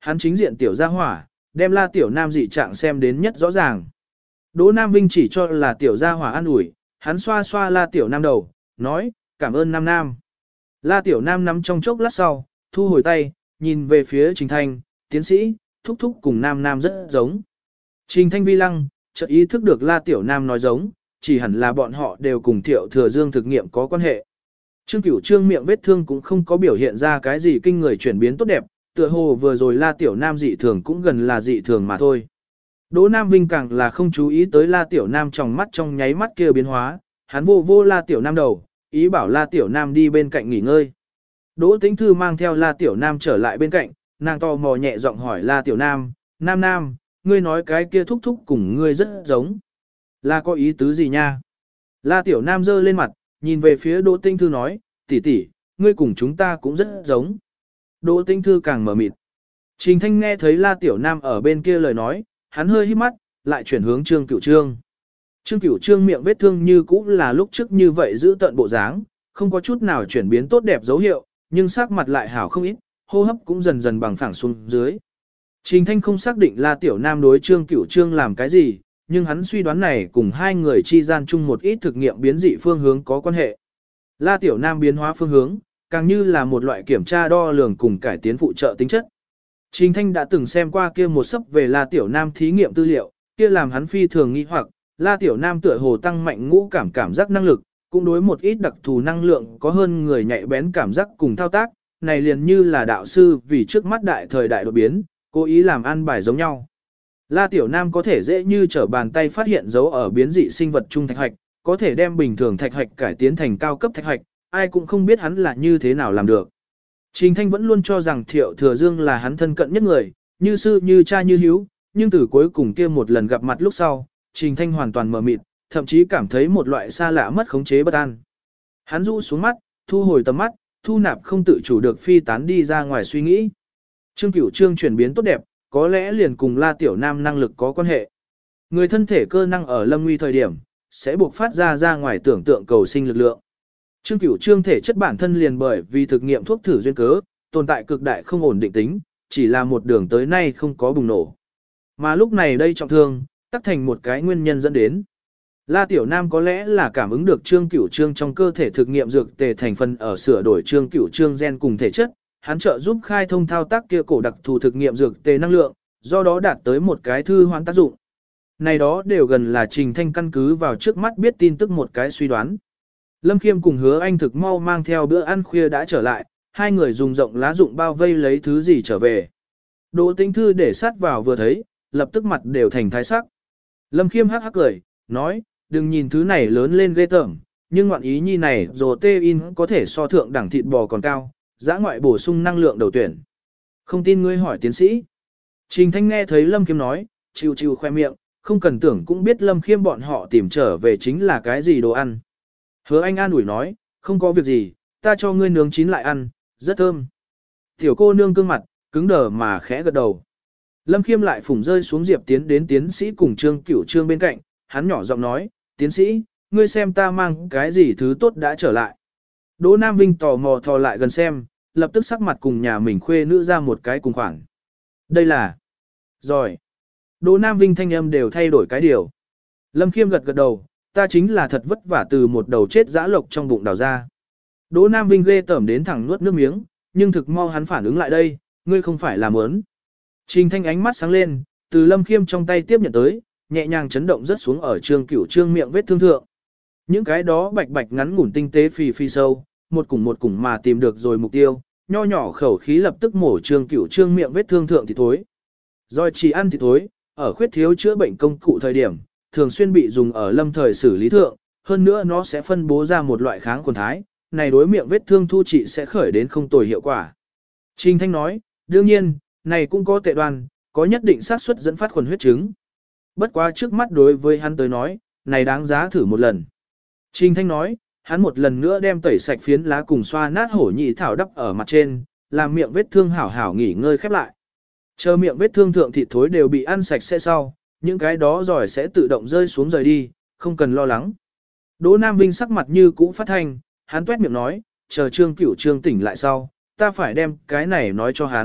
hắn chính diện tiểu gia hỏa, đem La Tiểu Nam dị trạng xem đến nhất rõ ràng. Đỗ Nam Vinh chỉ cho là tiểu gia hỏa an ủi, hắn xoa xoa La Tiểu Nam đầu, nói, cảm ơn Nam Nam. La Tiểu Nam nắm trong chốc lát sau, thu hồi tay, nhìn về phía Trình Thanh, tiến sĩ, thúc thúc cùng Nam Nam rất giống. Trình Thanh vi lăng, chợt ý thức được La Tiểu Nam nói giống, chỉ hẳn là bọn họ đều cùng Thiệu Thừa Dương thực nghiệm có quan hệ. Trương Cửu Trương miệng vết thương cũng không có biểu hiện ra cái gì kinh người chuyển biến tốt đẹp, tựa hồ vừa rồi La Tiểu Nam dị thường cũng gần là dị thường mà thôi. Đỗ Nam Vinh càng là không chú ý tới La Tiểu Nam trong mắt trong nháy mắt kia biến hóa, hắn vô vô La Tiểu Nam đầu, ý bảo La Tiểu Nam đi bên cạnh nghỉ ngơi. Đỗ Tĩnh Thư mang theo La Tiểu Nam trở lại bên cạnh, nàng to mò nhẹ giọng hỏi La Tiểu Nam, Nam Nam, ngươi nói cái kia thúc thúc cùng ngươi rất giống. Là có ý tứ gì nha? La Tiểu Nam giơ lên mặt, nhìn về phía Đỗ Tĩnh Thư nói, tỷ tỷ, ngươi cùng chúng ta cũng rất giống. Đỗ Tĩnh Thư càng mở mịt. Trình Thanh nghe thấy La Tiểu Nam ở bên kia lời nói, hắn hơi hít mắt, lại chuyển hướng Trương Cửu Trương. Trương Cửu Trương miệng vết thương như cũ là lúc trước như vậy giữ tận bộ dáng, không có chút nào chuyển biến tốt đẹp dấu hiệu, nhưng sắc mặt lại hảo không ít, hô hấp cũng dần dần bằng phẳng xuống dưới. Trình Thanh không xác định La Tiểu Nam đối Trương Cửu Trương làm cái gì, nhưng hắn suy đoán này cùng hai người chi gian chung một ít thực nghiệm biến dị phương hướng có quan hệ. La Tiểu Nam biến hóa phương hướng, càng như là một loại kiểm tra đo lường cùng cải tiến phụ trợ tính chất. Trình Thanh đã từng xem qua kia một sấp về La Tiểu Nam thí nghiệm tư liệu, kia làm hắn phi thường nghi hoặc, La Tiểu Nam tựa hồ tăng mạnh ngũ cảm cảm giác năng lực, cũng đối một ít đặc thù năng lượng có hơn người nhạy bén cảm giác cùng thao tác, này liền như là đạo sư vì trước mắt đại thời đại đột biến, cố ý làm ăn bài giống nhau. La Tiểu Nam có thể dễ như trở bàn tay phát hiện dấu ở biến dị sinh vật trung thạch hạch, có thể đem bình thường thạch hạch cải tiến thành cao cấp thạch hạch, ai cũng không biết hắn là như thế nào làm được. Trình Thanh vẫn luôn cho rằng Thiệu Thừa Dương là hắn thân cận nhất người, như sư như cha như hiếu, nhưng từ cuối cùng kia một lần gặp mặt lúc sau, Trình Thanh hoàn toàn mờ mịt, thậm chí cảm thấy một loại xa lạ mất khống chế bất an. Hắn rũ xuống mắt, thu hồi tầm mắt, thu nạp không tự chủ được phi tán đi ra ngoài suy nghĩ. Trương Cửu Trương chuyển biến tốt đẹp, có lẽ liền cùng La Tiểu Nam năng lực có quan hệ. Người thân thể cơ năng ở lâm nguy thời điểm, sẽ buộc phát ra ra ngoài tưởng tượng cầu sinh lực lượng. Trương Cửu Trương thể chất bản thân liền bởi vì thực nghiệm thuốc thử duyên cớ, tồn tại cực đại không ổn định tính, chỉ là một đường tới nay không có bùng nổ. Mà lúc này đây trọng thương, tác thành một cái nguyên nhân dẫn đến. La Tiểu Nam có lẽ là cảm ứng được Trương Cửu Trương trong cơ thể thực nghiệm dược tề thành phần ở sửa đổi Trương Cửu Trương gen cùng thể chất, hắn trợ giúp khai thông thao tác kia cổ đặc thù thực nghiệm dược tề năng lượng, do đó đạt tới một cái thư hoán tác dụng. Này đó đều gần là Trình Thanh căn cứ vào trước mắt biết tin tức một cái suy đoán. Lâm Khiêm cùng Hứa Anh thực mau mang theo bữa ăn khuya đã trở lại, hai người dùng rộng lá dụng bao vây lấy thứ gì trở về. Đỗ Tĩnh Thư để sát vào vừa thấy, lập tức mặt đều thành thái sắc. Lâm Khiêm hắc hắc cười, nói, đừng nhìn thứ này lớn lên ghê tởm, nhưng ngoạn ý nhi này protein có thể so thượng đẳng thịt bò còn cao, giã ngoại bổ sung năng lượng đầu tuyển. Không tin ngươi hỏi tiến sĩ. Trình Thanh nghe thấy Lâm Khiêm nói, chịu chịu khoe miệng, không cần tưởng cũng biết Lâm Khiêm bọn họ tìm trở về chính là cái gì đồ ăn. Hứa Anh an ủi nói, không có việc gì, ta cho ngươi nướng chín lại ăn, rất thơm. Tiểu cô nương cương mặt, cứng đờ mà khẽ gật đầu. Lâm Khiêm lại phủng rơi xuống Diệp tiến đến tiến sĩ cùng Trương Cửu Trương bên cạnh, hắn nhỏ giọng nói, tiến sĩ, ngươi xem ta mang cái gì thứ tốt đã trở lại. Đỗ Nam Vinh tò mò thò lại gần xem, lập tức sắc mặt cùng nhà mình khuê nữ ra một cái cùng khoảng. Đây là... Rồi. Đỗ Nam Vinh thanh âm đều thay đổi cái điều. Lâm Khiêm gật gật đầu, ta chính là thật vất vả từ một đầu chết dã lộc trong bụng đào ra. Đỗ Nam Vinh ghê tởm đến thẳng nuốt nước miếng, nhưng thực mau hắn phản ứng lại đây, ngươi không phải làm ớn. Trình Thanh ánh mắt sáng lên, từ Lâm Khiêm trong tay tiếp nhận tới, nhẹ nhàng chấn động rất xuống ở Trương Cửu Trương miệng vết thương thượng. Những cái đó bạch bạch ngắn ngủn tinh tế phì phì sâu, một cùng một cùng mà tìm được rồi mục tiêu, nho nhỏ khẩu khí lập tức mổ Trương Cửu Trương miệng vết thương thượng thì thối. Rồi chỉ ăn thì thối, ở khuyết thiếu chữa bệnh công cụ thời điểm, thường xuyên bị dùng ở lâm thời xử lý thượng, hơn nữa nó sẽ phân bố ra một loại kháng khuẩn thái, này đối miệng vết thương thu trị sẽ khởi đến không tồi hiệu quả. Trình Thanh nói, đương nhiên, này cũng có tệ đoan, có nhất định xác suất dẫn phát khuẩn huyết chứng. Bất quá trước mắt đối với hắn tới nói, này đáng giá thử một lần. Trình Thanh nói, hắn một lần nữa đem tẩy sạch phiến lá cùng xoa nát hổ nhị thảo đắp ở mặt trên, làm miệng vết thương hảo hảo nghỉ ngơi khép lại. Chờ miệng vết thương thượng thịt thối đều bị ăn sạch sẽ sau, những cái đó giỏi sẽ tự động rơi xuống rời đi, không cần lo lắng. Đỗ Nam Vinh sắc mặt như cũ phát thanh, hắn tuét miệng nói, chờ Trương Cửu Trương tỉnh lại sau, ta phải đem cái này nói cho hắn,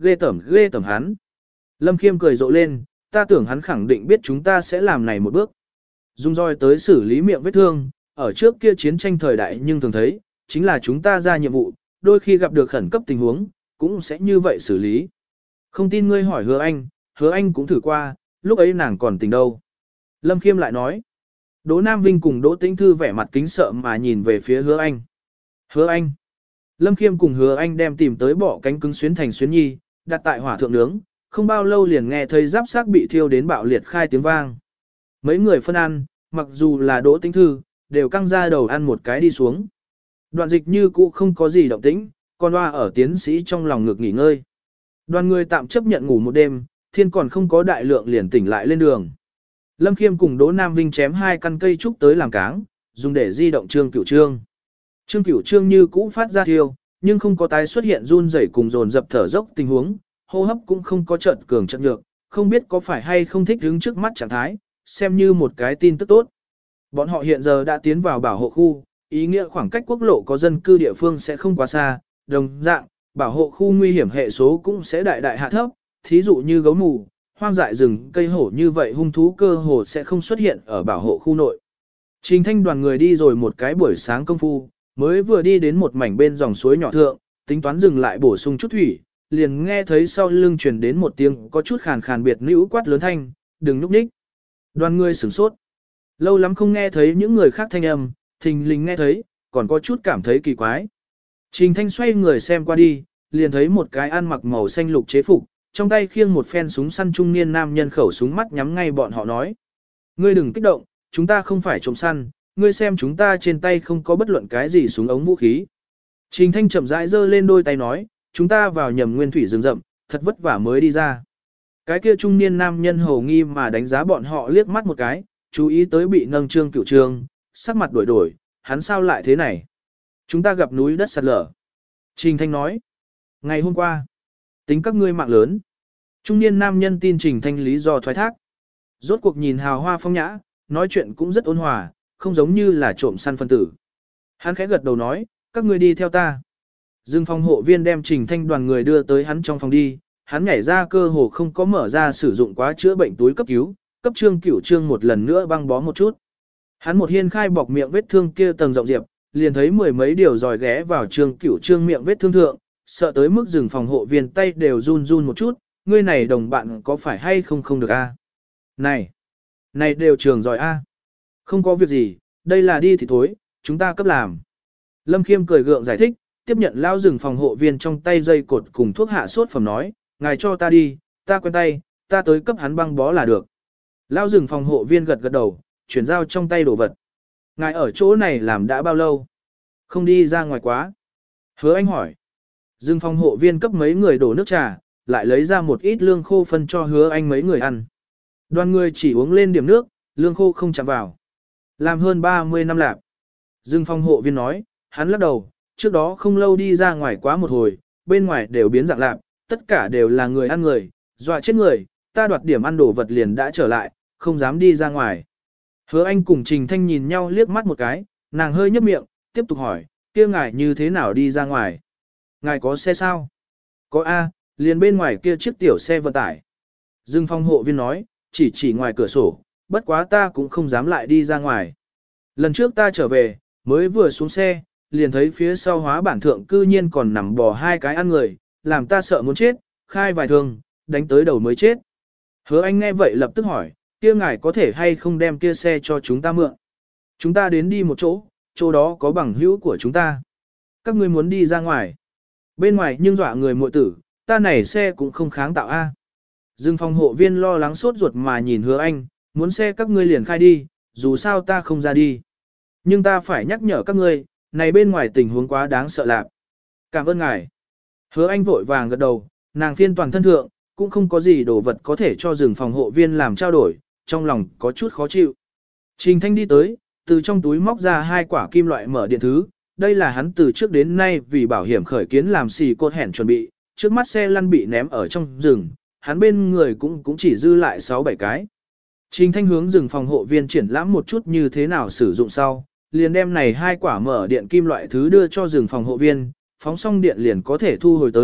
ghê tởm ghê tởm hắn. Lâm Khiêm cười rộ lên, ta tưởng hắn khẳng định biết chúng ta sẽ làm này một bước. Dùng roi tới xử lý miệng vết thương, ở trước kia chiến tranh thời đại nhưng thường thấy, chính là chúng ta ra nhiệm vụ, đôi khi gặp được khẩn cấp tình huống, cũng sẽ như vậy xử lý. Không tin ngươi hỏi Hứa Anh, Hứa Anh cũng thử qua, lúc ấy nàng còn tỉnh đâu. Lâm Khiêm lại nói. Đỗ Nam Vinh cùng Đỗ Tĩnh Thư vẻ mặt kính sợ mà nhìn về phía Hứa Anh. Hứa Anh. Lâm Khiêm cùng Hứa Anh đem tìm tới bỏ cánh cứng xuyến thành xuyến nhi, đặt tại hỏa thượng nướng, không bao lâu liền nghe thấy giáp xác bị thiêu đến bạo liệt khai tiếng vang. Mấy người phân ăn, mặc dù là Đỗ Tĩnh Thư, đều căng ra đầu ăn một cái đi xuống. Đoạn dịch như cũ không có gì động tĩnh, còn hoa ở tiến sĩ trong lòng ngực nghỉ ngơi. Đoàn người tạm chấp nhận ngủ một đêm, thiên còn không có đại lượng liền tỉnh lại lên đường. Lâm Khiêm cùng Đỗ Nam Vinh chém hai căn cây trúc tới làm cáng, dùng để di động Trương Cửu Trương. Trương Cửu Trương như cũ phát ra thiêu, nhưng không có tái xuất hiện run rẩy cùng dồn dập thở dốc tình huống, hô hấp cũng không có chợt cường chợt nhược, không biết có phải hay không thích đứng trước mắt trạng thái, xem như một cái tin tức tốt. Bọn họ hiện giờ đã tiến vào bảo hộ khu, ý nghĩa khoảng cách quốc lộ có dân cư địa phương sẽ không quá xa, đồng dạng, bảo hộ khu nguy hiểm hệ số cũng sẽ đại đại hạ thấp, thí dụ như gấu mù, hoang dại rừng, cây hổ như vậy hung thú cơ hồ sẽ không xuất hiện ở bảo hộ khu nội. Trình Thanh đoàn người đi rồi một cái buổi sáng công phu, mới vừa đi đến một mảnh bên dòng suối nhỏ thượng, tính toán dừng lại bổ sung chút thủy, liền nghe thấy sau lưng truyền đến một tiếng có chút khàn khàn biệt nữ quát lớn thanh, đừng núp ních. Đoàn người sửng sốt. Lâu lắm không nghe thấy những người khác thanh âm, thình lình nghe thấy, còn có chút cảm thấy kỳ quái. Trình Thanh xoay người xem qua đi, liền thấy một cái ăn mặc màu xanh lục chế phục, trong tay khiêng một phen súng săn trung niên nam nhân khẩu súng mắt nhắm ngay bọn họ nói. Ngươi đừng kích động, chúng ta không phải trộm săn, ngươi xem chúng ta trên tay không có bất luận cái gì súng ống vũ khí. Trình Thanh chậm rãi giơ lên đôi tay nói, chúng ta vào nhầm nguyên thủy rừng rậm, thật vất vả mới đi ra. Cái kia trung niên nam nhân hầu nghi mà đánh giá bọn họ liếc mắt một cái, chú ý tới bị nâng Trương Cửu Trương, sắc mặt đổi đổi, hắn sao lại thế này? Chúng ta gặp núi đất sạt lở. Trình Thanh nói, ngày hôm qua, tính các ngươi mạng lớn. Trung niên nam nhân tin Trình Thanh lý do thoái thác. Rốt cuộc nhìn hào hoa phong nhã, nói chuyện cũng rất ôn hòa, không giống như là trộm săn phân tử. Hắn khẽ gật đầu nói, các ngươi đi theo ta. Dương phòng hộ viên đem Trình Thanh đoàn người đưa tới hắn trong phòng đi, hắn nhảy ra cơ hồ không có mở ra sử dụng quá chữa bệnh túi cấp cứu, cấp Trương Cửu Trương một lần nữa băng bó một chút. Hắn một hiên khai bọc miệng vết thương kia tầng rộng diệp, liền thấy mười mấy điều giòi ghé vào Trương Cửu Trương miệng vết thương thượng, sợ tới mức rừng phòng hộ viên tay đều run run một chút, ngươi này đồng bạn có phải hay không không được a? Này, này đều trường giỏi a. Không có việc gì, đây là đi thì thối, chúng ta cấp làm. Lâm Khiêm cười gượng giải thích, tiếp nhận lao rừng phòng hộ viên trong tay dây cột cùng thuốc hạ sốt phẩm nói, ngài cho ta đi, ta quen tay, ta tới cấp hắn băng bó là được. Lao rừng phòng hộ viên gật gật đầu, chuyển giao trong tay đồ vật. Ngài ở chỗ này làm đã bao lâu? Không đi ra ngoài quá. Hứa Anh hỏi. Rừng phòng hộ viên cấp mấy người đổ nước trà, lại lấy ra một ít lương khô phân cho Hứa Anh mấy người ăn. Đoàn người chỉ uống lên điểm nước, lương khô không chạm vào. Làm hơn ba mươi năm lạc. Rừng phòng hộ viên nói, hắn lắc đầu, trước đó không lâu đi ra ngoài quá một hồi, bên ngoài đều biến dạng lạc, tất cả đều là người ăn người, dọa chết người, ta đoạt điểm ăn đồ vật liền đã trở lại, không dám đi ra ngoài. Hứa Anh cùng Trình Thanh nhìn nhau liếc mắt một cái, nàng hơi nhấp miệng, tiếp tục hỏi, kia ngài như thế nào đi ra ngoài? Ngài có xe sao? Có A, liền bên ngoài kia chiếc tiểu xe vận tải. Dương phòng hộ viên nói, chỉ chỉ ngoài cửa sổ, bất quá ta cũng không dám lại đi ra ngoài. Lần trước ta trở về, mới vừa xuống xe, liền thấy phía sau hóa bản thượng cư nhiên còn nằm bò hai cái ăn người, làm ta sợ muốn chết, khai vài thương, đánh tới đầu mới chết. Hứa Anh nghe vậy lập tức hỏi, kia ngài có thể hay không đem kia xe cho chúng ta mượn? Chúng ta đến đi một chỗ, chỗ đó có bằng hữu của chúng ta. Các ngươi muốn đi ra ngoài. Bên ngoài nhưng dọa người muội tử, ta này xe cũng không kháng tạo A. Dương phòng hộ viên lo lắng sốt ruột mà nhìn Hứa Anh, muốn xe các ngươi liền khai đi, dù sao ta không ra đi. Nhưng ta phải nhắc nhở các ngươi, này bên ngoài tình huống quá đáng sợ lạc. Cảm ơn ngài. Hứa Anh vội vàng gật đầu, nàng phiên toàn thân thượng, cũng không có gì đồ vật có thể cho rừng phòng hộ viên làm trao đổi, trong lòng có chút khó chịu. Trình Thanh đi tới, từ trong túi móc ra hai quả kim loại mở điện thứ, đây là hắn từ trước đến nay vì bảo hiểm khởi kiến làm xì cột hẻn chuẩn bị, trước mắt xe lăn bị ném ở trong rừng, hắn bên người cũng cũng chỉ dư lại sáu bảy cái. Trình Thanh hướng rừng phòng hộ viên triển lãm một chút như thế nào sử dụng sau, liền đem này hai quả mở điện kim loại thứ đưa cho rừng phòng hộ viên, phóng xong điện liền có thể thu hồi tới,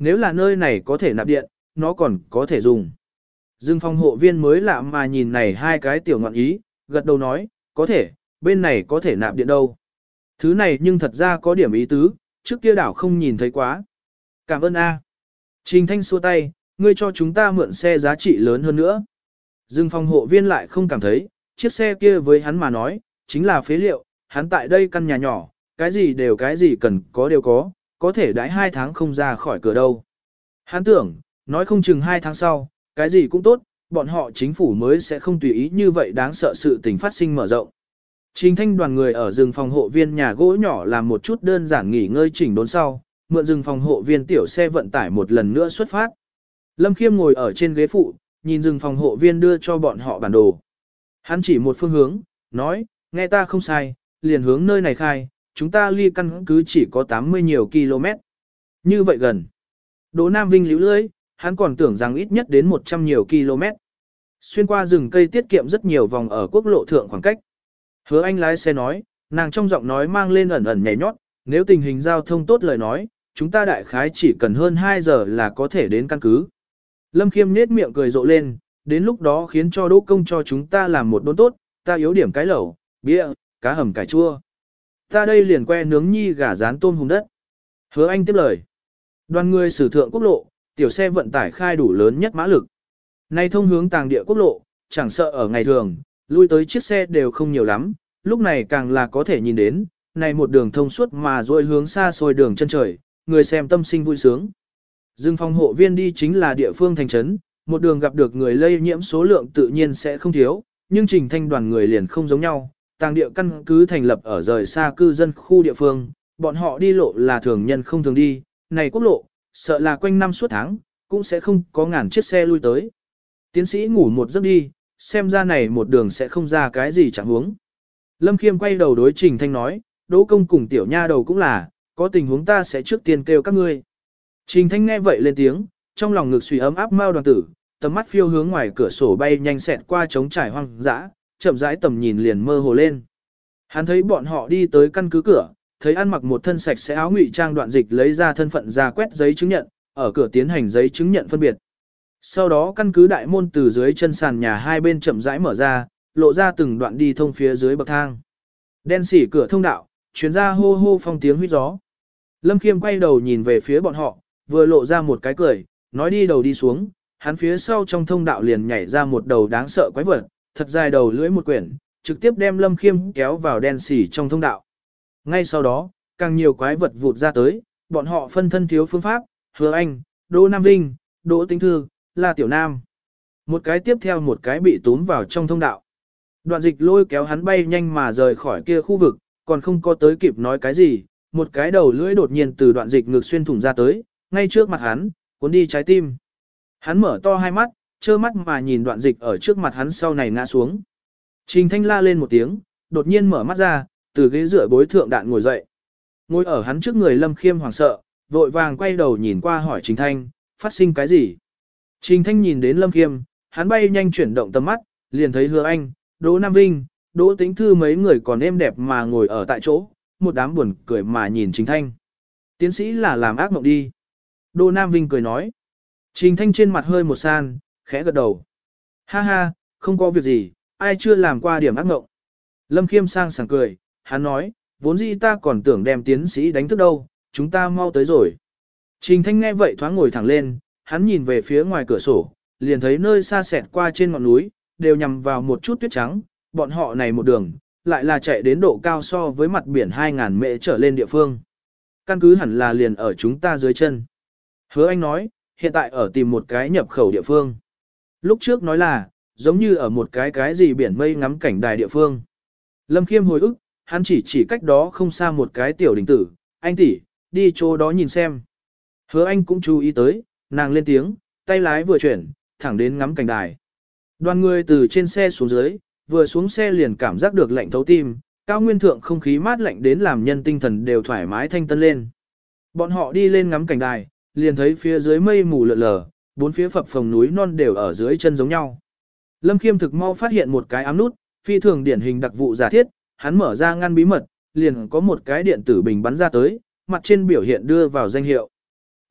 nếu là nơi này có thể nạp điện, nó còn có thể dùng. Dương phòng hộ viên mới lạ mà nhìn này hai cái tiểu ngọn ý, gật đầu nói, có thể, bên này có thể nạp điện đâu. Thứ này nhưng thật ra có điểm ý tứ, trước kia đảo không nhìn thấy quá. Cảm ơn A. Trình Thanh xua tay, ngươi cho chúng ta mượn xe giá trị lớn hơn nữa. Dương phòng hộ viên lại không cảm thấy, chiếc xe kia với hắn mà nói, chính là phế liệu, hắn tại đây căn nhà nhỏ, cái gì đều cái gì cần có đều có, có thể đãi hai tháng không ra khỏi cửa đâu. Hắn tưởng, nói không chừng hai tháng sau, cái gì cũng tốt, bọn họ chính phủ mới sẽ không tùy ý như vậy đáng sợ sự tình phát sinh mở rộng. Trình Thanh đoàn người ở rừng phòng hộ viên nhà gỗ nhỏ làm một chút đơn giản nghỉ ngơi chỉnh đốn sau, mượn rừng phòng hộ viên tiểu xe vận tải một lần nữa xuất phát. Lâm Khiêm ngồi ở trên ghế phụ, nhìn rừng phòng hộ viên đưa cho bọn họ bản đồ. Hắn chỉ một phương hướng, nói, nghe ta không sai, liền hướng nơi này khai, chúng ta ly căn cứ chỉ có tám mươi nhiều km. Như vậy gần. Đỗ Nam Vinh líu lưỡi, hắn còn tưởng rằng ít nhất đến một trăm nhiều km. Xuyên qua rừng cây tiết kiệm rất nhiều vòng ở quốc lộ thượng khoảng cách. Hứa Anh lái xe nói, nàng trong giọng nói mang lên ẩn ẩn nhảy nhót, nếu tình hình giao thông tốt lời nói, chúng ta đại khái chỉ cần hơn hai giờ là có thể đến căn cứ. Lâm Khiêm nết miệng cười rộ lên, đến lúc đó khiến cho Đỗ Công cho chúng ta làm một đốn tốt, ta yếu điểm cái lẩu, bia, cá hầm cải chua. Ta đây liền que nướng nhi gà rán tôm hùm đất. Hứa Anh tiếp lời. Đoàn người sử thượng quốc lộ, tiểu xe vận tải khai đủ lớn nhất mã lực. Nay thông hướng tàng địa quốc lộ, chẳng sợ ở ngày thường, lui tới chiếc xe đều không nhiều lắm, lúc này càng là có thể nhìn đến, này một đường thông suốt mà rồi hướng xa xôi đường chân trời, người xem tâm sinh vui sướng. Dương phòng hộ viên đi chính là địa phương thành trấn, một đường gặp được người lây nhiễm số lượng tự nhiên sẽ không thiếu, nhưng Trình Thanh đoàn người liền không giống nhau, tàng địa căn cứ thành lập ở rời xa cư dân khu địa phương, bọn họ đi lộ là thường nhân không thường đi, này quốc lộ, sợ là quanh năm suốt tháng, cũng sẽ không có ngàn chiếc xe lui tới. Tiến sĩ ngủ một giấc đi, xem ra này một đường sẽ không ra cái gì chẳng huống. Lâm Khiêm quay đầu đối Trình Thanh nói, Đỗ Công cùng tiểu nha đầu cũng là, có tình huống ta sẽ trước tiên kêu các ngươi. Trình Thanh nghe vậy lên tiếng, trong lòng ngực suy ấm áp mao đoàn tử, tầm mắt phiêu hướng ngoài cửa sổ bay nhanh xẹt qua trống trải hoang dã, chậm rãi tầm nhìn liền mơ hồ lên. Hắn thấy bọn họ đi tới căn cứ cửa, thấy ăn mặc một thân sạch sẽ áo ngụy trang Đoạn Dịch lấy ra thân phận ra quét giấy chứng nhận, ở cửa tiến hành giấy chứng nhận phân biệt. Sau đó căn cứ đại môn từ dưới chân sàn nhà hai bên chậm rãi mở ra, lộ ra từng đoạn đi thông phía dưới bậc thang. Đen xỉ cửa thông đạo, chuyến ra hô hô phong tiếng huýt gió. Lâm Khiêm quay đầu nhìn về phía bọn họ, vừa lộ ra một cái cười, nói đi đầu đi xuống, hắn phía sau trong thông đạo liền nhảy ra một đầu đáng sợ quái vật, thật dài đầu lưỡi một quyển, trực tiếp đem Lâm Khiêm kéo vào đen xỉ trong thông đạo. Ngay sau đó, càng nhiều quái vật vụt ra tới, bọn họ phân thân thiếu phương pháp, Hứa Anh, Đỗ Nam Vinh, Đỗ Tĩnh Thư, La Tiểu Nam. Một cái tiếp theo một cái bị túm vào trong thông đạo. Đoạn Dịch lôi kéo hắn bay nhanh mà rời khỏi kia khu vực, còn không có tới kịp nói cái gì, một cái đầu lưỡi đột nhiên từ Đoạn Dịch ngực xuyên thủng ra tới, ngay trước mặt hắn, cuốn đi trái tim. Hắn mở to hai mắt, trơ mắt mà nhìn Đoạn Dịch ở trước mặt hắn sau này ngã xuống. Trình Thanh la lên một tiếng, đột nhiên mở mắt ra, từ ghế dựa bối thượng đạn ngồi dậy. Ngồi ở hắn trước người Lâm Khiêm hoảng sợ, vội vàng quay đầu nhìn qua hỏi Trình Thanh, phát sinh cái gì? Trình Thanh nhìn đến Lâm Khiêm, hắn bay nhanh chuyển động tầm mắt, liền thấy Hứa Anh, Đỗ Nam Vinh, Đỗ Tĩnh Thư mấy người còn êm đẹp mà ngồi ở tại chỗ, một đám buồn cười mà nhìn Trình Thanh. Tiến sĩ là làm ác mộng đi. Đỗ Nam Vinh cười nói. Trình Thanh trên mặt hơi một san, khẽ gật đầu. Ha ha, không có việc gì, ai chưa làm qua điểm ác mộng. Lâm Khiêm sang sảng cười, hắn nói, vốn dĩ ta còn tưởng đem tiến sĩ đánh thức đâu, chúng ta mau tới rồi. Trình Thanh nghe vậy thoáng ngồi thẳng lên, hắn nhìn về phía ngoài cửa sổ, liền thấy nơi xa xẹt qua trên ngọn núi, đều nhằm vào một chút tuyết trắng, bọn họ này một đường, lại là chạy đến độ cao so với mặt biển hai ngàn mệ trở lên địa phương. Căn cứ hẳn là liền ở chúng ta dưới chân. Hứa Anh nói, hiện tại ở tìm một cái nhập khẩu địa phương. Lúc trước nói là, giống như ở một cái cái gì biển mây ngắm cảnh đài địa phương. Lâm Khiêm hồi ức, hắn chỉ chỉ cách đó không xa một cái tiểu đình tử, anh tỷ, đi chỗ đó nhìn xem. Hứa Anh cũng chú ý tới, nàng lên tiếng, tay lái vừa chuyển, thẳng đến ngắm cảnh đài. Đoàn người từ trên xe xuống dưới, vừa xuống xe liền cảm giác được lạnh thấu tim, cao nguyên thượng không khí mát lạnh đến làm nhân tinh thần đều thoải mái thanh tân lên. Bọn họ đi lên ngắm cảnh đài, liền thấy phía dưới mây mù lợn lờ, bốn phía phập phồng núi non đều ở dưới chân giống nhau. Lâm Khiêm thực mau phát hiện một cái ám nút, phi thường điển hình đặc vụ giả thiết, hắn mở ra ngăn bí mật, liền có một cái điện tử bình bắn ra tới, mặt trên biểu hiện đưa vào danh hiệu.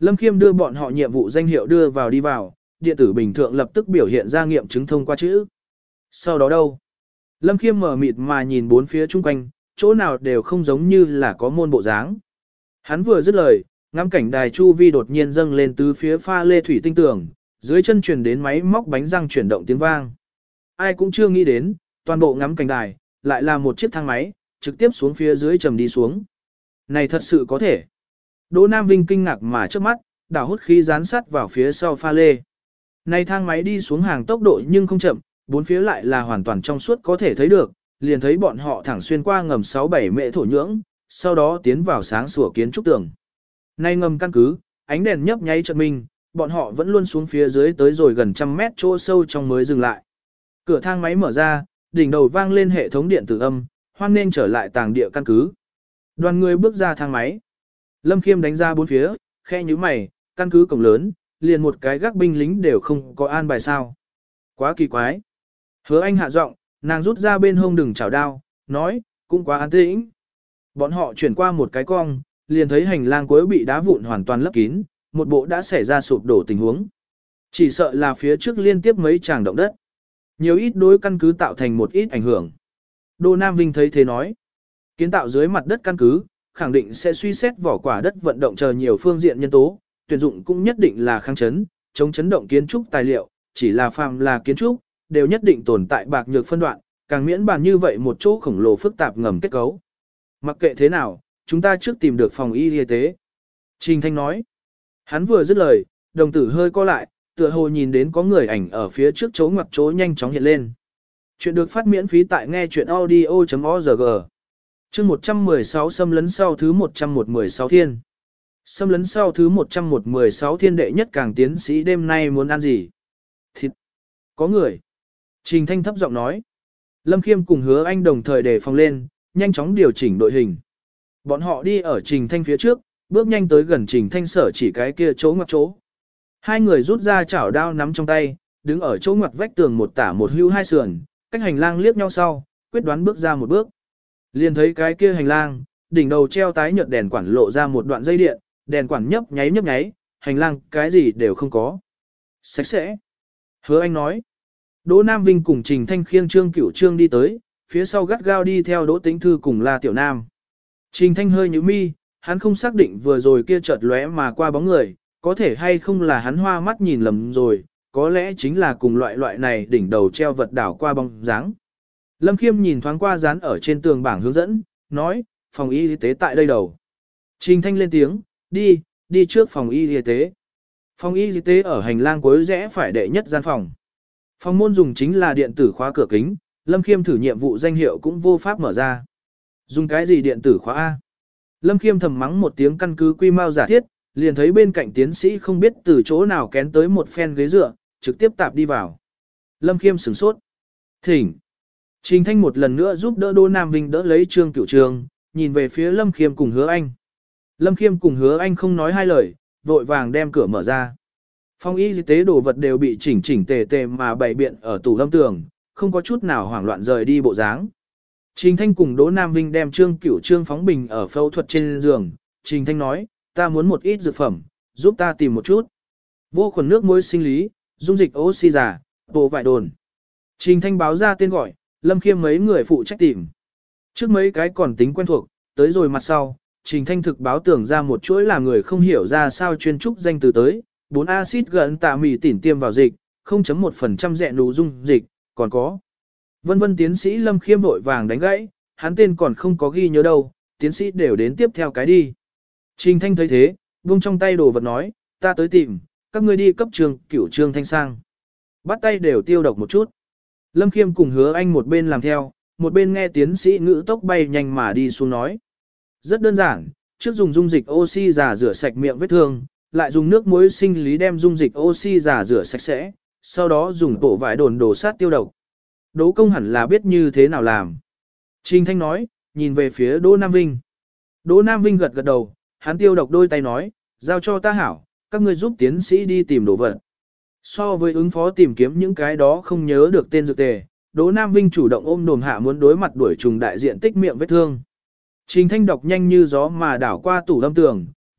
Lâm Khiêm đưa bọn họ nhiệm vụ danh hiệu đưa vào đi vào, điện tử bình thượng lập tức biểu hiện ra nghiệm chứng thông qua chữ. Sau đó đâu? Lâm Khiêm mở mịt mà nhìn bốn phía chung quanh, chỗ nào đều không giống như là có môn bộ dáng. Hắn vừa dứt lời, ngắm cảnh đài chu vi đột nhiên dâng lên tứ phía pha lê thủy tinh tường, dưới chân truyền đến máy móc bánh răng chuyển động tiếng vang. Ai cũng chưa nghĩ đến, toàn bộ ngắm cảnh đài, lại là một chiếc thang máy, trực tiếp xuống phía dưới trầm đi xuống. Này thật sự có thể. Đỗ Nam Vinh kinh ngạc mà trước mắt, đảo hút khí dán sát vào phía sau pha lê. Này thang máy đi xuống hàng tốc độ nhưng không chậm, bốn phía lại là hoàn toàn trong suốt có thể thấy được, liền thấy bọn họ thẳng xuyên qua ngầm sáu bảy mệ thổ nhưỡng, sau đó tiến vào sáng sủa kiến trúc tường. Nay ngầm căn cứ, ánh đèn nhấp nháy chợt minh, bọn họ vẫn luôn xuống phía dưới tới rồi gần trăm mét chỗ sâu trong mới dừng lại. Cửa thang máy mở ra, đỉnh đầu vang lên hệ thống điện tử âm, hoan nên trở lại tàng địa căn cứ. Đoàn người bước ra thang máy. Lâm Khiêm đánh ra bốn phía, khe như mày, căn cứ cổng lớn, liền một cái gác binh lính đều không có an bài sao. Quá kỳ quái. Hứa Anh hạ giọng, nàng rút ra bên hông đừng chảo đao, nói, cũng quá an tĩnh. Bọn họ chuyển qua một cái cong, liền thấy hành lang cuối bị đá vụn hoàn toàn lấp kín, một bộ đã xảy ra sụp đổ tình huống. Chỉ sợ là phía trước liên tiếp mấy tràng động đất. Nhiều ít đối căn cứ tạo thành một ít ảnh hưởng. Đô Nam Vinh thấy thế nói, kiến tạo dưới mặt đất căn cứ, khẳng định sẽ suy xét vỏ quả đất vận động chờ nhiều phương diện nhân tố, tuyển dụng cũng nhất định là kháng chấn, chống chấn động kiến trúc tài liệu, chỉ là phàm là kiến trúc, đều nhất định tồn tại bạc nhược phân đoạn, càng miễn bàn như vậy một chỗ khổng lồ phức tạp ngầm kết cấu. Mặc kệ thế nào, chúng ta trước tìm được phòng y y tế. Trình Thanh nói, hắn vừa dứt lời, đồng tử hơi co lại, tựa hồ nhìn đến có người ảnh ở phía trước chỗ ngoặc chỗ nhanh chóng hiện lên. Chuyện được phát miễn phí tại nghe chuyện audio.org. Chương một trăm mười sáu xâm lấn sau thứ một trăm mười sáu thiên. Xâm lấn sau thứ một trăm mười sáu thiên đệ nhất càng tiến sĩ đêm nay muốn ăn gì? Thịt. Có người. Trình Thanh thấp giọng nói. Lâm Khiêm cùng Hứa Anh đồng thời đề phòng lên, nhanh chóng điều chỉnh đội hình. Bọn họ đi ở Trình Thanh phía trước, bước nhanh tới gần Trình Thanh sở chỉ cái kia chỗ ngoặc chỗ. Hai người rút ra chảo đao nắm trong tay, đứng ở chỗ ngoặc vách tường một tả một hưu hai sườn, cách hành lang liếc nhau sau, quyết đoán bước ra một bước. Liền thấy cái kia hành lang, đỉnh đầu treo tái nhợt đèn quản lộ ra một đoạn dây điện, đèn quản nhấp nháy nhấp nháy, hành lang cái gì đều không có. Sạch sẽ. Hứa Anh nói. Đỗ Nam Vinh cùng Trình Thanh khiêng Trương Cửu Trương đi tới, phía sau gắt gao đi theo Đỗ Tĩnh Thư cùng La Tiểu Nam. Trình Thanh hơi nhíu mi, hắn không xác định vừa rồi kia chợt lóe mà qua bóng người, có thể hay không là hắn hoa mắt nhìn lầm rồi, có lẽ chính là cùng loại loại này đỉnh đầu treo vật đảo qua bóng dáng. Lâm Khiêm nhìn thoáng qua dán ở trên tường bảng hướng dẫn, nói, phòng y tế tại đây đầu. Trình Thanh lên tiếng, đi, đi trước phòng y tế. Phòng y tế ở hành lang cuối rẽ phải đệ nhất gian phòng. Phòng môn dùng chính là điện tử khóa cửa kính, Lâm Khiêm thử nhiệm vụ danh hiệu cũng vô pháp mở ra. Dùng cái gì điện tử khóa A? Lâm Khiêm thầm mắng một tiếng căn cứ quy mau giả thiết, liền thấy bên cạnh tiến sĩ không biết từ chỗ nào kén tới một phen ghế dựa, trực tiếp tạp đi vào. Lâm Khiêm sửng sốt. Thỉnh. Trình Thanh một lần nữa giúp đỡ Đỗ Nam Vinh đỡ lấy Trương Cửu Trương, nhìn về phía Lâm Khiêm cùng Hứa Anh. Lâm Khiêm cùng Hứa Anh không nói hai lời, vội vàng đem cửa mở ra. Phòng y tế đồ vật đều bị chỉnh chỉnh tề tề mà bày biện ở tủ lâm tường, không có chút nào hoảng loạn rời đi bộ dáng. Trình Thanh cùng Đỗ Nam Vinh đem Trương Cửu Trương phóng bình ở phẫu thuật trên giường. Trình Thanh nói, ta muốn một ít dược phẩm, giúp ta tìm một chút. Vô khuẩn nước muối sinh lý, dung dịch oxy giả, bộ vải đồn. Trình Thanh báo ra tên gọi, Lâm Khiêm mấy người phụ trách tìm. Trước mấy cái còn tính quen thuộc, tới rồi mặt sau, Trình Thanh thực báo tưởng ra một chuỗi là người không hiểu ra sao chuyên trúc danh từ tới, bốn axit gần tạ mì tỉn tiêm vào dịch, không chấm một phần trăm dẹ nụ dung dịch, còn có. Vân vân tiến sĩ Lâm Khiêm vội vàng đánh gãy, hắn tên còn không có ghi nhớ đâu, tiến sĩ đều đến tiếp theo cái đi. Trình Thanh thấy thế, buông trong tay đồ vật nói, ta tới tìm, các ngươi đi cấp trường Cửu Trương Thanh sang. Bắt tay đều tiêu độc một chút. Lâm Khiêm cùng Hứa Anh một bên làm theo, một bên nghe tiến sĩ ngữ tốc bay nhanh mà đi xuống nói. Rất đơn giản, trước dùng dung dịch oxy giả rửa sạch miệng vết thương, lại dùng nước muối sinh lý đem dung dịch oxy giả rửa sạch sẽ, sau đó dùng bộ vải đồn đổ sát tiêu độc. Đỗ công hẳn là biết như thế nào làm. Trình Thanh nói, nhìn về phía Đỗ Nam Vinh. Đỗ Nam Vinh gật gật đầu, hắn tiêu độc đôi tay nói, giao cho ta hảo, các ngươi giúp tiến sĩ đi tìm đồ vật. So với ứng phó tìm kiếm những cái đó không nhớ được tên dược tề, Đỗ Nam Vinh chủ động ôm đồm hạ muốn đối mặt đuổi trùng đại diện tích miệng vết thương. Trình Thanh đọc nhanh như gió mà đảo qua tủ lâm tường,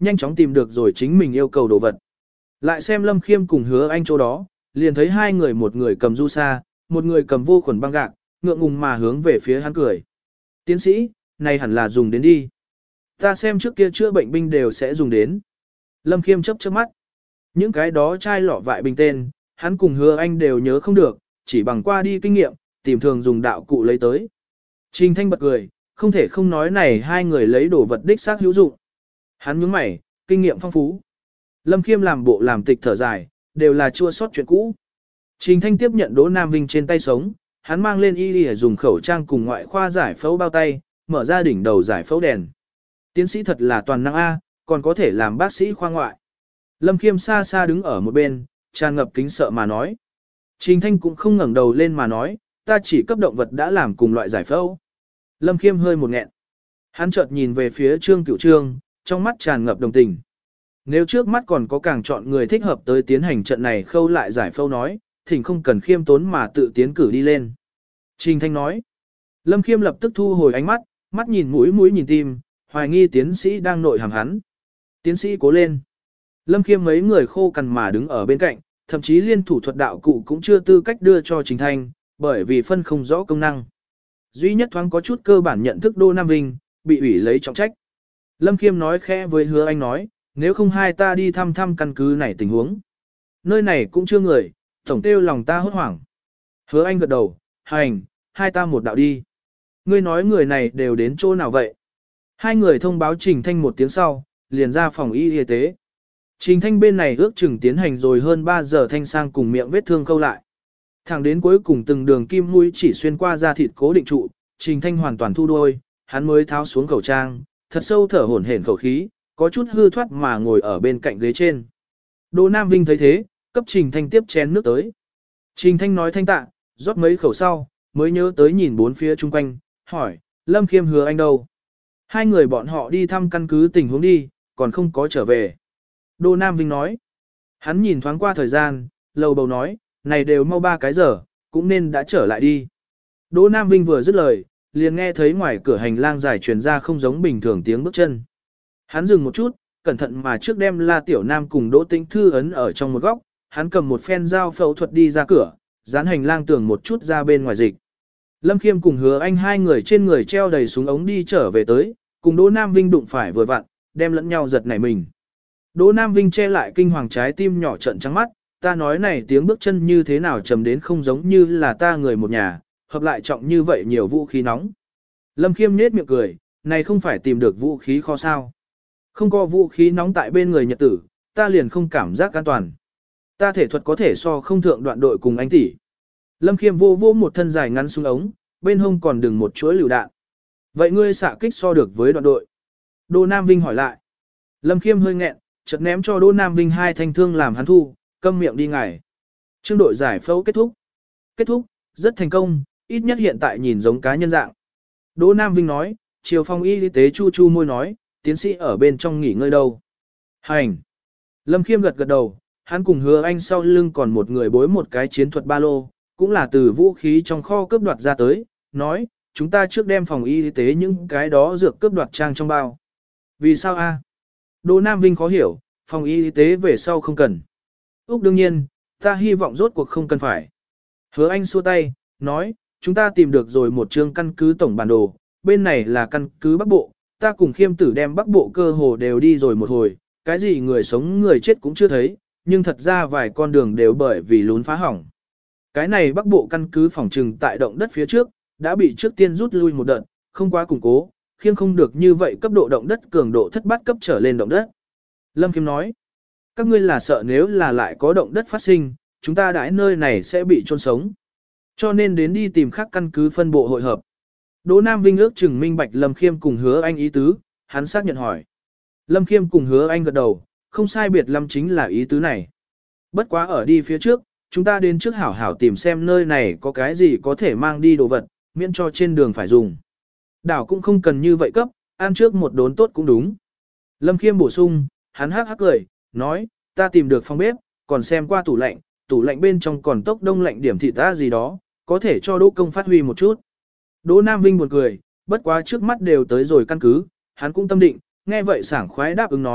nhanh chóng tìm được rồi chính mình yêu cầu đồ vật. Lại xem Lâm Khiêm cùng Hứa Anh chỗ đó, liền thấy hai người, một người cầm du sa, một người cầm vô khuẩn băng gạc, ngượng ngùng mà hướng về phía hắn cười. Tiến sĩ, này hẳn là dùng đến đi. Ta xem trước kia chữa bệnh binh đều sẽ dùng đến. Lâm Khiêm chớp chớp mắt. Những cái đó chai lọ vại bình tên, hắn cùng Hứa Anh đều nhớ không được, chỉ bằng qua đi kinh nghiệm, tìm thường dùng đạo cụ lấy tới. Trình Thanh bật cười, không thể không nói này hai người lấy đồ vật đích xác hữu dụng. Hắn nhướng mày, kinh nghiệm phong phú. Lâm Khiêm làm bộ làm tịch thở dài, đều là chua sót chuyện cũ. Trình Thanh tiếp nhận Đỗ Nam Vinh trên tay sống, hắn mang lên y y dùng khẩu trang cùng ngoại khoa giải phẫu bao tay, mở ra đỉnh đầu giải phẫu đèn. Tiến sĩ thật là toàn năng A, còn có thể làm bác sĩ khoa ngoại. Lâm Khiêm xa xa đứng ở một bên, tràn ngập kính sợ mà nói. Trình Thanh cũng không ngẩng đầu lên mà nói, ta chỉ cấp động vật đã làm cùng loại giải phẫu. Lâm Khiêm hơi một nghẹn. Hắn chợt nhìn về phía Trương Cửu Trương, trong mắt tràn ngập đồng tình. Nếu trước mắt còn có càng chọn người thích hợp tới tiến hành trận này khâu lại giải phẫu nói, thỉnh không cần khiêm tốn mà tự tiến cử đi lên. Trình Thanh nói. Lâm Khiêm lập tức thu hồi ánh mắt, mắt nhìn mũi mũi nhìn tim, hoài nghi tiến sĩ đang nội hàm hắn. Tiến sĩ cố lên. Lâm Khiêm mấy người khô cằn mà đứng ở bên cạnh, thậm chí liên thủ thuật đạo cụ cũng chưa tư cách đưa cho Trình Thanh, bởi vì phân không rõ công năng. Duy nhất thoáng có chút cơ bản nhận thức Đỗ Nam Vinh, bị ủy lấy trọng trách. Lâm Khiêm nói khẽ với Hứa Anh nói, nếu không hai ta đi thăm thăm căn cứ này tình huống. Nơi này cũng chưa người, tổng tiêu lòng ta hốt hoảng. Hứa Anh gật đầu, hành, hai ta một đạo đi. Ngươi nói người này đều đến chỗ nào vậy? Hai người thông báo Trình Thanh một tiếng sau, liền ra phòng y y tế. Trình Thanh bên này ước chừng tiến hành rồi hơn ba giờ thanh sang cùng miệng vết thương khâu lại. Thẳng đến cuối cùng từng đường kim mũi chỉ xuyên qua da thịt cố định trụ, Trình Thanh hoàn toàn thu đôi, hắn mới tháo xuống khẩu trang, thật sâu thở hổn hển khẩu khí, có chút hư thoát mà ngồi ở bên cạnh ghế trên. Đỗ Nam Vinh thấy thế, cấp Trình Thanh tiếp chén nước tới. Trình Thanh nói thanh tạ, rót mấy khẩu sau, mới nhớ tới nhìn bốn phía chung quanh, hỏi, Lâm Khiêm Hứa Anh đâu? Hai người bọn họ đi thăm căn cứ tình huống đi, còn không có trở về. Đỗ Nam Vinh nói, hắn nhìn thoáng qua thời gian, lầu bầu nói, này đều mau ba cái giờ, cũng nên đã trở lại đi. Đỗ Nam Vinh vừa dứt lời, liền nghe thấy ngoài cửa hành lang dài truyền ra không giống bình thường tiếng bước chân. Hắn dừng một chút, cẩn thận mà trước đem La Tiểu Nam cùng Đỗ Tĩnh Thư ấn ở trong một góc, hắn cầm một phen dao phẫu thuật đi ra cửa, dán hành lang tường một chút ra bên ngoài dịch. Lâm Khiêm cùng Hứa Anh hai người trên người treo đầy súng ống đi trở về tới, cùng Đỗ Nam Vinh đụng phải vừa vặn, đem lẫn nhau giật nảy mình. Đỗ Nam Vinh che lại kinh hoàng trái tim nhỏ trận trắng mắt, ta nói này tiếng bước chân như thế nào trầm đến không giống như là ta người một nhà, hợp lại trọng như vậy nhiều vũ khí nóng. Lâm Khiêm nhếch miệng cười, này không phải tìm được vũ khí kho sao. Không có vũ khí nóng tại bên người Nhật tử, ta liền không cảm giác an toàn. Ta thể thuật có thể so không thượng đoạn đội cùng anh tỷ. Lâm Khiêm vô vô một thân dài ngắn xuống ống, bên hông còn đừng một chuỗi lựu đạn. Vậy ngươi xạ kích so được với đoạn đội? Đỗ Nam Vinh hỏi lại. Lâm Khiêm hơi nghẹn, chợt ném cho Đỗ Nam Vinh hai thanh thương làm hắn thu, câm miệng đi ngài. Trương đội giải phẫu kết thúc. Kết thúc, rất thành công, ít nhất hiện tại nhìn giống cá nhân dạng. Đỗ Nam Vinh nói, chiều phòng y tế chu chu môi nói, tiến sĩ ở bên trong nghỉ ngơi đâu. Hành. Lâm Khiêm gật gật đầu, hắn cùng Hứa Anh sau lưng còn một người bối một cái chiến thuật ba lô, cũng là từ vũ khí trong kho cướp đoạt ra tới, nói, chúng ta trước đem phòng y tế những cái đó dược cướp đoạt trang trong bao. Vì sao a? Đỗ Nam Vinh khó hiểu, phòng y tế về sau không cần. Úc đương nhiên, ta hy vọng rốt cuộc không cần phải. Hứa Anh xua tay, nói, chúng ta tìm được rồi một chương căn cứ tổng bản đồ, bên này là căn cứ Bắc Bộ, ta cùng Khiêm Tử đem Bắc Bộ cơ hồ đều đi rồi một hồi, cái gì người sống người chết cũng chưa thấy, nhưng thật ra vài con đường đều bởi vì lún phá hỏng. Cái này Bắc Bộ căn cứ phòng trừng tại động đất phía trước, đã bị trước tiên rút lui một đợt, không quá củng cố, khiêng không được như vậy cấp độ động đất cường độ thất bát cấp trở lên động đất. Lâm Khiêm nói, các ngươi là sợ nếu là lại có động đất phát sinh, chúng ta đãi nơi này sẽ bị chôn sống. Cho nên đến đi tìm khác căn cứ phân bộ hội hợp. Đỗ Nam Vinh ước chừng minh bạch Lâm Khiêm cùng Hứa Anh ý tứ, hắn xác nhận hỏi. Lâm Khiêm cùng Hứa Anh gật đầu, không sai biệt lắm chính là ý tứ này. Bất quá ở đi phía trước, chúng ta đến trước hảo hảo tìm xem nơi này có cái gì có thể mang đi đồ vật, miễn cho trên đường phải dùng. Đảo cũng không cần như vậy cấp, ăn trước một đốn tốt cũng đúng. Lâm Khiêm bổ sung, hắn hắc hắc cười, nói, ta tìm được phòng bếp, còn xem qua tủ lạnh, tủ lạnh bên trong còn tốc đông lạnh điểm thịt ta gì đó, có thể cho Đỗ Công phát huy một chút. Đỗ Nam Vinh buồn cười, bất quá trước mắt đều tới rồi căn cứ, hắn cũng tâm định, nghe vậy sảng khoái đáp ứng nói,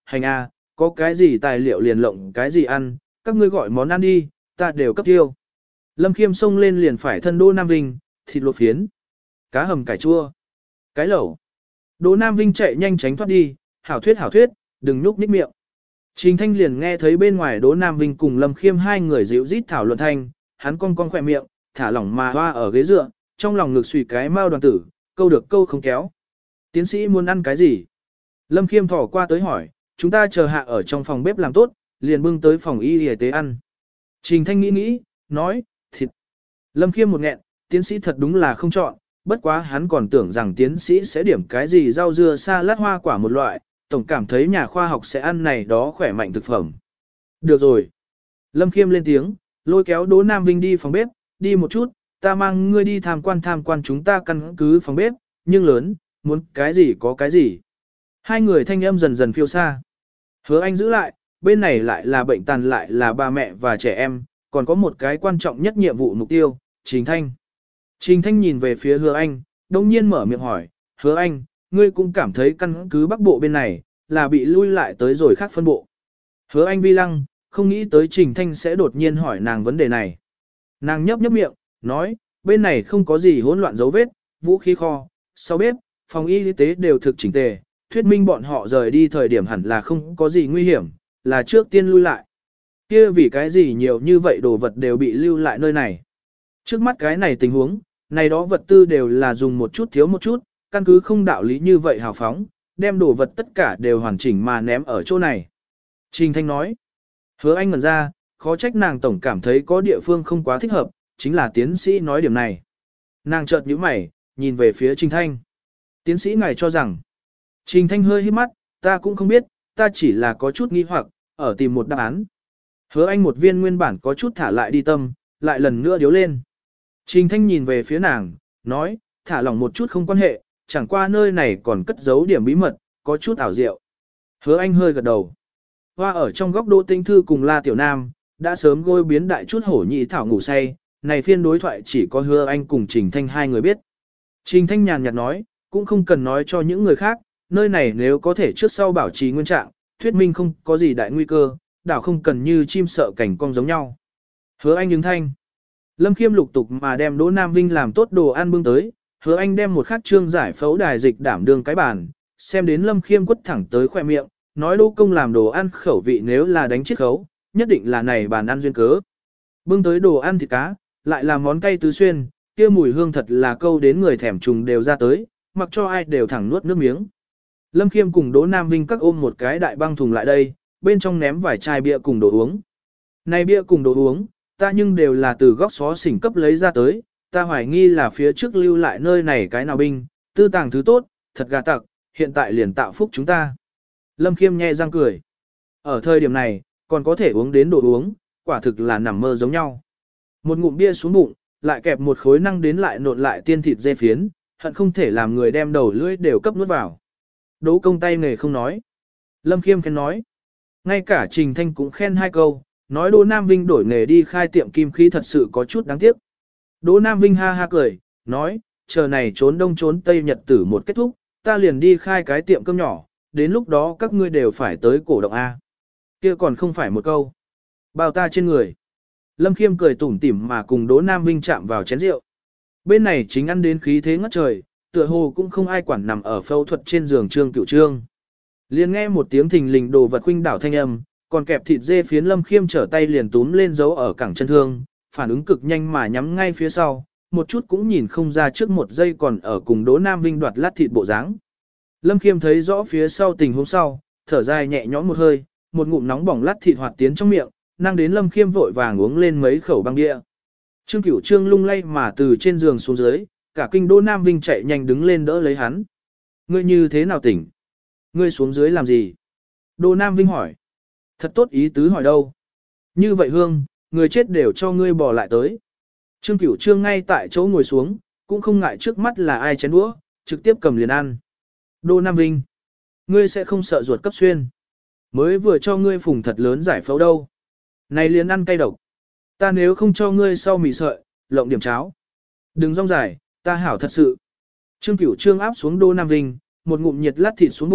hành a, có cái gì tài liệu liền lộng cái gì ăn, các ngươi gọi món ăn đi, ta đều cấp tiêu. Lâm Khiêm xông lên liền phải thân Đỗ Nam Vinh, thịt luộc phiến, cá hầm cải chua, cái lẩu. Đỗ Nam Vinh chạy nhanh tránh thoát đi, hảo thuyết hảo thuyết, đừng nhúc nhích miệng. Trình Thanh liền nghe thấy bên ngoài Đỗ Nam Vinh cùng Lâm Khiêm hai người dịu rít thảo luận thanh, hắn cong cong khỏe miệng, thả lỏng mà hoa ở ghế dựa, trong lòng ngực suy cái mao đoàn tử, câu được câu không kéo. Tiến sĩ muốn ăn cái gì? Lâm Khiêm thỏ qua tới hỏi, chúng ta chờ hạ ở trong phòng bếp làm tốt, liền bưng tới phòng y y tế ăn. Trình Thanh nghĩ nghĩ, nói, thịt. Lâm Khiêm một nghẹn, tiến sĩ thật đúng là không chọn, bất quá hắn còn tưởng rằng tiến sĩ sẽ điểm cái gì rau dưa salad hoa quả một loại, tổng cảm thấy nhà khoa học sẽ ăn này đó khỏe mạnh thực phẩm. Được rồi. Lâm Khiêm lên tiếng, lôi kéo Đỗ Nam Vinh đi phòng bếp, đi một chút, ta mang ngươi đi tham quan tham quan chúng ta căn cứ phòng bếp, nhưng lớn, muốn cái gì có cái gì. Hai người thanh âm dần dần phiêu xa. Hứa Anh giữ lại, bên này lại là bệnh tàn lại là ba mẹ và trẻ em, còn có một cái quan trọng nhất nhiệm vụ mục tiêu, Trình Thanh. Trình Thanh nhìn về phía Hứa Anh, đông nhiên mở miệng hỏi, Hứa Anh, ngươi cũng cảm thấy căn cứ Bắc Bộ bên này, là bị lui lại tới rồi khác phân bộ. Hứa Anh vi lăng, không nghĩ tới Trình Thanh sẽ đột nhiên hỏi nàng vấn đề này. Nàng nhấp nhấp miệng, nói, bên này không có gì hỗn loạn dấu vết, vũ khí kho, sau bếp, phòng y tế đều thực chỉnh tề, thuyết minh bọn họ rời đi thời điểm hẳn là không có gì nguy hiểm, là trước tiên lui lại. Kia vì cái gì nhiều như vậy đồ vật đều bị lưu lại nơi này. Trước mắt cái này tình huống, này đó vật tư đều là dùng một chút thiếu một chút, căn cứ không đạo lý như vậy hào phóng, đem đồ vật tất cả đều hoàn chỉnh mà ném ở chỗ này. Trình Thanh nói, Hứa Anh ngẩn ra, khó trách nàng tổng cảm thấy có địa phương không quá thích hợp, chính là tiến sĩ nói điểm này. Nàng chợt nhíu mày, nhìn về phía Trình Thanh. Tiến sĩ ngài cho rằng, Trình Thanh hơi hít mắt, ta cũng không biết, ta chỉ là có chút nghi hoặc, ở tìm một đáp án. Hứa Anh một viên nguyên bản có chút thả lại đi tâm, lại lần nữa điếu lên. Trình Thanh nhìn về phía nàng, nói, thả lỏng một chút không quan hệ, chẳng qua nơi này còn cất giấu điểm bí mật, có chút ảo diệu. Hứa Anh hơi gật đầu. Hoa ở trong góc Đỗ Tinh Thư cùng La Tiểu Nam, đã sớm gôi biến đại chút hổ nhị thảo ngủ say, này phiên đối thoại chỉ có Hứa Anh cùng Trình Thanh hai người biết. Trình Thanh nhàn nhạt nói, cũng không cần nói cho những người khác, nơi này nếu có thể trước sau bảo trì nguyên trạng, thuyết minh không có gì đại nguy cơ, đảo không cần như chim sợ cảnh cong giống nhau. Hứa Anh ứng thanh. Lâm Khiêm lục tục mà đem Đỗ Nam Vinh làm tốt đồ ăn bưng tới, Hứa Anh đem một khắc trương giải phẫu đài dịch đảm đương cái bàn, xem đến Lâm Khiêm quất thẳng tới khoe miệng, nói Đỗ công làm đồ ăn khẩu vị nếu là đánh chiết khấu, nhất định là này bàn ăn duyên cớ. Bưng tới đồ ăn thịt cá, lại là món cay tứ xuyên, kia mùi hương thật là câu đến người thèm trùng đều ra tới, mặc cho ai đều thẳng nuốt nước miếng. Lâm Khiêm cùng Đỗ Nam Vinh các ôm một cái đại băng thùng lại đây, bên trong ném vài chai bia cùng đồ uống. Này bia cùng đồ uống, ta nhưng đều là từ góc xó xỉnh cấp lấy ra tới, ta hoài nghi là phía trước lưu lại nơi này cái nào binh, tư tàng thứ tốt, thật gà tặc, hiện tại liền tạo phúc chúng ta. Lâm Khiêm nhe răng cười. Ở thời điểm này, còn có thể uống đến đồ uống, quả thực là nằm mơ giống nhau. Một ngụm bia xuống bụng, lại kẹp một khối năng đến lại nộn lại tiên thịt dê phiến, hận không thể làm người đem đầu lưỡi đều cấp nuốt vào. Đỗ công tay nghề không nói. Lâm Khiêm khen nói. Ngay cả Trình Thanh cũng khen hai câu, nói Đỗ Nam Vinh đổi nghề đi khai tiệm kim khí thật sự có chút đáng tiếc. Đỗ Nam Vinh ha ha cười, nói, chờ này trốn đông trốn tây nhật tử một kết thúc, ta liền đi khai cái tiệm cơm nhỏ, đến lúc đó các ngươi đều phải tới cổ động A. Kia còn không phải một câu. Bao ta trên người. Lâm Khiêm cười tủm tỉm mà cùng Đỗ Nam Vinh chạm vào chén rượu. Bên này chính ăn đến khí thế ngất trời, tựa hồ cũng không ai quản nằm ở phẫu thuật trên giường Trương Cửu Trương. Liền nghe một tiếng thình lình đồ vật khuynh đảo thanh âm, còn kẹp thịt dê phiến Lâm Khiêm trở tay liền túm lên giấu ở cẳng chân thương, phản ứng cực nhanh mà nhắm ngay phía sau, một chút cũng nhìn không ra trước một giây còn ở cùng Đỗ Nam Vinh đoạt lát thịt bộ dáng. Lâm Khiêm thấy rõ phía sau tình huống sau, thở dài nhẹ nhõm một hơi, một ngụm nóng bỏng lát thịt hoạt tiến trong miệng, năng đến Lâm Khiêm vội vàng uống lên mấy khẩu băng địa. Trương Cửu Trương lung lay mà từ trên giường xuống dưới, cả kinh Đỗ Nam Vinh chạy nhanh đứng lên đỡ lấy hắn. Ngươi như thế nào tỉnh? Ngươi xuống dưới làm gì? Đỗ Nam Vinh hỏi. Thật tốt ý tứ hỏi đâu? Như vậy Hương, người chết đều cho ngươi bỏ lại tới. Trương Cửu Trương ngay tại chỗ ngồi xuống, cũng không ngại trước mắt là ai chén đũa, trực tiếp cầm liền ăn. Đỗ Nam Vinh, ngươi sẽ không sợ ruột cấp xuyên. Mới vừa cho ngươi phùng thật lớn giải phẫu đâu. Này liền ăn cay độc. Ta nếu không cho ngươi sau mì sợi, lộng điểm cháo. Đừng rong dài, ta hảo thật sự. Trương Cửu Trương áp xuống Đỗ Nam Vinh, một ngụm nhiệt lát thịt xuống bụng,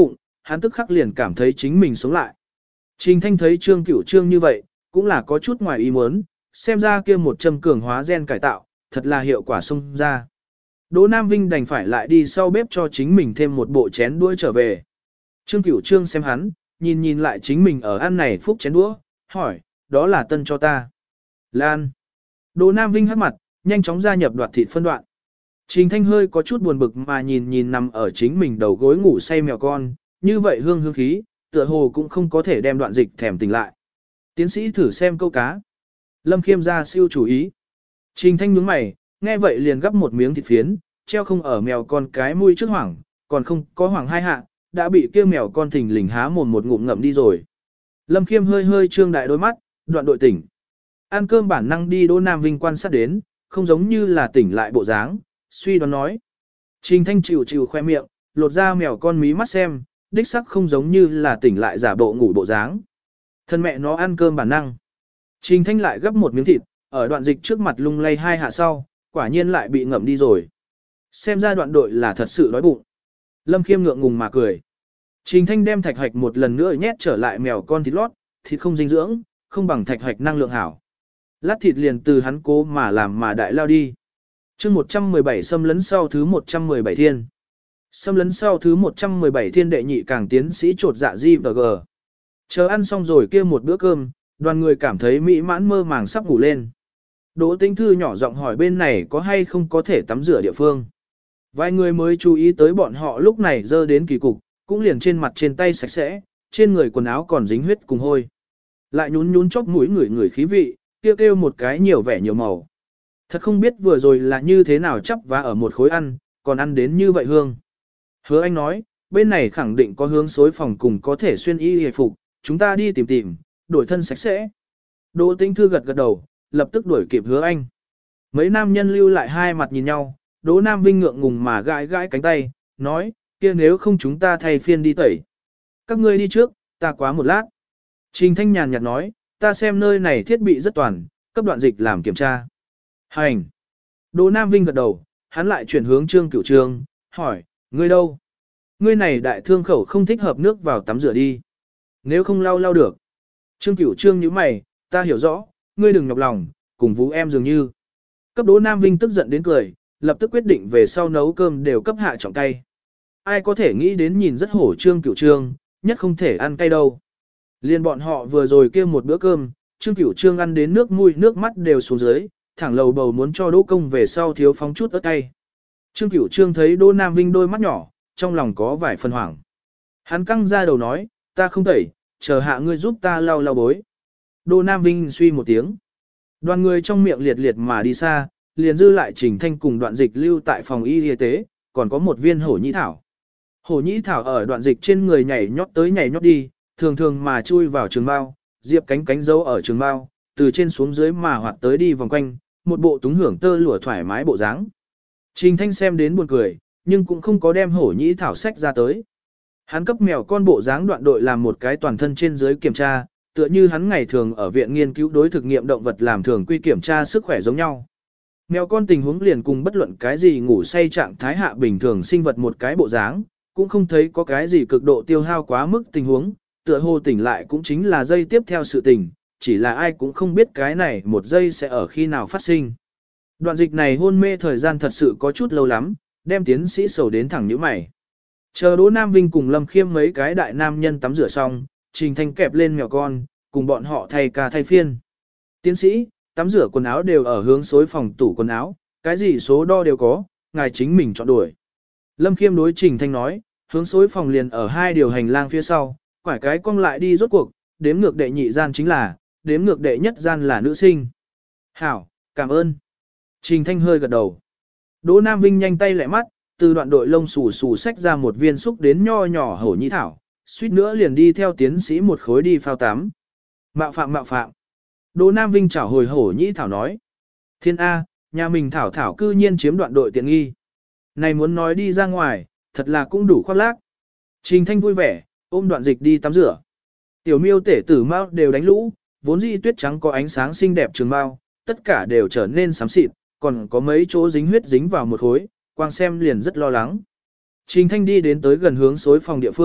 hắn tức khắc liền cảm thấy chính mình sống lại. Trình Thanh thấy Trương Cửu Trương như vậy, cũng là có chút ngoài ý muốn, xem ra kia một châm cường hóa gen cải tạo, thật là hiệu quả xông ra. Đỗ Nam Vinh đành phải lại đi sau bếp cho chính mình thêm một bộ chén đũa trở về. Trương Cửu Trương xem hắn, nhìn nhìn lại chính mình ở ăn này phúc chén đũa, hỏi, đó là tân cho ta. Lan. Đỗ Nam Vinh hắt mặt, nhanh chóng gia nhập đoạt thịt phân đoạn. Trình Thanh hơi có chút buồn bực mà nhìn nhìn nằm ở chính mình đầu gối ngủ say mèo con, như vậy hương hương khí, tựa hồ cũng không có thể đem đoạn dịch thèm tỉnh lại. Tiến sĩ thử xem câu cá. Lâm Khiêm ra siêu chủ ý. Trình Thanh nhướng mày, nghe vậy liền gắp một miếng thịt phiến, treo không ở mèo con cái mũi trước hoảng, còn không có hoảng hai hạ, đã bị kia mèo con thình lình há mồm một ngụm ngậm đi rồi. Lâm Khiêm hơi hơi trương đại đôi mắt, đoạn đội tỉnh. Ăn cơm bản năng đi Đỗ Nam Vinh quan sát đến, không giống như là tỉnh lại bộ dáng, suy đoán nói. Trình Thanh chịu chịu khoe miệng, lột ra mèo con mí mắt xem, đích sắc không giống như là tỉnh lại giả bộ ngủ bộ dáng. Thân mẹ nó ăn cơm bản năng. Trình Thanh lại gấp một miếng thịt, ở đoạn dịch trước mặt lung lay hai hạ sau, quả nhiên lại bị ngậm đi rồi. Xem ra đoạn đội là thật sự đói bụng. Lâm Khiêm ngượng ngùng mà cười. Trình Thanh đem thạch hạch một lần nữa nhét trở lại mèo con thịt lót, thịt không dinh dưỡng, không bằng thạch hạch năng lượng hảo. Lát thịt liền từ hắn cố mà làm mà đại lao đi. chương một trăm mười bảy xâm lấn sau thứ một trăm mười bảy thiên. Xâm lấn sau thứ một trăm mười bảy thiên đệ nhị càng tiến sĩ trột dạ di và gờ. Chờ ăn xong rồi kia một bữa cơm, đoàn người cảm thấy mỹ mãn mơ màng sắp ngủ lên. Đỗ Tĩnh Thư nhỏ giọng hỏi bên này có hay không có thể tắm rửa địa phương. Vài người mới chú ý tới bọn họ lúc này dơ đến kỳ cục, cũng liền trên mặt trên tay sạch sẽ, trên người quần áo còn dính huyết cùng hôi. Lại nhún nhún chóp mũi người người khí vị, kêu kêu một cái nhiều vẻ nhiều màu. Thật không biết vừa rồi là như thế nào chắp vá ở một khối ăn, còn ăn đến như vậy hương. Hứa Anh nói, bên này khẳng định có hướng xối phòng cùng có thể xuyên y hề phục, chúng ta đi tìm tìm, đổi thân sạch sẽ. Đỗ Tĩnh Thư gật gật đầu, lập tức đuổi kịp Hứa Anh. Mấy nam nhân lưu lại hai mặt nhìn nhau, Đỗ Nam Vinh ngượng ngùng mà gãi gãi cánh tay, nói, kia nếu không chúng ta thay phiên đi tẩy. Các ngươi đi trước, ta quá một lát. Trình Thanh nhàn nhạt nói, ta xem nơi này thiết bị rất toàn, cấp đoạn dịch làm kiểm tra. Hành. Đỗ Nam Vinh gật đầu, hắn lại chuyển hướng Trương Cửu Trương, hỏi, ngươi đâu? Ngươi này đại thương khẩu không thích hợp nước vào tắm rửa đi. Nếu không lau lau được. Trương Cửu Trương nhíu mày, ta hiểu rõ, ngươi đừng nhọc lòng, cùng vũ em dường như. Cấp Đỗ Nam Vinh tức giận đến cười, lập tức quyết định về sau nấu cơm đều cấp hạ trọng cay. Ai có thể nghĩ đến nhìn rất hổ Trương Cửu Trương, nhất không thể ăn cay đâu. Liên bọn họ vừa rồi kia một bữa cơm, Trương Cửu Trương ăn đến nước mũi nước mắt đều xuống dưới, thẳng lầu bầu muốn cho Đỗ Công về sau thiếu phóng chút ớt cay. Trương Cửu Trương thấy Đỗ Nam Vinh đôi mắt nhỏ, trong lòng có vài phần hoảng. Hắn căng ra đầu nói, ta không tẩy, chờ hạ ngươi giúp ta lau lau bối. Đỗ Nam Vinh suy một tiếng. Đoàn người trong miệng liệt liệt mà đi xa, liền dư lại Trình Thanh cùng đoạn dịch lưu tại phòng y y tế, còn có một viên hổ nhĩ thảo. Hổ nhĩ thảo ở đoạn dịch trên người nhảy nhót tới nhảy nhót đi, thường thường mà chui vào trường bao, diệp cánh cánh dấu ở trường bao, từ trên xuống dưới mà hoạt tới đi vòng quanh, một bộ túng hưởng tơ lụa thoải mái bộ dáng. Trình Thanh xem đến buồn cười, nhưng cũng không có đem hổ nhĩ thảo sách ra tới. Hắn cấp mèo con bộ dáng đoạn đội làm một cái toàn thân trên dưới kiểm tra, tựa như hắn ngày thường ở viện nghiên cứu đối thực nghiệm động vật làm thường quy kiểm tra sức khỏe giống nhau. Mèo con tình huống liền cùng bất luận cái gì ngủ say trạng thái hạ bình thường sinh vật một cái bộ dáng, cũng không thấy có cái gì cực độ tiêu hao quá mức tình huống, tựa hồ tỉnh lại cũng chính là giây tiếp theo sự tình, chỉ là ai cũng không biết cái này một giây sẽ ở khi nào phát sinh. Đoạn dịch này hôn mê thời gian thật sự có chút lâu lắm, đem tiến sĩ sầu đến thẳng nhíu mày. Chờ Đỗ Nam Vinh cùng Lâm Khiêm mấy cái đại nam nhân tắm rửa xong, Trình Thanh kẹp lên mèo con, cùng bọn họ thay ca thay phiên. Tiến sĩ, tắm rửa quần áo đều ở hướng xối phòng tủ quần áo, cái gì số đo đều có, ngài chính mình chọn đuổi. Lâm Khiêm đối Trình Thanh nói, hướng xối phòng liền ở hai điều hành lang phía sau, quải cái cong lại đi rốt cuộc, đếm ngược đệ nhị gian chính là, đếm ngược đệ nhất gian là nữ sinh. Hảo, cảm ơn. Trình Thanh hơi gật đầu. Đỗ Nam Vinh nhanh tay lẹ mắt, từ đoạn đội lông xù xù xách ra một viên xúc đến nho nhỏ hổ nhĩ thảo, suýt nữa liền đi theo tiến sĩ một khối đi phao tắm. Mạo phạm mạo phạm. Đỗ Nam Vinh chảo hồi hổ nhĩ thảo nói. Thiên A, nhà mình thảo thảo cư nhiên chiếm đoạn đội tiện nghi. Này muốn nói đi ra ngoài, thật là cũng đủ khoác lác. Trình Thanh vui vẻ, ôm đoạn dịch đi tắm rửa. Tiểu miêu tể tử mau đều đánh lũ, vốn dĩ tuyết trắng có ánh sáng xinh đẹp trường mau, tất cả đều trở nên xám xịt, còn có mấy chỗ dính huyết dính vào một khối, quang xem liền rất lo lắng. Trình Thanh đi đến tới gần hướng xối phòng địa phương,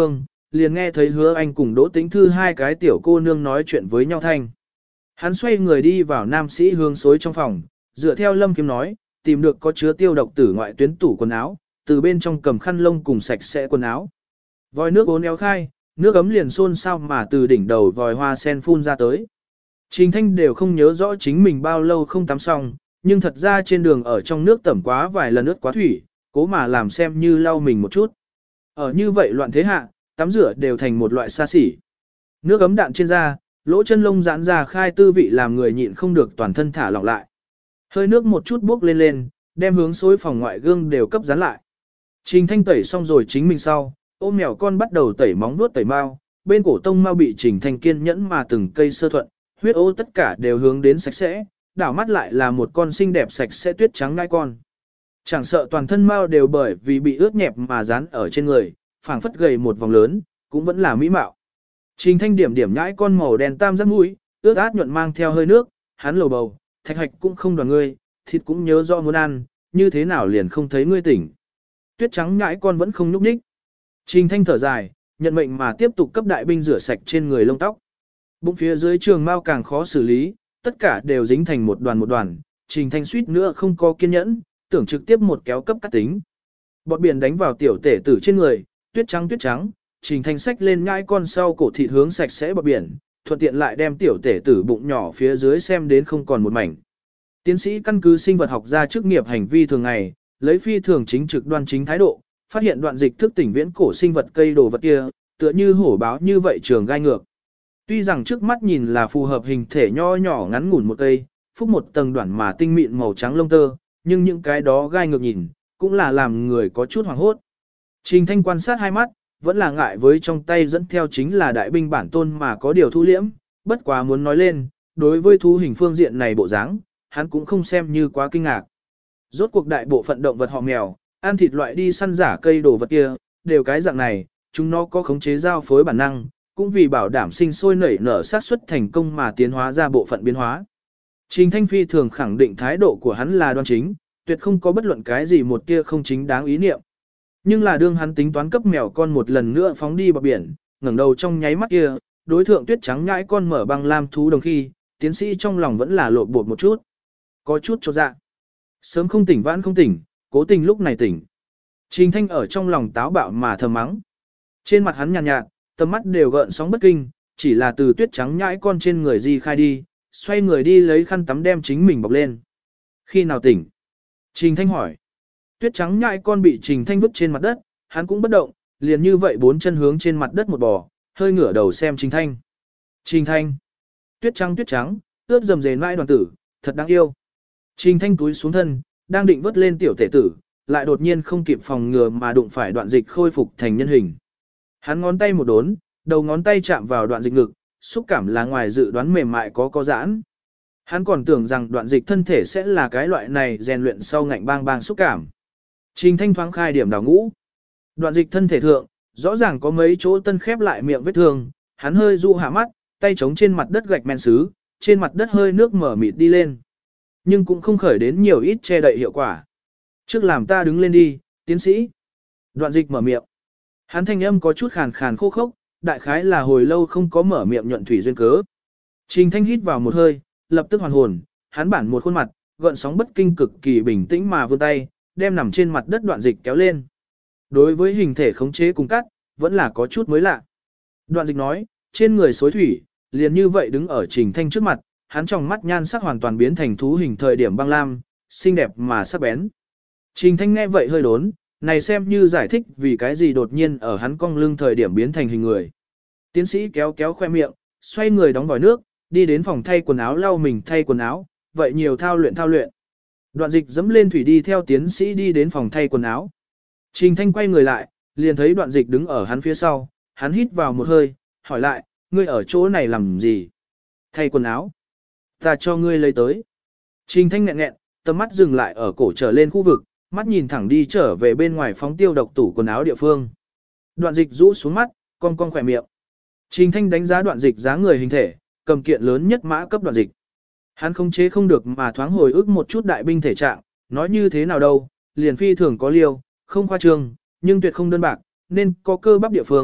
liền nghe thấy Hứa Anh cùng Đỗ Tĩnh Thư hai cái tiểu cô nương nói chuyện với nhau thanh. Hắn xoay người đi vào nam sĩ hương xối trong phòng, dựa theo Lâm Kiếm nói, tìm được có chứa tiêu độc tử ngoại tuyến tủ quần áo, từ bên trong cầm khăn lông cùng sạch sẽ quần áo. Vòi nước uốn éo khai, nước ấm liền xôn xao mà từ đỉnh đầu vòi hoa sen phun ra tới. Trình Thanh đều không nhớ rõ chính mình bao lâu không tắm xong, nhưng thật ra trên đường ở trong nước tẩm quá vài lần nước quá thủy, cố mà làm xem như lau mình một chút. Ở như vậy loạn thế hạ, tắm rửa đều thành một loại xa xỉ. Nước ấm đạn trên da, lỗ chân lông giãn ra khai tư vị làm người nhịn không được toàn thân thả lỏng lại. Hơi nước một chút bốc lên lên, đem hướng xối phòng ngoại gương đều cấp dán lại. Trình Thanh tẩy xong rồi chính mình sau, ôm mèo con bắt đầu tẩy móng nuốt tẩy mao, bên cổ tông mao bị Trình Thanh kiên nhẫn mà từng cây sơ thuận, huyết ô tất cả đều hướng đến sạch sẽ, đảo mắt lại là một con xinh đẹp sạch sẽ tuyết trắng ngai con. Chẳng sợ toàn thân mao đều bởi vì bị ướt nhẹp mà dán ở trên người, phảng phất gầy một vòng lớn, cũng vẫn là mỹ mạo. Trình Thanh điểm điểm nhãi con màu đen tam giác mũi, ướt át nhuận mang theo hơi nước, hắn lầu bầu, thạch hạch cũng không đoàn ngươi, thịt cũng nhớ rõ muốn ăn, như thế nào liền không thấy ngươi tỉnh. Tuyết trắng nhãi con vẫn không nhúc nhích. Trình Thanh thở dài, nhận mệnh mà tiếp tục cấp đại binh rửa sạch trên người lông tóc. Bụng phía dưới trường mao càng khó xử lý, tất cả đều dính thành một đoàn một đoàn, Trình Thanh suýt nữa không có kiên nhẫn, tưởng trực tiếp một kéo cấp cắt tính. Bọt biển đánh vào tiểu tể tử trên người, tuyết trắng tuyết trắng, Trình Thanh xách lên nhãi con sau cổ thịt hướng sạch sẽ bọt biển, thuận tiện lại đem tiểu tể tử bụng nhỏ phía dưới xem đến không còn một mảnh. Tiến sĩ căn cứ sinh vật học ra chức nghiệp hành vi thường ngày, lấy phi thường chính trực đoan chính thái độ, phát hiện đoạn dịch thức tỉnh viễn cổ sinh vật cây đồ vật kia, tựa như hổ báo như vậy trường gai ngược. Tuy rằng trước mắt nhìn là phù hợp hình thể nho nhỏ ngắn ngủn một cây, phúc một tầng đoạn mà tinh mịn màu trắng lông tơ, nhưng những cái đó gai ngược nhìn, cũng là làm người có chút hoảng hốt. Trình Thanh quan sát hai mắt, vẫn là ngại với trong tay dẫn theo chính là đại binh bản tôn mà có điều thu liễm, bất quá muốn nói lên, đối với thú hình phương diện này bộ dáng, hắn cũng không xem như quá kinh ngạc. Rốt cuộc đại bộ phận động vật họ mèo, ăn thịt loại đi săn giả cây đồ vật kia, đều cái dạng này, chúng nó có khống chế giao phối bản năng, cũng vì bảo đảm sinh sôi nảy nở sát xuất thành công mà tiến hóa ra bộ phận biến hóa. Trình Thanh Phi thường khẳng định thái độ của hắn là đoan chính, tuyệt không có bất luận cái gì một tia không chính đáng ý niệm. Nhưng là đương hắn tính toán cấp mèo con một lần nữa phóng đi bờ biển, ngẩng đầu trong nháy mắt kia, đối thượng tuyết trắng nhãi con mở băng lam thú đồng khi, tiến sĩ trong lòng vẫn là lộn bột một chút. Có chút chột dạ. Sớm không tỉnh vãn không tỉnh, cố tình lúc này tỉnh. Trình Thanh ở trong lòng táo bạo mà thầm mắng. Trên mặt hắn nhàn nhạt, nhạt, tầm mắt đều gợn sóng bất kinh, chỉ là từ tuyết trắng nhãi con trên người di khai đi, xoay người đi lấy khăn tắm đem chính mình bọc lên. Khi nào tỉnh? Trình Thanh hỏi. Tuyết trắng nhãi con bị Trình Thanh vứt trên mặt đất, hắn cũng bất động, liền như vậy bốn chân hướng trên mặt đất một bò, hơi ngửa đầu xem Trình Thanh. Trình Thanh. Tuyết trắng tuyết trắng, ướt dầm dề mãi đoàn tử, thật đáng yêu. Trình Thanh túi xuống thân, đang định vớt lên tiểu tể tử, lại đột nhiên không kịp phòng ngừa mà đụng phải đoạn dịch khôi phục thành nhân hình. Hắn ngón tay một đốn, đầu ngón tay chạm vào đoạn dịch ngực, xúc cảm là ngoài dự đoán mềm mại có có giãn. Hắn còn tưởng rằng đoạn dịch thân thể sẽ là cái loại này rèn luyện sau ngạnh bang bang xúc cảm. Trình Thanh thoáng khai điểm đào ngũ. Đoạn dịch thân thể thượng, rõ ràng có mấy chỗ tân khép lại miệng vết thương, hắn hơi dụ hạ mắt, tay chống trên mặt đất gạch men sứ, trên mặt đất hơi nước mở mịt đi lên. Nhưng cũng không khởi đến nhiều ít che đậy hiệu quả. Trước làm ta đứng lên đi, tiến sĩ. Đoạn dịch mở miệng. Hắn thanh âm có chút khàn khàn khô khốc, đại khái là hồi lâu không có mở miệng nhuận thủy duyên cớ. Trình Thanh hít vào một hơi, lập tức hoàn hồn, hắn bản một khuôn mặt, gợn sóng bất kinh cực kỳ bình tĩnh mà vươn tay, đem nằm trên mặt đất đoạn dịch kéo lên. Đối với hình thể khống chế cùng cắt, vẫn là có chút mới lạ. Đoạn dịch nói, trên người xối thủy, liền như vậy đứng ở Trình Thanh trước mặt, hắn trong mắt nhan sắc hoàn toàn biến thành thú hình thời điểm băng lam, xinh đẹp mà sắc bén. Trình Thanh nghe vậy hơi đốn, này xem như giải thích vì cái gì đột nhiên ở hắn cong lưng thời điểm biến thành hình người. Tiến sĩ kéo kéo khoe miệng, xoay người đóng vòi nước, đi đến phòng thay quần áo lau mình thay quần áo, vậy nhiều thao luyện thao luyện. Đoạn dịch dẫm lên thủy đi theo tiến sĩ đi đến phòng thay quần áo. Trình Thanh quay người lại, liền thấy đoạn dịch đứng ở hắn phía sau, hắn hít vào một hơi, hỏi lại, ngươi ở chỗ này làm gì? Thay quần áo. Ta cho ngươi lấy tới. Trình Thanh nghẹn nghẹn, tầm mắt dừng lại ở cổ trở lên khu vực, mắt nhìn thẳng đi trở về bên ngoài phóng tiêu độc tủ quần áo địa phương. Đoạn dịch rũ xuống mắt, cong cong khỏe miệng. Trình Thanh đánh giá đoạn dịch giá người hình thể, cầm kiện lớn nhất mã cấp đoạn dịch. Hắn không chế không được mà thoáng hồi ức một chút đại binh thể trạng, nói như thế nào đâu, liền phi thường có liêu, không khoa trương, nhưng tuyệt không đơn bạc, nên có cơ bắp địa phương,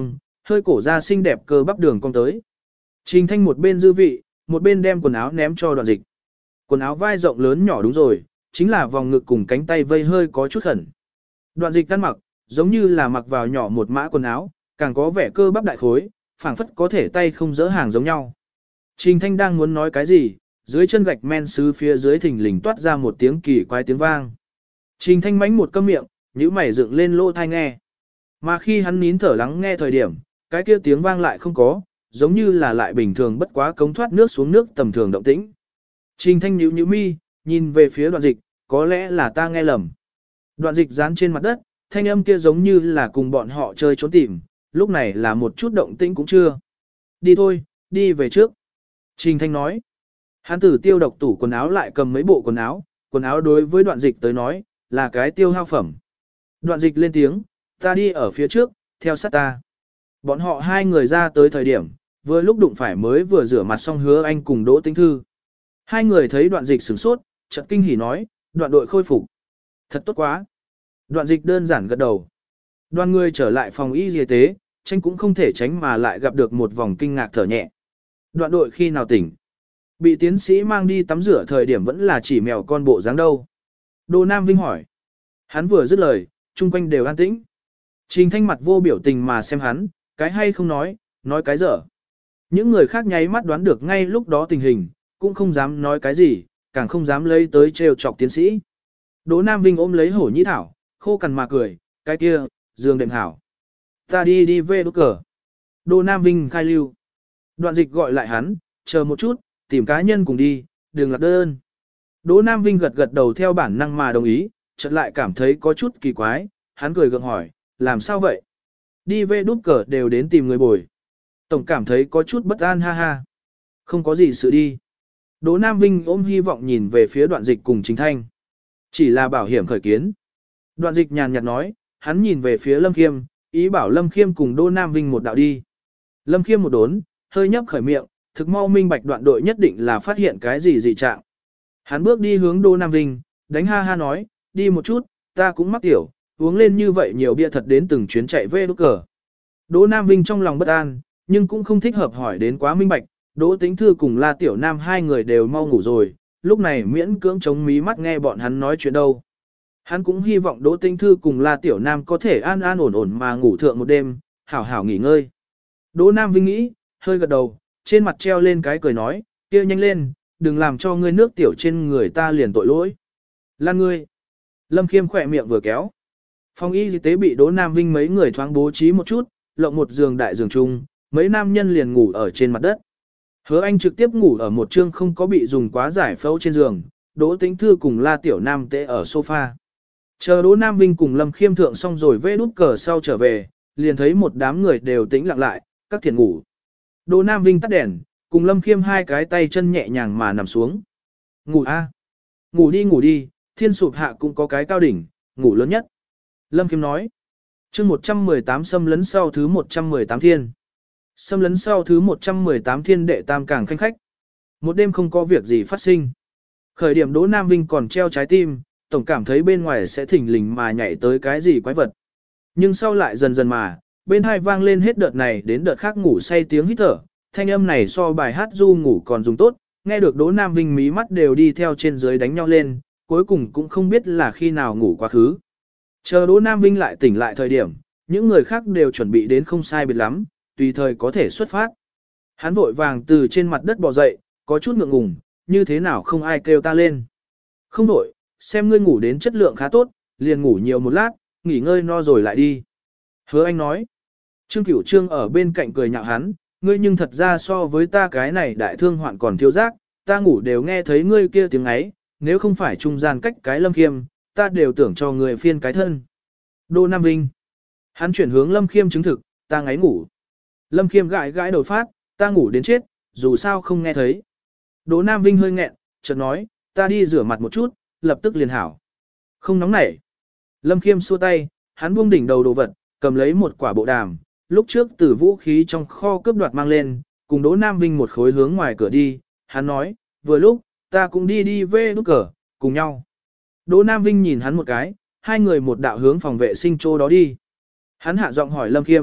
hơi cổ ra xinh đẹp cơ bắp đường cong tới. Trình Thanh một bên dư vị, một bên đem quần áo ném cho Đoạn Dịch. Quần áo vai rộng lớn nhỏ đúng rồi, chính là vòng ngực cùng cánh tay vây hơi có chút khẩn. Đoạn Dịch ăn mặc, giống như là mặc vào nhỏ một mã quần áo, càng có vẻ cơ bắp đại khối, phảng phất có thể tay không dỡ hàng giống nhau. Trình Thanh đang muốn nói cái gì, dưới chân gạch men sứ phía dưới thình lình toát ra một tiếng kỳ quái tiếng vang. Trình Thanh mánh một câm miệng, nhíu mày dựng lên lỗ tai nghe. Mà khi hắn nín thở lắng nghe thời điểm, cái kia tiếng vang lại không có, giống như là lại bình thường bất quá cống thoát nước xuống nước tầm thường động tĩnh. Trình Thanh nhíu nhíu mi, nhìn về phía Đoạn Dịch, có lẽ là ta nghe lầm. Đoạn Dịch dán trên mặt đất, thanh âm kia giống như là cùng bọn họ chơi trốn tìm, lúc này là một chút động tĩnh cũng chưa. Đi thôi, đi về trước. Trình Thanh nói. Hắn tử tiêu độc tủ quần áo lại cầm mấy bộ quần áo, quần áo đối với Đoạn Dịch tới nói, là cái tiêu hao phẩm. Đoạn Dịch lên tiếng, ta đi ở phía trước, theo sát ta. Bọn họ hai người ra tới thời điểm, vừa lúc đụng phải mới vừa rửa mặt xong Hứa Anh cùng Đỗ Tĩnh Thư. Hai người thấy Đoạn Dịch sửng sốt, chợt kinh hỉ nói, Đoạn đội khôi phục. Thật tốt quá. Đoạn Dịch đơn giản gật đầu. Đoàn người trở lại phòng y y tế, tranh cũng không thể tránh mà lại gặp được một vòng kinh ngạc thở nhẹ. Đoạn đội khi nào tỉnh? Bị tiến sĩ mang đi tắm rửa thời điểm vẫn là chỉ mèo con bộ dáng đâu. Đô Nam Vinh hỏi. Hắn vừa dứt lời, chung quanh đều an tĩnh. Trình Thanh mặt vô biểu tình mà xem hắn, cái hay không nói, nói cái dở. Những người khác nháy mắt đoán được ngay lúc đó tình hình, cũng không dám nói cái gì, càng không dám lấy tới trêu chọc tiến sĩ. Đỗ Nam Vinh ôm lấy hổ nhĩ thảo, khô cằn mà cười, cái kia, giường đệm hảo. Ta đi đi về đốt cờ. Đỗ Nam Vinh khai lưu. Đoạn Dịch gọi lại hắn, chờ một chút, tìm cá nhân cùng đi, đừng lạc đơn. Đỗ Nam Vinh gật gật đầu theo bản năng mà đồng ý, chợt lại cảm thấy có chút kỳ quái, hắn cười gượng hỏi, làm sao vậy? Đi về đút cờ đều đến tìm người bồi. Tổng cảm thấy có chút bất an ha ha. Không có gì sự đi. Đỗ Nam Vinh ôm hy vọng nhìn về phía Đoạn Dịch cùng Trình Thanh. Chỉ là bảo hiểm khởi kiến. Đoạn Dịch nhàn nhạt nói, hắn nhìn về phía Lâm Khiêm, ý bảo Lâm Khiêm cùng Đỗ Nam Vinh một đạo đi. Lâm Khiêm một đốn, hơi nhấp khởi miệng, thực mau minh bạch Đoạn đội nhất định là phát hiện cái gì dị trạng. Hắn bước đi hướng Đỗ Nam Vinh, đánh ha ha nói, đi một chút, ta cũng mắc tiểu, uống lên như vậy nhiều bia thật đến từng chuyến chạy về đốt cờ. Đỗ Nam Vinh trong lòng bất an, nhưng cũng không thích hợp hỏi đến quá minh bạch, Đỗ Tĩnh Thư cùng La Tiểu Nam hai người đều mau ngủ rồi, lúc này miễn cưỡng chống mí mắt nghe bọn hắn nói chuyện đâu. Hắn cũng hy vọng Đỗ Tĩnh Thư cùng La Tiểu Nam có thể an an ổn ổn mà ngủ thượng một đêm, hảo hảo nghỉ ngơi. Đỗ Nam Vinh nghĩ, hơi gật đầu, trên mặt treo lên cái cười nói, kia nhanh lên, đừng làm cho ngươi nước tiểu trên người ta liền tội lỗi. Lan ngươi. Lâm Khiêm khỏe miệng vừa kéo. Phòng y tế bị Đỗ Nam Vinh mấy người thoáng bố trí một chút, lộng một giường đại giường chung, mấy nam nhân liền ngủ ở trên mặt đất. Hứa Anh trực tiếp ngủ ở một chương không có bị dùng quá giải phẫu trên giường, Đỗ Tĩnh Thư cùng La Tiểu Nam tê ở sofa. Chờ Đỗ Nam Vinh cùng Lâm Khiêm thượng xong rồi vê đút cờ sau trở về, liền thấy một đám người đều tĩnh lặng lại, các thiện ngủ. Đỗ Nam Vinh tắt đèn, cùng Lâm Khiêm hai cái tay chân nhẹ nhàng mà nằm xuống. Ngủ a, ngủ đi ngủ đi, thiên sụp hạ cũng có cái cao đỉnh, ngủ lớn nhất. Lâm Khiêm nói. Chương một trăm mười tám xâm lấn sau thứ một trăm mười tám thiên. Xâm lấn sau thứ một trăm mười tám thiên đệ tam càng khanh khách. Một đêm không có việc gì phát sinh. Khởi điểm Đỗ Nam Vinh còn treo trái tim, tổng cảm thấy bên ngoài sẽ thỉnh lình mà nhảy tới cái gì quái vật. Nhưng sau lại dần dần mà, bên hai vang lên hết đợt này đến đợt khác ngủ say tiếng hít thở, thanh âm này so bài hát du ngủ còn dùng tốt, nghe được Đỗ Nam Vinh mí mắt đều đi theo trên dưới đánh nhau lên, cuối cùng cũng không biết là khi nào ngủ quá khứ. Chờ Đỗ Nam Vinh lại tỉnh lại thời điểm, những người khác đều chuẩn bị đến không sai biệt lắm, tùy thời có thể xuất phát. Hắn vội vàng từ trên mặt đất bò dậy, có chút ngượng ngùng, như thế nào không ai kêu ta lên. Không đổi, xem ngươi ngủ đến chất lượng khá tốt, liền ngủ nhiều một lát, nghỉ ngơi no rồi lại đi. Hứa Anh nói. Trương Cửu Trương ở bên cạnh cười nhạo hắn, ngươi nhưng thật ra so với ta cái này đại thương hoạn còn thiếu giác, ta ngủ đều nghe thấy ngươi kia tiếng ấy, nếu không phải trung gian cách cái Lâm Khiêm, ta đều tưởng cho người phiên cái thân. Đỗ Nam Vinh. Hắn chuyển hướng Lâm Khiêm chứng thực, ta ngáy ngủ. Lâm Khiêm gãi gãi đầu phát, ta ngủ đến chết, dù sao không nghe thấy. Đỗ Nam Vinh hơi nghẹn, chợt nói, ta đi rửa mặt một chút, lập tức liền hảo. Không nóng nảy. Lâm Khiêm xua tay, hắn buông đỉnh đầu đồ vật, cầm lấy một quả bộ đàm, lúc trước từ vũ khí trong kho cướp đoạt mang lên, cùng Đỗ Nam Vinh một khối hướng ngoài cửa đi, hắn nói, vừa lúc, ta cũng đi đi về nút cờ, cùng nhau. Đỗ Nam Vinh nhìn hắn một cái, hai người một đạo hướng phòng vệ sinh chỗ đó đi. Hắn hạ giọng hỏi Lâm Khiêm,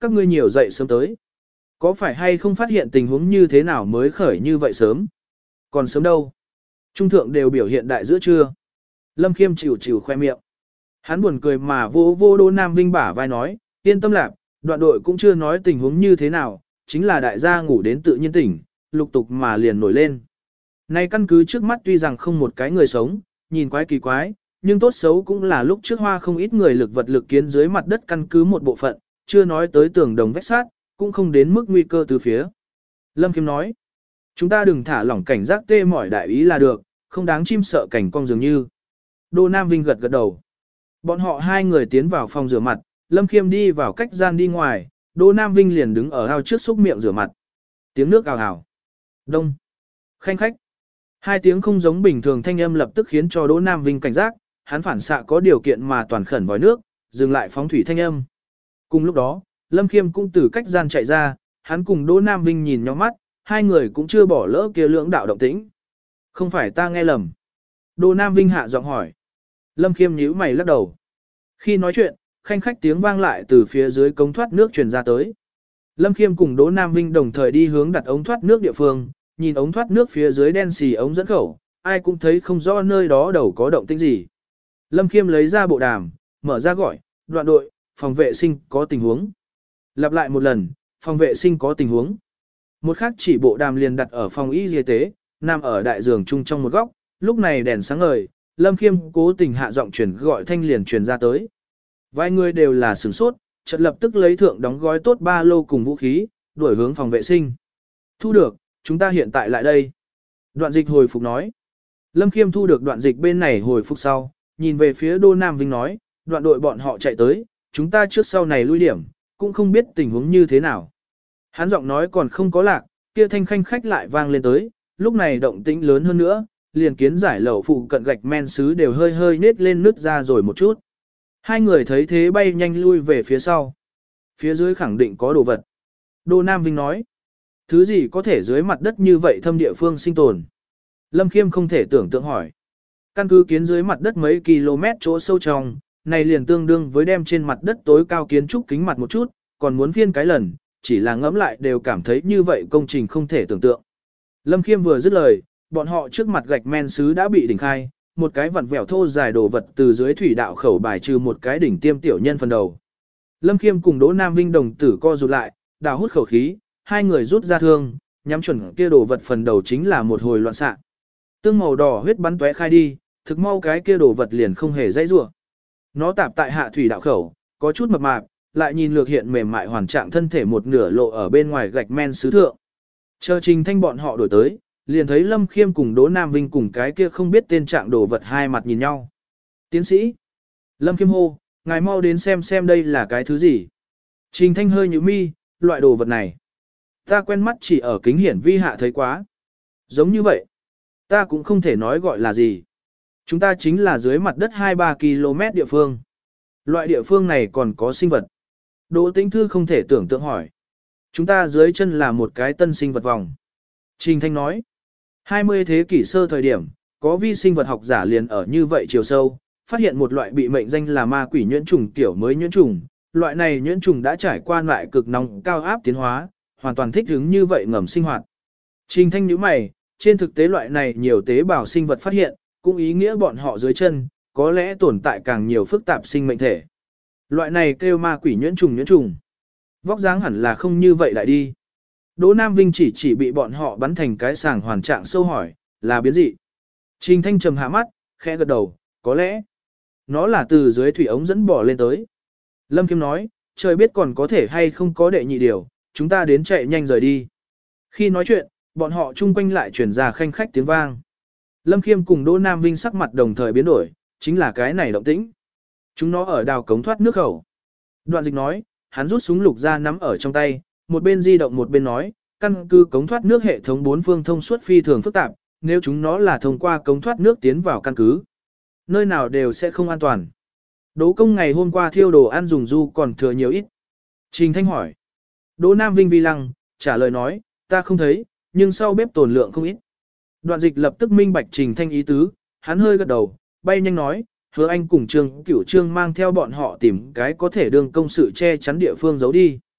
các ngươi nhiều dậy sớm tới. Có phải hay không phát hiện tình huống như thế nào mới khởi như vậy sớm? Còn sớm đâu? Trung thượng đều biểu hiện đại giữa trưa. Lâm Khiêm chịu chịu khoe miệng. Hắn buồn cười mà vô vô Đỗ Nam Vinh bả vai nói, yên tâm lạc, đoạn đội cũng chưa nói tình huống như thế nào, chính là đại gia ngủ đến tự nhiên tỉnh, lục tục mà liền nổi lên. Nay căn cứ trước mắt tuy rằng không một cái người sống, nhìn quái kỳ quái, nhưng tốt xấu cũng là lúc trước hoa không ít người lực vật lực kiến dưới mặt đất căn cứ một bộ phận, chưa nói tới tường đồng vách sát, cũng không đến mức nguy cơ từ phía. Lâm Khiêm nói, chúng ta đừng thả lỏng cảnh giác tê mỏi đại ý là được, không đáng chim sợ cảnh cong dường như. Đỗ Nam Vinh gật gật đầu. Bọn họ hai người tiến vào phòng rửa mặt, Lâm Khiêm đi vào cách gian đi ngoài, Đỗ Nam Vinh liền đứng ở ao trước xúc miệng rửa mặt. Tiếng nước ào ào. Đông. Khanh khách. Hai tiếng không giống bình thường thanh âm lập tức khiến cho Đỗ Nam Vinh cảnh giác, hắn phản xạ có điều kiện mà toàn khẩn vòi nước, dừng lại phóng thủy thanh âm. Cùng lúc đó, Lâm Khiêm cũng từ cách gian chạy ra, hắn cùng Đỗ Nam Vinh nhìn nhau mắt, hai người cũng chưa bỏ lỡ kia lưỡng đạo động tĩnh. Không phải ta nghe lầm. Đỗ Nam Vinh hạ giọng hỏi. Lâm Khiêm nhíu mày lắc đầu. Khi nói chuyện, khanh khách tiếng vang lại từ phía dưới cống thoát nước truyền ra tới. Lâm Khiêm cùng Đỗ Nam Vinh đồng thời đi hướng đặt ống thoát nước địa phương, nhìn ống thoát nước phía dưới đen xì ống dẫn khẩu, ai cũng thấy không rõ nơi đó đầu có động tĩnh gì. Lâm Khiêm lấy ra bộ đàm, mở ra gọi, đoạn đội, phòng vệ sinh có tình huống. Lặp lại một lần, phòng vệ sinh có tình huống. Một khác chỉ bộ đàm liền đặt ở phòng y y tế, nằm ở đại giường chung trong một góc, lúc này đèn sáng ngời, Lâm Khiêm cố tình hạ giọng truyền gọi thanh liền truyền ra tới. Vài người đều là sửng sốt, chợt lập tức lấy thượng đóng gói tốt ba lô cùng vũ khí, đuổi hướng phòng vệ sinh. Thu được, chúng ta hiện tại lại đây. Đoạn dịch hồi phục nói. Lâm Khiêm thu được đoạn dịch bên này hồi phục sau, nhìn về phía Đỗ Nam Vinh nói, đoạn đội bọn họ chạy tới, chúng ta trước sau này lui điểm, cũng không biết tình huống như thế nào. Hắn giọng nói còn không có lạc, kia thanh khanh khách lại vang lên tới, lúc này động tĩnh lớn hơn nữa, liền kiến giải lẩu phụ cận gạch men sứ đều hơi hơi nết lên nứt ra rồi một chút. Hai người thấy thế bay nhanh lui về phía sau. Phía dưới khẳng định có đồ vật. Đỗ Nam Vinh nói, thứ gì có thể dưới mặt đất như vậy thâm địa phương sinh tồn. Lâm Khiêm không thể tưởng tượng hỏi. Căn cứ kiến dưới mặt đất mấy km chỗ sâu trong, này liền tương đương với đem trên mặt đất tối cao kiến trúc kính mặt một chút, còn muốn phiên cái lần, chỉ là ngẫm lại đều cảm thấy như vậy công trình không thể tưởng tượng. Lâm Khiêm vừa dứt lời, bọn họ trước mặt gạch men sứ đã bị đỉnh khai, một cái vặn vẹo thô dài đồ vật từ dưới thủy đạo khẩu bài trừ một cái đỉnh tiêm tiểu nhân phần đầu. Lâm Khiêm cùng Đỗ Nam Vinh đồng tử co rụt lại, đào hút khẩu khí, hai người rút ra thương, nhắm chuẩn kia đồ vật phần đầu chính là một hồi loạn xạ. Tương màu đỏ huyết bắn tóe khai đi, thực mau cái kia đồ vật liền không hề dãy rủa. Nó tạp tại hạ thủy đạo khẩu, có chút mập mạp, lại nhìn lược hiện mềm mại hoàn trạng thân thể một nửa lộ ở bên ngoài gạch men sứ thượng. Chờ Trình Thanh bọn họ đổi tới, liền thấy Lâm Khiêm cùng Đỗ Nam Vinh cùng cái kia không biết tên trạng đồ vật hai mặt nhìn nhau. Tiến sĩ! Lâm Khiêm hô, ngài mau đến xem xem đây là cái thứ gì. Trình Thanh hơi nhíu mi, loại đồ vật này. Ta quen mắt chỉ ở kính hiển vi hạ thấy quá. Giống như vậy. Ta cũng không thể nói gọi là gì. Chúng ta chính là dưới mặt đất hai ba ki lô mét địa phương. Loại địa phương này còn có sinh vật. Đỗ Tĩnh Thư không thể tưởng tượng hỏi. Chúng ta dưới chân là một cái tân sinh vật vòng. Trình Thanh nói. hai mươi thế kỷ sơ thời điểm, có vi sinh vật học giả liền ở như vậy chiều sâu, phát hiện một loại bị mệnh danh là ma quỷ nhuyễn trùng kiểu mới nhuyễn trùng. Loại này nhuyễn trùng đã trải qua loại cực nóng cao áp tiến hóa, hoàn toàn thích ứng như vậy ngầm sinh hoạt. Trình Thanh nhíu mày, trên thực tế loại này nhiều tế bào sinh vật phát hiện, cũng ý nghĩa bọn họ dưới chân, có lẽ tồn tại càng nhiều phức tạp sinh mệnh thể. Loại này kêu ma quỷ nhuyễn trùng nhuyễn trùng. Vóc dáng hẳn là không như vậy lại đi. Đỗ Nam Vinh chỉ chỉ bị bọn họ bắn thành cái sàng hoàn trạng sâu hỏi, là biến dị. Trình Thanh trầm hạ mắt, khẽ gật đầu, có lẽ nó là từ dưới thủy ống dẫn bỏ lên tới. Lâm Khiêm nói, trời biết còn có thể hay không có đệ nhị điều, chúng ta đến chạy nhanh rời đi. Khi nói chuyện, bọn họ chung quanh lại truyền ra khanh khách tiếng vang. Lâm Khiêm cùng Đỗ Nam Vinh sắc mặt đồng thời biến đổi, chính là cái này động tĩnh. Chúng nó ở đào cống thoát nước khẩu. Đoạn dịch nói, hắn rút súng lục ra nắm ở trong tay, một bên di động một bên nói, căn cứ cống thoát nước hệ thống bốn phương thông suốt phi thường phức tạp, nếu chúng nó là thông qua cống thoát nước tiến vào căn cứ, nơi nào đều sẽ không an toàn. Đỗ công ngày hôm qua thiêu đồ ăn dùng du còn thừa nhiều ít. Trình Thanh hỏi. Đỗ Nam Vinh vi lăng, trả lời nói, ta không thấy, nhưng sau bếp tồn lượng không ít. Đoạn dịch lập tức minh bạch Trình Thanh ý tứ, hắn hơi gật đầu, bay nhanh nói, hứa anh cùng Trương Cửu Trương mang theo bọn họ tìm cái có thể đương công sự che chắn địa phương giấu đi.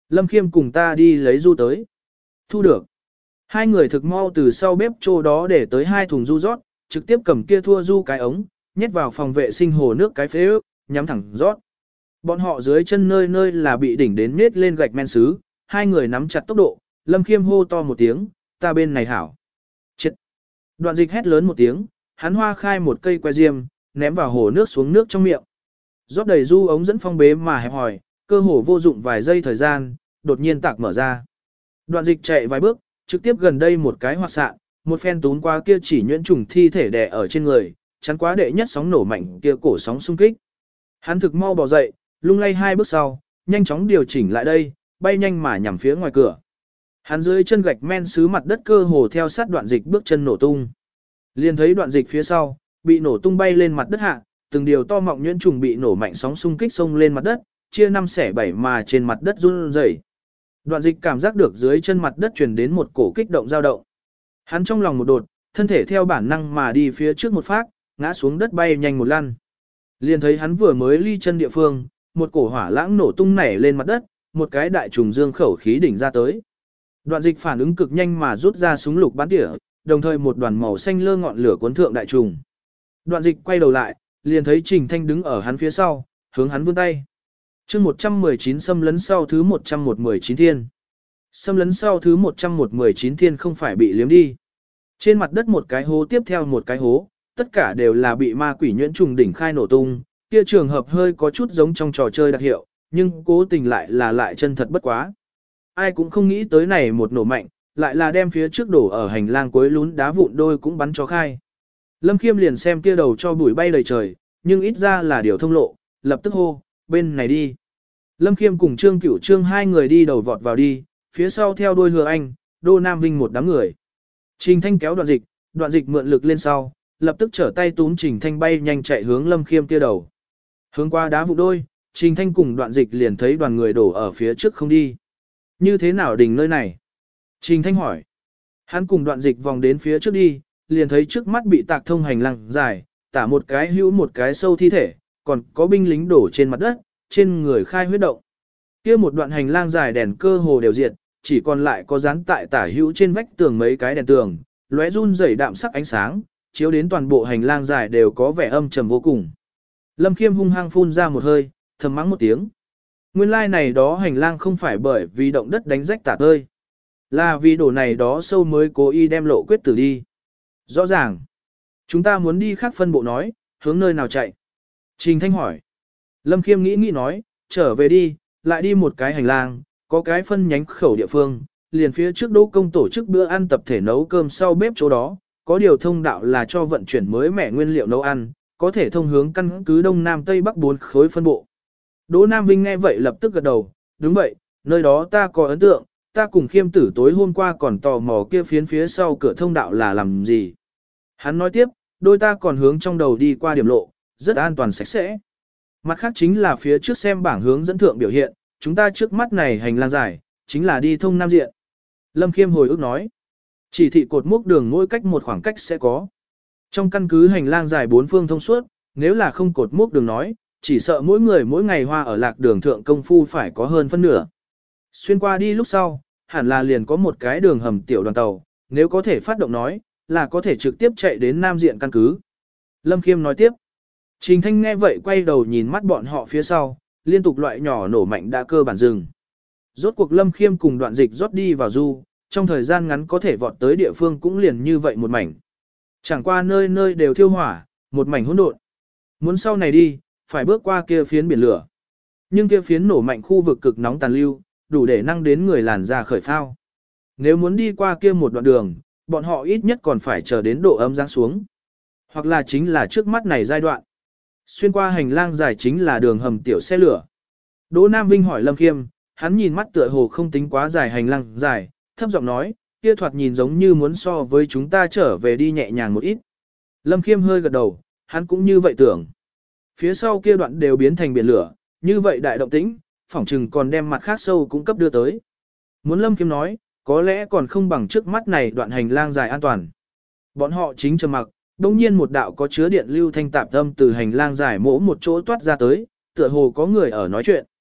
Lâm Khiêm cùng ta đi lấy du tới. Thu được. Hai người thực mau từ sau bếp chỗ đó để tới hai thùng du rót, trực tiếp cầm kia thua du cái ống, nhét vào phòng vệ sinh hồ nước cái phế ước, nhắm thẳng rót. Bọn họ dưới chân nơi nơi là bị đỉnh đến nết lên gạch men sứ, hai người nắm chặt tốc độ, Lâm Khiêm hô to một tiếng, ta bên này hảo. Chết! Đoạn dịch hét lớn một tiếng, hắn hoa khai một cây que diêm, ném vào hồ nước xuống nước trong miệng. Rót đầy du ống dẫn phong bế mà hẹp hỏi, cơ hồ vô dụng vài giây thời gian, đột nhiên tạc mở ra. Đoạn dịch chạy vài bước, trực tiếp gần đây một cái hoạt sạn, một phen tún qua kia chỉ nhuyễn trùng thi thể đè ở trên người, chắn quá đệ nhất sóng nổ mạnh kia cổ sóng xung kích. Hắn thực mau bò dậy, lung lay hai bước sau, nhanh chóng điều chỉnh lại đây, bay nhanh mà nhằm phía ngoài cửa. Hắn dưới chân gạch men sứ mặt đất cơ hồ theo sát đoạn dịch bước chân nổ tung. Liền thấy đoạn dịch phía sau, bị nổ tung bay lên mặt đất hạ, từng điều to mọng nhuyễn trùng bị nổ mạnh sóng xung kích xông lên mặt đất, chia năm xẻ bảy mà trên mặt đất run rẩy. Đoạn dịch cảm giác được dưới chân mặt đất truyền đến một cổ kích động dao động. Hắn trong lòng một đột, thân thể theo bản năng mà đi phía trước một phát, ngã xuống đất bay nhanh một lăn. Liền thấy hắn vừa mới ly chân địa phương, một cổ hỏa lãng nổ tung nảy lên mặt đất, một cái đại trùng dương khẩu khí đỉnh ra tới. Đoạn dịch phản ứng cực nhanh mà rút ra súng lục bắn tỉa, đồng thời một đoàn màu xanh lơ ngọn lửa cuốn thượng đại trùng. Đoạn dịch quay đầu lại, liền thấy Trình Thanh đứng ở hắn phía sau, hướng hắn vươn tay. Chương một trăm mười chín xâm lấn sau thứ một trăm mười chín thiên. Xâm lấn sau thứ một trăm mười chín thiên không phải bị liếm đi. Trên mặt đất một cái hố tiếp theo một cái hố, tất cả đều là bị ma quỷ nhuyễn trùng đỉnh khai nổ tung, kia trường hợp hơi có chút giống trong trò chơi đặc hiệu, nhưng cố tình lại là lại chân thật bất quá. Ai cũng không nghĩ tới này một nổ mạnh, lại là đem phía trước đổ ở hành lang cuối lún đá vụn đôi cũng bắn cho khai. Lâm Khiêm liền xem kia đầu cho bụi bay đầy trời, nhưng ít ra là điều thông lộ, lập tức hô, bên này đi. Lâm Khiêm cùng Trương Cửu Trương hai người đi đầu vọt vào đi, phía sau theo đuôi Hứa Anh, Đô Nam Vinh một đám người. Trình Thanh kéo đoạn dịch, đoạn dịch mượn lực lên sau, lập tức trở tay túm Trình Thanh bay nhanh chạy hướng Lâm Khiêm kia đầu. Hướng qua đá vụ đôi, Trình Thanh cùng đoạn dịch liền thấy đoàn người đổ ở phía trước không đi. Như thế nào đình nơi này? Trình Thanh hỏi. Hắn cùng đoạn dịch vòng đến phía trước đi, liền thấy trước mắt bị tạc thông hành lang dài, tả một cái hữu một cái sâu thi thể, còn có binh lính đổ trên mặt đất, trên người khai huyết động. Kia một đoạn hành lang dài đèn cơ hồ đều diệt, chỉ còn lại có dán tại tả hữu trên vách tường mấy cái đèn tường, lóe run rẩy đạm sắc ánh sáng, chiếu đến toàn bộ hành lang dài đều có vẻ âm trầm vô cùng. Lâm Khiêm hung hăng phun ra một hơi, thầm mắng một tiếng. Nguyên lai này đó hành lang không phải bởi vì động đất đánh rách tả tơi, là vì đổ này đó sâu mới cố ý đem lộ quyết tử đi. Rõ ràng, chúng ta muốn đi khác phân bộ nói, hướng nơi nào chạy? Trình Thanh hỏi. Lâm Khiêm nghĩ nghĩ nói, trở về đi, lại đi một cái hành lang, có cái phân nhánh khẩu địa phương, liền phía trước đô công tổ chức bữa ăn tập thể nấu cơm sau bếp chỗ đó, có điều thông đạo là cho vận chuyển mới mẻ nguyên liệu nấu ăn, có thể thông hướng căn cứ Đông Nam Tây Bắc bốn khối phân bộ. Đỗ Nam Vinh nghe vậy lập tức gật đầu, đúng vậy, nơi đó ta có ấn tượng, ta cùng Khiêm tử tối hôm qua còn tò mò kia phiến phía sau cửa thông đạo là làm gì. Hắn nói tiếp, đôi ta còn hướng trong đầu đi qua điểm lộ, rất an toàn sạch sẽ. Mặt khác chính là phía trước xem bảng hướng dẫn thượng biểu hiện, chúng ta trước mắt này hành lang dài, chính là đi thông Nam Diện. Lâm Khiêm hồi ức nói, chỉ thị cột mốc đường mỗi cách một khoảng cách sẽ có. Trong căn cứ hành lang dài bốn phương thông suốt, nếu là không cột mốc đường nói, chỉ sợ mỗi người mỗi ngày hoa ở lạc đường thượng công phu phải có hơn phân nửa. Xuyên qua đi lúc sau, hẳn là liền có một cái đường hầm tiểu đoàn tàu, nếu có thể phát động nói, là có thể trực tiếp chạy đến Nam Diện căn cứ. Lâm Khiêm nói tiếp. Trình Thanh nghe vậy quay đầu nhìn mắt bọn họ phía sau, liên tục loại nhỏ nổ mạnh đã cơ bản dừng. Rốt cuộc Lâm Khiêm cùng đoạn dịch rót đi vào du, trong thời gian ngắn có thể vọt tới địa phương cũng liền như vậy một mảnh. Chẳng qua nơi nơi đều thiêu hỏa, một mảnh hỗn độn. Muốn sau này đi, phải bước qua kia phiến biển lửa. Nhưng kia phiến nổ mạnh khu vực cực nóng tàn lưu, đủ để năng đến người làn da khởi phao. Nếu muốn đi qua kia một đoạn đường, bọn họ ít nhất còn phải chờ đến độ ấm giáng xuống. Hoặc là chính là trước mắt này giai đoạn. Xuyên qua hành lang dài chính là đường hầm tiểu xe lửa. Đỗ Nam Vinh hỏi Lâm Khiêm, hắn nhìn mắt tựa hồ không tính quá dài hành lang dài, thấp giọng nói, kia thoạt nhìn giống như muốn so với chúng ta trở về đi nhẹ nhàng một ít. Lâm Khiêm hơi gật đầu, hắn cũng như vậy tưởng. Phía sau kia đoạn đều biến thành biển lửa, như vậy đại động tĩnh, phỏng chừng còn đem mặt khác sâu cũng cấp đưa tới. Muốn Lâm Khiêm nói, có lẽ còn không bằng trước mắt này đoạn hành lang dài an toàn. Bọn họ chính trầm mặc, đồng nhiên một đạo có chứa điện lưu thanh tạp âm từ hành lang dài mỗ một chỗ toát ra tới, tựa hồ có người ở nói chuyện.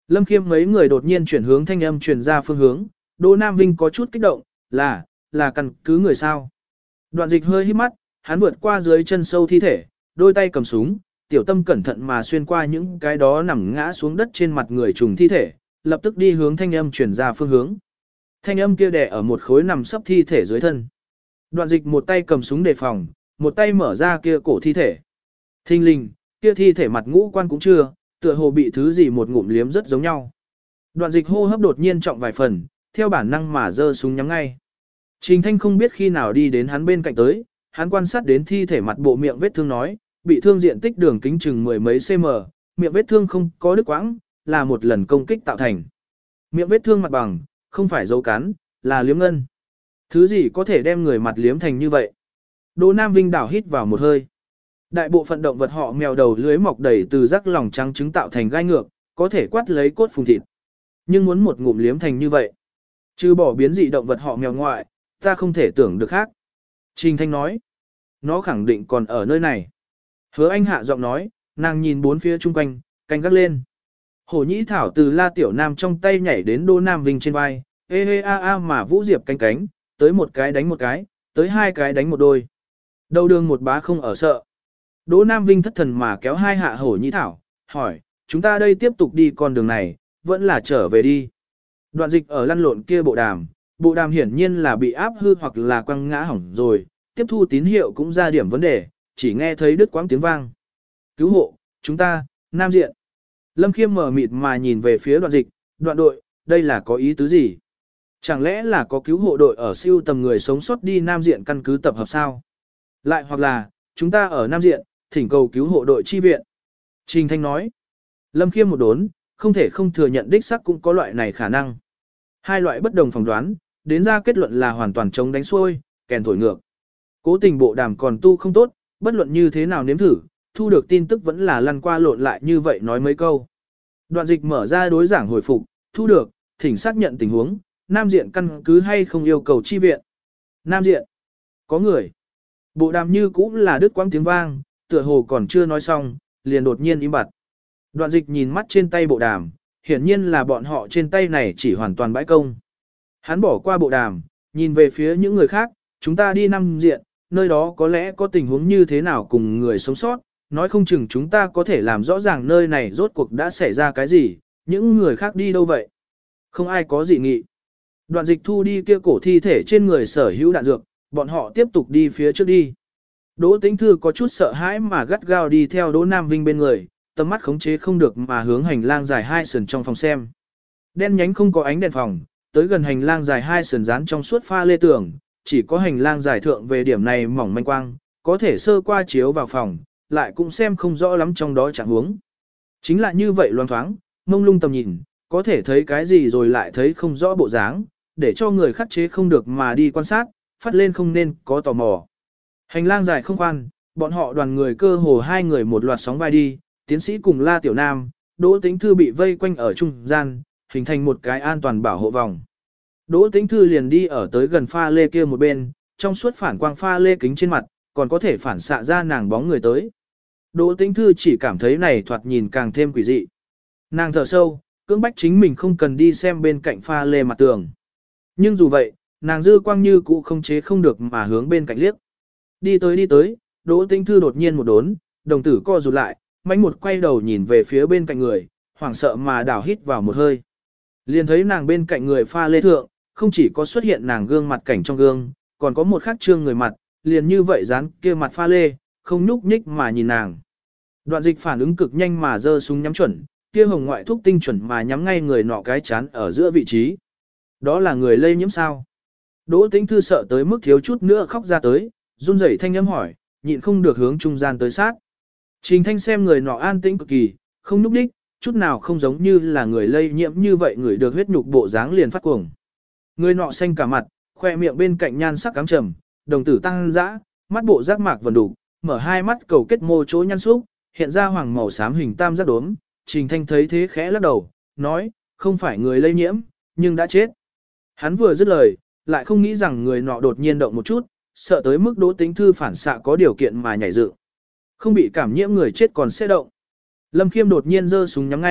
Lâm Khiêm mấy người đột nhiên chuyển hướng thanh âm truyền ra phương hướng, Đỗ Nam Vinh có chút kích động, là, là căn cứ người sao. Đoạn dịch hơi hít mắt, hắn vượt qua dưới chân sâu thi thể, đôi tay cầm súng, tiểu tâm cẩn thận mà xuyên qua những cái đó nằm ngã xuống đất trên mặt người trùng thi thể, lập tức đi hướng thanh âm truyền ra phương hướng. Thanh âm kia đè ở một khối nằm sấp thi thể dưới thân. Đoạn dịch một tay cầm súng đề phòng, một tay mở ra kia cổ thi thể. Thinh linh, kia thi thể mặt ngũ quan cũng chưa, tựa hồ bị thứ gì một ngụm liếm rất giống nhau. Đoạn dịch hô hấp đột nhiên trọng vài phần, theo bản năng mà giơ súng nhắm ngay. Trình Thanh không biết khi nào đi đến hắn bên cạnh tới, hắn quan sát đến thi thể mặt bộ miệng vết thương nói, bị thương diện tích đường kính chừng mười mấy cm, miệng vết thương không có đứt quãng, là một lần công kích tạo thành. Miệng vết thương mặt bằng, không phải dấu cắn, là liếm ngân. Thứ gì có thể đem người mặt liếm thành như vậy? Đỗ Nam Vinh đảo hít vào một hơi. Đại bộ phận động vật họ mèo đầu lưới mọc đầy từ rắc lòng trắng trứng tạo thành gai ngược, có thể quát lấy cốt phùng thịt. Nhưng muốn một ngụm liếm thành như vậy, trừ bỏ biến dị động vật họ mèo ngoại, ta không thể tưởng được khác. Trình Thanh nói, nó khẳng định còn ở nơi này. Hứa Anh hạ giọng nói, nàng nhìn bốn phía chung quanh, canh gác lên. Hổ nhĩ thảo từ La Tiểu Nam trong tay nhảy đến Đỗ Nam Vinh trên vai, ê ê a a mà Vũ Diệp cánh cánh, tới một cái đánh một cái, tới hai cái đánh một đôi. Đầu đường một bá không ở sợ. Đỗ Nam Vinh thất thần mà kéo hai hạ hổ nhĩ thảo, hỏi, chúng ta đây tiếp tục đi con đường này, vẫn là trở về đi. Đoạn dịch ở lăn lộn kia bộ đàm, bộ đàm hiển nhiên là bị áp hư hoặc là quăng ngã hỏng rồi, tiếp thu tín hiệu cũng ra điểm vấn đề, chỉ nghe thấy đứt quãng tiếng vang. Cứu hộ, chúng ta, Nam Diện. Lâm Khiêm mở mịt mà nhìn về phía đoạn dịch, đoạn đội, đây là có ý tứ gì? Chẳng lẽ là có cứu hộ đội ở siêu tầm người sống sót đi Nam Diện căn cứ tập hợp sao? Lại hoặc là, chúng ta ở Nam Diện, thỉnh cầu cứu hộ đội chi viện. Trình Thanh nói, Lâm Khiêm một đốn, không thể không thừa nhận đích xác cũng có loại này khả năng. Hai loại bất đồng phỏng đoán, đến ra kết luận là hoàn toàn chống đánh xuôi, kèn thổi ngược. Cố tình bộ đàm còn tu không tốt, bất luận như thế nào nếm thử, thu được tin tức vẫn là lăn qua lộn lại như vậy nói mấy câu. Đoạn dịch mở ra đối giảng hồi phục, thu được, thỉnh xác nhận tình huống, Nam Diện căn cứ hay không yêu cầu chi viện. Nam Diện, có người. Bộ đàm như cũng là đứt quãng tiếng vang, tựa hồ còn chưa nói xong, liền đột nhiên im bặt. Đoạn dịch nhìn mắt trên tay bộ đàm, hiển nhiên là bọn họ trên tay này chỉ hoàn toàn bãi công. Hắn bỏ qua bộ đàm, nhìn về phía những người khác, chúng ta đi Nam Diện, nơi đó có lẽ có tình huống như thế nào cùng người sống sót, nói không chừng chúng ta có thể làm rõ ràng nơi này rốt cuộc đã xảy ra cái gì, những người khác đi đâu vậy. Không ai có gì nghị. Đoạn dịch thu đi kia cổ thi thể trên người sở hữu đạn dược, bọn họ tiếp tục đi phía trước đi. Đỗ Tĩnh Thư có chút sợ hãi mà gắt gao đi theo Đỗ Nam Vinh bên người, tầm mắt khống chế không được mà hướng hành lang dài hai sườn trong phòng xem. Đen nhánh không có ánh đèn phòng, tới gần hành lang dài hai sườn dán trong suốt pha lê tường, chỉ có hành lang dài thượng về điểm này mỏng manh quang, có thể sơ qua chiếu vào phòng, lại cũng xem không rõ lắm trong đó trạng huống. Chính là như vậy loang thoáng, mông lung tầm nhìn, có thể thấy cái gì rồi lại thấy không rõ bộ dáng, để cho người khắc chế không được mà đi quan sát, phát lên không nên có tò mò. Hành lang dài không khoan, bọn họ đoàn người cơ hồ hai người một loạt sóng vai đi, tiến sĩ cùng La Tiểu Nam, Đỗ Tĩnh Thư bị vây quanh ở trung gian, hình thành một cái an toàn bảo hộ vòng. Đỗ Tĩnh Thư liền đi ở tới gần pha lê kia một bên, trong suốt phản quang pha lê kính trên mặt, còn có thể phản xạ ra nàng bóng người tới. Đỗ Tĩnh Thư chỉ cảm thấy này thoạt nhìn càng thêm quỷ dị. Nàng thở sâu, cưỡng bách chính mình không cần đi xem bên cạnh pha lê mặt tường. Nhưng dù vậy, nàng dư quang như cũ không chế không được mà hướng bên cạnh liếc. Đi tới đi tới, Đỗ Tĩnh Thư đột nhiên một đốn, đồng tử co rụt lại, mánh một quay đầu nhìn về phía bên cạnh người, hoảng sợ mà đảo hít vào một hơi. Liền thấy nàng bên cạnh người pha lê thượng, không chỉ có xuất hiện nàng gương mặt cảnh trong gương, còn có một khắc trương người mặt, liền như vậy dán kia mặt pha lê, không nhúc nhích mà nhìn nàng. Đoạn dịch phản ứng cực nhanh mà giơ súng nhắm chuẩn, kia hồng ngoại thúc tinh chuẩn mà nhắm ngay người nọ cái chán ở giữa vị trí. Đó là người lây nhiễm sao? Đỗ Tĩnh Thư sợ tới mức thiếu chút nữa khóc ra tới, run rẩy thanh âm hỏi, nhịn không được hướng trung gian tới sát. Trình Thanh xem người nọ an tĩnh cực kỳ, không núp đích, chút nào không giống như là người lây nhiễm như vậy, người được huyết nhục bộ dáng liền phát cuồng. Người nọ xanh cả mặt, khoe miệng bên cạnh nhan sắc cám trầm, đồng tử tăng dã, mắt bộ giác mạc vần đủ, mở hai mắt cầu kết mô chỗ nhăn xúc, hiện ra hoàng màu xám hình tam giác đốm. Trình Thanh thấy thế khẽ lắc đầu, nói, không phải người lây nhiễm, nhưng đã chết. Hắn vừa dứt lời, lại không nghĩ rằng người nọ đột nhiên động một chút, sợ tới mức Đỗ Tĩnh Thư phản xạ có điều kiện mà nhảy dựng. Không bị cảm nhiễm người chết còn sẽ động. Lâm Khiêm đột nhiên giơ súng nhắm ngay,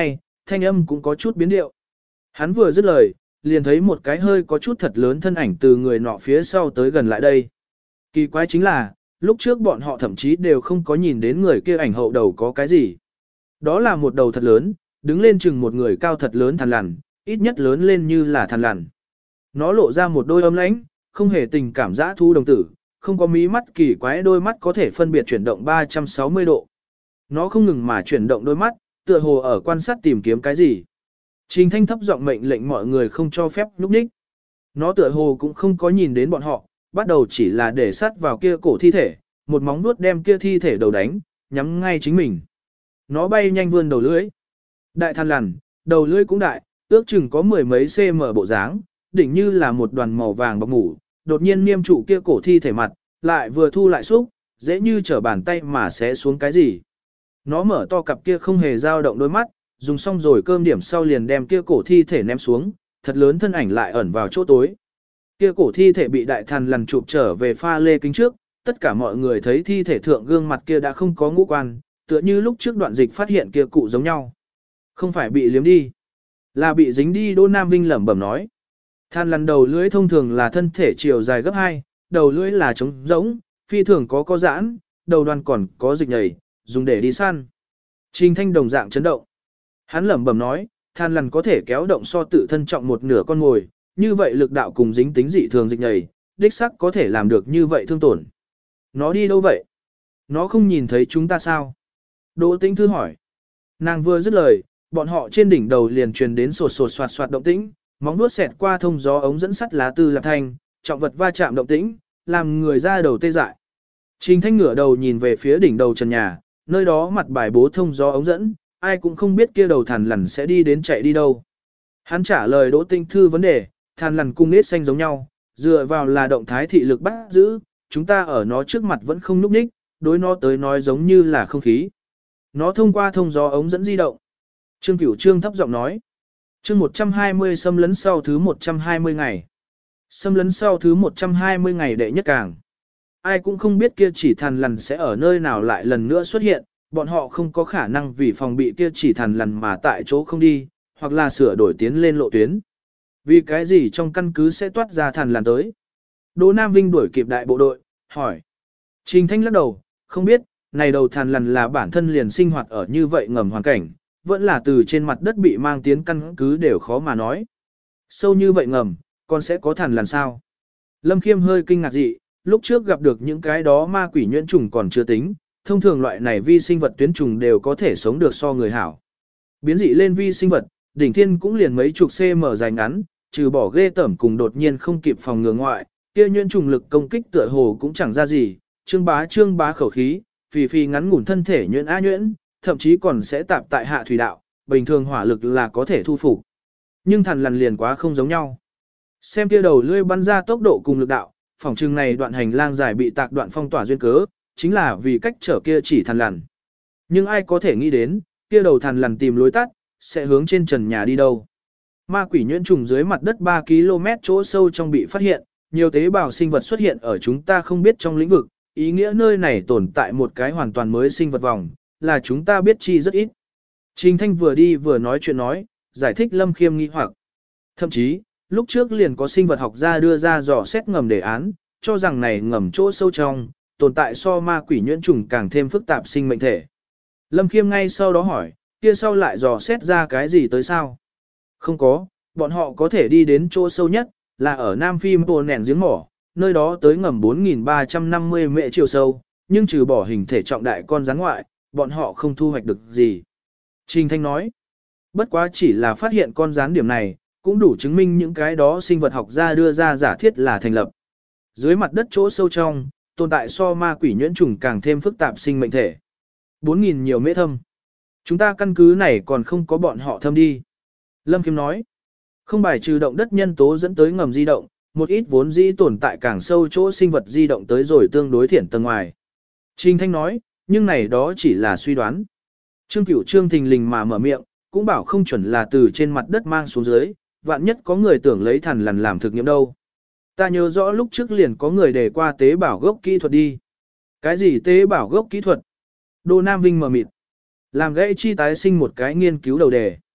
thanh âm cũng có chút biến điệu. Hắn vừa dứt lời, liền thấy một cái hơi có chút thật lớn thân ảnh từ người nọ phía sau tới gần lại đây. Kỳ quái chính là, lúc trước bọn họ thậm chí đều không có nhìn đến người kia ảnh hậu đầu có cái gì. Đó là một đầu thật lớn, đứng lên chừng một người cao thật lớn thằn lằn, ít nhất lớn lên như là thằn lằn. Nó lộ ra một đôi âm lãnh, không hề tình cảm dã thu đồng tử, không có mí mắt kỳ quái, đôi mắt có thể phân biệt chuyển động ba trăm sáu mươi độ. Nó không ngừng mà chuyển động đôi mắt, tựa hồ ở quan sát tìm kiếm cái gì. Trình Thanh thấp giọng mệnh lệnh mọi người không cho phép núp ních. Nó tựa hồ cũng không có nhìn đến bọn họ, bắt đầu chỉ là để sát vào kia cổ thi thể, một móng vuốt đem kia thi thể đầu đánh, nhắm ngay chính mình. Nó bay nhanh vươn đầu lưỡi. Đại than lằn, đầu lưỡi cũng đại, ước chừng có mười mấy cm bộ dáng, đỉnh như là một đoàn màu vàng bọc mủ, đột nhiên niêm trụ kia cổ thi thể mặt, lại vừa thu lại xúc, dễ như trở bàn tay mà sẽ xuống cái gì. Nó mở to cặp kia không hề dao động đôi mắt, dùng xong rồi cơm điểm sau liền đem kia cổ thi thể ném xuống, thật lớn thân ảnh lại ẩn vào chỗ tối. Kia cổ thi thể bị đại thần lằn chụp trở về pha lê kính trước, tất cả mọi người thấy thi thể thượng gương mặt kia đã không có ngũ quan, tựa như lúc trước đoạn dịch phát hiện kia cụ giống nhau. Không phải bị liếm đi, là bị dính đi. Đỗ Nam Vinh lẩm bẩm nói. Than lằn đầu lưỡi thông thường là thân thể chiều dài gấp hai, đầu lưỡi là trống rỗng, phi thường có có giãn, đầu đoan còn có dịch nhảy, dùng để đi săn. Trình Thanh đồng dạng chấn động. Hắn lẩm bẩm nói, than lằn có thể kéo động so tự thân trọng một nửa con ngồi, như vậy lực đạo cùng dính tính dị thường dịch nhảy, đích sắc có thể làm được như vậy thương tổn. Nó đi đâu vậy? Nó không nhìn thấy chúng ta sao? Đỗ Tĩnh Thư hỏi. Nàng vừa dứt lời, bọn họ trên đỉnh đầu liền truyền đến sột sột soạt soạt động tĩnh, móng vuốt xẹt qua thông gió ống dẫn sắt lá tư lạp thanh, trọng vật va chạm động tĩnh, làm người ra đầu tê dại. Trình Thanh ngửa đầu nhìn về phía đỉnh đầu trần nhà, nơi đó mặt bài bố thông gió ống dẫn, ai cũng không biết kia đầu thằn lằn sẽ đi đến chạy đi đâu. Hắn trả lời Đỗ Tĩnh Thư vấn đề, thằn lằn cung nết xanh giống nhau, dựa vào là động thái thị lực bắt giữ, chúng ta ở nó trước mặt vẫn không núp ních, đối nó tới nói giống như là không khí. Nó thông qua thông gió ống dẫn di động. Trương Cửu Trương thấp giọng nói. Chương một trăm hai mươi xâm lấn sau thứ một trăm hai mươi ngày. Xâm lấn sau thứ một trăm hai mươi ngày đệ nhất càng. Ai cũng không biết kia chỉ thằn lằn sẽ ở nơi nào lại lần nữa xuất hiện, bọn họ không có khả năng vì phòng bị kia chỉ thằn lằn mà tại chỗ không đi, hoặc là sửa đổi tiến lên lộ tuyến. Vì cái gì trong căn cứ sẽ toát ra thằn lằn tới? Đỗ Nam Vinh đuổi kịp đại bộ đội, hỏi. Trình Thanh lắc đầu, không biết, này đầu thằn lằn là bản thân liền sinh hoạt ở như vậy ngầm hoàn cảnh, vẫn là từ trên mặt đất bị mang tiến căn cứ đều khó mà nói. Sâu như vậy ngầm, còn sẽ có thằn lằn sao? Lâm Khiêm hơi kinh ngạc dị, lúc trước gặp được những cái đó ma quỷ nhuyễn trùng còn chưa tính, thông thường loại này vi sinh vật tuyến trùng đều có thể sống được so người hảo. Biến dị lên vi sinh vật, đỉnh thiên cũng liền mấy chục cm dài ngắn, trừ bỏ ghê tởm cùng đột nhiên không kịp phòng ngừa ngoại, kia nhuyễn trùng lực công kích tựa hồ cũng chẳng ra gì, trương bá trương bá khẩu khí, phì phì ngắn ngủn thân thể nhuyễn a nhuyễn, thậm chí còn sẽ tạp tại hạ thủy đạo, bình thường hỏa lực là có thể thu phục. Nhưng thằn lằn liền quá không giống nhau. Xem kia đầu lưỡi bắn ra tốc độ cùng lực đạo, phòng trừng này đoạn hành lang dài bị tạc đoạn phong tỏa duyên cớ, chính là vì cách trở kia chỉ thằn lằn. Nhưng ai có thể nghĩ đến, kia đầu thằn lằn tìm lối tắt, sẽ hướng trên trần nhà đi đâu. Ma quỷ nhuyễn trùng dưới mặt đất ba ki lô mét chỗ sâu trong bị phát hiện, nhiều tế bào sinh vật xuất hiện ở chúng ta không biết trong lĩnh vực, ý nghĩa nơi này tồn tại một cái hoàn toàn mới sinh vật vòng, là chúng ta biết chi rất ít. Trình Thanh vừa đi vừa nói chuyện nói, giải thích Lâm Khiêm nghi hoặc. Thậm chí, lúc trước liền có sinh vật học gia đưa ra dò xét ngầm đề án, cho rằng này ngầm chỗ sâu trong, tồn tại so ma quỷ nhuyễn trùng càng thêm phức tạp sinh mệnh thể. Lâm Khiêm ngay sau đó hỏi, kia sau lại dò xét ra cái gì tới sao? Không có, bọn họ có thể đi đến chỗ sâu nhất, là ở Nam Phi Mô nẻn giếng mỏ, nơi đó tới ngầm bốn nghìn ba trăm năm mươi mệ chiều sâu, nhưng trừ bỏ hình thể trọng đại con rắn ngoại, bọn họ không thu hoạch được gì. Trình Thanh nói, bất quá chỉ là phát hiện con rắn điểm này, cũng đủ chứng minh những cái đó sinh vật học gia đưa ra giả thiết là thành lập. Dưới mặt đất chỗ sâu trong, tồn tại so ma quỷ nhuyễn trùng càng thêm phức tạp sinh mệnh thể. bốn nghìn nhiều mễ thâm. Chúng ta căn cứ này còn không có bọn họ thâm đi. Lâm Kim nói, không bài trừ động đất nhân tố dẫn tới ngầm di động, một ít vốn dĩ tồn tại càng sâu chỗ sinh vật di động tới rồi tương đối thiển tầng ngoài. Trình Thanh nói, nhưng này đó chỉ là suy đoán. Trương Cửu Trương thình lình mà mở miệng, cũng bảo không chuẩn là từ trên mặt đất mang xuống dưới, vạn nhất có người tưởng lấy thằn lằn làm thực nghiệm đâu. Ta nhớ rõ lúc trước liền có người đề qua tế bào gốc kỹ thuật đi. Cái gì tế bào gốc kỹ thuật? Đỗ Nam Vinh mở mịt. Làm gãy chi tái sinh một cái nghiên cứu đầu đề.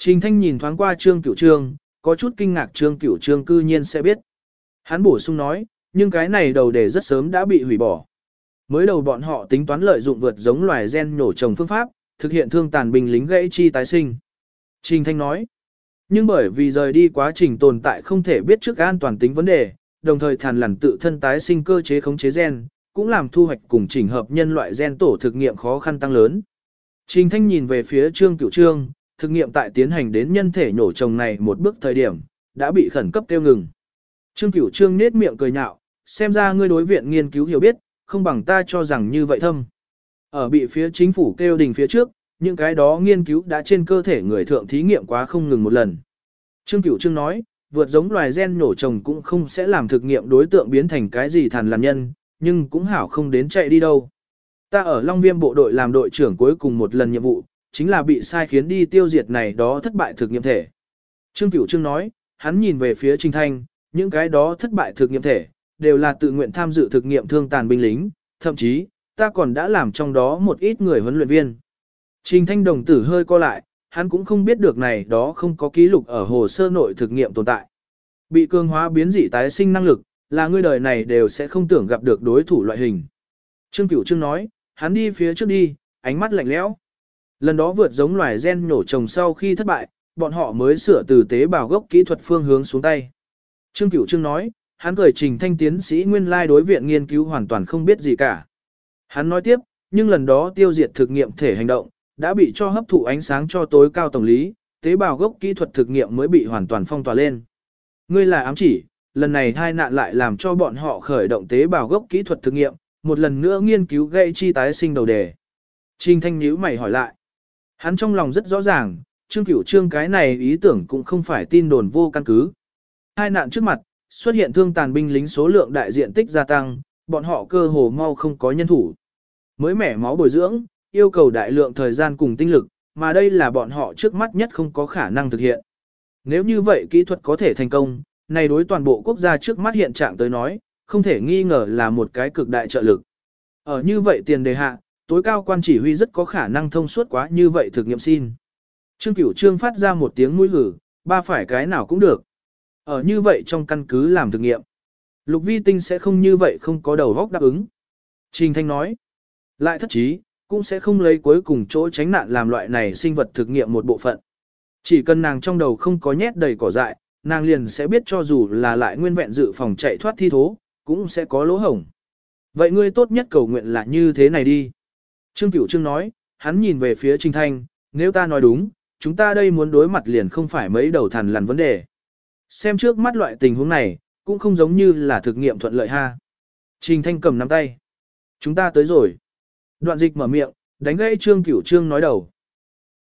Trình Thanh nhìn thoáng qua Trương Cửu Trương, có chút kinh ngạc Trương Cửu Trương cư nhiên sẽ biết. Hắn bổ sung nói, nhưng cái này đầu đề rất sớm đã bị hủy bỏ. Mới đầu bọn họ tính toán lợi dụng vượt giống loài gen nổ trồng phương pháp, thực hiện thương tàn binh lính gãy chi tái sinh. Trình Thanh nói, nhưng bởi vì rời đi quá trình tồn tại không thể biết trước an toàn tính vấn đề, đồng thời thàn lằn tự thân tái sinh cơ chế khống chế gen, cũng làm thu hoạch cùng chỉnh hợp nhân loại gen tổ thực nghiệm khó khăn tăng lớn. Trình Thanh nhìn về phía Trương Cửu Trương, thực nghiệm tại tiến hành đến nhân thể nổ trồng này một bước thời điểm, đã bị khẩn cấp tiêu ngừng. Trương Cửu Trương nết miệng cười nhạo, xem ra ngươi đối viện nghiên cứu hiểu biết, không bằng ta cho rằng như vậy thâm. Ở bị phía chính phủ kêu đình phía trước, những cái đó nghiên cứu đã trên cơ thể người thượng thí nghiệm quá không ngừng một lần. Trương Cửu Trương nói, vượt giống loài gen nổ trồng cũng không sẽ làm thực nghiệm đối tượng biến thành cái gì thằn lằn nhân, nhưng cũng hảo không đến chạy đi đâu. Ta ở Long Viêm bộ đội làm đội trưởng cuối cùng một lần nhiệm vụ, chính là bị sai khiến đi tiêu diệt này đó thất bại thực nghiệm thể. Trương Cửu Trương nói, hắn nhìn về phía Trình Thanh, những cái đó thất bại thực nghiệm thể, đều là tự nguyện tham dự thực nghiệm thương tàn binh lính, thậm chí, ta còn đã làm trong đó một ít người huấn luyện viên. Trình Thanh đồng tử hơi co lại, hắn cũng không biết được này đó không có ký lục ở hồ sơ nội thực nghiệm tồn tại. Bị cường hóa biến dị tái sinh năng lực, là người đời này đều sẽ không tưởng gặp được đối thủ loại hình. Trương Cửu Trương nói, hắn đi phía trước đi, ánh mắt lạnh lẽo. Lần đó vượt giống loài gen nhổ trồng sau khi thất bại, bọn họ mới sửa từ tế bào gốc kỹ thuật phương hướng xuống tay. Trương Cửu Trương nói, hắn cười Trình Thanh tiến sĩ nguyên lai đối viện nghiên cứu hoàn toàn không biết gì cả. Hắn nói tiếp, nhưng lần đó tiêu diệt thực nghiệm thể hành động, đã bị cho hấp thụ ánh sáng cho tối cao tổng lý, tế bào gốc kỹ thuật thực nghiệm mới bị hoàn toàn phong tỏa lên. Ngươi là ám chỉ, lần này tai nạn lại làm cho bọn họ khởi động tế bào gốc kỹ thuật thực nghiệm, một lần nữa nghiên cứu gây chi tái sinh đầu đề. Trình Thanh nhíu mày hỏi lại. Hắn trong lòng rất rõ ràng, Trương Cửu Trương cái này ý tưởng cũng không phải tin đồn vô căn cứ. Hai nạn trước mặt, xuất hiện thương tàn binh lính số lượng đại diện tích gia tăng, bọn họ cơ hồ mau không có nhân thủ. Mới mẻ máu bồi dưỡng, yêu cầu đại lượng thời gian cùng tinh lực, mà đây là bọn họ trước mắt nhất không có khả năng thực hiện. Nếu như vậy kỹ thuật có thể thành công, này đối toàn bộ quốc gia trước mắt hiện trạng tới nói, không thể nghi ngờ là một cái cực đại trợ lực. Ở như vậy tiền đề hạ, tối cao quan chỉ huy rất có khả năng thông suốt quá như vậy thực nghiệm xin. Trương Cửu Trương phát ra một tiếng mũi hử, ba phải cái nào cũng được. Ở như vậy trong căn cứ làm thực nghiệm, Lục Vi Tinh sẽ không như vậy không có đầu góc đáp ứng. Trình Thanh nói, lại thất trí, cũng sẽ không lấy cuối cùng chỗ tránh nạn làm loại này sinh vật thực nghiệm một bộ phận. Chỉ cần nàng trong đầu không có nhét đầy cỏ dại, nàng liền sẽ biết cho dù là lại nguyên vẹn dự phòng chạy thoát thi thố, cũng sẽ có lỗ hổng. Vậy ngươi tốt nhất cầu nguyện là như thế này đi. Trương Cửu Trương nói, hắn nhìn về phía Trình Thanh, nếu ta nói đúng, chúng ta đây muốn đối mặt liền không phải mấy đầu thằn lằn vấn đề. Xem trước mắt loại tình huống này, cũng không giống như là thực nghiệm thuận lợi ha. Trình Thanh cầm nắm tay. Chúng ta tới rồi. Đoạn Dịch mở miệng, đánh gãy Trương Cửu Trương nói đầu.